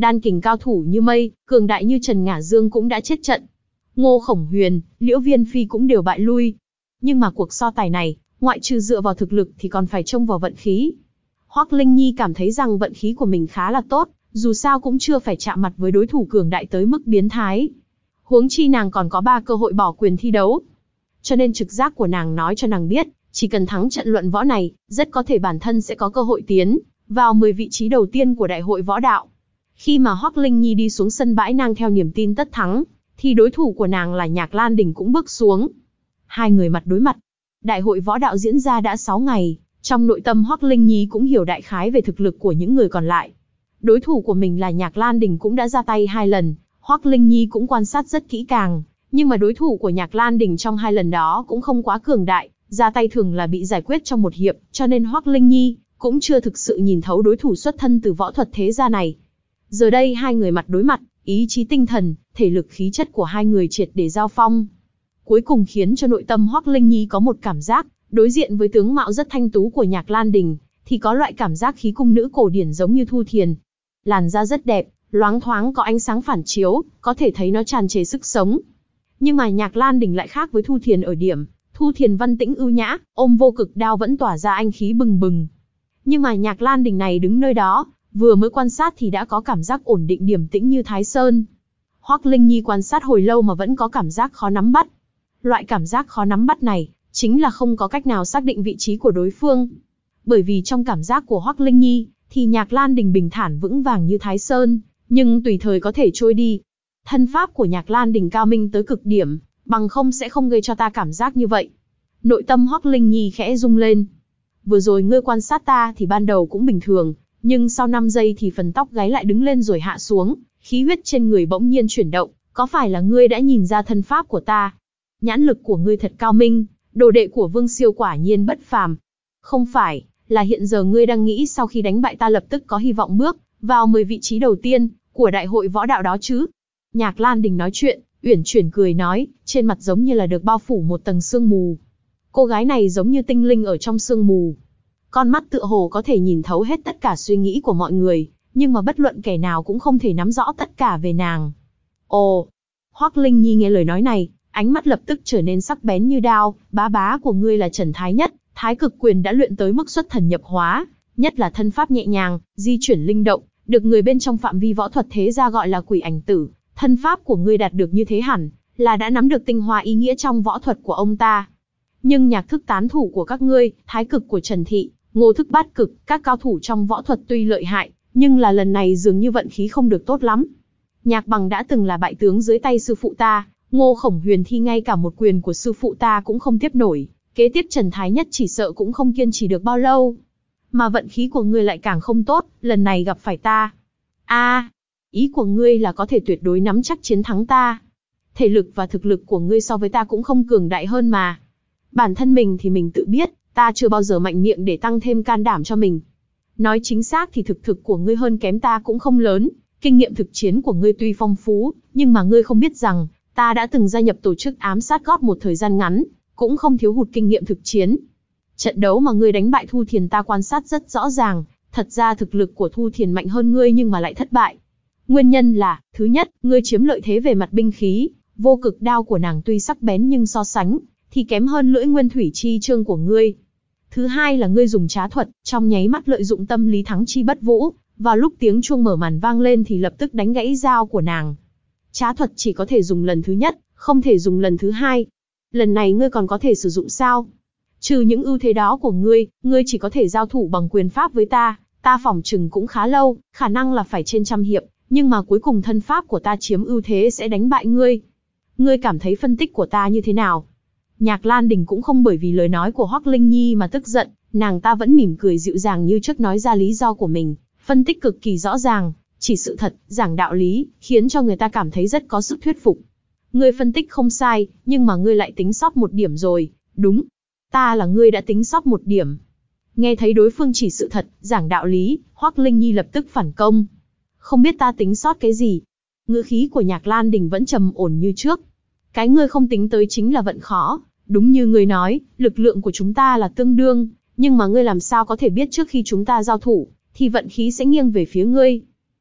đan kình cao thủ như mây, cường đại như Trần Ngả Dương cũng đã chết trận. Ngô Khổng Huyền, Liễu Viên Phi cũng đều bại lui. Nhưng mà cuộc so tài này, ngoại trừ dựa vào thực lực thì còn phải trông vào vận khí. Hoắc Linh Nhi cảm thấy rằng vận khí của mình khá là tốt, dù sao cũng chưa phải chạm mặt với đối thủ cường đại tới mức biến thái. Huống chi nàng còn có ba cơ hội bỏ quyền thi đấu. Cho nên trực giác của nàng nói cho nàng biết, chỉ cần thắng trận luận võ này, rất có thể bản thân sẽ có cơ hội tiến vào mười vị trí đầu tiên của đại hội võ đạo. Khi mà Hoắc Linh Nhi đi xuống sân bãi nang theo niềm tin tất thắng, thì đối thủ của nàng là Nhạc Lan Đình cũng bước xuống. Hai người mặt đối mặt. Đại hội võ đạo diễn ra đã sáu ngày, trong nội tâm Hoắc Linh Nhi cũng hiểu đại khái về thực lực của những người còn lại. Đối thủ của mình là Nhạc Lan Đình cũng đã ra tay hai lần, Hoắc Linh Nhi cũng quan sát rất kỹ càng, nhưng mà đối thủ của Nhạc Lan Đình trong hai lần đó cũng không quá cường đại, ra tay thường là bị giải quyết trong một hiệp, cho nên Hoắc Linh Nhi cũng chưa thực sự nhìn thấu đối thủ xuất thân từ võ thuật thế gia này. Giờ đây hai người mặt đối mặt, ý chí tinh thần, thể lực khí chất của hai người triệt để giao phong. Cuối cùng khiến cho nội tâm Hoắc Linh Nhi có một cảm giác, đối diện với tướng mạo rất thanh tú của Nhạc Lan Đình, thì có loại cảm giác khí cung nữ cổ điển giống như Thu Thiền. Làn da rất đẹp, loáng thoáng có ánh sáng phản chiếu, có thể thấy nó tràn trề sức sống. Nhưng mà Nhạc Lan Đình lại khác với Thu Thiền ở điểm, Thu Thiền văn tĩnh ưu nhã, ôm vô cực đao vẫn tỏa ra anh khí bừng bừng. Nhưng mà Nhạc Lan Đình này đứng nơi đó, vừa mới quan sát thì đã có cảm giác ổn định điềm tĩnh như Thái Sơn. Hoắc Linh Nhi quan sát hồi lâu mà vẫn có cảm giác khó nắm bắt. Loại cảm giác khó nắm bắt này, chính là không có cách nào xác định vị trí của đối phương. Bởi vì trong cảm giác của Hoắc Linh Nhi, thì Nhạc Lan Đình bình thản vững vàng như Thái Sơn, nhưng tùy thời có thể trôi đi. Thân pháp của Nhạc Lan Đình cao minh tới cực điểm, bằng không sẽ không gây cho ta cảm giác như vậy. Nội tâm Hoắc Linh Nhi khẽ rung lên. Vừa rồi ngươi quan sát ta thì ban đầu cũng bình thường, nhưng sau năm giây thì phần tóc gáy lại đứng lên rồi hạ xuống, khí huyết trên người bỗng nhiên chuyển động, có phải là ngươi đã nhìn ra thân pháp của ta? Nhãn lực của ngươi thật cao minh, đồ đệ của Vương Siêu quả nhiên bất phàm. Không phải, là hiện giờ ngươi đang nghĩ sau khi đánh bại ta lập tức có hy vọng bước vào mười vị trí đầu tiên của đại hội võ đạo đó chứ? Nhạc Lan Đình nói chuyện, uyển chuyển cười nói, trên mặt giống như là được bao phủ một tầng sương mù. Cô gái này giống như tinh linh ở trong sương mù. Con mắt tựa hồ có thể nhìn thấu hết tất cả suy nghĩ của mọi người, nhưng mà bất luận kẻ nào cũng không thể nắm rõ tất cả về nàng. Ồ! Hoắc Linh Nhi nghe lời nói này, ánh mắt lập tức trở nên sắc bén như đao. Bá bá của ngươi là Trần Thái Nhất, Thái Cực Quyền đã luyện tới mức xuất thần nhập hóa, nhất là thân pháp nhẹ nhàng, di chuyển linh động, được người bên trong phạm vi võ thuật thế gia gọi là Quỷ Ảnh Tử. Thân pháp của ngươi đạt được như thế hẳn là đã nắm được tinh hoa ý nghĩa trong võ thuật của ông ta. Nhưng nhạc thức tán thủ của các ngươi, Thái Cực của Trần Thị, Ngô thức bát cực, các cao thủ trong võ thuật tuy lợi hại, nhưng là lần này dường như vận khí không được tốt lắm. Nhạc Bằng đã từng là bại tướng dưới tay sư phụ ta, Ngô Khổng Huyền thì ngay cả một quyền của sư phụ ta cũng không tiếp nổi, kế tiếp Trần Thái Nhất chỉ sợ cũng không kiên trì được bao lâu. Mà vận khí của ngươi lại càng không tốt, lần này gặp phải ta. A, à, ý của ngươi là có thể tuyệt đối nắm chắc chiến thắng ta. Thể lực và thực lực của ngươi so với ta cũng không cường đại hơn mà. Bản thân mình thì mình tự biết, ta chưa bao giờ mạnh miệng để tăng thêm can đảm cho mình. Nói chính xác thì thực thực của ngươi hơn kém ta cũng không lớn, kinh nghiệm thực chiến của ngươi tuy phong phú, nhưng mà ngươi không biết rằng, ta đã từng gia nhập tổ chức ám sát gót một thời gian ngắn, cũng không thiếu hụt kinh nghiệm thực chiến. Trận đấu mà ngươi đánh bại Thu Thiền ta quan sát rất rõ ràng, thật ra thực lực của Thu Thiền mạnh hơn ngươi nhưng mà lại thất bại. Nguyên nhân là, thứ nhất, ngươi chiếm lợi thế về mặt binh khí, vô cực đao của nàng tuy sắc bén nhưng so sánh, thì kém hơn lưỡi nguyên thủy chi chương của ngươi. Thứ hai là ngươi dùng trá thuật, trong nháy mắt lợi dụng tâm lý thắng chi bất vũ, vào lúc tiếng chuông mở màn vang lên thì lập tức đánh gãy dao của nàng. Trá thuật chỉ có thể dùng lần thứ nhất, không thể dùng lần thứ hai. Lần này ngươi còn có thể sử dụng sao? Trừ những ưu thế đó của ngươi, ngươi chỉ có thể giao thủ bằng quyền pháp với ta, ta phỏng chừng cũng khá lâu, khả năng là phải trên trăm hiệp, nhưng mà cuối cùng thân pháp của ta chiếm ưu thế sẽ đánh bại ngươi. Ngươi cảm thấy phân tích của ta như thế nào? Nhạc Lan Đình cũng không bởi vì lời nói của Hoắc Linh Nhi mà tức giận, nàng ta vẫn mỉm cười dịu dàng như trước nói ra lý do của mình, phân tích cực kỳ rõ ràng, chỉ sự thật, giảng đạo lý, khiến cho người ta cảm thấy rất có sức thuyết phục. Ngươi phân tích không sai, nhưng mà ngươi lại tính sót một điểm rồi, đúng. Ta là ngươi đã tính sót một điểm. Nghe thấy đối phương chỉ sự thật, giảng đạo lý, Hoắc Linh Nhi lập tức phản công. Không biết ta tính sót cái gì? Ngữ khí của Nhạc Lan Đình vẫn trầm ổn như trước. Cái ngươi không tính tới chính là vận khó. Đúng như ngươi nói, lực lượng của chúng ta là tương đương, nhưng mà ngươi làm sao có thể biết trước khi chúng ta giao thủ, thì vận khí sẽ nghiêng về phía ngươi.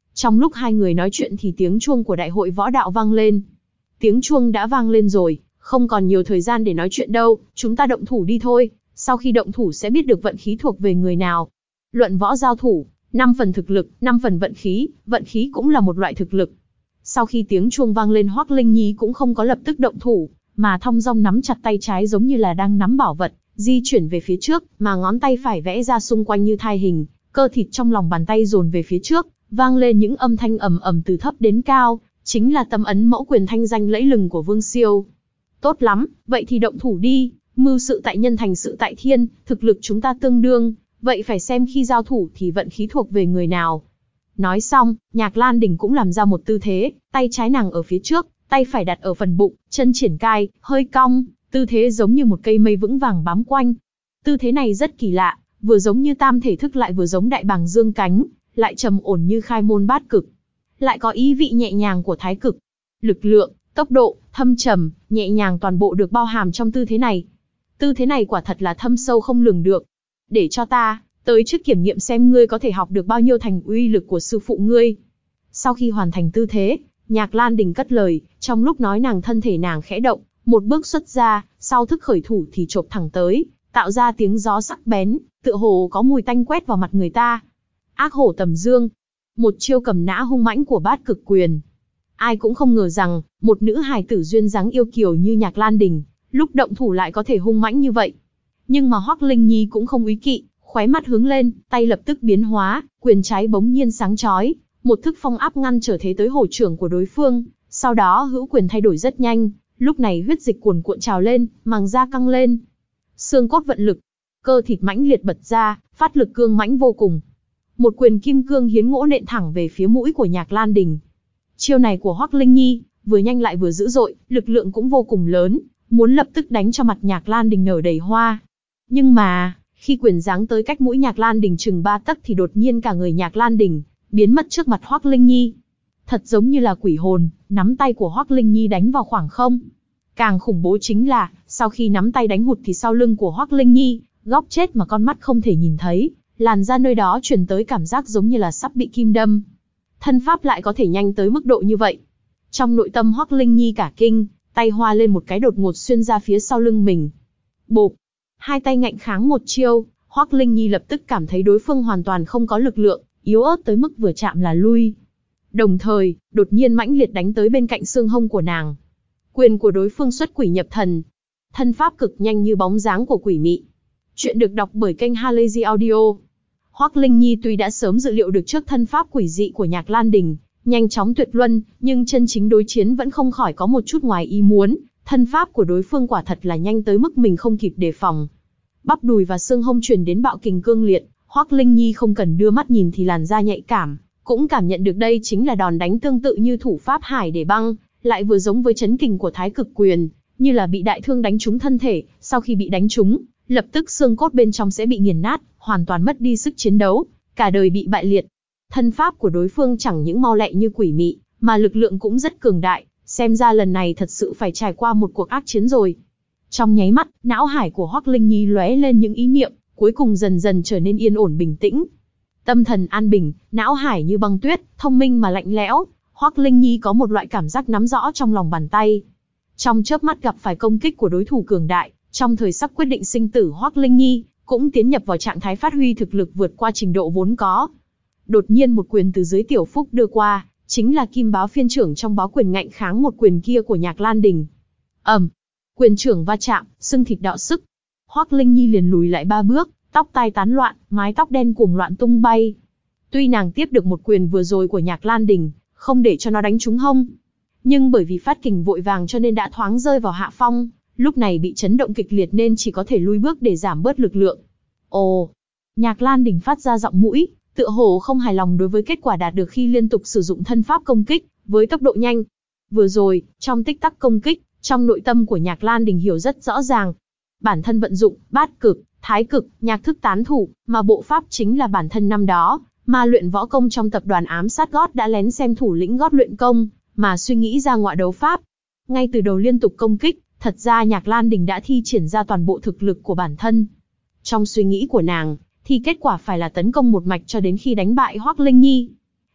Trong lúc hai người nói chuyện thì tiếng chuông của đại hội võ đạo vang lên. Tiếng chuông đã vang lên rồi, không còn nhiều thời gian để nói chuyện đâu, chúng ta động thủ đi thôi, sau khi động thủ sẽ biết được vận khí thuộc về người nào. Luận võ giao thủ, năm phần thực lực, năm phần vận khí, vận khí cũng là một loại thực lực. Sau khi tiếng chuông vang lên, Hoắc Linh Nhi cũng không có lập tức động thủ, mà thong dong nắm chặt tay trái giống như là đang nắm bảo vật, di chuyển về phía trước, mà ngón tay phải vẽ ra xung quanh như thai hình, cơ thịt trong lòng bàn tay dồn về phía trước, vang lên những âm thanh ầm ầm từ thấp đến cao, chính là tâm ấn mẫu quyền thanh danh lẫy lừng của Vương Siêu. Tốt lắm, vậy thì động thủ đi, mưu sự tại nhân thành sự tại thiên, thực lực chúng ta tương đương, vậy phải xem khi giao thủ thì vận khí thuộc về người nào. Nói xong, Nhạc Lan Đình cũng làm ra một tư thế, tay trái nàng ở phía trước, tay phải đặt ở phần bụng, chân triển khai, hơi cong, tư thế giống như một cây mây vững vàng bám quanh. Tư thế này rất kỳ lạ, vừa giống như tam thể thức lại vừa giống đại bàng dương cánh, lại trầm ổn như khai môn bát cực, lại có ý vị nhẹ nhàng của thái cực. Lực lượng, tốc độ, thâm trầm, nhẹ nhàng toàn bộ được bao hàm trong tư thế này. Tư thế này quả thật là thâm sâu không lường được. Để cho ta tới trước kiểm nghiệm xem ngươi có thể học được bao nhiêu thành uy lực của sư phụ ngươi. Sau khi hoàn thành tư thế, Nhạc Lan Đình cất lời, trong lúc nói nàng thân thể nàng khẽ động, một bước xuất ra, sau thức khởi thủ thì chộp thẳng tới, tạo ra tiếng gió sắc bén, tựa hồ có mùi tanh quét vào mặt người ta. Ác hổ tầm dương, một chiêu cầm nã hung mãnh của bát cực quyền. Ai cũng không ngờ rằng, một nữ hài tử duyên dáng yêu kiều như Nhạc Lan Đình, lúc động thủ lại có thể hung mãnh như vậy. Nhưng mà Hoắc Linh Nhi cũng không úy kỵ, khóe mắt hướng lên, tay lập tức biến hóa, quyền trái bỗng nhiên sáng chói, một thức phong áp ngăn trở thế tới hổ trưởng của đối phương, sau đó hữu quyền thay đổi rất nhanh, lúc này huyết dịch cuồn cuộn trào lên, màng da căng lên, xương cốt vận lực, cơ thịt mãnh liệt bật ra, phát lực cương mãnh vô cùng. Một quyền kim cương hiến ngỗ nện thẳng về phía mũi của Nhạc Lan Đình. Chiêu này của Hoắc Linh Nhi, vừa nhanh lại vừa dữ dội, lực lượng cũng vô cùng lớn, muốn lập tức đánh cho mặt Nhạc Lan Đình nở đầy hoa. Nhưng mà, khi quyền giáng tới cách mũi Nhạc Lan Đình chừng ba tấc thì đột nhiên cả người Nhạc Lan Đình biến mất trước mặt Hoắc Linh Nhi. Thật giống như là quỷ hồn, nắm tay của Hoắc Linh Nhi đánh vào khoảng không. Càng khủng bố chính là, sau khi nắm tay đánh hụt thì sau lưng của Hoắc Linh Nhi, góc chết mà con mắt không thể nhìn thấy, làn da nơi đó truyền tới cảm giác giống như là sắp bị kim đâm. Thân pháp lại có thể nhanh tới mức độ như vậy. Trong nội tâm Hoắc Linh Nhi cả kinh, tay hoa lên một cái đột ngột xuyên ra phía sau lưng mình. Bộp, hai tay ngạnh kháng một chiêu, Hoắc Linh Nhi lập tức cảm thấy đối phương hoàn toàn không có lực lượng, yếu ớt tới mức vừa chạm là lui. Đồng thời, đột nhiên mãnh liệt đánh tới bên cạnh xương hông của nàng. Quyền của đối phương xuất quỷ nhập thần. Thân pháp cực nhanh như bóng dáng của quỷ mị. Chuyện được đọc bởi kênh Halazy Audio. Hoắc Linh Nhi tuy đã sớm dự liệu được trước thân pháp quỷ dị của Nhạc Lan Đình, nhanh chóng tuyệt luân, nhưng chân chính đối chiến vẫn không khỏi có một chút ngoài ý muốn. Thân pháp của đối phương quả thật là nhanh tới mức mình không kịp đề phòng. Bắp đùi và xương hông truyền đến bạo kình cương liệt, Hoắc Linh Nhi không cần đưa mắt nhìn thì làn da nhạy cảm, cũng cảm nhận được đây chính là đòn đánh tương tự như thủ pháp hải để băng, lại vừa giống với chấn kình của thái cực quyền, như là bị đại thương đánh trúng thân thể, sau khi bị đánh trúng, lập tức xương cốt bên trong sẽ bị nghiền nát, hoàn toàn mất đi sức chiến đấu, cả đời bị bại liệt. Thân pháp của đối phương chẳng những mau lẹ như quỷ mị, mà lực lượng cũng rất cường đại, xem ra lần này thật sự phải trải qua một cuộc ác chiến rồi. Trong nháy mắt, não hải của Hoắc Linh Nhi lóe lên những ý niệm, cuối cùng dần dần trở nên yên ổn bình tĩnh. Tâm thần an bình, não hải như băng tuyết, thông minh mà lạnh lẽo, Hoắc Linh Nhi có một loại cảm giác nắm rõ trong lòng bàn tay. Trong chớp mắt gặp phải công kích của đối thủ cường đại, trong thời khắc quyết định sinh tử Hoắc Linh Nhi cũng tiến nhập vào trạng thái phát huy thực lực vượt qua trình độ vốn có. Đột nhiên một quyền từ dưới tiểu phúc đưa qua, chính là Kim Báo phiên trưởng trong báo quyền ngạnh kháng một quyền kia của Nhạc Lan Đình. ầm, quyền trưởng va chạm, xương thịt đọ sức. Hoắc Linh Nhi liền lùi lại ba bước, tóc tai tán loạn, mái tóc đen cuồng loạn tung bay. Tuy nàng tiếp được một quyền vừa rồi của Nhạc Lan Đình, không để cho nó đánh trúng hông, nhưng bởi vì phát kình vội vàng cho nên đã thoáng rơi vào hạ phong, lúc này bị chấn động kịch liệt nên chỉ có thể lui bước để giảm bớt lực lượng. Ồ, Nhạc Lan Đình phát ra giọng mũi, tựa hồ không hài lòng đối với kết quả đạt được khi liên tục sử dụng thân pháp công kích với tốc độ nhanh. Vừa rồi, trong tích tắc công kích, trong nội tâm của Nhạc Lan Đình hiểu rất rõ ràng, bản thân vận dụng bát cực, thái cực, nhạc thức tán thủ, mà bộ pháp chính là bản thân năm đó mà luyện võ công trong tập đoàn ám sát gót đã lén xem thủ lĩnh gót luyện công, mà suy nghĩ ra ngọa đấu pháp. Ngay từ đầu liên tục công kích, thật ra Nhạc Lan Đình đã thi triển ra toàn bộ thực lực của bản thân. Trong suy nghĩ của nàng, thì kết quả phải là tấn công một mạch cho đến khi đánh bại Hoắc Linh Nhi.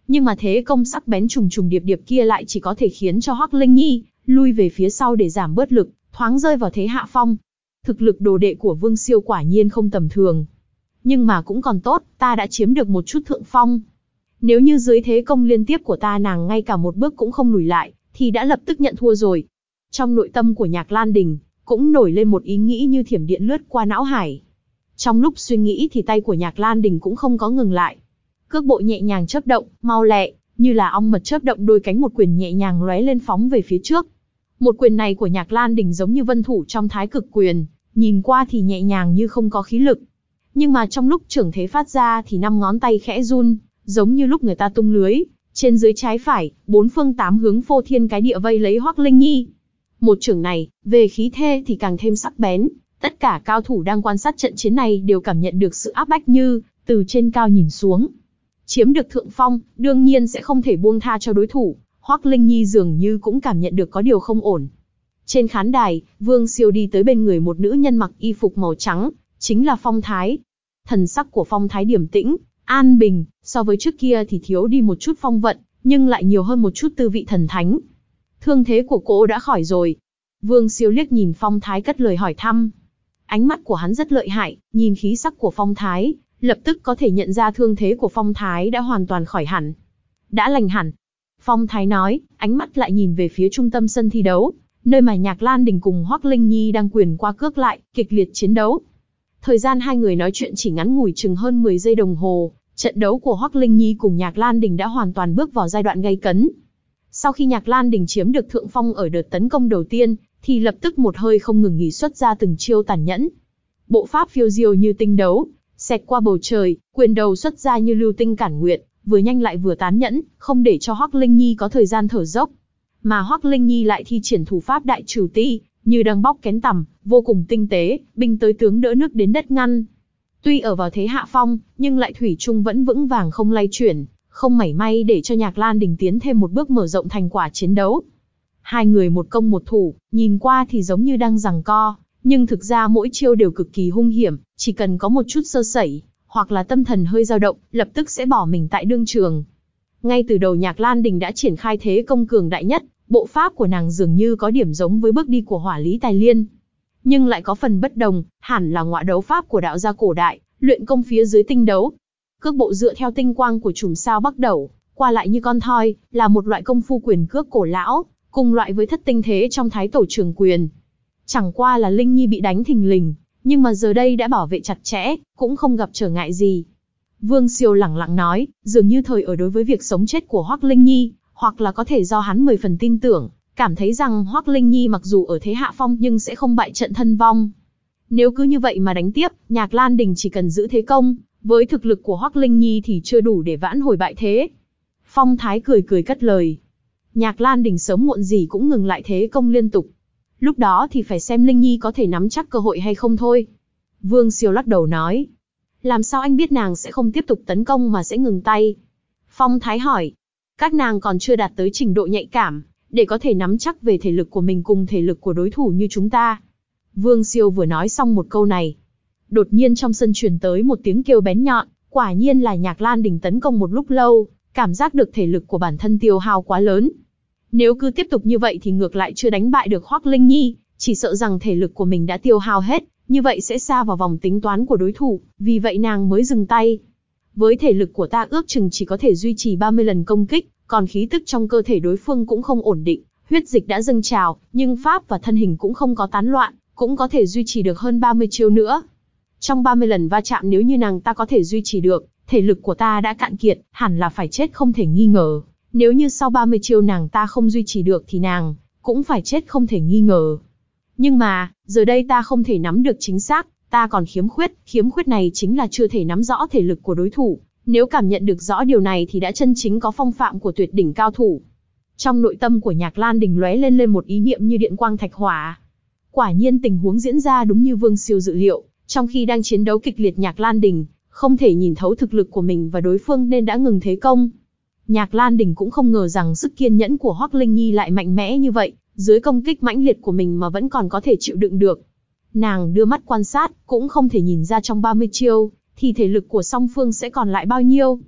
Nhưng mà thế công sắc bén trùng trùng điệp điệp kia lại chỉ có thể khiến cho Hoắc Linh Nhi lui về phía sau để giảm bớt lực, thoáng rơi vào thế hạ phong. Thực lực đồ đệ của Vương Siêu quả nhiên không tầm thường. Nhưng mà cũng còn tốt, ta đã chiếm được một chút thượng phong. Nếu như dưới thế công liên tiếp của ta nàng ngay cả một bước cũng không lùi lại, thì đã lập tức nhận thua rồi. Trong nội tâm của Nhạc Lan Đình, cũng nổi lên một ý nghĩ như thiểm điện lướt qua não hải. Trong lúc suy nghĩ thì tay của Nhạc Lan Đình cũng không có ngừng lại. Cước bộ nhẹ nhàng chớp động, mau lẹ, như là ong mật chớp động đôi cánh, một quyền nhẹ nhàng lóe lên phóng về phía trước. Một quyền này của Nhạc Lan Đình giống như vân thủ trong Thái Cực quyền, nhìn qua thì nhẹ nhàng như không có khí lực. Nhưng mà trong lúc trưởng thế phát ra thì năm ngón tay khẽ run, giống như lúc người ta tung lưới, trên dưới trái phải, bốn phương tám hướng phô thiên cái địa vây lấy Hoắc Linh Nhi. Một chưởng này, về khí thế thì càng thêm sắc bén, tất cả cao thủ đang quan sát trận chiến này đều cảm nhận được sự áp bách như từ trên cao nhìn xuống. Chiếm được thượng phong, đương nhiên sẽ không thể buông tha cho đối thủ, Hoắc Linh Nhi dường như cũng cảm nhận được có điều không ổn. Trên khán đài, Vương Siêu đi tới bên người một nữ nhân mặc y phục màu trắng, chính là Phong Thái. Thần sắc của Phong Thái điềm tĩnh, an bình, so với trước kia thì thiếu đi một chút phong vận, nhưng lại nhiều hơn một chút tư vị thần thánh. Thương thế của cô đã khỏi rồi. Vương Siêu liếc nhìn Phong Thái cất lời hỏi thăm. Ánh mắt của hắn rất lợi hại, nhìn khí sắc của Phong Thái, lập tức có thể nhận ra thương thế của Phong Thái đã hoàn toàn khỏi hẳn. Đã lành hẳn. Phong Thái nói, ánh mắt lại nhìn về phía trung tâm sân thi đấu, nơi mà Nhạc Lan Đình cùng Hoắc Linh Nhi đang quyền qua cước lại, kịch liệt chiến đấu. Thời gian hai người nói chuyện chỉ ngắn ngủi chừng hơn mười giây đồng hồ, trận đấu của Hoắc Linh Nhi cùng Nhạc Lan Đình đã hoàn toàn bước vào giai đoạn gay cấn. Sau khi Nhạc Lan Đình chiếm được thượng phong ở đợt tấn công đầu tiên, thì lập tức một hơi không ngừng nghỉ xuất ra từng chiêu tàn nhẫn. Bộ pháp phiêu diêu như tinh đấu, xẹt qua bầu trời, quyền đầu xuất ra như lưu tinh cản nguyệt, vừa nhanh lại vừa tàn nhẫn, không để cho Hoắc Linh Nhi có thời gian thở dốc. Mà Hoắc Linh Nhi lại thi triển thủ pháp đại trừ ti, như đang bóc kén tằm, vô cùng tinh tế, binh tới tướng đỡ nước đến đất ngăn. Tuy ở vào thế hạ phong, nhưng lại thủy chung vẫn vững vàng không lay chuyển, không mảy may để cho Nhạc Lan Đình tiến thêm một bước mở rộng thành quả chiến đấu. Hai người một công một thủ, nhìn qua thì giống như đang giằng co, nhưng thực ra mỗi chiêu đều cực kỳ hung hiểm, chỉ cần có một chút sơ sẩy, hoặc là tâm thần hơi dao động, lập tức sẽ bỏ mình tại đương trường. Ngay từ đầu Nhạc Lan Đình đã triển khai thế công cường đại nhất, bộ pháp của nàng dường như có điểm giống với bước đi của Hỏa Lý Tài Liên, nhưng lại có phần bất đồng, hẳn là ngọa đấu pháp của đạo gia cổ đại, luyện công phía dưới tinh đấu. Cước bộ dựa theo tinh quang của chùm sao Bắc Đẩu, qua lại như con thoi, là một loại công phu quyền cước cổ lão, cùng loại với thất tinh thế trong Thái Tổ Trường Quyền. Chẳng qua là Linh Nhi bị đánh thình lình, nhưng mà giờ đây đã bảo vệ chặt chẽ, cũng không gặp trở ngại gì. Vương Siêu lẳng lặng nói, dường như thời ở đối với việc sống chết của Hoắc Linh Nhi, hoặc là có thể do hắn mười phần tin tưởng, cảm thấy rằng Hoắc Linh Nhi mặc dù ở thế hạ phong nhưng sẽ không bại trận thân vong. Nếu cứ như vậy mà đánh tiếp, Nhạc Lan Đình chỉ cần giữ thế công, với thực lực của Hoắc Linh Nhi thì chưa đủ để vãn hồi bại thế. Phong Thái cười cười cất lời. Nhạc Lan Đình sớm muộn gì cũng ngừng lại thế công liên tục. Lúc đó thì phải xem Linh Nhi có thể nắm chắc cơ hội hay không thôi. Vương Siêu lắc đầu nói. Làm sao anh biết nàng sẽ không tiếp tục tấn công mà sẽ ngừng tay? Phong Thái hỏi. Các nàng còn chưa đạt tới trình độ nhạy cảm, để có thể nắm chắc về thể lực của mình cùng thể lực của đối thủ như chúng ta. Vương Siêu vừa nói xong một câu này. Đột nhiên trong sân truyền tới một tiếng kêu bén nhọn, quả nhiên là Nhạc Lan Đình tấn công một lúc lâu, cảm giác được thể lực của bản thân tiêu hao quá lớn. Nếu cứ tiếp tục như vậy thì ngược lại chưa đánh bại được Hoắc Linh Nhi, chỉ sợ rằng thể lực của mình đã tiêu hao hết, như vậy sẽ xa vào vòng tính toán của đối thủ, vì vậy nàng mới dừng tay. Với thể lực của ta ước chừng chỉ có thể duy trì ba mươi lần công kích, còn khí tức trong cơ thể đối phương cũng không ổn định, huyết dịch đã dâng trào, nhưng pháp và thân hình cũng không có tán loạn, cũng có thể duy trì được hơn ba mươi chiêu nữa. Trong ba mươi lần va chạm nếu như nàng ta có thể duy trì được, thể lực của ta đã cạn kiệt, hẳn là phải chết không thể nghi ngờ. Nếu như sau ba mươi chiêu nàng ta không duy trì được thì nàng cũng phải chết không thể nghi ngờ. Nhưng mà, giờ đây ta không thể nắm được chính xác, ta còn khiếm khuyết, khiếm khuyết này chính là chưa thể nắm rõ thể lực của đối thủ. Nếu cảm nhận được rõ điều này thì đã chân chính có phong phạm của tuyệt đỉnh cao thủ. Trong nội tâm của Nhạc Lan Đình lóe lên lên một ý niệm như điện quang thạch hỏa. Quả nhiên tình huống diễn ra đúng như Vương Siêu dự liệu, trong khi đang chiến đấu kịch liệt Nhạc Lan Đình không thể nhìn thấu thực lực của mình và đối phương nên đã ngừng thế công. Nhạc Lan Đình cũng không ngờ rằng sức kiên nhẫn của Hoắc Linh Nhi lại mạnh mẽ như vậy, dưới công kích mãnh liệt của mình mà vẫn còn có thể chịu đựng được. Nàng đưa mắt quan sát, cũng không thể nhìn ra trong ba mươi chiêu, thì thể lực của song phương sẽ còn lại bao nhiêu.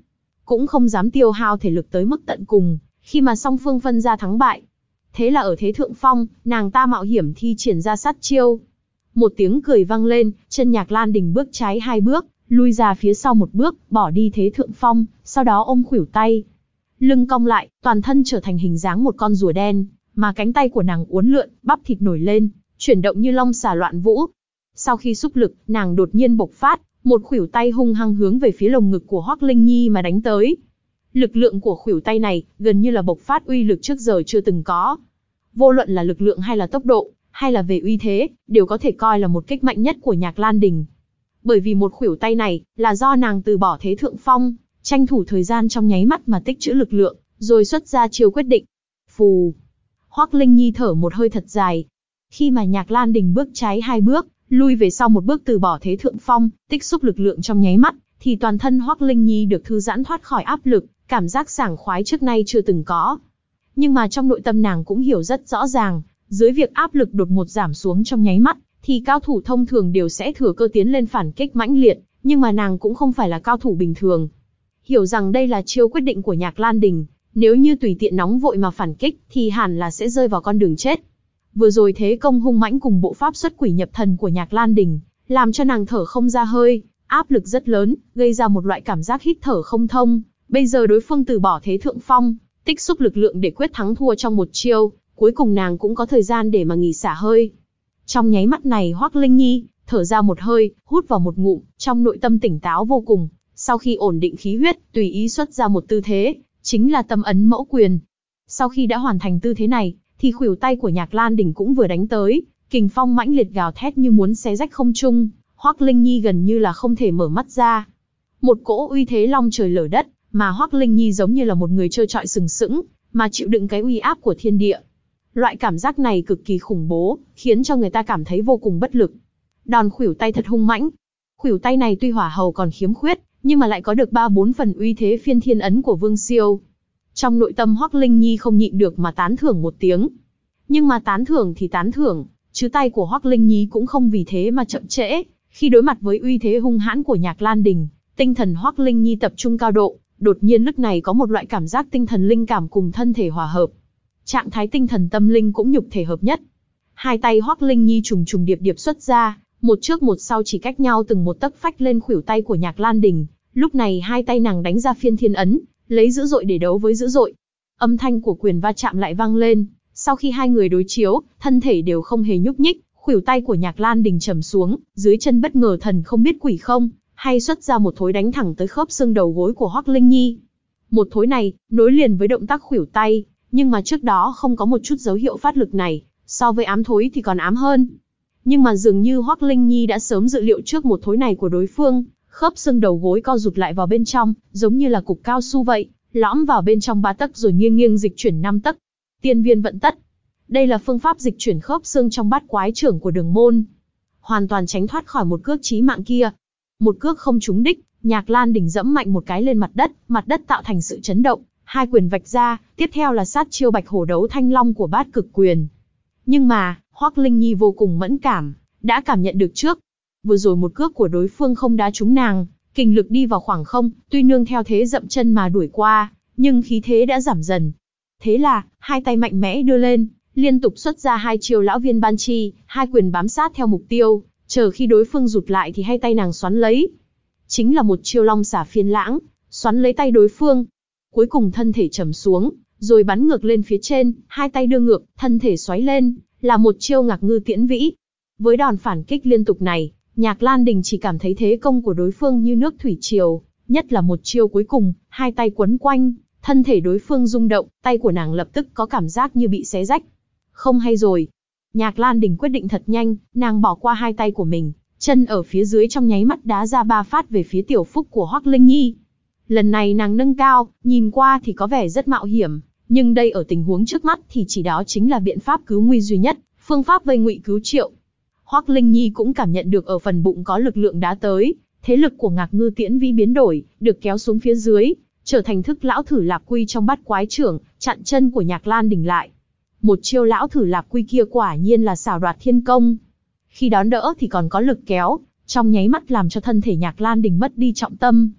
cũng không dám tiêu hao thể lực tới mức tận cùng, khi mà song phương phân ra thắng bại. Thế là ở thế thượng phong, nàng ta mạo hiểm thi triển ra sát chiêu. Một tiếng cười vang lên, chân Nhạc Lan Đình bước trái hai bước, lui ra phía sau một bước, bỏ đi thế thượng phong, sau đó ôm khuỷu tay. Lưng cong lại, toàn thân trở thành hình dáng một con rùa đen, mà cánh tay của nàng uốn lượn, bắp thịt nổi lên, chuyển động như long xà loạn vũ. Sau khi xúc lực, nàng đột nhiên bộc phát, một khuỷu tay hung hăng hướng về phía lồng ngực của Hoắc Linh Nhi mà đánh tới. Lực lượng của khuỷu tay này, gần như là bộc phát uy lực trước giờ chưa từng có. Vô luận là lực lượng hay là tốc độ, hay là về uy thế, đều có thể coi là một kích mạnh nhất của Nhạc Lan Đình. Bởi vì một khuỷu tay này, là do nàng từ bỏ thế thượng phong, tranh thủ thời gian trong nháy mắt mà tích trữ lực lượng, rồi xuất ra chiêu quyết định. Phù! Hoắc Linh Nhi thở một hơi thật dài. Khi mà Nhạc Lan Đình bước trái hai bước, lui về sau một bước từ bỏ thế thượng phong, tích xúc lực lượng trong nháy mắt, thì toàn thân Hoắc Linh Nhi được thư giãn thoát khỏi áp lực, cảm giác sảng khoái trước nay chưa từng có. Nhưng mà trong nội tâm nàng cũng hiểu rất rõ ràng, dưới việc áp lực đột ngột giảm xuống trong nháy mắt, thì cao thủ thông thường đều sẽ thừa cơ tiến lên phản kích mãnh liệt, nhưng mà nàng cũng không phải là cao thủ bình thường. Hiểu rằng đây là chiêu quyết định của Nhạc Lan Đình, nếu như tùy tiện nóng vội mà phản kích, thì hẳn là sẽ rơi vào con đường chết. Vừa rồi thế công hung mãnh cùng bộ pháp xuất quỷ nhập thần của Nhạc Lan Đình, làm cho nàng thở không ra hơi, áp lực rất lớn, gây ra một loại cảm giác hít thở không thông. Bây giờ đối phương từ bỏ thế thượng phong, tích xúc lực lượng để quyết thắng thua trong một chiêu, cuối cùng nàng cũng có thời gian để mà nghỉ xả hơi. Trong nháy mắt này Hoắc Linh Nhi thở ra một hơi, hút vào một ngụm, trong nội tâm tỉnh táo vô cùng. Sau khi ổn định khí huyết, tùy ý xuất ra một tư thế, chính là tâm ấn mẫu quyền. Sau khi đã hoàn thành tư thế này, thì khuỷu tay của Nhạc Lan Đình cũng vừa đánh tới, kình phong mãnh liệt gào thét như muốn xé rách không trung. Hoắc Linh Nhi gần như là không thể mở mắt ra. Một cỗ uy thế long trời lở đất, mà Hoắc Linh Nhi giống như là một người trơ trọi sừng sững, mà chịu đựng cái uy áp của thiên địa. Loại cảm giác này cực kỳ khủng bố, khiến cho người ta cảm thấy vô cùng bất lực. Đòn khuỷu tay thật hung mãnh. Khuỷu tay này tuy hỏa hầu còn khiếm khuyết, nhưng mà lại có được ba bốn phần uy thế phiên thiên ấn của Vương Siêu. Trong nội tâm Hoắc Linh Nhi không nhịn được mà tán thưởng một tiếng. Nhưng mà tán thưởng thì tán thưởng, chứ tay của Hoắc Linh Nhi cũng không vì thế mà chậm trễ. Khi đối mặt với uy thế hung hãn của Nhạc Lan Đình, tinh thần Hoắc Linh Nhi tập trung cao độ, đột nhiên lúc này có một loại cảm giác tinh thần linh cảm cùng thân thể hòa hợp. Trạng thái tinh thần tâm linh cũng nhục thể hợp nhất. Hai tay Hoắc Linh Nhi trùng trùng điệp điệp xuất ra, một trước một sau chỉ cách nhau từng một tấc phách lên khuỷu tay của Nhạc Lan Đình. Lúc này hai tay nàng đánh ra phiên thiên ấn, lấy dữ dội để đấu với dữ dội. Âm thanh của quyền va chạm lại vang lên, sau khi hai người đối chiếu, thân thể đều không hề nhúc nhích, khuỷu tay của Nhạc Lan Đình trầm xuống, dưới chân bất ngờ thần không biết quỷ không, hay xuất ra một thối đánh thẳng tới khớp xương đầu gối của Hoắc Linh Nhi. Một thối này, nối liền với động tác khuỷu tay, nhưng mà trước đó không có một chút dấu hiệu phát lực này, so với ám thối thì còn ám hơn. Nhưng mà dường như Hoắc Linh Nhi đã sớm dự liệu trước một thối này của đối phương, khớp xương đầu gối co rụt lại vào bên trong, giống như là cục cao su vậy, lõm vào bên trong ba tấc rồi nghiêng nghiêng dịch chuyển năm tấc. Tiên viên vận tất. Đây là phương pháp dịch chuyển khớp xương trong bát quái trưởng của Đường môn. Hoàn toàn tránh thoát khỏi một cước chí mạng kia. Một cước không trúng đích, Nhạc Lan Đình dẫm mạnh một cái lên mặt đất, mặt đất tạo thành sự chấn động, hai quyền vạch ra, tiếp theo là sát chiêu Bạch Hổ Đấu Thanh Long của Bát Cực Quyền. Nhưng mà, Hoắc Linh Nhi vô cùng mẫn cảm, đã cảm nhận được trước. Vừa rồi một cước của đối phương không đá trúng nàng, kình lực đi vào khoảng không, tuy nương theo thế dậm chân mà đuổi qua, nhưng khí thế đã giảm dần. Thế là, hai tay mạnh mẽ đưa lên, liên tục xuất ra hai chiêu Lão Viên Ban Chi, hai quyền bám sát theo mục tiêu, chờ khi đối phương rụt lại thì hai tay nàng xoắn lấy. Chính là một chiêu Long Xả Phiên Lãng, xoắn lấy tay đối phương. Cuối cùng thân thể trầm xuống, rồi bắn ngược lên phía trên, hai tay đưa ngược, thân thể xoáy lên, là một chiêu Ngạc Ngư Tiễn Vĩ. Với đòn phản kích liên tục này, Nhạc Lan Đình chỉ cảm thấy thế công của đối phương như nước thủy triều, nhất là một chiêu cuối cùng, hai tay quấn quanh, thân thể đối phương rung động, tay của nàng lập tức có cảm giác như bị xé rách. Không hay rồi. Nhạc Lan Đình quyết định thật nhanh, nàng bỏ qua hai tay của mình, chân ở phía dưới trong nháy mắt đá ra ba phát về phía tiểu phúc của Hoắc Linh Nhi. Lần này nàng nâng cao, nhìn qua thì có vẻ rất mạo hiểm, nhưng đây ở tình huống trước mắt thì chỉ đó chính là biện pháp cứu nguy duy nhất, phương pháp vây ngụy cứu triệu. Hoắc Linh Nhi cũng cảm nhận được ở phần bụng có lực lượng đá tới, thế lực của Ngạc Ngư Tiễn Vĩ biến đổi, được kéo xuống phía dưới, trở thành thức Lão Thử Lạp Quy trong Bát Quái Trưởng, chặn chân của Nhạc Lan Đình lại. Một chiêu Lão Thử Lạp Quy kia quả nhiên là xảo đoạt thiên công. Khi đón đỡ thì còn có lực kéo, trong nháy mắt làm cho thân thể Nhạc Lan Đình mất đi trọng tâm.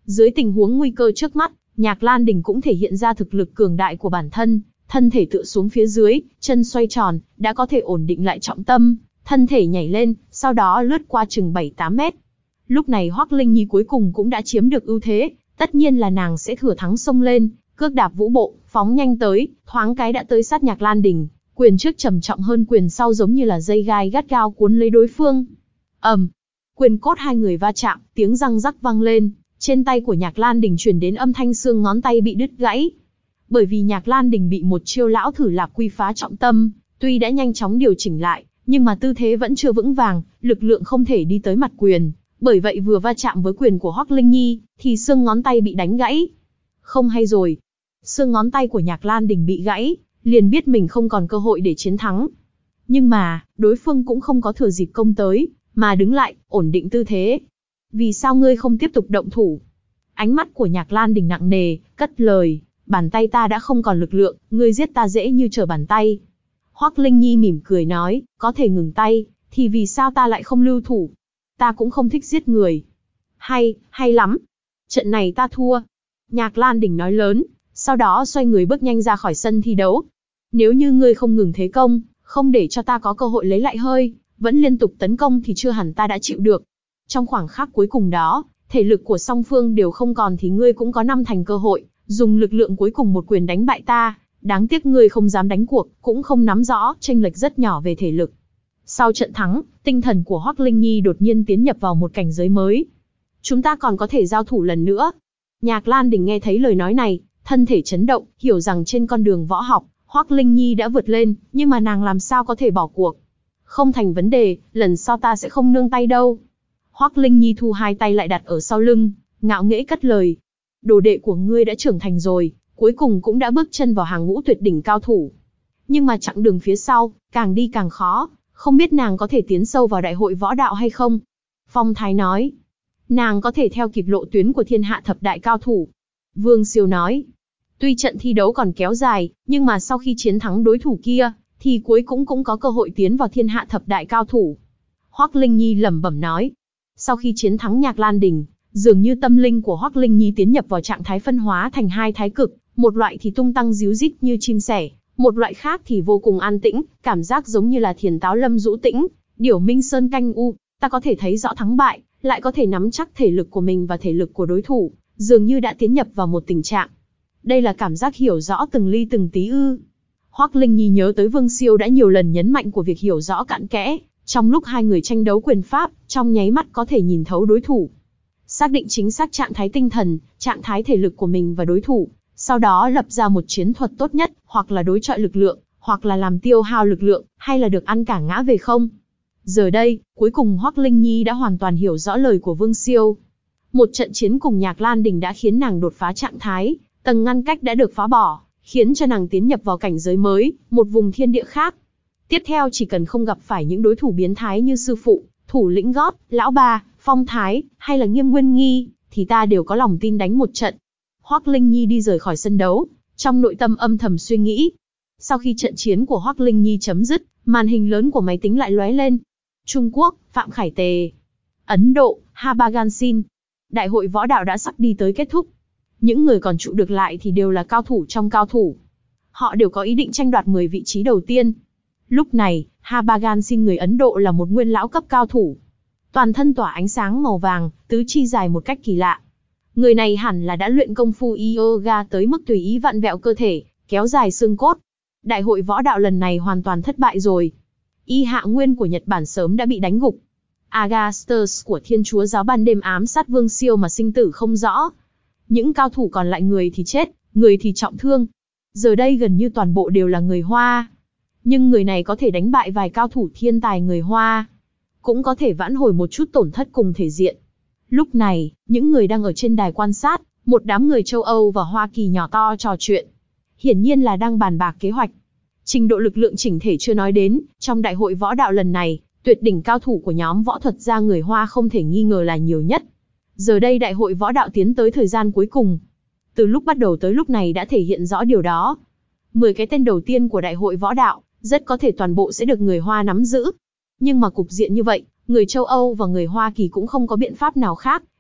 Dưới tình huống nguy cơ trước mắt, Nhạc Lan Đình cũng thể hiện ra thực lực cường đại của bản thân, thân thể tựa xuống phía dưới, chân xoay tròn, đã có thể ổn định lại trọng tâm, thân thể nhảy lên, sau đó lướt qua chừng bảy tám mét. Lúc này Hoắc Linh Nhi cuối cùng cũng đã chiếm được ưu thế, tất nhiên là nàng sẽ thừa thắng xông lên, cước đạp vũ bộ, phóng nhanh tới, thoáng cái đã tới sát Nhạc Lan Đình, quyền trước trầm trọng hơn quyền sau giống như là dây gai gắt gao cuốn lấy đối phương. Ầm, quyền cốt hai người va chạm, tiếng răng rắc vang lên, trên tay của Nhạc Lan Đình truyền đến âm thanh xương ngón tay bị đứt gãy. Bởi vì Nhạc Lan Đình bị một chiêu lão thử lạc quy phá trọng tâm, tuy đã nhanh chóng điều chỉnh lại, nhưng mà tư thế vẫn chưa vững vàng, lực lượng không thể đi tới mặt quyền, bởi vậy vừa va chạm với quyền của Hoắc Linh Nhi, thì xương ngón tay bị đánh gãy. Không hay rồi, xương ngón tay của Nhạc Lan Đình bị gãy, liền biết mình không còn cơ hội để chiến thắng. Nhưng mà, đối phương cũng không có thừa dịp công tới, mà đứng lại, ổn định tư thế. Vì sao ngươi không tiếp tục động thủ? Ánh mắt của Nhạc Lan Đình nặng nề, cất lời, bàn tay ta đã không còn lực lượng, ngươi giết ta dễ như trở bàn tay. Hoắc Linh Nhi mỉm cười nói, có thể ngừng tay, thì vì sao ta lại không lưu thủ? Ta cũng không thích giết người. Hay, hay lắm. Trận này ta thua. Nhạc Lan Đình nói lớn, sau đó xoay người bước nhanh ra khỏi sân thi đấu. Nếu như ngươi không ngừng thế công, không để cho ta có cơ hội lấy lại hơi, vẫn liên tục tấn công thì chưa hẳn ta đã chịu được. Trong khoảng khắc cuối cùng đó, thể lực của song phương đều không còn thì ngươi cũng có năm thành cơ hội, dùng lực lượng cuối cùng một quyền đánh bại ta. Đáng tiếc ngươi không dám đánh cuộc, cũng không nắm rõ, chênh lệch rất nhỏ về thể lực. Sau trận thắng, tinh thần của Hoắc Linh Nhi đột nhiên tiến nhập vào một cảnh giới mới. Chúng ta còn có thể giao thủ lần nữa. Nhạc Lan Đình nghe thấy lời nói này, thân thể chấn động, hiểu rằng trên con đường võ học, Hoắc Linh Nhi đã vượt lên, nhưng mà nàng làm sao có thể bỏ cuộc. Không thành vấn đề, lần sau ta sẽ không nương tay đâu. Hoắc Linh Nhi thu hai tay lại đặt ở sau lưng, ngạo nghễ cất lời. Đồ đệ của ngươi đã trưởng thành rồi, cuối cùng cũng đã bước chân vào hàng ngũ tuyệt đỉnh cao thủ. Nhưng mà chặng đường phía sau, càng đi càng khó, không biết nàng có thể tiến sâu vào đại hội võ đạo hay không? Phong Thái nói. Nàng có thể theo kịp lộ tuyến của thiên hạ thập đại cao thủ. Vương Siêu nói. Tuy trận thi đấu còn kéo dài, nhưng mà sau khi chiến thắng đối thủ kia, thì cuối cũng cũng có cơ hội tiến vào thiên hạ thập đại cao thủ. Hoắc Linh Nhi lẩm bẩm nói. Sau khi chiến thắng Nhạc Lan Đình, dường như tâm linh của Hoắc Linh Nhi tiến nhập vào trạng thái phân hóa thành hai thái cực, một loại thì tung tăng díu dít như chim sẻ, một loại khác thì vô cùng an tĩnh, cảm giác giống như là thiền táo lâm rũ tĩnh, điểu minh sơn canh u. Ta có thể thấy rõ thắng bại, lại có thể nắm chắc thể lực của mình và thể lực của đối thủ, dường như đã tiến nhập vào một tình trạng. Đây là cảm giác hiểu rõ từng ly từng tí ư? Hoắc Linh Nhi nhớ tới Vương Siêu đã nhiều lần nhấn mạnh của việc hiểu rõ cặn kẽ, trong lúc hai người tranh đấu quyền pháp, trong nháy mắt có thể nhìn thấu đối thủ. Xác định chính xác trạng thái tinh thần, trạng thái thể lực của mình và đối thủ, sau đó lập ra một chiến thuật tốt nhất, hoặc là đối chọi lực lượng, hoặc là làm tiêu hao lực lượng, hay là được ăn cả ngã về không. Giờ đây, cuối cùng Hoắc Linh Nhi đã hoàn toàn hiểu rõ lời của Vương Siêu. Một trận chiến cùng Nhạc Lan Đình đã khiến nàng đột phá trạng thái, tầng ngăn cách đã được phá bỏ, khiến cho nàng tiến nhập vào cảnh giới mới, một vùng thiên địa khác. Tiếp theo chỉ cần không gặp phải những đối thủ biến thái như sư phụ, thủ lĩnh gót, lão ba, Phong Thái, hay là Nghiêm Nguyên Nghi, thì ta đều có lòng tin đánh một trận. Hoắc Linh Nhi đi rời khỏi sân đấu, trong nội tâm âm thầm suy nghĩ. Sau khi trận chiến của Hoắc Linh Nhi chấm dứt, màn hình lớn của máy tính lại lóe lên. Trung Quốc, Phạm Khải Tề. Ấn Độ, Habagansin. Đại hội võ đạo đã sắp đi tới kết thúc. Những người còn trụ được lại thì đều là cao thủ trong cao thủ. Họ đều có ý định tranh đoạt mười vị trí đầu tiên. Lúc này, Habagansin người Ấn Độ là một nguyên lão cấp cao thủ. Toàn thân tỏa ánh sáng màu vàng, tứ chi dài một cách kỳ lạ. Người này hẳn là đã luyện công phu yoga tới mức tùy ý vặn vẹo cơ thể, kéo dài xương cốt. Đại hội võ đạo lần này hoàn toàn thất bại rồi. Y Hạ Nguyên của Nhật Bản sớm đã bị đánh gục. Agastus của Thiên Chúa giáo ban đêm ám sát Vương Siêu mà sinh tử không rõ. Những cao thủ còn lại người thì chết, người thì trọng thương. Giờ đây gần như toàn bộ đều là người Hoa. Nhưng người này có thể đánh bại vài cao thủ thiên tài người Hoa, cũng có thể vãn hồi một chút tổn thất cùng thể diện. Lúc này, những người đang ở trên đài quan sát, một đám người châu Âu và Hoa Kỳ nhỏ to trò chuyện. Hiển nhiên là đang bàn bạc kế hoạch. Trình độ lực lượng chỉnh thể chưa nói đến, trong đại hội võ đạo lần này, tuyệt đỉnh cao thủ của nhóm võ thuật gia người Hoa không thể nghi ngờ là nhiều nhất. Giờ đây đại hội võ đạo tiến tới thời gian cuối cùng. Từ lúc bắt đầu tới lúc này đã thể hiện rõ điều đó. mười cái tên đầu tiên của đại hội võ đạo, rất có thể toàn bộ sẽ được người Hoa nắm giữ. Nhưng mà cục diện như vậy, người châu Âu và người Hoa Kỳ cũng không có biện pháp nào khác,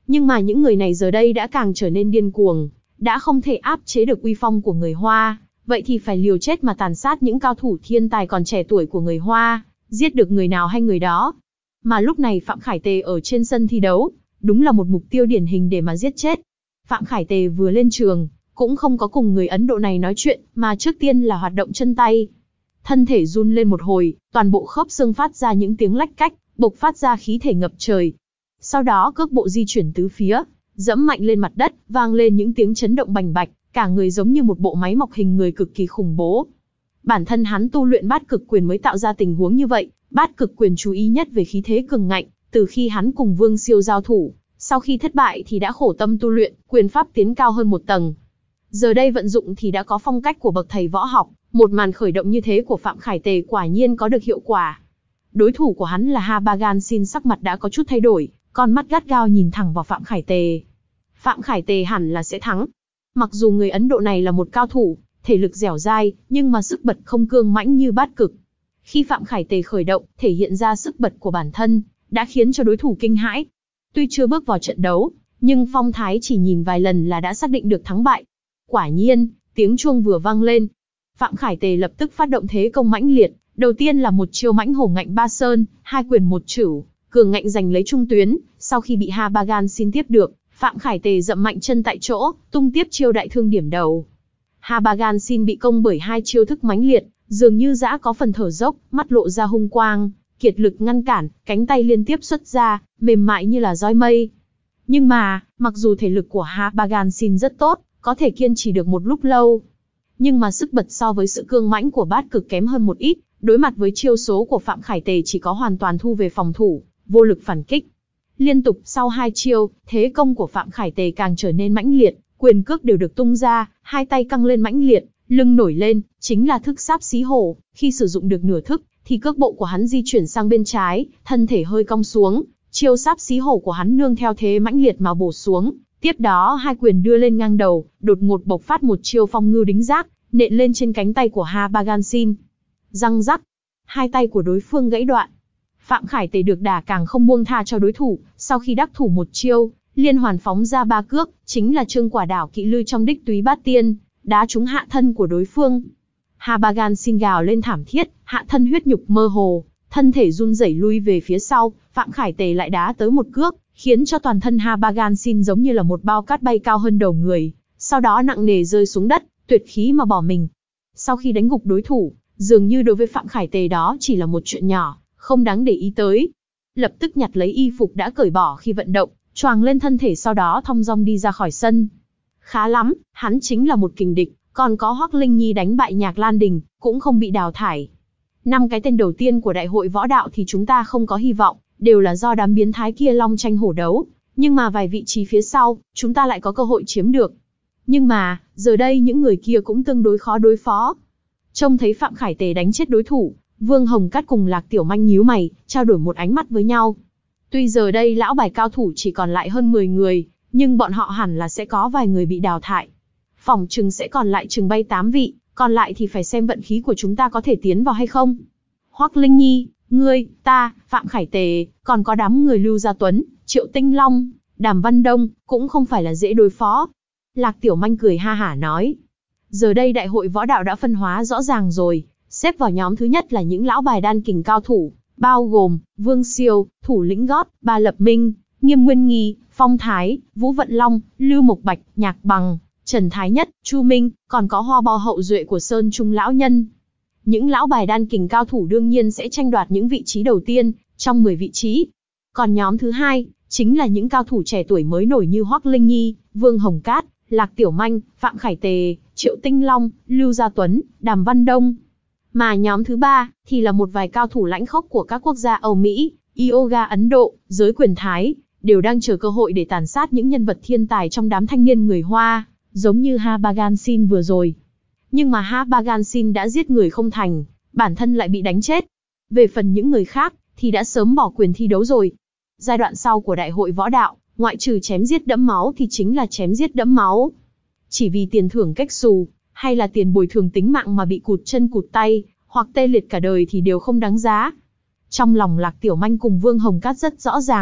Nhưng mà những người này giờ đây đã càng trở nên điên cuồng, đã không thể áp chế được uy phong của người Hoa, vậy thì phải liều chết mà tàn sát những cao thủ thiên tài còn trẻ tuổi của người Hoa, giết được người nào hay người đó. Mà lúc này Phạm Khải Tề ở trên sân thi đấu, đúng là một mục tiêu điển hình để mà giết chết. Phạm Khải Tề vừa lên trường, cũng không có cùng người Ấn Độ này nói chuyện, mà trước tiên là hoạt động chân tay. Thân thể run lên một hồi, toàn bộ khớp xương phát ra những tiếng lách cách, bộc phát ra khí thể ngập trời. Sau đó cước bộ di chuyển tứ phía, dẫm mạnh lên mặt đất, vang lên những tiếng chấn động bành bạch, cả người giống như một bộ máy móc hình người cực kỳ khủng bố. Bản thân hắn tu luyện bát cực quyền mới tạo ra tình huống như vậy, bát cực quyền chú ý nhất về khí thế cường ngạnh, từ khi hắn cùng Vương Siêu giao thủ, sau khi thất bại thì đã khổ tâm tu luyện, quyền pháp tiến cao hơn một tầng. Giờ đây vận dụng thì đã có phong cách của bậc thầy võ học, một màn khởi động như thế của Phạm Khải Tề quả nhiên có được hiệu quả. Đối thủ của hắn là Ha Bagan Sin sắc mặt đã có chút thay đổi, con mắt gắt gao nhìn thẳng vào Phạm Khải Tề. Phạm Khải Tề hẳn là sẽ thắng. Mặc dù người Ấn Độ này là một cao thủ, thể lực dẻo dai, nhưng mà sức bật không cương mãnh như bát cực. Khi Phạm Khải Tề khởi động, thể hiện ra sức bật của bản thân, đã khiến cho đối thủ kinh hãi. Tuy chưa bước vào trận đấu, nhưng phong thái chỉ nhìn vài lần là đã xác định được thắng bại. Quả nhiên, tiếng chuông vừa vang lên, Phạm Khải Tề lập tức phát động thế công mãnh liệt. Đầu tiên là một chiêu mãnh hổ ngạnh ba sơn, hai quyền một chửu, cường ngạnh giành lấy trung tuyến. Sau khi bị Ha Bagan Sin tiếp được, Phạm Khải Tề dậm mạnh chân tại chỗ, tung tiếp chiêu đại thương điểm đầu. Ha Bagan Sin bị công bởi hai chiêu thức mãnh liệt, dường như dã có phần thở dốc, mắt lộ ra hung quang, kiệt lực ngăn cản, cánh tay liên tiếp xuất ra, mềm mại như là roi mây. Nhưng mà, mặc dù thể lực của Ha Bagan Sin rất tốt, có thể kiên trì được một lúc lâu, nhưng mà sức bật so với sự cương mãnh của bát cực kém hơn một ít, đối mặt với chiêu số của Phạm Khải Tề chỉ có hoàn toàn thu về phòng thủ, vô lực phản kích. Liên tục sau hai chiêu, thế công của Phạm Khải Tề càng trở nên mãnh liệt, quyền cước đều được tung ra, hai tay căng lên mãnh liệt, lưng nổi lên, chính là thức sáp xí hổ. Khi sử dụng được nửa thức, thì cước bộ của hắn di chuyển sang bên trái, thân thể hơi cong xuống, chiêu sáp xí hổ của hắn nương theo thế mãnh liệt mà bổ xuống. Tiếp đó hai quyền đưa lên ngang đầu, đột ngột bộc phát một chiêu phong ngưu đính giác, nện lên trên cánh tay của Ha Bagan Sin. Răng rắc, hai tay của đối phương gãy đoạn. Phạm Khải Tề được đả càng không buông tha cho đối thủ, sau khi đắc thủ một chiêu, liên hoàn phóng ra ba cước, chính là trương quả đảo kỵ lư trong đích túy bát tiên, đá trúng hạ thân của đối phương. Ha Bagan Sin gào lên thảm thiết, hạ thân huyết nhục mơ hồ, thân thể run rẩy lui về phía sau. Phạm Khải Tề lại đá tới một cước, khiến cho toàn thân Ha Bagan Sin giống như là một bao cát bay cao hơn đầu người, sau đó nặng nề rơi xuống đất, tuyệt khí mà bỏ mình. Sau khi đánh gục đối thủ, dường như đối với Phạm Khải Tề đó chỉ là một chuyện nhỏ, không đáng để ý tới. Lập tức nhặt lấy y phục đã cởi bỏ khi vận động, choàng lên thân thể, sau đó thong dong đi ra khỏi sân. Khá lắm, hắn chính là một kình địch, còn có Hoắc Linh Nhi đánh bại Nhạc Lan Đình, cũng không bị đào thải. Năm cái tên đầu tiên của đại hội võ đạo thì chúng ta không có hy vọng, đều là do đám biến thái kia long tranh hổ đấu, nhưng mà vài vị trí phía sau, chúng ta lại có cơ hội chiếm được. Nhưng mà, giờ đây những người kia cũng tương đối khó đối phó. Trông thấy Phạm Khải Tề đánh chết đối thủ, Vương Hồng Cát cùng Lạc Tiểu Manh nhíu mày, trao đổi một ánh mắt với nhau. Tuy giờ đây lão bài cao thủ chỉ còn lại hơn mười người, nhưng bọn họ hẳn là sẽ có vài người bị đào thải. Phỏng chừng sẽ còn lại chừng bay tám vị, còn lại thì phải xem vận khí của chúng ta có thể tiến vào hay không. Hoắc Linh Nhi, ngươi, ta, Phạm Khải Tề, còn có đám người Lưu Gia Tuấn, Triệu Tinh Long, Đàm Văn Đông, cũng không phải là dễ đối phó. Lạc Tiểu Manh cười ha hả nói. Giờ đây đại hội võ đạo đã phân hóa rõ ràng rồi, xếp vào nhóm thứ nhất là những lão bài đan kình cao thủ, bao gồm Vương Siêu, Thủ Lĩnh Gót, Ba Lập Minh, Nghiêm Nguyên Nghi, Phong Thái, Vũ Vận Long, Lưu Mộc Bạch, Nhạc Bằng, Trần Thái Nhất, Chu Minh, còn có Hoa Bo hậu duệ của Sơn Trung lão nhân. Những lão bài đan kình cao thủ đương nhiên sẽ tranh đoạt những vị trí đầu tiên, trong mười vị trí. Còn nhóm thứ hai, chính là những cao thủ trẻ tuổi mới nổi như Hoắc Linh Nhi, Vương Hồng Cát, Lạc Tiểu Manh, Phạm Khải Tề, Triệu Tinh Long, Lưu Gia Tuấn, Đàm Văn Đông. Mà nhóm thứ ba, thì là một vài cao thủ lãnh khốc của các quốc gia Âu Mỹ, Yoga Ấn Độ, giới quyền Thái, đều đang chờ cơ hội để tàn sát những nhân vật thiên tài trong đám thanh niên người Hoa, giống như Ha Bagan Sin vừa rồi. Nhưng mà Ha Bagan Sin đã giết người không thành, bản thân lại bị đánh chết. Về phần những người khác, thì đã sớm bỏ quyền thi đấu rồi. Giai đoạn sau của đại hội võ đạo, ngoại trừ chém giết đẫm máu thì chính là chém giết đẫm máu. Chỉ vì tiền thưởng cách xù, hay là tiền bồi thường tính mạng mà bị cụt chân cụt tay, hoặc tê liệt cả đời thì đều không đáng giá. Trong lòng Lạc Tiểu Manh cùng Vương Hồng Cát rất rõ ràng,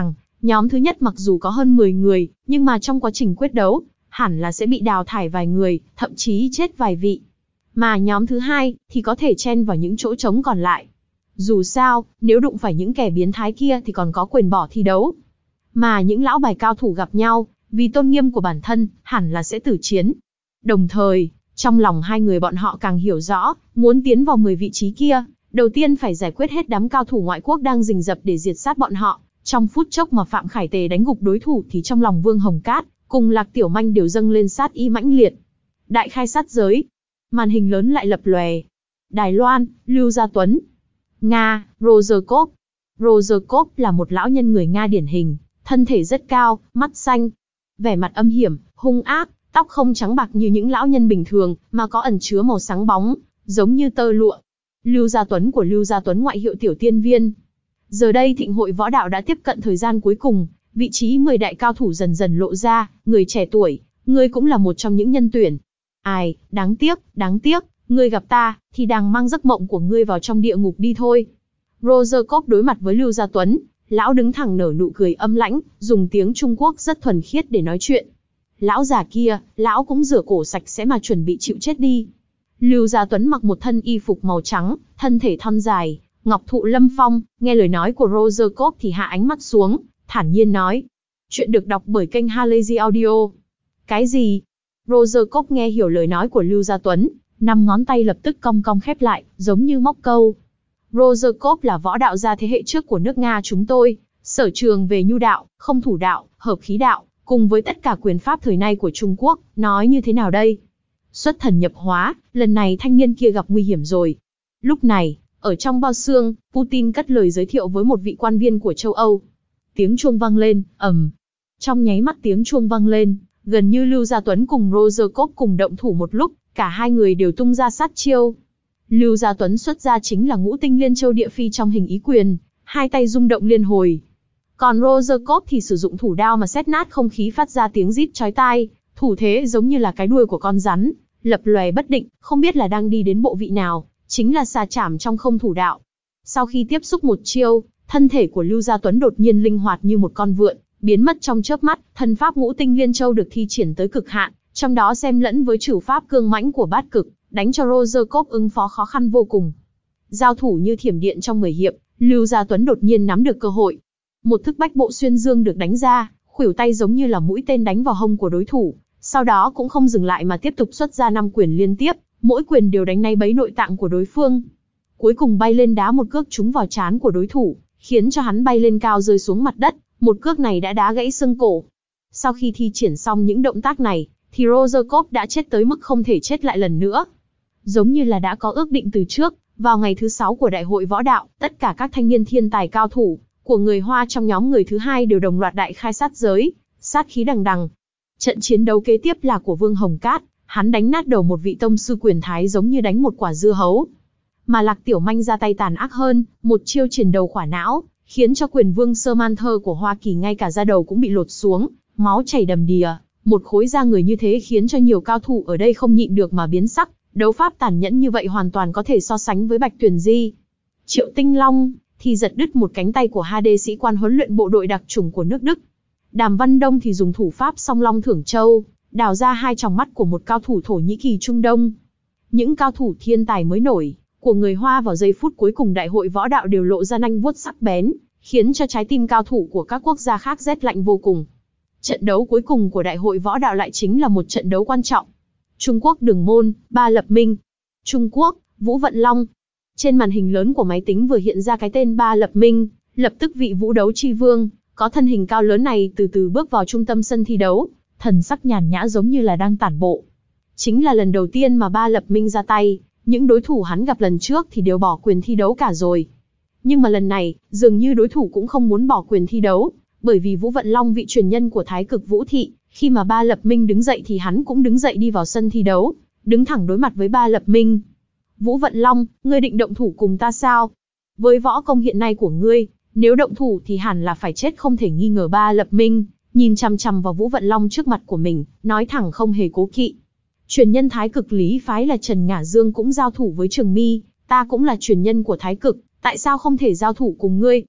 Nhóm thứ nhất mặc dù có hơn mười người, nhưng mà trong quá trình quyết đấu, hẳn là sẽ bị đào thải vài người, thậm chí chết vài vị. Mà nhóm thứ hai, thì có thể chen vào những chỗ trống còn lại. Dù sao, nếu đụng phải những kẻ biến thái kia thì còn có quyền bỏ thi đấu. Mà những lão bài cao thủ gặp nhau, vì tôn nghiêm của bản thân, hẳn là sẽ tử chiến. Đồng thời, trong lòng hai người bọn họ càng hiểu rõ, muốn tiến vào mười vị trí kia, đầu tiên phải giải quyết hết đám cao thủ ngoại quốc đang rình rập để diệt sát bọn họ. Trong phút chốc mà Phạm Khải Tề đánh gục đối thủ thì trong lòng Vương Hồng Cát, cùng Lạc Tiểu Manh đều dâng lên sát ý mãnh liệt. Đại khai sát giới. Màn hình lớn lại lập lòe. Đài Loan, Lưu Gia Tuấn. Nga, Rozhkov. Rozhkov là một lão nhân người Nga điển hình, thân thể rất cao, mắt xanh. Vẻ mặt âm hiểm, hung ác, tóc không trắng bạc như những lão nhân bình thường, mà có ẩn chứa màu sáng bóng, giống như tơ lụa. Lưu Gia Tuấn của Lưu Gia Tuấn ngoại hiệu Tiểu Tiên Viên. Giờ đây thịnh hội võ đạo đã tiếp cận thời gian cuối cùng, vị trí mười đại cao thủ dần dần lộ ra, người trẻ tuổi, ngươi cũng là một trong những nhân tuyển. Ai, đáng tiếc, đáng tiếc, ngươi gặp ta, thì đang mang giấc mộng của ngươi vào trong địa ngục đi thôi. Rozhkov đối mặt với Lưu Gia Tuấn, lão đứng thẳng nở nụ cười âm lãnh, dùng tiếng Trung Quốc rất thuần khiết để nói chuyện. Lão già kia, lão cũng rửa cổ sạch sẽ mà chuẩn bị chịu chết đi. Lưu Gia Tuấn mặc một thân y phục màu trắng, thân thể thon dài, ngọc thụ lâm phong, nghe lời nói của Rozhkov thì hạ ánh mắt xuống, thản nhiên nói. Chuyện được đọc bởi kênh Halazy Audio. Cái gì? Rozhkov nghe hiểu lời nói của Lưu Gia Tuấn, năm ngón tay lập tức cong cong khép lại, giống như móc câu. Rozhkov là võ đạo gia thế hệ trước của nước Nga chúng tôi, sở trường về nhu đạo, không thủ đạo, hợp khí đạo, cùng với tất cả quyền pháp thời nay của Trung Quốc, nói như thế nào đây? Xuất thần nhập hóa, lần này thanh niên kia gặp nguy hiểm rồi. Lúc này, ở trong bao xương, Putin cất lời giới thiệu với một vị quan viên của châu Âu. Tiếng chuông vang lên, ầm. Trong nháy mắt tiếng chuông vang lên, gần như Lưu Gia Tuấn cùng Rozhkov cùng động thủ một lúc, cả hai người đều tung ra sát chiêu. Lưu Gia Tuấn xuất ra chính là ngũ tinh liên châu địa phi trong hình ý quyền, hai tay rung động liên hồi. Còn Rozhkov thì sử dụng thủ đao mà xét nát không khí phát ra tiếng rít chói tai, thủ thế giống như là cái đuôi của con rắn, lập lòe bất định, không biết là đang đi đến bộ vị nào, chính là xà chảm trong không thủ đạo. Sau khi tiếp xúc một chiêu, thân thể của Lưu Gia Tuấn đột nhiên linh hoạt như một con vượn, biến mất trong chớp mắt, thân pháp ngũ tinh liên châu được thi triển tới cực hạn, trong đó xen lẫn với trừ pháp cương mãnh của bát cực, đánh cho Rozhkov ứng phó khó khăn vô cùng. Giao thủ như thiểm điện trong mười hiệp, Lưu Gia Tuấn đột nhiên nắm được cơ hội. Một thức bách bộ xuyên dương được đánh ra, khuỷu tay giống như là mũi tên đánh vào hông của đối thủ, sau đó cũng không dừng lại mà tiếp tục xuất ra năm quyền liên tiếp, mỗi quyền đều đánh nay bấy nội tạng của đối phương. Cuối cùng bay lên đá một cước trúng vào trán của đối thủ, khiến cho hắn bay lên cao rơi xuống mặt đất, một cước này đã đá gãy xương cổ. Sau khi thi triển xong những động tác này, thì Rozhkov đã chết tới mức không thể chết lại lần nữa. Giống như là đã có ước định từ trước, vào ngày thứ sáu của đại hội võ đạo, tất cả các thanh niên thiên tài cao thủ của người Hoa trong nhóm người thứ hai đều đồng loạt đại khai sát giới, sát khí đằng đằng. Trận chiến đấu kế tiếp là của Vương Hồng Cát, hắn đánh nát đầu một vị tông sư quyền thái giống như đánh một quả dưa hấu. Mà Lạc Tiểu Manh ra tay tàn ác hơn, một chiêu triển đầu khỏa não, khiến cho quyền vương Samantha của Hoa Kỳ ngay cả da đầu cũng bị lột xuống, máu chảy đầm đìa. Một khối da người như thế khiến cho nhiều cao thủ ở đây không nhịn được mà biến sắc, đấu pháp tàn nhẫn như vậy hoàn toàn có thể so sánh với Bạch Tuyền Di. Triệu Tinh Long thì giật đứt một cánh tay của hai đê sĩ quan huấn luyện bộ đội đặc chủng của nước Đức. Đàm Văn Đông thì dùng thủ pháp Song Long Thưởng Châu, đào ra hai tròng mắt của một cao thủ Thổ Nhĩ Kỳ Trung Đông. Những cao thủ thiên tài mới nổi của người Hoa vào giây phút cuối cùng đại hội võ đạo đều lộ ra nanh vuốt sắc bén, khiến cho trái tim cao thủ của các quốc gia khác rét lạnh vô cùng. Trận đấu cuối cùng của đại hội võ đạo lại chính là một trận đấu quan trọng. Trung Quốc Đường Môn, Ba Lập Minh. Trung Quốc, Vũ Vận Long. Trên màn hình lớn của máy tính vừa hiện ra cái tên Ba Lập Minh, lập tức vị vũ đấu chi vương, có thân hình cao lớn này từ từ bước vào trung tâm sân thi đấu, thần sắc nhàn nhã giống như là đang tản bộ. Chính là lần đầu tiên mà Ba Lập Minh ra tay, những đối thủ hắn gặp lần trước thì đều bỏ quyền thi đấu cả rồi. Nhưng mà lần này, dường như đối thủ cũng không muốn bỏ quyền thi đấu, bởi vì Vũ Vận Long vị truyền nhân của Thái Cực Vũ Thị, khi mà Ba Lập Minh đứng dậy thì hắn cũng đứng dậy đi vào sân thi đấu, đứng thẳng đối mặt với Ba Lập Minh. Vũ Vận Long, ngươi định động thủ cùng ta sao? Với võ công hiện nay của ngươi, nếu động thủ thì hẳn là phải chết không thể nghi ngờ. Ba Lập Minh nhìn chằm chằm vào Vũ Vận Long trước mặt của mình, nói thẳng không hề cố kỵ. Truyền nhân Thái Cực Lý phái là Trần Ngả Dương cũng giao thủ với Trường Mi, ta cũng là truyền nhân của Thái Cực, tại sao không thể giao thủ cùng ngươi?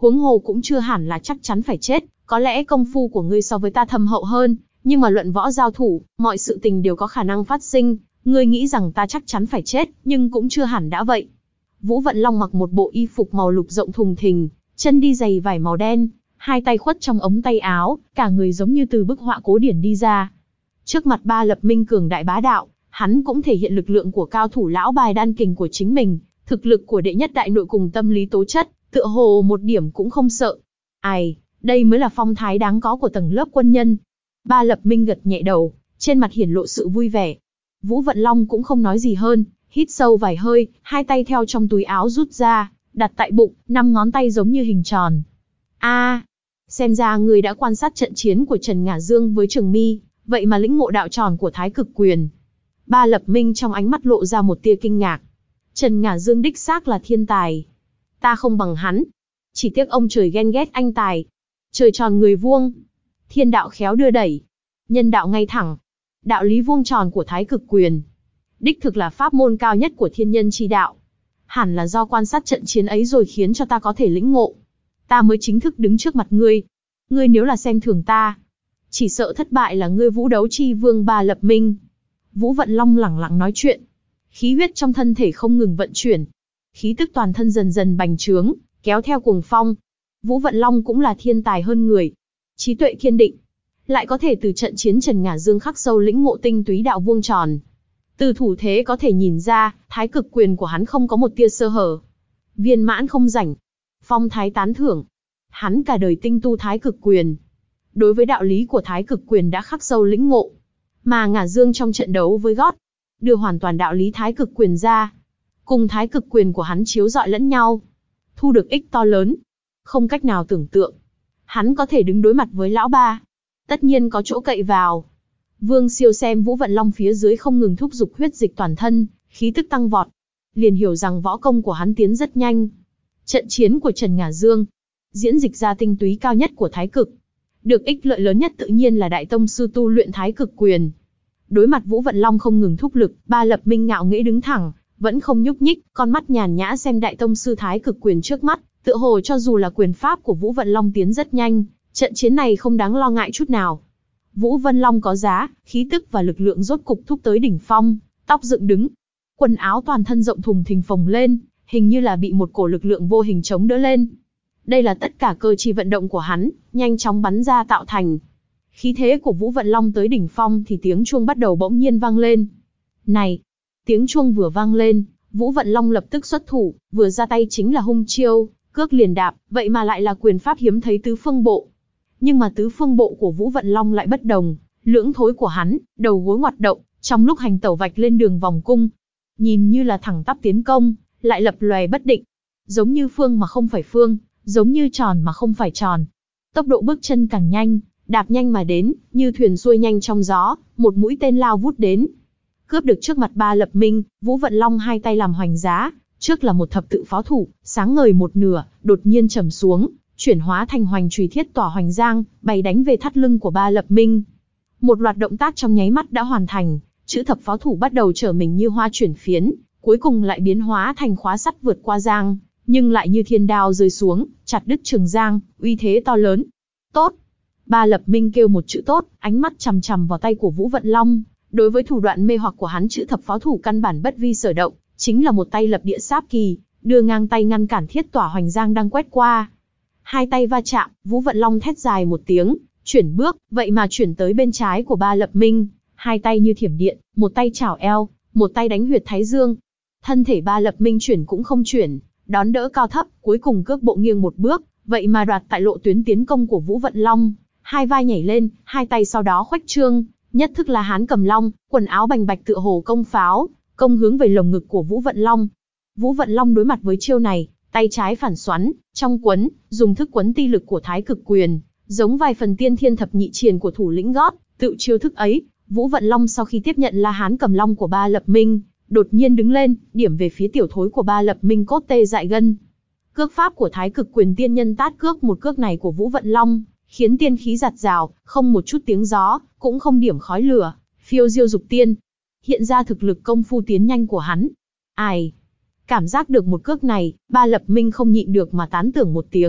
Huống hồ cũng chưa hẳn là chắc chắn phải chết, có lẽ công phu của ngươi so với ta thâm hậu hơn, nhưng mà luận võ giao thủ, mọi sự tình đều có khả năng phát sinh, ngươi nghĩ rằng ta chắc chắn phải chết, nhưng cũng chưa hẳn đã vậy. Vũ Vận Long mặc một bộ y phục màu lục rộng thùng thình, chân đi giày vải màu đen, hai tay khuất trong ống tay áo, cả người giống như từ bức họa cố điển đi ra. Trước mặt Ba Lập Minh cường đại bá đạo, hắn cũng thể hiện lực lượng của cao thủ lão bài đan kình của chính mình, thực lực của đệ nhất đại nội cùng tâm lý tố chất, tựa hồ một điểm cũng không sợ. Ai, đây mới là phong thái đáng có của tầng lớp quân nhân. Ba Lập Minh gật nhẹ đầu, trên mặt hiển lộ sự vui vẻ. Vũ Vận Long cũng không nói gì hơn, hít sâu vài hơi, hai tay theo trong túi áo rút ra, đặt tại bụng, năm ngón tay giống như hình tròn. A, à, xem ra người đã quan sát trận chiến của Trần Ngả Dương với Trường Mi, vậy mà lĩnh ngộ đạo tròn của Thái Cực Quyền. Ba Lập Minh trong ánh mắt lộ ra một tia kinh ngạc. Trần Ngả Dương đích xác là thiên tài. Ta không bằng hắn. Chỉ tiếc ông trời ghen ghét anh tài. Trời tròn người vuông. Thiên đạo khéo đưa đẩy. Nhân đạo ngay thẳng. Đạo lý vuông tròn của Thái Cực Quyền. Đích thực là pháp môn cao nhất của thiên nhân chi đạo. Hẳn là do quan sát trận chiến ấy rồi khiến cho ta có thể lĩnh ngộ. Ta mới chính thức đứng trước mặt ngươi. Ngươi nếu là xem thường ta, chỉ sợ thất bại là ngươi Vũ Đấu Chi Vương Ba Lập Minh. Vũ Vận Long lẳng lặng nói chuyện. Khí huyết trong thân thể không ngừng vận chuyển. Khí tức toàn thân dần dần bành trướng, kéo theo cuồng phong. Vũ Vận Long cũng là thiên tài hơn người. Trí tuệ kiên định. Lại có thể từ trận chiến Trần Ngả Dương khắc sâu lĩnh ngộ tinh túy đạo vuông tròn. Từ thủ thế có thể nhìn ra, Thái Cực Quyền của hắn không có một tia sơ hở. Viên mãn không rảnh. Phong thái tán thưởng. Hắn cả đời tinh tu Thái Cực Quyền. Đối với đạo lý của Thái Cực Quyền đã khắc sâu lĩnh ngộ. Mà Ngả Dương trong trận đấu với gót, đưa hoàn toàn đạo lý Thái Cực Quyền ra. Cùng Thái Cực Quyền của hắn chiếu rọi lẫn nhau. Thu được ích to lớn. Không cách nào tưởng tượng. Hắn có thể đứng đối mặt với lão ba. Tất nhiên có chỗ cậy vào. Vương Siêu xem Vũ Vận Long phía dưới không ngừng thúc giục huyết dịch toàn thân, khí tức tăng vọt. Liền hiểu rằng võ công của hắn tiến rất nhanh. Trận chiến của Trần Ngả Dương, diễn dịch ra tinh túy cao nhất của Thái Cực. Được ích lợi lớn nhất tự nhiên là đại tông sư tu luyện Thái Cực Quyền. Đối mặt Vũ Vận Long không ngừng thúc lực, Ba Lập Minh ngạo nghễ đứng thẳng, vẫn không nhúc nhích, con mắt nhàn nhã xem đại tông sư Thái Cực Quyền trước mắt, tựa hồ cho dù là quyền pháp của Vũ Vận Long tiến rất nhanh, trận chiến này không đáng lo ngại chút nào. Vũ Vận Long có giá, khí tức và lực lượng rốt cục thúc tới đỉnh phong, tóc dựng đứng, quần áo toàn thân rộng thùng thình phồng lên, hình như là bị một cổ lực lượng vô hình chống đỡ lên. Đây là tất cả cơ chi vận động của hắn, nhanh chóng bắn ra tạo thành. Khí thế của Vũ Vận Long tới đỉnh phong thì tiếng chuông bắt đầu bỗng nhiên vang lên. Này! Tiếng chuông vừa vang lên, Vũ Vận Long lập tức xuất thủ, vừa ra tay chính là hung chiêu, cước liền đạp, vậy mà lại là quyền pháp hiếm thấy tứ phương bộ. Nhưng mà tứ phương bộ của Vũ Vận Long lại bất đồng, lưỡng thối của hắn, đầu gối ngoặt động, trong lúc hành tẩu vạch lên đường vòng cung. Nhìn như là thẳng tắp tiến công, lại lập lòe bất định. Giống như phương mà không phải phương, giống như tròn mà không phải tròn. Tốc độ bước chân càng nhanh, đạp nhanh mà đến, như thuyền xuôi nhanh trong gió, một mũi tên lao vút đến. Cướp được trước mặt Ba Lập Minh, Vũ Vận Long hai tay làm hoành giá, trước là một thập tự pháo thủ, sáng ngời một nửa, đột nhiên trầm xuống, chuyển hóa thành hoành chùy thiết tỏa hoành giang, bày đánh về thắt lưng của Ba Lập Minh. Một loạt động tác trong nháy mắt đã hoàn thành, chữ thập pháo thủ bắt đầu trở mình như hoa chuyển phiến, cuối cùng lại biến hóa thành khóa sắt vượt qua giang, nhưng lại như thiên đao rơi xuống, chặt đứt trường giang, uy thế to lớn. Tốt! Ba Lập Minh kêu một chữ tốt, ánh mắt chằm chằm vào tay của Vũ Vận Long. Đối với thủ đoạn mê hoặc của hắn, chữ thập pháo thủ căn bản bất vi sở động, chính là một tay lập địa sáp kỳ, đưa ngang tay ngăn cản thiết tỏa hoành giang đang quét qua. Hai tay va chạm, Vũ Vận Long thét dài một tiếng, chuyển bước, vậy mà chuyển tới bên trái của Ba Lập Minh, hai tay như thiểm điện, một tay chảo eo, một tay đánh huyệt thái dương. Thân thể Ba Lập Minh chuyển cũng không chuyển, đón đỡ cao thấp, cuối cùng cước bộ nghiêng một bước, vậy mà đoạt tại lộ tuyến tiến công của Vũ Vận Long, hai vai nhảy lên, hai tay sau đó khoách trương, nhất thức là Hán Cầm Long, quần áo bành bạch tựa hồ công pháo, công hướng về lồng ngực của Vũ Vận Long. Vũ Vận Long đối mặt với chiêu này, tay trái phản xoắn, trong quấn, dùng thức quấn ti lực của Thái Cực Quyền, giống vài phần tiên thiên thập nhị triền của thủ lĩnh gót, tự chiêu thức ấy, Vũ Vận Long sau khi tiếp nhận La Hán Cầm Long của Ba Lập Minh, đột nhiên đứng lên, điểm về phía tiểu thối của Ba Lập Minh cốt tê dại gân. Cước pháp của Thái Cực Quyền tiên nhân tát cước một cước này của Vũ Vận Long, khiến tiên khí giạt rào, không một chút tiếng gió, cũng không điểm khói lửa, phiêu diêu dục tiên. Hiện ra thực lực công phu tiến nhanh của hắn. Ai? Cảm giác được một cước này, Ba Lập Minh không nhịn được mà tán thưởng một tiếng,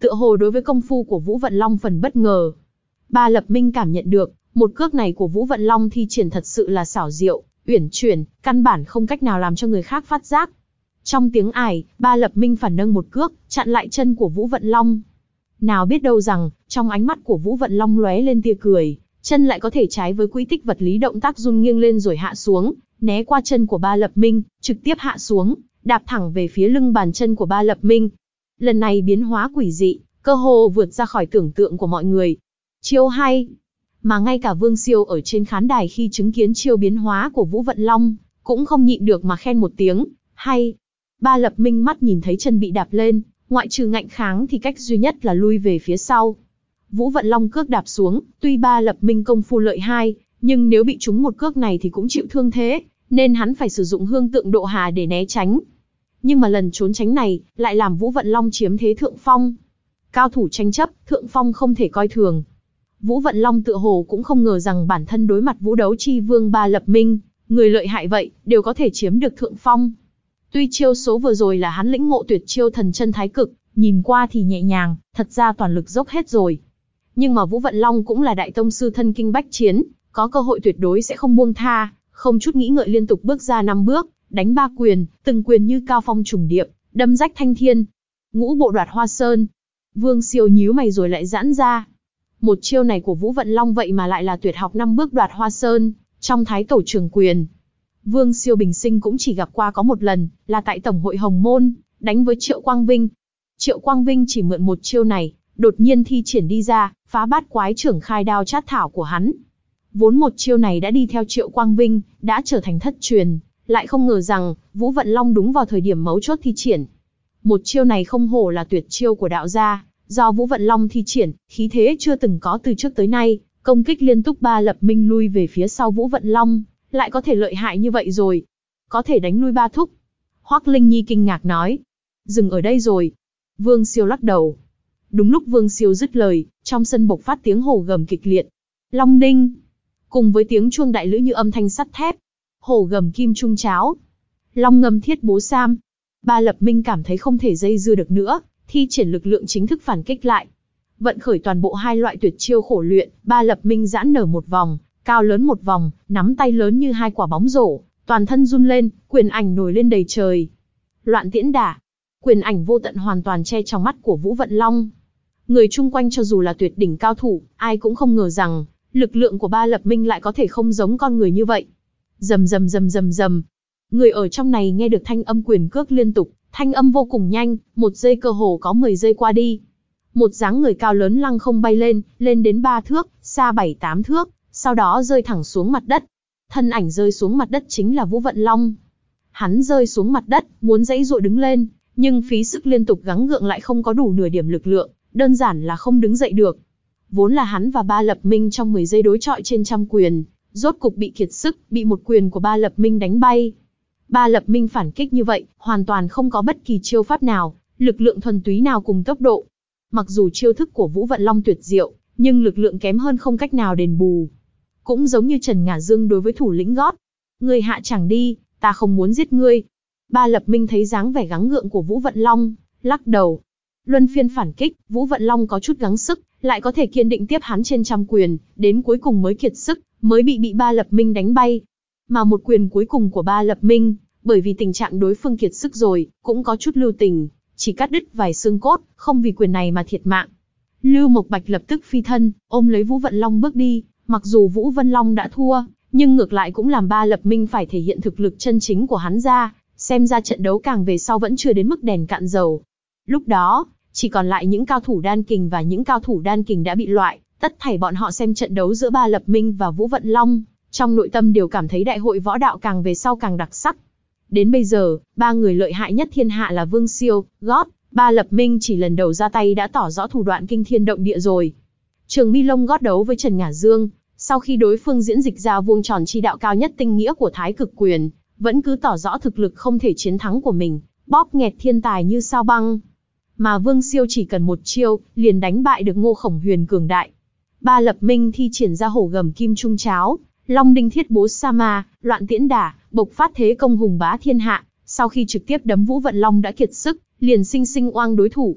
tựa hồ đối với công phu của Vũ Vận Long phần bất ngờ. Ba Lập Minh cảm nhận được, một cước này của Vũ Vận Long thi triển thật sự là xảo diệu, uyển chuyển, căn bản không cách nào làm cho người khác phát giác. Trong tiếng ải, Ba Lập Minh phản nâng một cước, chặn lại chân của Vũ Vận Long. Nào biết đâu rằng, trong ánh mắt của Vũ Vận Long lóe lên tia cười, chân lại có thể trái với quỹ tích vật lý động tác run nghiêng lên rồi hạ xuống, né qua chân của Ba Lập Minh, trực tiếp hạ xuống, đạp thẳng về phía lưng bàn chân của Ba Lập Minh. Lần này biến hóa quỷ dị, cơ hồ vượt ra khỏi tưởng tượng của mọi người. Chiêu hay! Mà ngay cả Vương Siêu ở trên khán đài khi chứng kiến chiêu biến hóa của Vũ Vận Long, cũng không nhịn được mà khen một tiếng, hay. Ba Lập Minh mắt nhìn thấy chân bị đạp lên, ngoại trừ ngạnh kháng thì cách duy nhất là lui về phía sau. Vũ Vận Long cước đạp xuống, tuy Ba Lập Minh công phu lợi hai, nhưng nếu bị trúng một cước này thì cũng chịu thương thế, nên hắn phải sử dụng hương tượng độ hà để né tránh. Nhưng mà lần trốn tránh này, lại làm Vũ Vận Long chiếm thế thượng phong. Cao thủ tranh chấp, thượng phong không thể coi thường. Vũ Vận Long tựa hồ cũng không ngờ rằng bản thân đối mặt vũ đấu chi vương Ba Lập Minh, người lợi hại vậy, đều có thể chiếm được thượng phong. Tuy chiêu số vừa rồi là hắn lĩnh ngộ tuyệt chiêu thần chân thái cực, nhìn qua thì nhẹ nhàng, thật ra toàn lực dốc hết rồi. Nhưng mà Vũ Vận Long cũng là đại tông sư thân kinh bách chiến, có cơ hội tuyệt đối sẽ không buông tha, không chút nghĩ ngợi liên tục bước ra năm bước, đánh ba quyền, từng quyền như cao phong trùng điệp, đâm rách thanh thiên. Ngũ bộ đoạt hoa sơn. Vương Siêu nhíu mày rồi lại giãn ra. Một chiêu này của Vũ Vận Long vậy mà lại là tuyệt học năm bước đoạt hoa sơn, trong thái tổ trường quyền. Vương Siêu bình sinh cũng chỉ gặp qua có một lần, là tại Tổng hội Hồng Môn, đánh với Triệu Quang Vinh. Triệu Quang Vinh chỉ mượn một chiêu này, đột nhiên thi triển đi ra, phá bát quái trưởng khai đao chát thảo của hắn. Vốn một chiêu này đã đi theo Triệu Quang Vinh, đã trở thành thất truyền, lại không ngờ rằng, Vũ Vận Long đúng vào thời điểm mấu chốt thi triển. Một chiêu này không hổ là tuyệt chiêu của đạo gia, do Vũ Vận Long thi triển, khí thế chưa từng có từ trước tới nay, công kích liên tục Ba Lập Minh lui về phía sau Vũ Vận Long, lại có thể lợi hại như vậy rồi. Có thể đánh lui ba thúc. Hoắc Linh Nhi kinh ngạc nói. Dừng ở đây rồi. Vương Siêu lắc đầu. Đúng lúc Vương Siêu dứt lời, trong sân bộc phát tiếng hổ gầm kịch liệt. Long đinh. Cùng với tiếng chuông đại lữ như âm thanh sắt thép. Hổ gầm kim trung cháo. Long ngâm thiết bố sam. Ba Lập Minh cảm thấy không thể dây dưa được nữa, thi triển lực lượng chính thức phản kích lại. Vận khởi toàn bộ hai loại tuyệt chiêu khổ luyện, Ba Lập Minh giãn nở một vòng, cao lớn một vòng, nắm tay lớn như hai quả bóng rổ, toàn thân run lên, quyền ảnh nổi lên đầy trời. Loạn tiễn đả. Quyền ảnh vô tận hoàn toàn che trong mắt của Vũ Vận Long. Người chung quanh cho dù là tuyệt đỉnh cao thủ, ai cũng không ngờ rằng, lực lượng của Ba Lập Minh lại có thể không giống con người như vậy. Rầm rầm rầm rầm rầm. Người ở trong này nghe được thanh âm quyền cước liên tục, thanh âm vô cùng nhanh, một giây cơ hồ có mười giây qua đi. Một dáng người cao lớn lăng không bay lên, lên đến ba thước, xa bảy tám thước, sau đó rơi thẳng xuống mặt đất. Thân ảnh rơi xuống mặt đất chính là Vũ Vận Long. Hắn rơi xuống mặt đất, muốn giãy giụa đứng lên, nhưng phí sức liên tục gắng gượng lại không có đủ nửa điểm lực lượng, đơn giản là không đứng dậy được. Vốn là hắn và Ba Lập Minh trong mười giây đối chọi trên trăm quyền, rốt cục bị kiệt sức, bị một quyền của Ba Lập Minh đánh bay. Ba Lập Minh phản kích như vậy, hoàn toàn không có bất kỳ chiêu pháp nào, lực lượng thuần túy nào cùng tốc độ. Mặc dù chiêu thức của Vũ Vận Long tuyệt diệu, nhưng lực lượng kém hơn không cách nào đền bù. Cũng giống như Trần Ngả Dương đối với thủ lĩnh gót. Ngươi hạ chẳng đi, ta không muốn giết ngươi. Ba Lập Minh thấy dáng vẻ gắng gượng của Vũ Vận Long, lắc đầu. Luân phiên phản kích, Vũ Vận Long có chút gắng sức, lại có thể kiên định tiếp hắn trên trăm quyền, đến cuối cùng mới kiệt sức, mới bị bị Ba Lập Minh đánh bay. Mà một quyền cuối cùng của Ba Lập Minh, bởi vì tình trạng đối phương kiệt sức rồi, cũng có chút lưu tình, chỉ cắt đứt vài xương cốt, không vì quyền này mà thiệt mạng. Lưu Mộc Bạch lập tức phi thân, ôm lấy Vũ Vận Long bước đi, mặc dù Vũ Vận Long đã thua, nhưng ngược lại cũng làm Ba Lập Minh phải thể hiện thực lực chân chính của hắn ra, xem ra trận đấu càng về sau vẫn chưa đến mức đèn cạn dầu. Lúc đó, chỉ còn lại những cao thủ đan kình và những cao thủ đan kình đã bị loại, tất thảy bọn họ xem trận đấu giữa Ba Lập Minh và Vũ Vận Long, trong nội tâm đều cảm thấy đại hội võ đạo càng về sau càng đặc sắc. Đến bây giờ, ba người lợi hại nhất thiên hạ là Vương Siêu, Gót, Ba Lập Minh chỉ lần đầu ra tay đã tỏ rõ thủ đoạn kinh thiên động địa rồi. Trường Mi Long Gót đấu với Trần Ngả Dương, sau khi đối phương diễn dịch ra vuông tròn chi đạo cao nhất tinh nghĩa của Thái Cực Quyền, vẫn cứ tỏ rõ thực lực không thể chiến thắng của mình, bóp nghẹt thiên tài như sao băng. Mà Vương Siêu chỉ cần một chiêu, liền đánh bại được Ngô Khổng Huyền cường đại. Ba Lập Minh thi triển ra hổ gầm kim trung cháo, Long đinh thiết bố Sama, loạn tiễn đả, bộc phát thế công hùng bá thiên hạ, sau khi trực tiếp đấm Vũ Vận Long đã kiệt sức, liền sinh sinh oang đối thủ.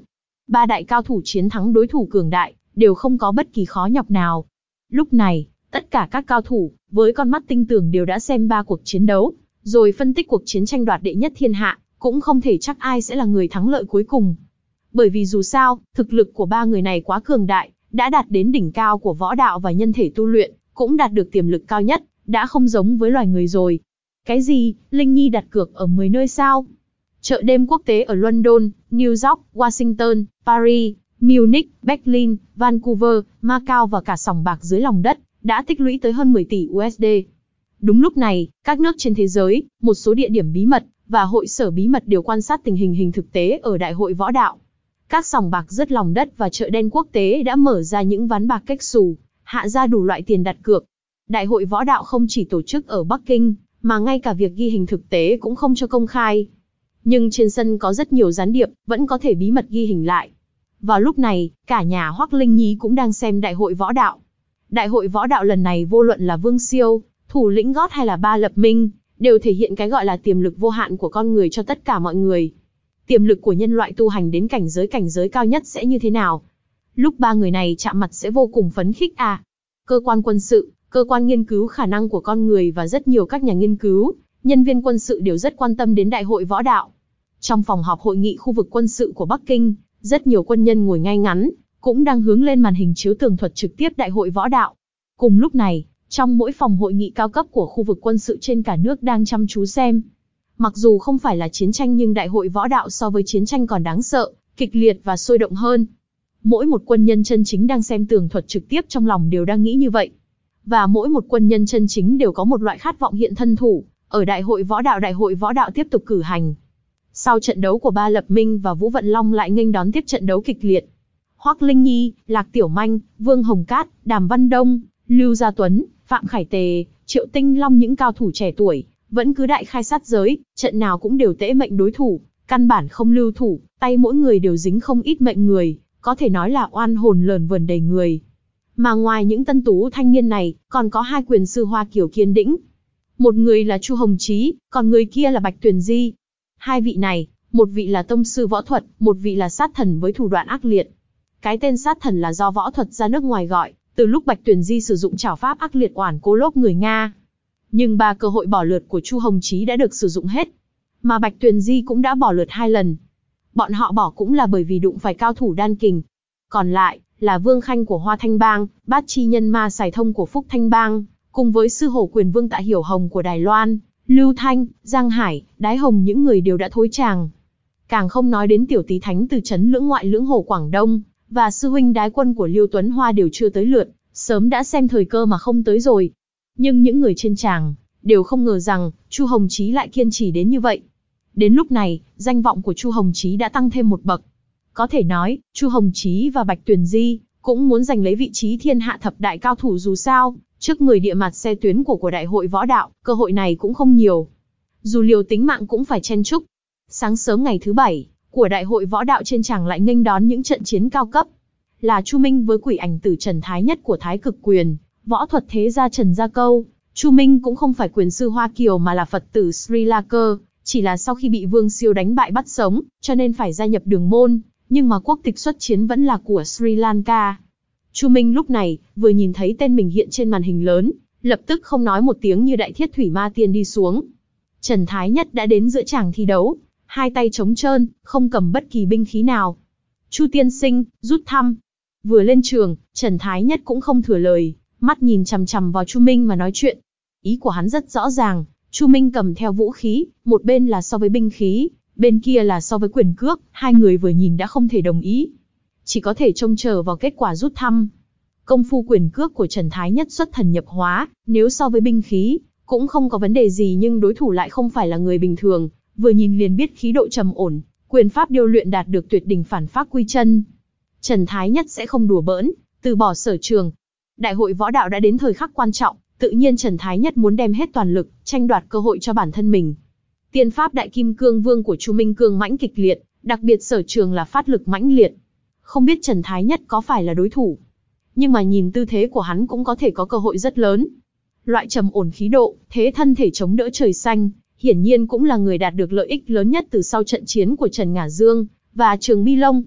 Ba đại cao thủ chiến thắng đối thủ cường đại, đều không có bất kỳ khó nhọc nào. Lúc này, tất cả các cao thủ, với con mắt tinh tường đều đã xem ba cuộc chiến đấu, rồi phân tích cuộc chiến tranh đoạt đệ nhất thiên hạ, cũng không thể chắc ai sẽ là người thắng lợi cuối cùng. Bởi vì dù sao, thực lực của ba người này quá cường đại, đã đạt đến đỉnh cao của võ đạo và nhân thể tu luyện, cũng đạt được tiềm lực cao nhất, đã không giống với loài người rồi. Cái gì, Linh Nhi đặt cược ở mười nơi sao? Chợ đêm quốc tế ở London, New York, Washington, Paris, Munich, Berlin, Vancouver, Macau và cả sòng bạc dưới lòng đất, đã tích lũy tới hơn mười tỷ u ét đê. Đúng lúc này, các nước trên thế giới, một số địa điểm bí mật, và hội sở bí mật đều quan sát tình hình hình thực tế ở Đại hội võ đạo. Các sòng bạc rất lòng đất và chợ đen quốc tế đã mở ra những ván bạc cách xù, hạ ra đủ loại tiền đặt cược. Đại hội võ đạo không chỉ tổ chức ở Bắc Kinh, mà ngay cả việc ghi hình thực tế cũng không cho công khai. Nhưng trên sân có rất nhiều gián điệp, vẫn có thể bí mật ghi hình lại. Vào lúc này, cả nhà Hoắc Linh Nhi cũng đang xem đại hội võ đạo. Đại hội võ đạo lần này vô luận là Vương Siêu, Thủ lĩnh Gót hay là Ba Lập Minh, đều thể hiện cái gọi là tiềm lực vô hạn của con người cho tất cả mọi người. Tiềm lực của nhân loại tu hành đến cảnh giới cảnh giới cao nhất sẽ như thế nào? Lúc ba người này chạm mặt sẽ vô cùng phấn khích à? Cơ quan quân sự, cơ quan nghiên cứu khả năng của con người và rất nhiều các nhà nghiên cứu, nhân viên quân sự đều rất quan tâm đến đại hội võ đạo. Trong phòng họp hội nghị khu vực quân sự của Bắc Kinh, rất nhiều quân nhân ngồi ngay ngắn, cũng đang hướng lên màn hình chiếu tường thuật trực tiếp đại hội võ đạo. Cùng lúc này, trong mỗi phòng hội nghị cao cấp của khu vực quân sự trên cả nước đang chăm chú xem. Mặc dù không phải là chiến tranh nhưng đại hội võ đạo so với chiến tranh còn đáng sợ, kịch liệt và sôi động hơn. Mỗi một quân nhân chân chính đang xem tường thuật trực tiếp trong lòng đều đang nghĩ như vậy. Và mỗi một quân nhân chân chính đều có một loại khát vọng hiện thân thủ, ở đại hội võ đạo đại hội võ đạo tiếp tục cử hành. Sau trận đấu của Ba Lập Minh và Vũ Vận Long lại nghênh đón tiếp trận đấu kịch liệt. Hoắc Linh Nhi, Lạc Tiểu Manh, Vương Hồng Cát, Đàm Văn Đông, Lưu Gia Tuấn, Phạm Khải Tề, Triệu Tinh Long những cao thủ trẻ tuổi, vẫn cứ đại khai sát giới, trận nào cũng đều tễ mệnh đối thủ, căn bản không lưu thủ, tay mỗi người đều dính không ít mệnh người, có thể nói là oan hồn lờn vờn đầy người. Mà ngoài những tân tú thanh niên này, còn có hai quyền sư Hoa Kiều Kiên Đĩnh. Một người là Chu Hồng Chí, còn người kia là Bạch Tuyền Di. Hai vị này, một vị là tông sư võ thuật, một vị là sát thần với thủ đoạn ác liệt. Cái tên sát thần là do võ thuật ra nước ngoài gọi, từ lúc Bạch Tuyền Di sử dụng trảo pháp ác liệt oản cố lốp người Nga. Nhưng ba cơ hội bỏ lượt của Chu Hồng Chí đã được sử dụng hết, mà Bạch Tuyền Di cũng đã bỏ lượt hai lần. Bọn họ bỏ cũng là bởi vì đụng phải cao thủ đan kình. Còn lại là Vương Khanh của Hoa Thanh Bang, Bát Chi Nhân Ma Sài Thông của Phúc Thanh Bang, cùng với sư hổ quyền vương Tạ Hiểu Hồng của Đài Loan, Lưu Thanh, Giang Hải, Đái Hồng, những người đều đã thối tràng. Càng không nói đến tiểu tý thánh từ trấn Lưỡng Ngoại Lưỡng Hồ Quảng Đông, và sư huynh Đái Quân của Liêu Tuấn Hoa đều chưa tới lượt, sớm đã xem thời cơ mà không tới rồi. Nhưng những người trên tràng đều không ngờ rằng Chu Hồng Chí lại kiên trì đến như vậy. Đến lúc này, danh vọng của Chu Hồng Chí đã tăng thêm một bậc. Có thể nói, Chu Hồng Chí và Bạch Tuyền Di cũng muốn giành lấy vị trí thiên hạ thập đại cao thủ, dù sao, trước mười địa mặt xe tuyến của của đại hội võ đạo, cơ hội này cũng không nhiều. Dù liều tính mạng cũng phải chen chúc. Sáng sớm ngày thứ bảy, của đại hội võ đạo trên tràng lại nghênh đón những trận chiến cao cấp. Là Chu Minh với quỷ ảnh tử Trần Thái Nhất của Thái Cực Quyền, võ thuật thế gia Trần Gia Câu. Chu Minh cũng không phải quyền sư Hoa Kiều mà là Phật tử Sri Lanka, chỉ là sau khi bị Vương Siêu đánh bại bắt sống, cho nên phải gia nhập đường môn, nhưng mà quốc tịch xuất chiến vẫn là của Sri Lanka. Chu Minh lúc này, vừa nhìn thấy tên mình hiện trên màn hình lớn, lập tức không nói một tiếng như đại thiết thủy ma tiên đi xuống. Trần Thái Nhất đã đến giữa tràng thi đấu, hai tay trống trơn, không cầm bất kỳ binh khí nào. Chu tiên sinh, rút thăm. Vừa lên trường, Trần Thái Nhất cũng không thừa lời, mắt nhìn chằm chằm vào Chu Minh mà nói chuyện. Ý của hắn rất rõ ràng, Chu Minh cầm theo vũ khí, một bên là so với binh khí, bên kia là so với quyền cước, hai người vừa nhìn đã không thể đồng ý. Chỉ có thể trông chờ vào kết quả rút thăm. Công phu quyền cước của Trần Thái Nhất xuất thần nhập hóa, nếu so với binh khí, cũng không có vấn đề gì, nhưng đối thủ lại không phải là người bình thường, vừa nhìn liền biết khí độ trầm ổn, quyền pháp điêu luyện đạt được tuyệt đỉnh phản pháp quy chân. Trần Thái Nhất sẽ không đùa bỡn, từ bỏ sở trường. Đại hội võ đạo đã đến thời khắc quan trọng, tự nhiên Trần Thái Nhất muốn đem hết toàn lực, tranh đoạt cơ hội cho bản thân mình. Tiên pháp Đại Kim Cương Vương của Chu Minh cương mãnh kịch liệt, đặc biệt sở trường là phát lực mãnh liệt. Không biết Trần Thái Nhất có phải là đối thủ, nhưng mà nhìn tư thế của hắn cũng có thể có cơ hội rất lớn. Loại trầm ổn khí độ, thế thân thể chống đỡ trời xanh, hiển nhiên cũng là người đạt được lợi ích lớn nhất từ sau trận chiến của Trần Ngả Dương và Trường Mi Long.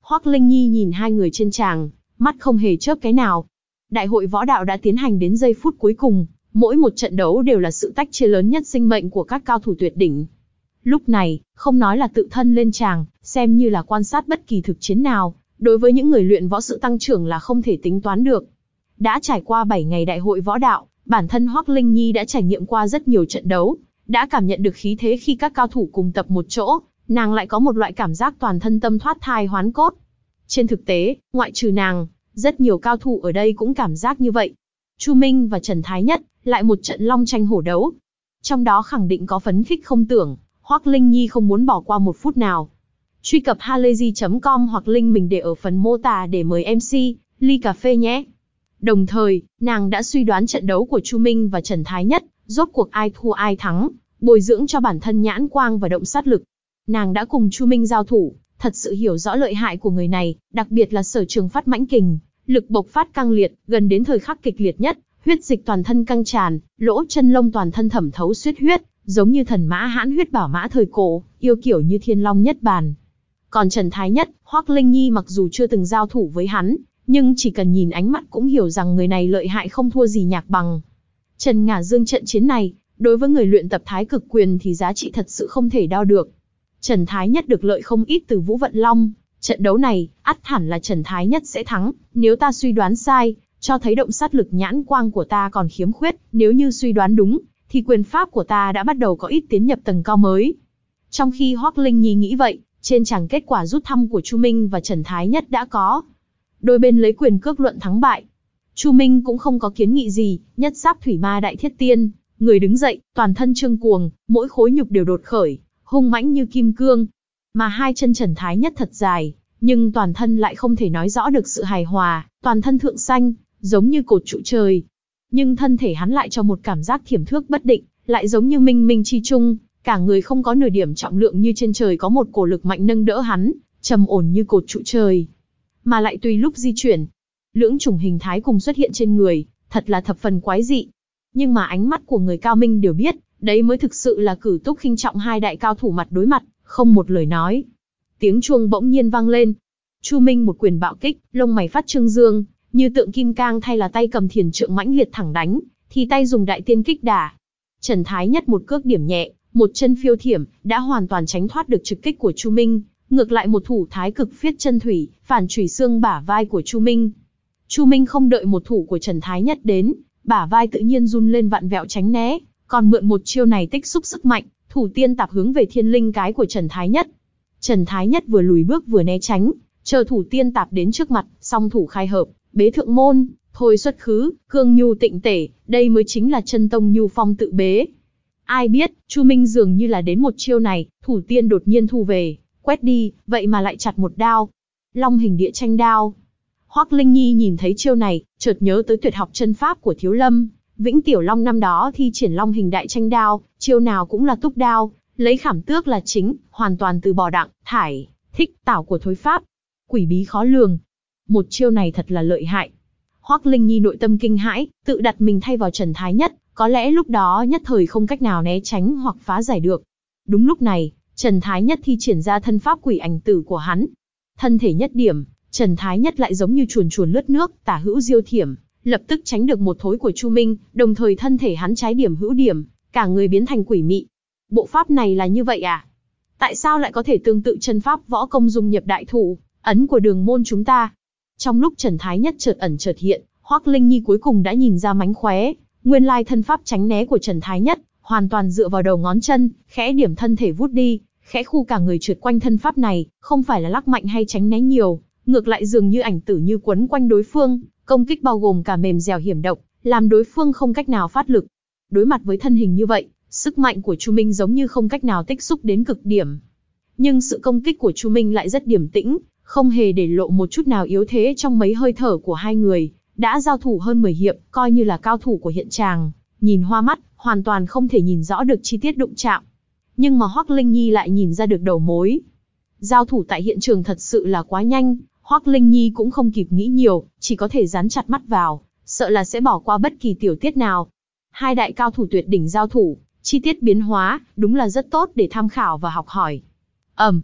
Hoắc Linh Nhi nhìn hai người trên tràng, mắt không hề chớp cái nào. Đại hội võ đạo đã tiến hành đến giây phút cuối cùng, mỗi một trận đấu đều là sự tách chia lớn nhất sinh mệnh của các cao thủ tuyệt đỉnh. Lúc này, không nói là tự thân lên tràng, xem như là quan sát bất kỳ thực chiến nào, đối với những người luyện võ sự tăng trưởng là không thể tính toán được. Đã trải qua bảy ngày đại hội võ đạo, bản thân Hoắc Linh Nhi đã trải nghiệm qua rất nhiều trận đấu, đã cảm nhận được khí thế khi các cao thủ cùng tập một chỗ, nàng lại có một loại cảm giác toàn thân tâm thoát thai hoán cốt. Trên thực tế, ngoại trừ nàng, rất nhiều cao thủ ở đây cũng cảm giác như vậy. Chu Minh và Trần Thái Nhất, lại một trận long tranh hổ đấu. Trong đó khẳng định có phấn khích không tưởng, Hoắc Linh Nhi không muốn bỏ qua một phút nào. Truy cập halayzi chấm com hoặc link mình để ở phần mô tả để mời em xê, ly cà phê nhé. Đồng thời, nàng đã suy đoán trận đấu của Chu Minh và Trần Thái Nhất, rốt cuộc ai thua ai thắng, bồi dưỡng cho bản thân nhãn quang và động sát lực. Nàng đã cùng Chu Minh giao thủ, thật sự hiểu rõ lợi hại của người này, đặc biệt là sở trường phát mãnh kình, lực bộc phát căng liệt, gần đến thời khắc kịch liệt nhất, huyết dịch toàn thân căng tràn, lỗ chân lông toàn thân thẩm thấu xuất huyết, giống như thần mã hãn huyết bảo mã thời cổ, yêu kiểu như thiên long nhất bàn. Còn Trần Thái Nhất, Hoắc Linh Nhi mặc dù chưa từng giao thủ với hắn, nhưng chỉ cần nhìn ánh mắt cũng hiểu rằng người này lợi hại không thua gì Nhạc Bằng. Trần Ngả Dương trận chiến này, đối với người luyện tập Thái Cực Quyền thì giá trị thật sự không thể đo được. Trần Thái Nhất được lợi không ít từ Vũ Vận Long, trận đấu này, ắt hẳn là Trần Thái Nhất sẽ thắng, nếu ta suy đoán sai, cho thấy động sát lực nhãn quang của ta còn khiếm khuyết, nếu như suy đoán đúng, thì quyền pháp của ta đã bắt đầu có ít tiến nhập tầng cao mới. Trong khi Hoắc Linh Nhi nghĩ vậy, trên tràng kết quả rút thăm của Chu Minh và Trần Thái Nhất đã có. Đôi bên lấy quyền cước luận thắng bại. Chu Minh cũng không có kiến nghị gì, nhất giáp thủy ma đại thiết tiên, người đứng dậy, toàn thân trương cuồng, mỗi khối nhục đều đột khởi, hung mãnh như kim cương. Mà hai chân Trần Thái Nhất thật dài, nhưng toàn thân lại không thể nói rõ được sự hài hòa, toàn thân thượng xanh, giống như cột trụ trời. Nhưng thân thể hắn lại cho một cảm giác thiểm thước bất định, lại giống như minh minh chi trung, cả người không có nửa điểm trọng lượng như trên trời có một cổ lực mạnh nâng đỡ hắn, trầm ổn như cột trụ trời. Mà lại tùy lúc di chuyển, lưỡng chủng hình thái cùng xuất hiện trên người, thật là thập phần quái dị. Nhưng mà ánh mắt của người cao minh đều biết, đấy mới thực sự là cử túc khinh trọng hai đại cao thủ mặt đối mặt, không một lời nói. Tiếng chuông bỗng nhiên vang lên. Chu Minh một quyền bạo kích, lông mày phát trương dương, như tượng kim cang, thay là tay cầm thiền trượng mãnh liệt thẳng đánh, thì tay dùng đại tiên kích đả. Trần Thái Nhất một cước điểm nhẹ, một chân phiêu thiểm, đã hoàn toàn tránh thoát được trực kích của Chu Minh, ngược lại một thủ thái cực phiết chân thủy, phản chủy xương bả vai của Chu Minh. Chu Minh không đợi một thủ của Trần Thái Nhất đến, bả vai tự nhiên run lên vặn vẹo tránh né, còn mượn một chiêu này tích xúc sức mạnh, thủ tiên tạp hướng về thiên linh cái của Trần Thái Nhất. Trần Thái Nhất vừa lùi bước vừa né tránh, chờ thủ tiên tạp đến trước mặt, song thủ khai hợp, bế thượng môn, thôi xuất khứ, cương nhu tịnh tể, đây mới chính là chân tông nhu phong tự bế. Ai biết, Chu Minh dường như là đến một chiêu này, thủ tiên đột nhiên thu về, quét đi, vậy mà lại chặt một đao. Long hình địa tranh đao. Hoắc Linh Nhi nhìn thấy chiêu này, chợt nhớ tới tuyệt học chân pháp của Thiếu Lâm, Vĩnh Tiểu Long năm đó thi triển long hình đại tranh đao, chiêu nào cũng là túc đao, lấy khảm tước là chính, hoàn toàn từ bỏ đặng, thải, thích, tảo của thối pháp. Quỷ bí khó lường. Một chiêu này thật là lợi hại. Hoắc Linh Nhi nội tâm kinh hãi, tự đặt mình thay vào Trần Thái Nhất, có lẽ lúc đó nhất thời không cách nào né tránh hoặc phá giải được. Đúng lúc này, Trần Thái Nhất thi triển ra thân pháp quỷ ảnh tử của hắn. Thân thể nhất điểm, Trần Thái Nhất lại giống như chuồn chuồn lướt nước, tả hữu diêu thiểm, lập tức tránh được một thối của Chu Minh, đồng thời thân thể hắn trái điểm hữu điểm, cả người biến thành quỷ mị. Bộ pháp này là như vậy à? Tại sao lại có thể tương tự chân pháp võ công dung nhập đại thủ, ấn của đường môn chúng ta? Trong lúc Trần Thái Nhất chợt ẩn chợt hiện, Hoắc Linh Nhi cuối cùng đã nhìn ra mánh khóe, nguyên lai thân pháp tránh né của Trần Thái Nhất, hoàn toàn dựa vào đầu ngón chân, khẽ điểm thân thể vút đi, khẽ khu cả người trượt quanh thân pháp này, không phải là lắc mạnh hay tránh né nhiều, ngược lại dường như ảnh tử như quấn quanh đối phương, công kích bao gồm cả mềm dẻo hiểm độc, làm đối phương không cách nào phát lực. Đối mặt với thân hình như vậy, sức mạnh của Chu Minh giống như không cách nào tích xúc đến cực điểm. Nhưng sự công kích của Chu Minh lại rất điềm tĩnh, không hề để lộ một chút nào yếu thế trong mấy hơi thở của hai người, đã giao thủ hơn mười hiệp, coi như là cao thủ của hiện tràng, nhìn hoa mắt, hoàn toàn không thể nhìn rõ được chi tiết đụng chạm. Nhưng mà Hoắc Linh Nhi lại nhìn ra được đầu mối. Giao thủ tại hiện trường thật sự là quá nhanh, Hoắc Linh Nhi cũng không kịp nghĩ nhiều, chỉ có thể dán chặt mắt vào, sợ là sẽ bỏ qua bất kỳ tiểu tiết nào. Hai đại cao thủ tuyệt đỉnh giao thủ, chi tiết biến hóa, đúng là rất tốt để tham khảo và học hỏi. Ầm,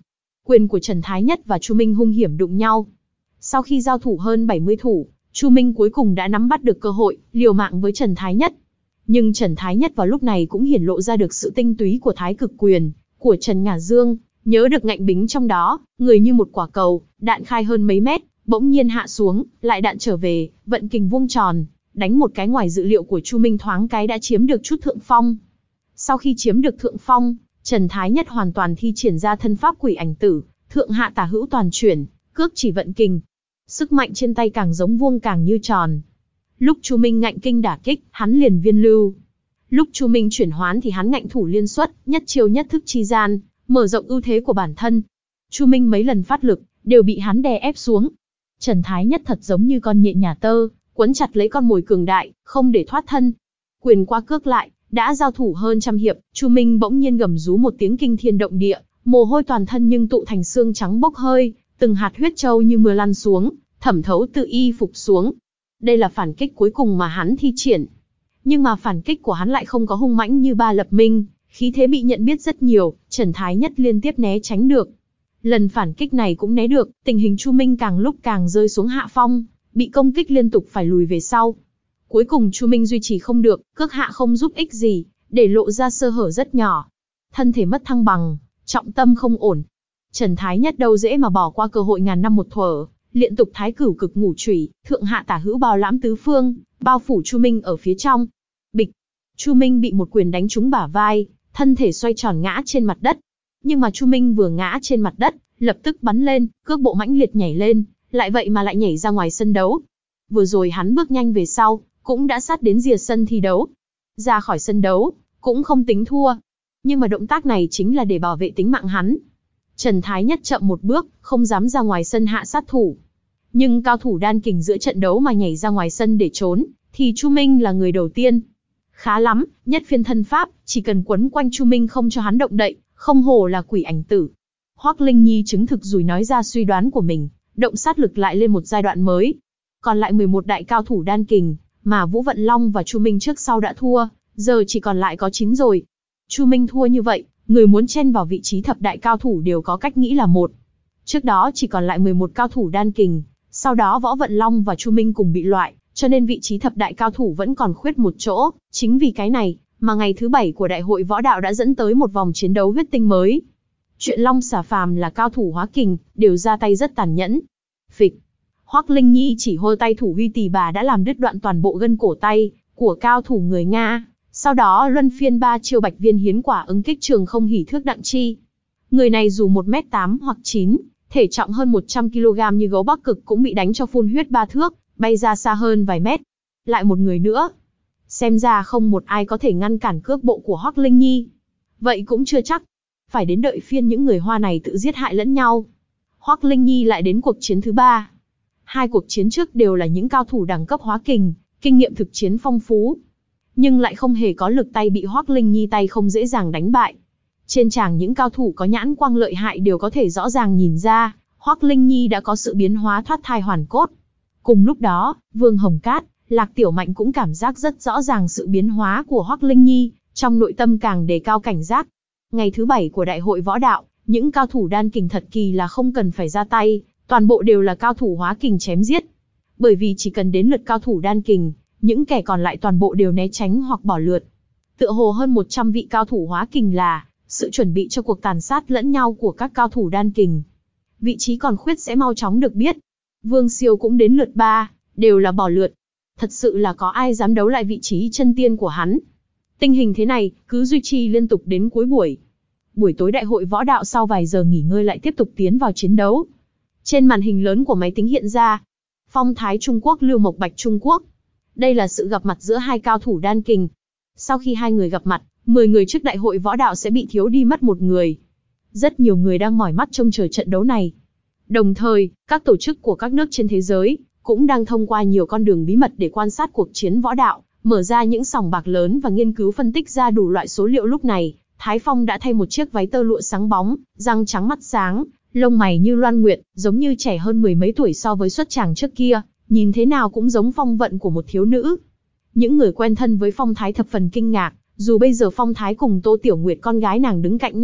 Quyền của Trần Thái Nhất và Chu Minh hung hiểm đụng nhau. Sau khi giao thủ hơn bảy mươi thủ, Chu Minh cuối cùng đã nắm bắt được cơ hội, liều mạng với Trần Thái Nhất. Nhưng Trần Thái Nhất vào lúc này cũng hiển lộ ra được sự tinh túy của Thái Cực Quyền của Trần Ngả Dương, nhớ được ngạnh bính trong đó, người như một quả cầu, đạn khai hơn mấy mét, bỗng nhiên hạ xuống, lại đạn trở về, vận kình vuông tròn, đánh một cái ngoài dự liệu của Chu Minh, thoáng cái đã chiếm được chút thượng phong. Sau khi chiếm được thượng phong, Trần Thái Nhất hoàn toàn thi triển ra thân pháp Quỷ Ảnh Tử, thượng hạ tả hữu toàn chuyển, cước chỉ vận kình. Sức mạnh trên tay càng giống vuông càng như tròn. Lúc Chu Minh ngạnh kinh đả kích, hắn liền viên lưu. Lúc Chu Minh chuyển hoán thì hắn ngạnh thủ liên xuất, nhất chiêu nhất thức chi gian, mở rộng ưu thế của bản thân. Chu Minh mấy lần phát lực, đều bị hắn đè ép xuống. Trần Thái Nhất thật giống như con nhện nhà tơ, quấn chặt lấy con mồi cường đại, không để thoát thân. Quyền qua cước lại, đã giao thủ hơn trăm hiệp, Chu Minh bỗng nhiên gầm rú một tiếng kinh thiên động địa, mồ hôi toàn thân nhưng tụ thành xương trắng bốc hơi, từng hạt huyết châu như mưa lăn xuống, thẩm thấu từ y phục xuống. Đây là phản kích cuối cùng mà hắn thi triển. Nhưng mà phản kích của hắn lại không có hung mãnh như Ba Lập Minh, khí thế bị nhận biết rất nhiều, Trần Thái Nhất liên tiếp né tránh được. Lần phản kích này cũng né được, tình hình Chu Minh càng lúc càng rơi xuống hạ phong, bị công kích liên tục phải lùi về sau. Cuối cùng Chu Minh duy trì không được, cước hạ không giúp ích gì, để lộ ra sơ hở rất nhỏ. Thân thể mất thăng bằng, trọng tâm không ổn. Trần Thái Nhất đâu dễ mà bỏ qua cơ hội ngàn năm một thuở, liên tục thái cửu cực ngũ chủy, thượng hạ tả hữu bao lãm tứ phương, bao phủ Chu Minh ở phía trong. Bịch, Chu Minh bị một quyền đánh trúng bả vai, thân thể xoay tròn ngã trên mặt đất. Nhưng mà Chu Minh vừa ngã trên mặt đất, lập tức bắn lên, cước bộ mãnh liệt nhảy lên, lại vậy mà lại nhảy ra ngoài sân đấu. Vừa rồi hắn bước nhanh về sau, cũng đã sát đến rìa sân thi đấu. Ra khỏi sân đấu, cũng không tính thua. Nhưng mà động tác này chính là để bảo vệ tính mạng hắn. Trần Thái Nhất chậm một bước, không dám ra ngoài sân hạ sát thủ. Nhưng cao thủ đan kình giữa trận đấu mà nhảy ra ngoài sân để trốn, thì Chu Minh là người đầu tiên. Khá lắm, nhất phiên thân pháp, chỉ cần quấn quanh Chu Minh không cho hắn động đậy, không hổ là Quỷ Ảnh Tử. Hoắc Linh Nhi chứng thực rủi nói ra suy đoán của mình, động sát lực lại lên một giai đoạn mới. Còn lại mười một đại cao thủ đan kình, mà Vũ Vận Long và Chu Minh trước sau đã thua, giờ chỉ còn lại có chín rồi. Chu Minh thua như vậy, người muốn chen vào vị trí thập đại cao thủ đều có cách nghĩ là một. Trước đó chỉ còn lại mười một cao thủ đan kình, sau đó Võ Vận Long và Chu Minh cùng bị loại, cho nên vị trí thập đại cao thủ vẫn còn khuyết một chỗ. Chính vì cái này, mà ngày thứ bảy của Đại hội Võ Đạo đã dẫn tới một vòng chiến đấu huyết tinh mới. Chuyện Long Xà Phàm là cao thủ hóa kình, đều ra tay rất tàn nhẫn. Phịch, Hoắc Linh Nhi chỉ hô tay thủ huy tỳ bà đã làm đứt đoạn toàn bộ gân cổ tay của cao thủ người Nga. Sau đó luân phiên ba chiêu bạch viên hiến quả ứng kích trường không hỉ thước đặng chi. Người này dù một mét tám hoặc chín, thể trọng hơn một trăm ki lô gam như gấu Bắc Cực cũng bị đánh cho phun huyết ba thước, bay ra xa hơn vài mét. Lại một người nữa. Xem ra không một ai có thể ngăn cản cước bộ của Hoắc Linh Nhi. Vậy cũng chưa chắc. Phải đến đợi phiên những người Hoa này tự giết hại lẫn nhau. Hoắc Linh Nhi lại đến cuộc chiến thứ ba. Hai cuộc chiến trước đều là những cao thủ đẳng cấp hóa kình, kinh nghiệm thực chiến phong phú. Nhưng lại không hề có lực tay, bị Hoắc Linh Nhi tay không dễ dàng đánh bại. Trên tràng những cao thủ có nhãn quang lợi hại đều có thể rõ ràng nhìn ra, Hoắc Linh Nhi đã có sự biến hóa thoát thai hoàn cốt. Cùng lúc đó, Vương Hồng Cát, Lạc Tiểu Mạnh cũng cảm giác rất rõ ràng sự biến hóa của Hoắc Linh Nhi, trong nội tâm càng đề cao cảnh giác. Ngày thứ bảy của Đại hội Võ Đạo, những cao thủ đan kình thật kỳ là không cần phải ra tay, toàn bộ đều là cao thủ hóa kình chém giết. Bởi vì chỉ cần đến lượt cao thủ đan kình, những kẻ còn lại toàn bộ đều né tránh hoặc bỏ lượt. Tựa hồ hơn một trăm vị cao thủ hóa kình là sự chuẩn bị cho cuộc tàn sát lẫn nhau của các cao thủ đan kình. Vị trí còn khuyết sẽ mau chóng được biết. Vương Siêu cũng đến lượt ba, đều là bỏ lượt. Thật sự là có ai dám đấu lại vị trí chân tiên của hắn. Tình hình thế này, cứ duy trì liên tục đến cuối buổi. Buổi tối Đại hội Võ Đạo sau vài giờ nghỉ ngơi lại tiếp tục tiến vào chiến đấu. Trên màn hình lớn của máy tính hiện ra Phong Thái Trung Quốc, Lưu Mộc Bạch Trung Quốc. Đây là sự gặp mặt giữa hai cao thủ đan kình. Sau khi hai người gặp mặt, mười người trước Đại hội Võ Đạo sẽ bị thiếu đi mất một người. Rất nhiều người đang mỏi mắt trông chờ trận đấu này. Đồng thời, các tổ chức của các nước trên thế giới cũng đang thông qua nhiều con đường bí mật để quan sát cuộc chiến võ đạo, mở ra những sòng bạc lớn và nghiên cứu phân tích ra đủ loại số liệu. Lúc này, Thái Phong đã thay một chiếc váy tơ lụa sáng bóng, răng trắng mắt sáng, lông mày như loan nguyệt, giống như trẻ hơn mười mấy tuổi so với xuất tràng trước kia, nhìn thế nào cũng giống phong vận của một thiếu nữ. Những người quen thân với Phong Thái thập phần kinh ngạc, dù bây giờ Phong Thái cùng Tô Tiểu Nguyệt con gái nàng đứng cạnh nhau,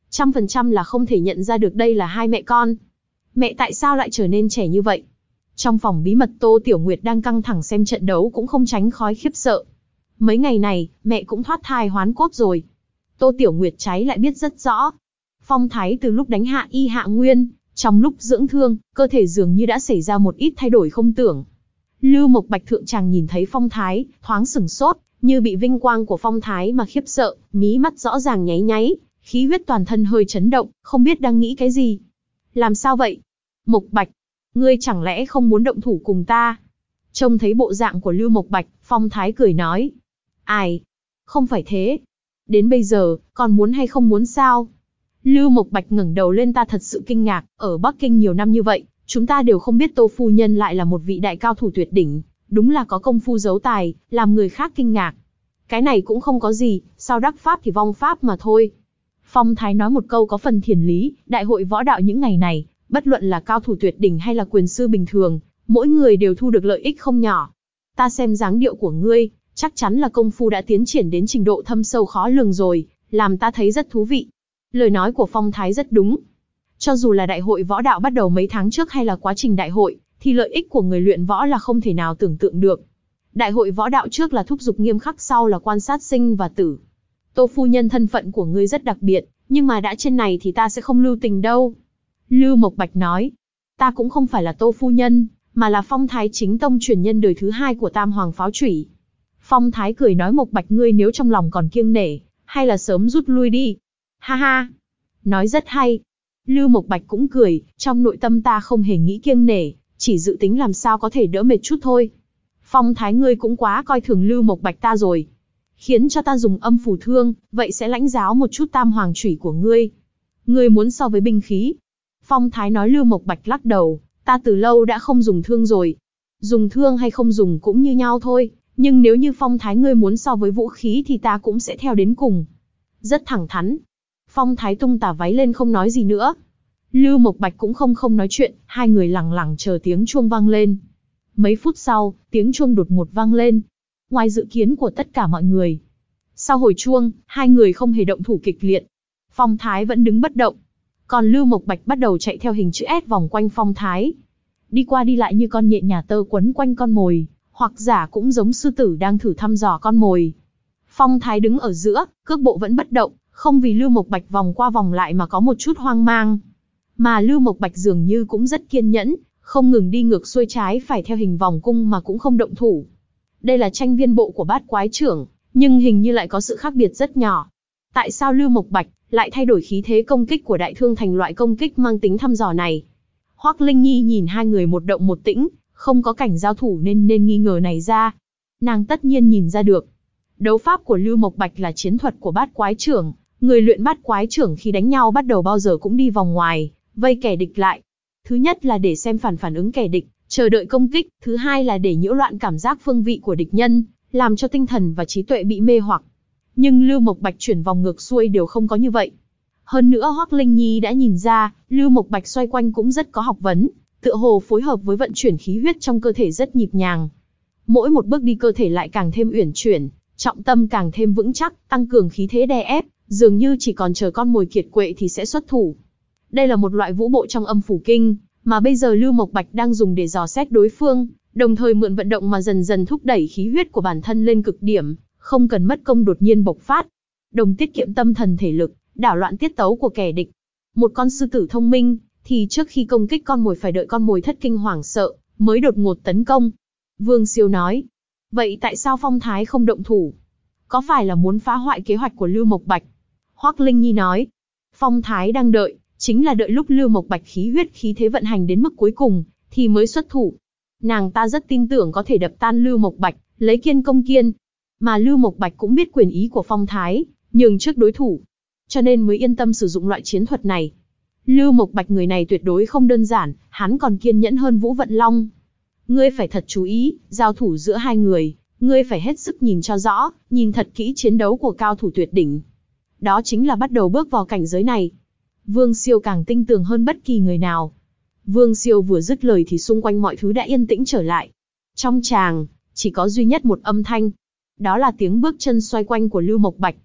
Trăm phần trăm là không thể nhận ra được đây là hai mẹ con. Mẹ tại sao lại trở nên trẻ như vậy? Trong phòng bí mật Tô Tiểu Nguyệt đang căng thẳng xem trận đấu cũng không tránh khỏi khiếp sợ. Mấy ngày này, mẹ cũng thoát thai hoán cốt rồi. Tô Tiểu Nguyệt trái lại biết rất rõ. Phong Thái từ lúc đánh hạ Y Hạ Nguyên, trong lúc dưỡng thương, cơ thể dường như đã xảy ra một ít thay đổi không tưởng. Lưu Mộc Bạch thượng tràng nhìn thấy Phong Thái, thoáng sửng sốt, như bị vinh quang của Phong Thái mà khiếp sợ, mí mắt rõ ràng nháy nháy, khí huyết toàn thân hơi chấn động, không biết đang nghĩ cái gì. Làm sao vậy? Mộc Bạch, ngươi chẳng lẽ không muốn động thủ cùng ta? Trông thấy bộ dạng của Lưu Mộc Bạch, Phong Thái cười nói. Ai? Không phải thế. Đến bây giờ, còn muốn hay không muốn sao? Lưu Mộc Bạch ngẩng đầu lên, ta thật sự kinh ngạc, ở Bắc Kinh nhiều năm như vậy, chúng ta đều không biết Tô phu nhân lại là một vị đại cao thủ tuyệt đỉnh, đúng là có công phu giấu tài, làm người khác kinh ngạc. Cái này cũng không có gì, sao đắc pháp thì vong pháp mà thôi. Phong Thái nói một câu có phần thiền lý, đại hội võ đạo những ngày này, bất luận là cao thủ tuyệt đỉnh hay là quyền sư bình thường, mỗi người đều thu được lợi ích không nhỏ. Ta xem dáng điệu của ngươi, chắc chắn là công phu đã tiến triển đến trình độ thâm sâu khó lường rồi, làm ta thấy rất thú vị. Lời nói của Phong Thái rất đúng. Cho dù là đại hội võ đạo bắt đầu mấy tháng trước hay là quá trình đại hội, thì lợi ích của người luyện võ là không thể nào tưởng tượng được. Đại hội võ đạo trước là thúc giục nghiêm khắc, sau là quan sát sinh và tử. Tô phu nhân thân phận của ngươi rất đặc biệt, nhưng mà đã trên này thì ta sẽ không lưu tình đâu. Lưu Mộc Bạch nói, ta cũng không phải là Tô phu nhân, mà là Phong Thái chính tông truyền nhân đời thứ hai của Tam Hoàng Pháo Chủy. Phong Thái cười nói, Mộc Bạch ngươi nếu trong lòng còn kiêng nể, hay là sớm rút lui đi. Ha ha, nói rất hay. Lưu Mộc Bạch cũng cười, trong nội tâm ta không hề nghĩ kiêng nể, chỉ dự tính làm sao có thể đỡ mệt chút thôi. Phong Thái ngươi cũng quá coi thường Lưu Mộc Bạch ta rồi. Khiến cho ta dùng âm phù thương, vậy sẽ lãnh giáo một chút Tam Hoàng Chủy của ngươi. Ngươi muốn so với binh khí. Phong Thái nói. Lưu Mộc Bạch lắc đầu, ta từ lâu đã không dùng thương rồi. Dùng thương hay không dùng cũng như nhau thôi, nhưng nếu như Phong Thái ngươi muốn so với vũ khí thì ta cũng sẽ theo đến cùng. Rất thẳng thắn. Phong Thái tung tà váy lên không nói gì nữa. Lưu Mộc Bạch cũng không không nói chuyện, hai người lẳng lặng chờ tiếng chuông vang lên. Mấy phút sau, tiếng chuông đột ngột vang lên. Ngoài dự kiến của tất cả mọi người. Sau hồi chuông, hai người không hề động thủ kịch liệt. Phong Thái vẫn đứng bất động. Còn Lưu Mộc Bạch bắt đầu chạy theo hình chữ S vòng quanh Phong Thái. Đi qua đi lại như con nhện nhà tơ quấn quanh con mồi, hoặc giả cũng giống sư tử đang thử thăm dò con mồi. Phong Thái đứng ở giữa, cước bộ vẫn bất động, không vì Lưu Mộc Bạch vòng qua vòng lại mà có một chút hoang mang. Mà Lưu Mộc Bạch dường như cũng rất kiên nhẫn, không ngừng đi ngược xuôi trái phải theo hình vòng cung mà cũng không động thủ. Đây là tranh viên bộ của Bát Quái Trưởng, nhưng hình như lại có sự khác biệt rất nhỏ. Tại sao Lưu Mộc Bạch lại thay đổi khí thế công kích của đại thương thành loại công kích mang tính thăm dò này? Hoắc Linh Nhi nhìn hai người một động một tĩnh, không có cảnh giao thủ nên nên nghi ngờ này ra. Nàng tất nhiên nhìn ra được. Đấu pháp của Lưu Mộc Bạch là chiến thuật của Bát Quái Trưởng, người luyện Bát Quái Trưởng khi đánh nhau bắt đầu bao giờ cũng đi vòng ngoài, vây kẻ địch lại. Thứ nhất là để xem phản phản ứng kẻ địch, chờ đợi công kích, thứ hai là để nhiễu loạn cảm giác phương vị của địch nhân, làm cho tinh thần và trí tuệ bị mê hoặc. Nhưng Lưu Mộc Bạch chuyển vòng ngược xuôi đều không có như vậy. Hơn nữa Hoắc Linh Nhi đã nhìn ra, Lưu Mộc Bạch xoay quanh cũng rất có học vấn, tựa hồ phối hợp với vận chuyển khí huyết trong cơ thể rất nhịp nhàng. Mỗi một bước đi cơ thể lại càng thêm uyển chuyển, trọng tâm càng thêm vững chắc, tăng cường khí thế đè ép, dường như chỉ còn chờ con mồi kiệt quệ thì sẽ xuất thủ. Đây là một loại vũ bộ trong âm phủ kinh, mà bây giờ Lưu Mộc Bạch đang dùng để dò xét đối phương, đồng thời mượn vận động mà dần dần thúc đẩy khí huyết của bản thân lên cực điểm, không cần mất công đột nhiên bộc phát. Đồng tiết kiệm tâm thần thể lực, đảo loạn tiết tấu của kẻ địch. Một con sư tử thông minh, thì trước khi công kích con mồi phải đợi con mồi thất kinh hoảng sợ, mới đột ngột tấn công. Vương Siêu nói, vậy tại sao Phong Thái không động thủ? Có phải là muốn phá hoại kế hoạch của Lưu Mộc Bạch? Hoắc Linh Nhi nói, Phong Thái đang đợi, chính là đợi lúc Lưu Mộc Bạch khí huyết khí thế vận hành đến mức cuối cùng, thì mới xuất thủ. Nàng ta rất tin tưởng có thể đập tan Lưu Mộc Bạch, lấy kiên công kiên. Mà Lưu Mộc Bạch cũng biết quyền ý của Phong Thái, nhường trước đối thủ. Cho nên mới yên tâm sử dụng loại chiến thuật này. Lưu Mộc Bạch người này tuyệt đối không đơn giản, hắn còn kiên nhẫn hơn Vũ Vận Long. Ngươi phải thật chú ý, giao thủ giữa hai người, ngươi phải hết sức nhìn cho rõ, nhìn thật kỹ chiến đấu của cao thủ tuyệt đỉnh. Đó chính là bắt đầu bước vào cảnh giới này. Vương Siêu càng tinh tường hơn bất kỳ người nào. Vương Siêu vừa dứt lời thì xung quanh mọi thứ đã yên tĩnh trở lại. Trong tràng, chỉ có duy nhất một âm thanh. Đó là tiếng bước chân xoay quanh của Lưu Mộc Bạch.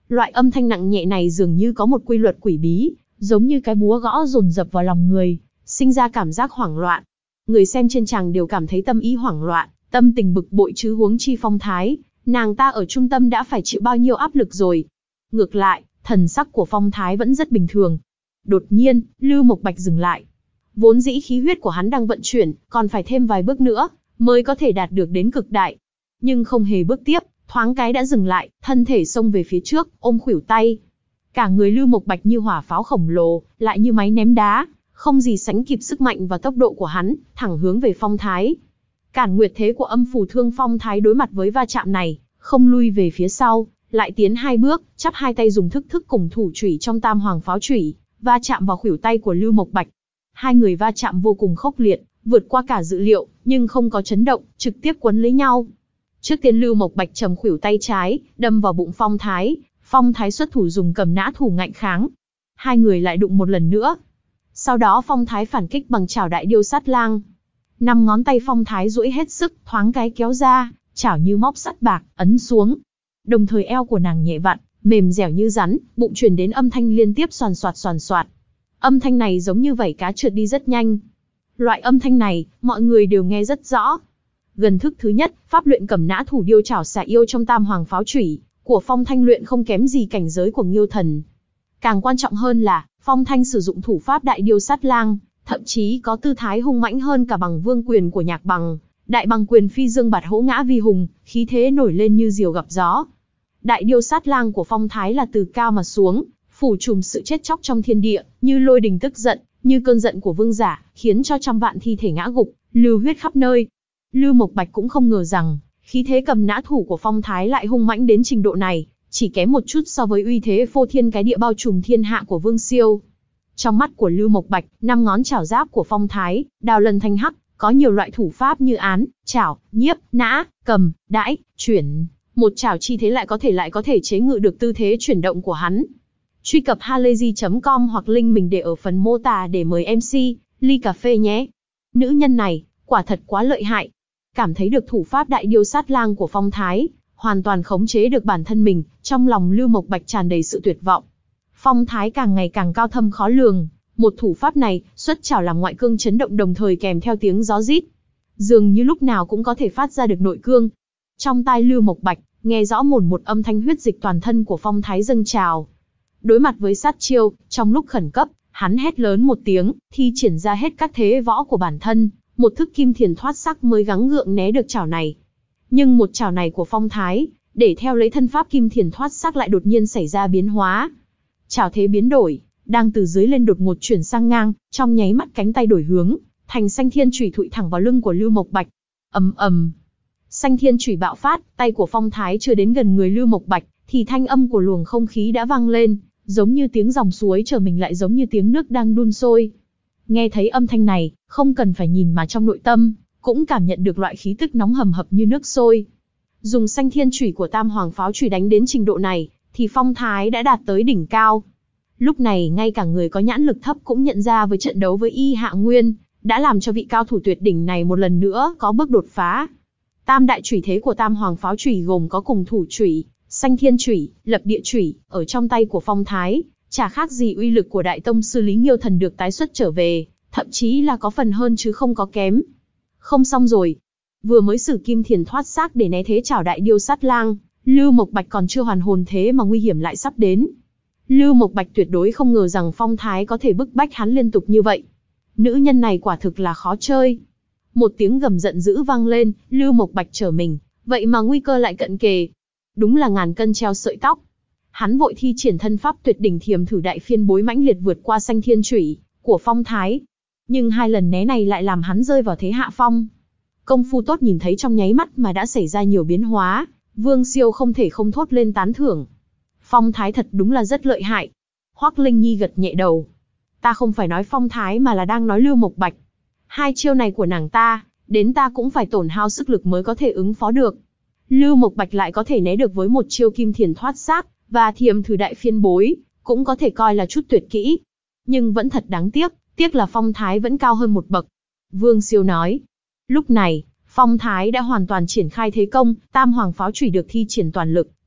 Loại âm thanh nặng nhẹ này dường như có một quy luật quỷ bí, giống như cái búa gõ dồn dập vào lòng người, sinh ra cảm giác hoảng loạn. Người xem trên tràng đều cảm thấy tâm ý hoảng loạn, tâm tình bực bội chứ huống chi Phong Thái, nàng ta ở trung tâm đã phải chịu bao nhiêu áp lực rồi. Ngược lại, thần sắc của Phong Thái vẫn rất bình thường. Đột nhiên, Lưu Mộc Bạch dừng lại. Vốn dĩ khí huyết của hắn đang vận chuyển, còn phải thêm vài bước nữa, mới có thể đạt được đến cực đại. Nhưng không hề bước tiếp, thoáng cái đã dừng lại, thân thể xông về phía trước, ôm khuỷu tay. Cả người Lưu Mộc Bạch như hỏa pháo khổng lồ, lại như máy ném đá, không gì sánh kịp sức mạnh và tốc độ của hắn, thẳng hướng về Phong Thái. Cản nguyệt thế của âm phù thương Phong Thái đối mặt với va chạm này, không lui về phía sau, lại tiến hai bước, chắp hai tay dùng thức thức cùng thủ chủy trong tam hoàng pháo chủy, va chạm vào khuỷu tay của Lưu Mộc Bạch. Hai người va chạm vô cùng khốc liệt, vượt qua cả dự liệu, nhưng không có chấn động, trực tiếp quấn lấy nhau. Trước tiên Lưu Mộc Bạch trầm khuỷu tay trái, đâm vào bụng Phong Thái, Phong Thái xuất thủ dùng cầm nã thủ ngạnh kháng. Hai người lại đụng một lần nữa. Sau đó Phong Thái phản kích bằng chảo đại điêu sát lang. Năm ngón tay Phong Thái duỗi hết sức, thoáng cái kéo ra, chảo như móc sắt bạc, ấn xuống. Đồng thời eo của nàng nhẹ vặn, mềm dẻo như rắn, bụng truyền đến âm thanh liên tiếp xoàn xoạt xoàn xoạt. Âm thanh này giống như vảy cá trượt đi rất nhanh. Loại âm thanh này, mọi người đều nghe rất rõ. Gần thức thứ nhất, pháp luyện cầm nã thủ điêu chảo xà yêu trong tam hoàng pháo chủy của Phong Thanh luyện không kém gì cảnh giới của Nghiêu Thần. Càng quan trọng hơn là, Phong Thanh sử dụng thủ pháp đại điêu sát lang, thậm chí có tư thái hung mãnh hơn cả bằng vương quyền của Nhạc Bằng. Đại bằng quyền phi dương bạt hỗ ngã vi hùng, khí thế nổi lên như diều gặp gió. Đại điêu sát lang của Phong Thái là từ cao mà xuống, phủ trùm sự chết chóc trong thiên địa, như lôi đình tức giận, như cơn giận của vương giả, khiến cho trăm vạn thi thể ngã gục, lưu huyết khắp nơi. Lưu Mộc Bạch cũng không ngờ rằng, khí thế cầm nã thủ của Phong Thái lại hung mãnh đến trình độ này, chỉ kém một chút so với uy thế phô thiên cái địa bao trùm thiên hạ của Vương Siêu. Trong mắt của Lưu Mộc Bạch, năm ngón chảo giáp của Phong Thái, đào lần thanh hắc, có nhiều loại thủ pháp như án, chảo, nhiếp, nã, cầm, đãi, chuyển. Một chảo chi thế lại có thể lại có thể chế ngự được tư thế chuyển động của hắn. Truy cập halayzi chấm com hoặc link mình để ở phần mô tả để mời em xê, ly cà phê nhé. Nữ nhân này, quả thật quá lợi hại. Cảm thấy được thủ pháp đại điêu sát lang của Phong Thái, hoàn toàn khống chế được bản thân mình, trong lòng Lưu Mộc Bạch tràn đầy sự tuyệt vọng. Phong Thái càng ngày càng cao thâm khó lường, một thủ pháp này, xuất chảo làm ngoại cương chấn động đồng thời kèm theo tiếng gió rít. Dường như lúc nào cũng có thể phát ra được nội cương. Trong tai Lưu Mộc Bạch, nghe rõ mồn một âm thanh huyết dịch toàn thân của Phong Thái dâng trào. Đối mặt với sát chiêu, trong lúc khẩn cấp, hắn hét lớn một tiếng, thi triển ra hết các thế võ của bản thân, một thức kim thiền thoát sắc mới gắng gượng né được chảo này. Nhưng một chảo này của Phong Thái, để theo lấy thân pháp kim thiền thoát sắc lại đột nhiên xảy ra biến hóa. Chảo thế biến đổi, đang từ dưới lên đột ngột chuyển sang ngang, trong nháy mắt cánh tay đổi hướng, thành xanh thiên chủy thụi thẳng vào lưng của Lưu Mộc Bạch. Ầm ầm, xanh thiên chủy bạo phát, tay của Phong Thái chưa đến gần người Lưu Mộc Bạch, thì thanh âm của luồng không khí đã vang lên, giống như tiếng dòng suối trở mình lại giống như tiếng nước đang đun sôi. Nghe thấy âm thanh này, không cần phải nhìn mà trong nội tâm, cũng cảm nhận được loại khí tức nóng hầm hập như nước sôi. Dùng xanh thiên chủy của tam hoàng pháo chủy đánh đến trình độ này, thì Phong Thái đã đạt tới đỉnh cao. Lúc này ngay cả người có nhãn lực thấp cũng nhận ra với trận đấu với Y Hạ Nguyên, đã làm cho vị cao thủ tuyệt đỉnh này một lần nữa có bước đột phá. Tam đại chủy thế của tam hoàng pháo chủy gồm có cùng thủ chủy, xanh thiên chủy, lập địa chủy, ở trong tay của Phong Thái, chả khác gì uy lực của đại tông sư Lý Nghiêu Thần được tái xuất trở về, thậm chí là có phần hơn chứ không có kém. Không xong rồi. Vừa mới sử kim thiền thoát xác để né thế chảo đại điêu sát lang, Lưu Mộc Bạch còn chưa hoàn hồn thế mà nguy hiểm lại sắp đến. Lưu Mộc Bạch tuyệt đối không ngờ rằng Phong Thái có thể bức bách hắn liên tục như vậy. Nữ nhân này quả thực là khó chơi. Một tiếng gầm giận dữ vang lên, Lưu Mộc Bạch trở mình, vậy mà nguy cơ lại cận kề. Đúng là ngàn cân treo sợi tóc. Hắn vội thi triển thân pháp tuyệt đỉnh thiềm thử đại phiên bối mãnh liệt vượt qua xanh thiên chủy của Phong Thái. Nhưng hai lần né này lại làm hắn rơi vào thế hạ phong. Công phu tốt nhìn thấy trong nháy mắt mà đã xảy ra nhiều biến hóa, Vương Siêu không thể không thốt lên tán thưởng. Phong Thái thật đúng là rất lợi hại. Hoắc Linh Nhi gật nhẹ đầu. Ta không phải nói Phong Thái mà là đang nói Lưu Mộc Bạch. Hai chiêu này của nàng ta, đến ta cũng phải tổn hao sức lực mới có thể ứng phó được. Lưu Mộc Bạch lại có thể né được với một chiêu kim thiền thoát xác, và thiềm thử đại phiên bối, cũng có thể coi là chút tuyệt kỹ. Nhưng vẫn thật đáng tiếc, tiếc là Phong Thái vẫn cao hơn một bậc. Vương Siêu nói. Lúc này, Phong Thái đã hoàn toàn triển khai thế công, tam hoàng pháo chủy được thi triển toàn lực,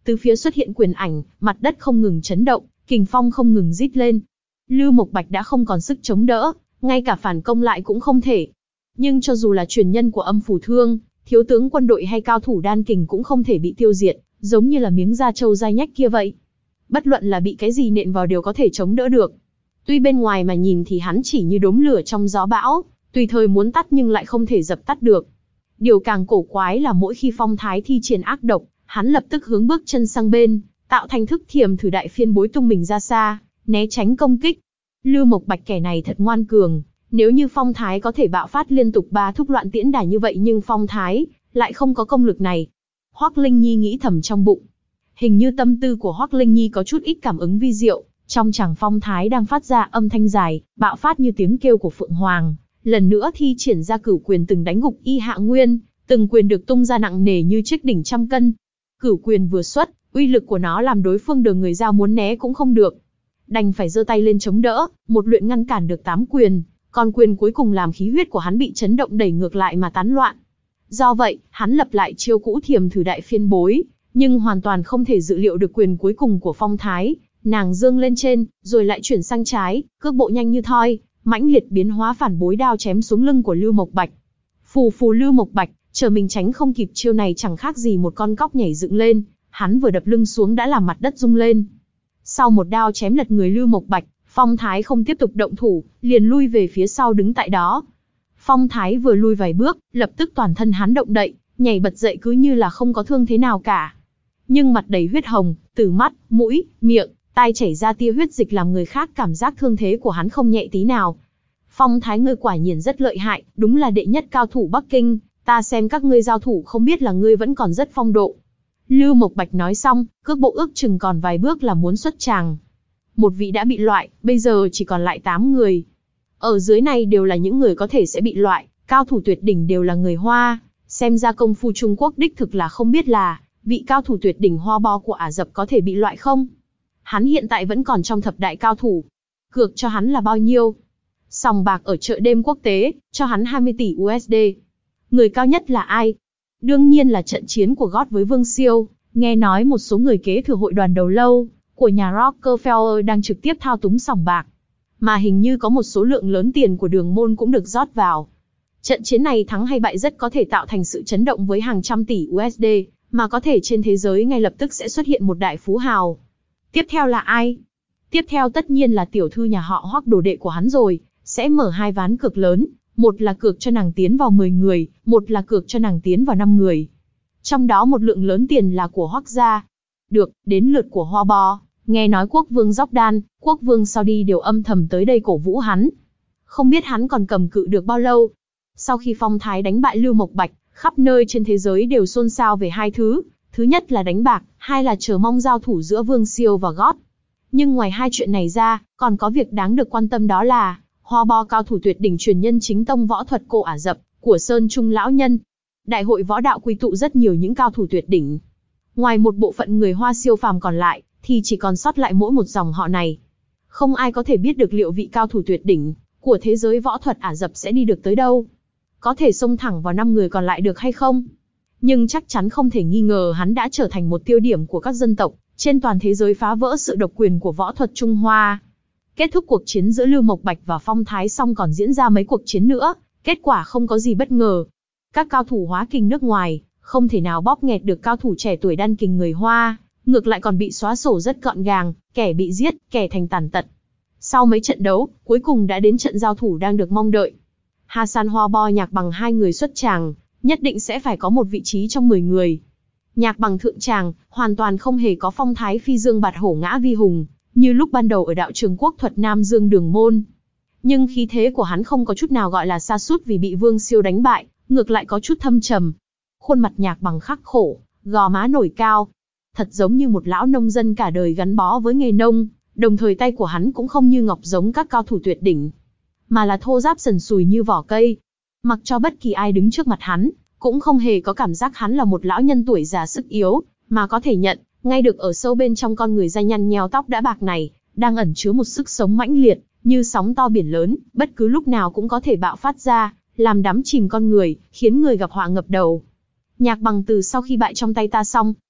Từ phía xuất hiện quyền ảnh, mặt đất không ngừng chấn động, kình phong không ngừng rít lên. Lưu Mộc Bạch đã không còn sức chống đỡ, ngay cả phản công lại cũng không thể. Nhưng cho dù là truyền nhân của Âm Phủ Thương, thiếu tướng quân đội hay cao thủ đan kình cũng không thể bị tiêu diệt, giống như là miếng da trâu dai nhách kia vậy. Bất luận là bị cái gì nện vào đều có thể chống đỡ được. Tuy bên ngoài mà nhìn thì hắn chỉ như đốm lửa trong gió bão, tùy thời muốn tắt nhưng lại không thể dập tắt được. Điều càng cổ quái là mỗi khi Phong Thái thi triển ác độc, hắn lập tức hướng bước chân sang bên, tạo thành thức thiềm thử đại phiên bối tung mình ra xa, né tránh công kích. Lưu Mộc Bạch kẻ này thật ngoan cường, nếu như Phong Thái có thể bạo phát liên tục ba thúc loạn tiễn đả như vậy nhưng Phong Thái lại không có công lực này. Hoắc Linh Nhi nghĩ thầm trong bụng. Hình như tâm tư của Hoắc Linh Nhi có chút ít cảm ứng vi diệu, trong chàng Phong Thái đang phát ra âm thanh dài, bạo phát như tiếng kêu của Phượng Hoàng, lần nữa thi triển ra cửu quyền từng đánh gục Y Hạ Nguyên, từng quyền được tung ra nặng nề như chiếc đỉnh trăm cân. Cửu quyền vừa xuất, uy lực của nó làm đối phương đờ người ra muốn né cũng không được. Đành phải giơ tay lên chống đỡ, một luyện ngăn cản được tám quyền, còn quyền cuối cùng làm khí huyết của hắn bị chấn động đẩy ngược lại mà tán loạn. Do vậy, hắn lập lại chiêu cũ thiềm thử đại phiên bối, nhưng hoàn toàn không thể dự liệu được quyền cuối cùng của Phong Thái. Nàng dương lên trên, rồi lại chuyển sang trái, cước bộ nhanh như thoi, mãnh liệt biến hóa phản bối đao chém xuống lưng của Lưu Mộc Bạch. Phù phù Lưu Mộc Bạch, chờ mình tránh không kịp chiêu này chẳng khác gì một con cóc nhảy dựng lên, hắn vừa đập lưng xuống đã làm mặt đất rung lên. Sau một đao chém lật người Lưu Mộc Bạch, Phong Thái không tiếp tục động thủ, liền lui về phía sau đứng tại đó. Phong Thái vừa lui vài bước, lập tức toàn thân hắn động đậy, nhảy bật dậy cứ như là không có thương thế nào cả. Nhưng mặt đầy huyết hồng, từ mắt, mũi, miệng, tai chảy ra tia huyết dịch làm người khác cảm giác thương thế của hắn không nhẹ tí nào. Phong Thái ngươi quả nhiên rất lợi hại, đúng là đệ nhất cao thủ Bắc Kinh, ta xem các ngươi giao thủ không biết là ngươi vẫn còn rất phong độ. Lưu Mộc Bạch nói xong, cước bộ ước chừng còn vài bước là muốn xuất tràng. Một vị đã bị loại, bây giờ chỉ còn lại tám người. Ở dưới này đều là những người có thể sẽ bị loại, cao thủ tuyệt đỉnh đều là người Hoa, xem ra công phu Trung Quốc đích thực là không biết là, vị cao thủ tuyệt đỉnh Hoa Bo của Ả Rập có thể bị loại không? Hắn hiện tại vẫn còn trong thập đại cao thủ. Cược cho hắn là bao nhiêu? Sòng bạc ở chợ đêm quốc tế, cho hắn hai mươi tỷ u ét đê. Người cao nhất là ai? Đương nhiên là trận chiến của gót với Vương Siêu. Nghe nói một số người kế thừa hội đoàn đầu lâu của nhà Rockefeller đang trực tiếp thao túng sòng bạc. Mà hình như có một số lượng lớn tiền của Đường Môn cũng được rót vào. Trận chiến này thắng hay bại rất có thể tạo thành sự chấn động với hàng trăm tỷ u ét đê, mà có thể trên thế giới ngay lập tức sẽ xuất hiện một đại phú hào. Tiếp theo là ai? Tiếp theo tất nhiên là tiểu thư nhà họ Hoắc, đồ đệ của hắn rồi, sẽ mở hai ván cược lớn, một là cược cho nàng tiến vào mười người, một là cược cho nàng tiến vào năm người. Trong đó một lượng lớn tiền là của Hoắc gia. Được, đến lượt của Hoa Bo, nghe nói quốc vương Jordan, quốc vương Saudi đều âm thầm tới đây cổ vũ hắn. Không biết hắn còn cầm cự được bao lâu. Sau khi Phong Thái đánh bại Lưu Mộc Bạch, khắp nơi trên thế giới đều xôn xao về hai thứ. Thứ nhất là đánh bạc, hai là chờ mong giao thủ giữa Vương Siêu và gót. Nhưng ngoài hai chuyện này ra, còn có việc đáng được quan tâm đó là Hoa Bo cao thủ tuyệt đỉnh truyền nhân chính tông võ thuật cổ Ả Rập của Sơn Trung lão nhân. Đại hội võ đạo quy tụ rất nhiều những cao thủ tuyệt đỉnh. Ngoài một bộ phận người Hoa siêu phàm còn lại, thì chỉ còn sót lại mỗi một dòng họ này. Không ai có thể biết được liệu vị cao thủ tuyệt đỉnh của thế giới võ thuật Ả Rập sẽ đi được tới đâu. Có thể xông thẳng vào năm người còn lại được hay không? Nhưng chắc chắn không thể nghi ngờ hắn đã trở thành một tiêu điểm của các dân tộc trên toàn thế giới, phá vỡ sự độc quyền của võ thuật Trung Hoa. Kết thúc cuộc chiến giữa Lưu Mộc Bạch và Phong Thái xong còn diễn ra mấy cuộc chiến nữa, kết quả không có gì bất ngờ. Các cao thủ hóa kình nước ngoài không thể nào bóp nghẹt được cao thủ trẻ tuổi đan kình người Hoa, ngược lại còn bị xóa sổ rất gọn gàng, kẻ bị giết, kẻ thành tàn tật. Sau mấy trận đấu, cuối cùng đã đến trận giao thủ đang được mong đợi. Hassan Hoa Bo Nhạc Bằng hai người xuất tràng, nhất định sẽ phải có một vị trí trong mười người. Nhạc Bằng thượng tràng, hoàn toàn không hề có phong thái phi dương bạt hổ ngã vi hùng, như lúc ban đầu ở đạo trường quốc thuật Nam Dương Đường Môn. Nhưng khí thế của hắn không có chút nào gọi là sa sút vì bị Vương Siêu đánh bại, ngược lại có chút thâm trầm. Khuôn mặt Nhạc Bằng khắc khổ, gò má nổi cao. Thật giống như một lão nông dân cả đời gắn bó với nghề nông, đồng thời tay của hắn cũng không như ngọc giống các cao thủ tuyệt đỉnh, mà là thô ráp sần sùi như vỏ cây. Mặc cho bất kỳ ai đứng trước mặt hắn, cũng không hề có cảm giác hắn là một lão nhân tuổi già sức yếu, mà có thể nhận ngay được ở sâu bên trong con người da nhăn nheo tóc đã bạc này, đang ẩn chứa một sức sống mãnh liệt, như sóng to biển lớn, bất cứ lúc nào cũng có thể bạo phát ra, làm đắm chìm con người, khiến người gặp họa ngập đầu. Nhạc Bằng từ sau khi bại trong tay ta xong,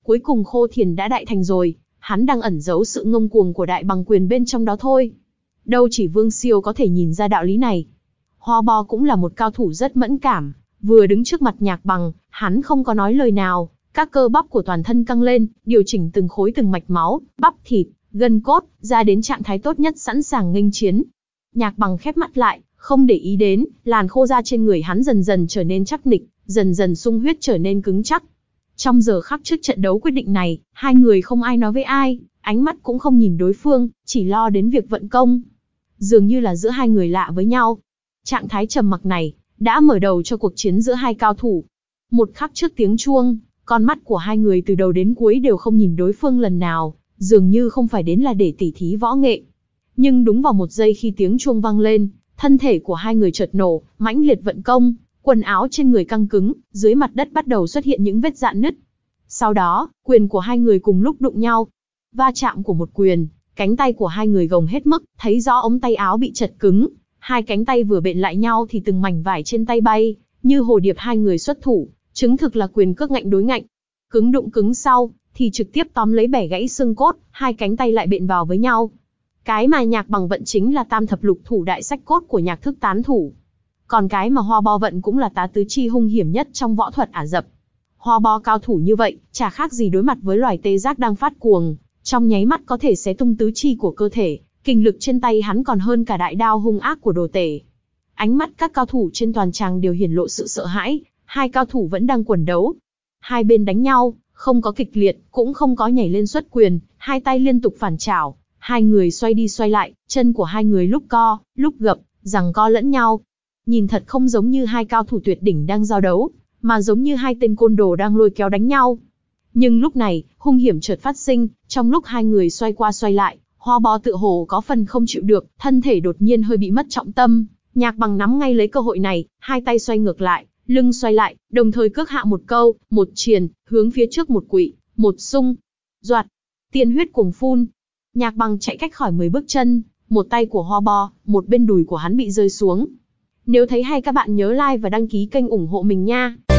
Cuối cùng Khô Thiền đã đại thành rồi, hắn đang ẩn giấu sự ngông cuồng của đại bằng quyền bên trong đó thôi. Đâu chỉ Vương Siêu có thể nhìn ra đạo lý này. Ho Bo cũng là một cao thủ rất mẫn cảm, vừa đứng trước mặt Nhạc Bằng, hắn không có nói lời nào, các cơ bắp của toàn thân căng lên, điều chỉnh từng khối từng mạch máu, bắp thịt, gân cốt, ra đến trạng thái tốt nhất sẵn sàng nghênh chiến. Nhạc Bằng khép mắt lại, không để ý đến, làn khô da trên người hắn dần dần trở nên chắc nịch, dần dần sung huyết trở nên cứng chắc. Trong giờ khắc trước trận đấu quyết định này, hai người không ai nói với ai, ánh mắt cũng không nhìn đối phương, chỉ lo đến việc vận công. Dường như là giữa hai người lạ với nhau. Trạng thái trầm mặc này, đã mở đầu cho cuộc chiến giữa hai cao thủ. Một khắc trước tiếng chuông, con mắt của hai người từ đầu đến cuối đều không nhìn đối phương lần nào, dường như không phải đến là để tỉ thí võ nghệ. Nhưng đúng vào một giây khi tiếng chuông vang lên, thân thể của hai người chợt nổ, mãnh liệt vận công, quần áo trên người căng cứng, dưới mặt đất bắt đầu xuất hiện những vết rạn nứt. Sau đó, quyền của hai người cùng lúc đụng nhau. Va chạm của một quyền, cánh tay của hai người gồng hết mức, thấy rõ ống tay áo bị chật cứng. Hai cánh tay vừa bện lại nhau thì từng mảnh vải trên tay bay, như hồ điệp hai người xuất thủ, chứng thực là quyền cước ngạnh đối ngạnh. Cứng đụng cứng sau, thì trực tiếp tóm lấy bẻ gãy xương cốt, hai cánh tay lại bện vào với nhau. Cái mà Nhạc Bằng vận chính là tam thập lục thủ đại sách cốt của nhạc thức tán thủ. Còn cái mà Ho Bo vận cũng là tá tứ chi hung hiểm nhất trong võ thuật Ả Rập. Ho Bo cao thủ như vậy, chả khác gì đối mặt với loài tê giác đang phát cuồng, trong nháy mắt có thể xé tung tứ chi của cơ thể, kinh lực trên tay hắn còn hơn cả đại đao hung ác của đồ tể. Ánh mắt các cao thủ trên toàn tràng đều hiển lộ sự sợ hãi, hai cao thủ vẫn đang quần đấu. Hai bên đánh nhau, không có kịch liệt, cũng không có nhảy lên xuất quyền, hai tay liên tục phản chảo, hai người xoay đi xoay lại, chân của hai người lúc co, lúc gập, giằng co lẫn nhau. Nhìn thật không giống như hai cao thủ tuyệt đỉnh đang giao đấu, mà giống như hai tên côn đồ đang lôi kéo đánh nhau. Nhưng lúc này, hung hiểm chợt phát sinh, trong lúc hai người xoay qua xoay lại, Ho Bo tựa hồ có phần không chịu được, thân thể đột nhiên hơi bị mất trọng tâm. Nhạc Bằng nắm ngay lấy cơ hội này, hai tay xoay ngược lại, lưng xoay lại, đồng thời cước hạ một câu, một triền, hướng phía trước một quỵ, một xung, doạt, tiên huyết cuồng phun. Nhạc Bằng chạy cách khỏi mười bước chân, một tay của Ho Bo, một bên đùi của hắn bị rơi xuống. Nếu thấy hay các bạn nhớ like và đăng ký kênh ủng hộ mình nha.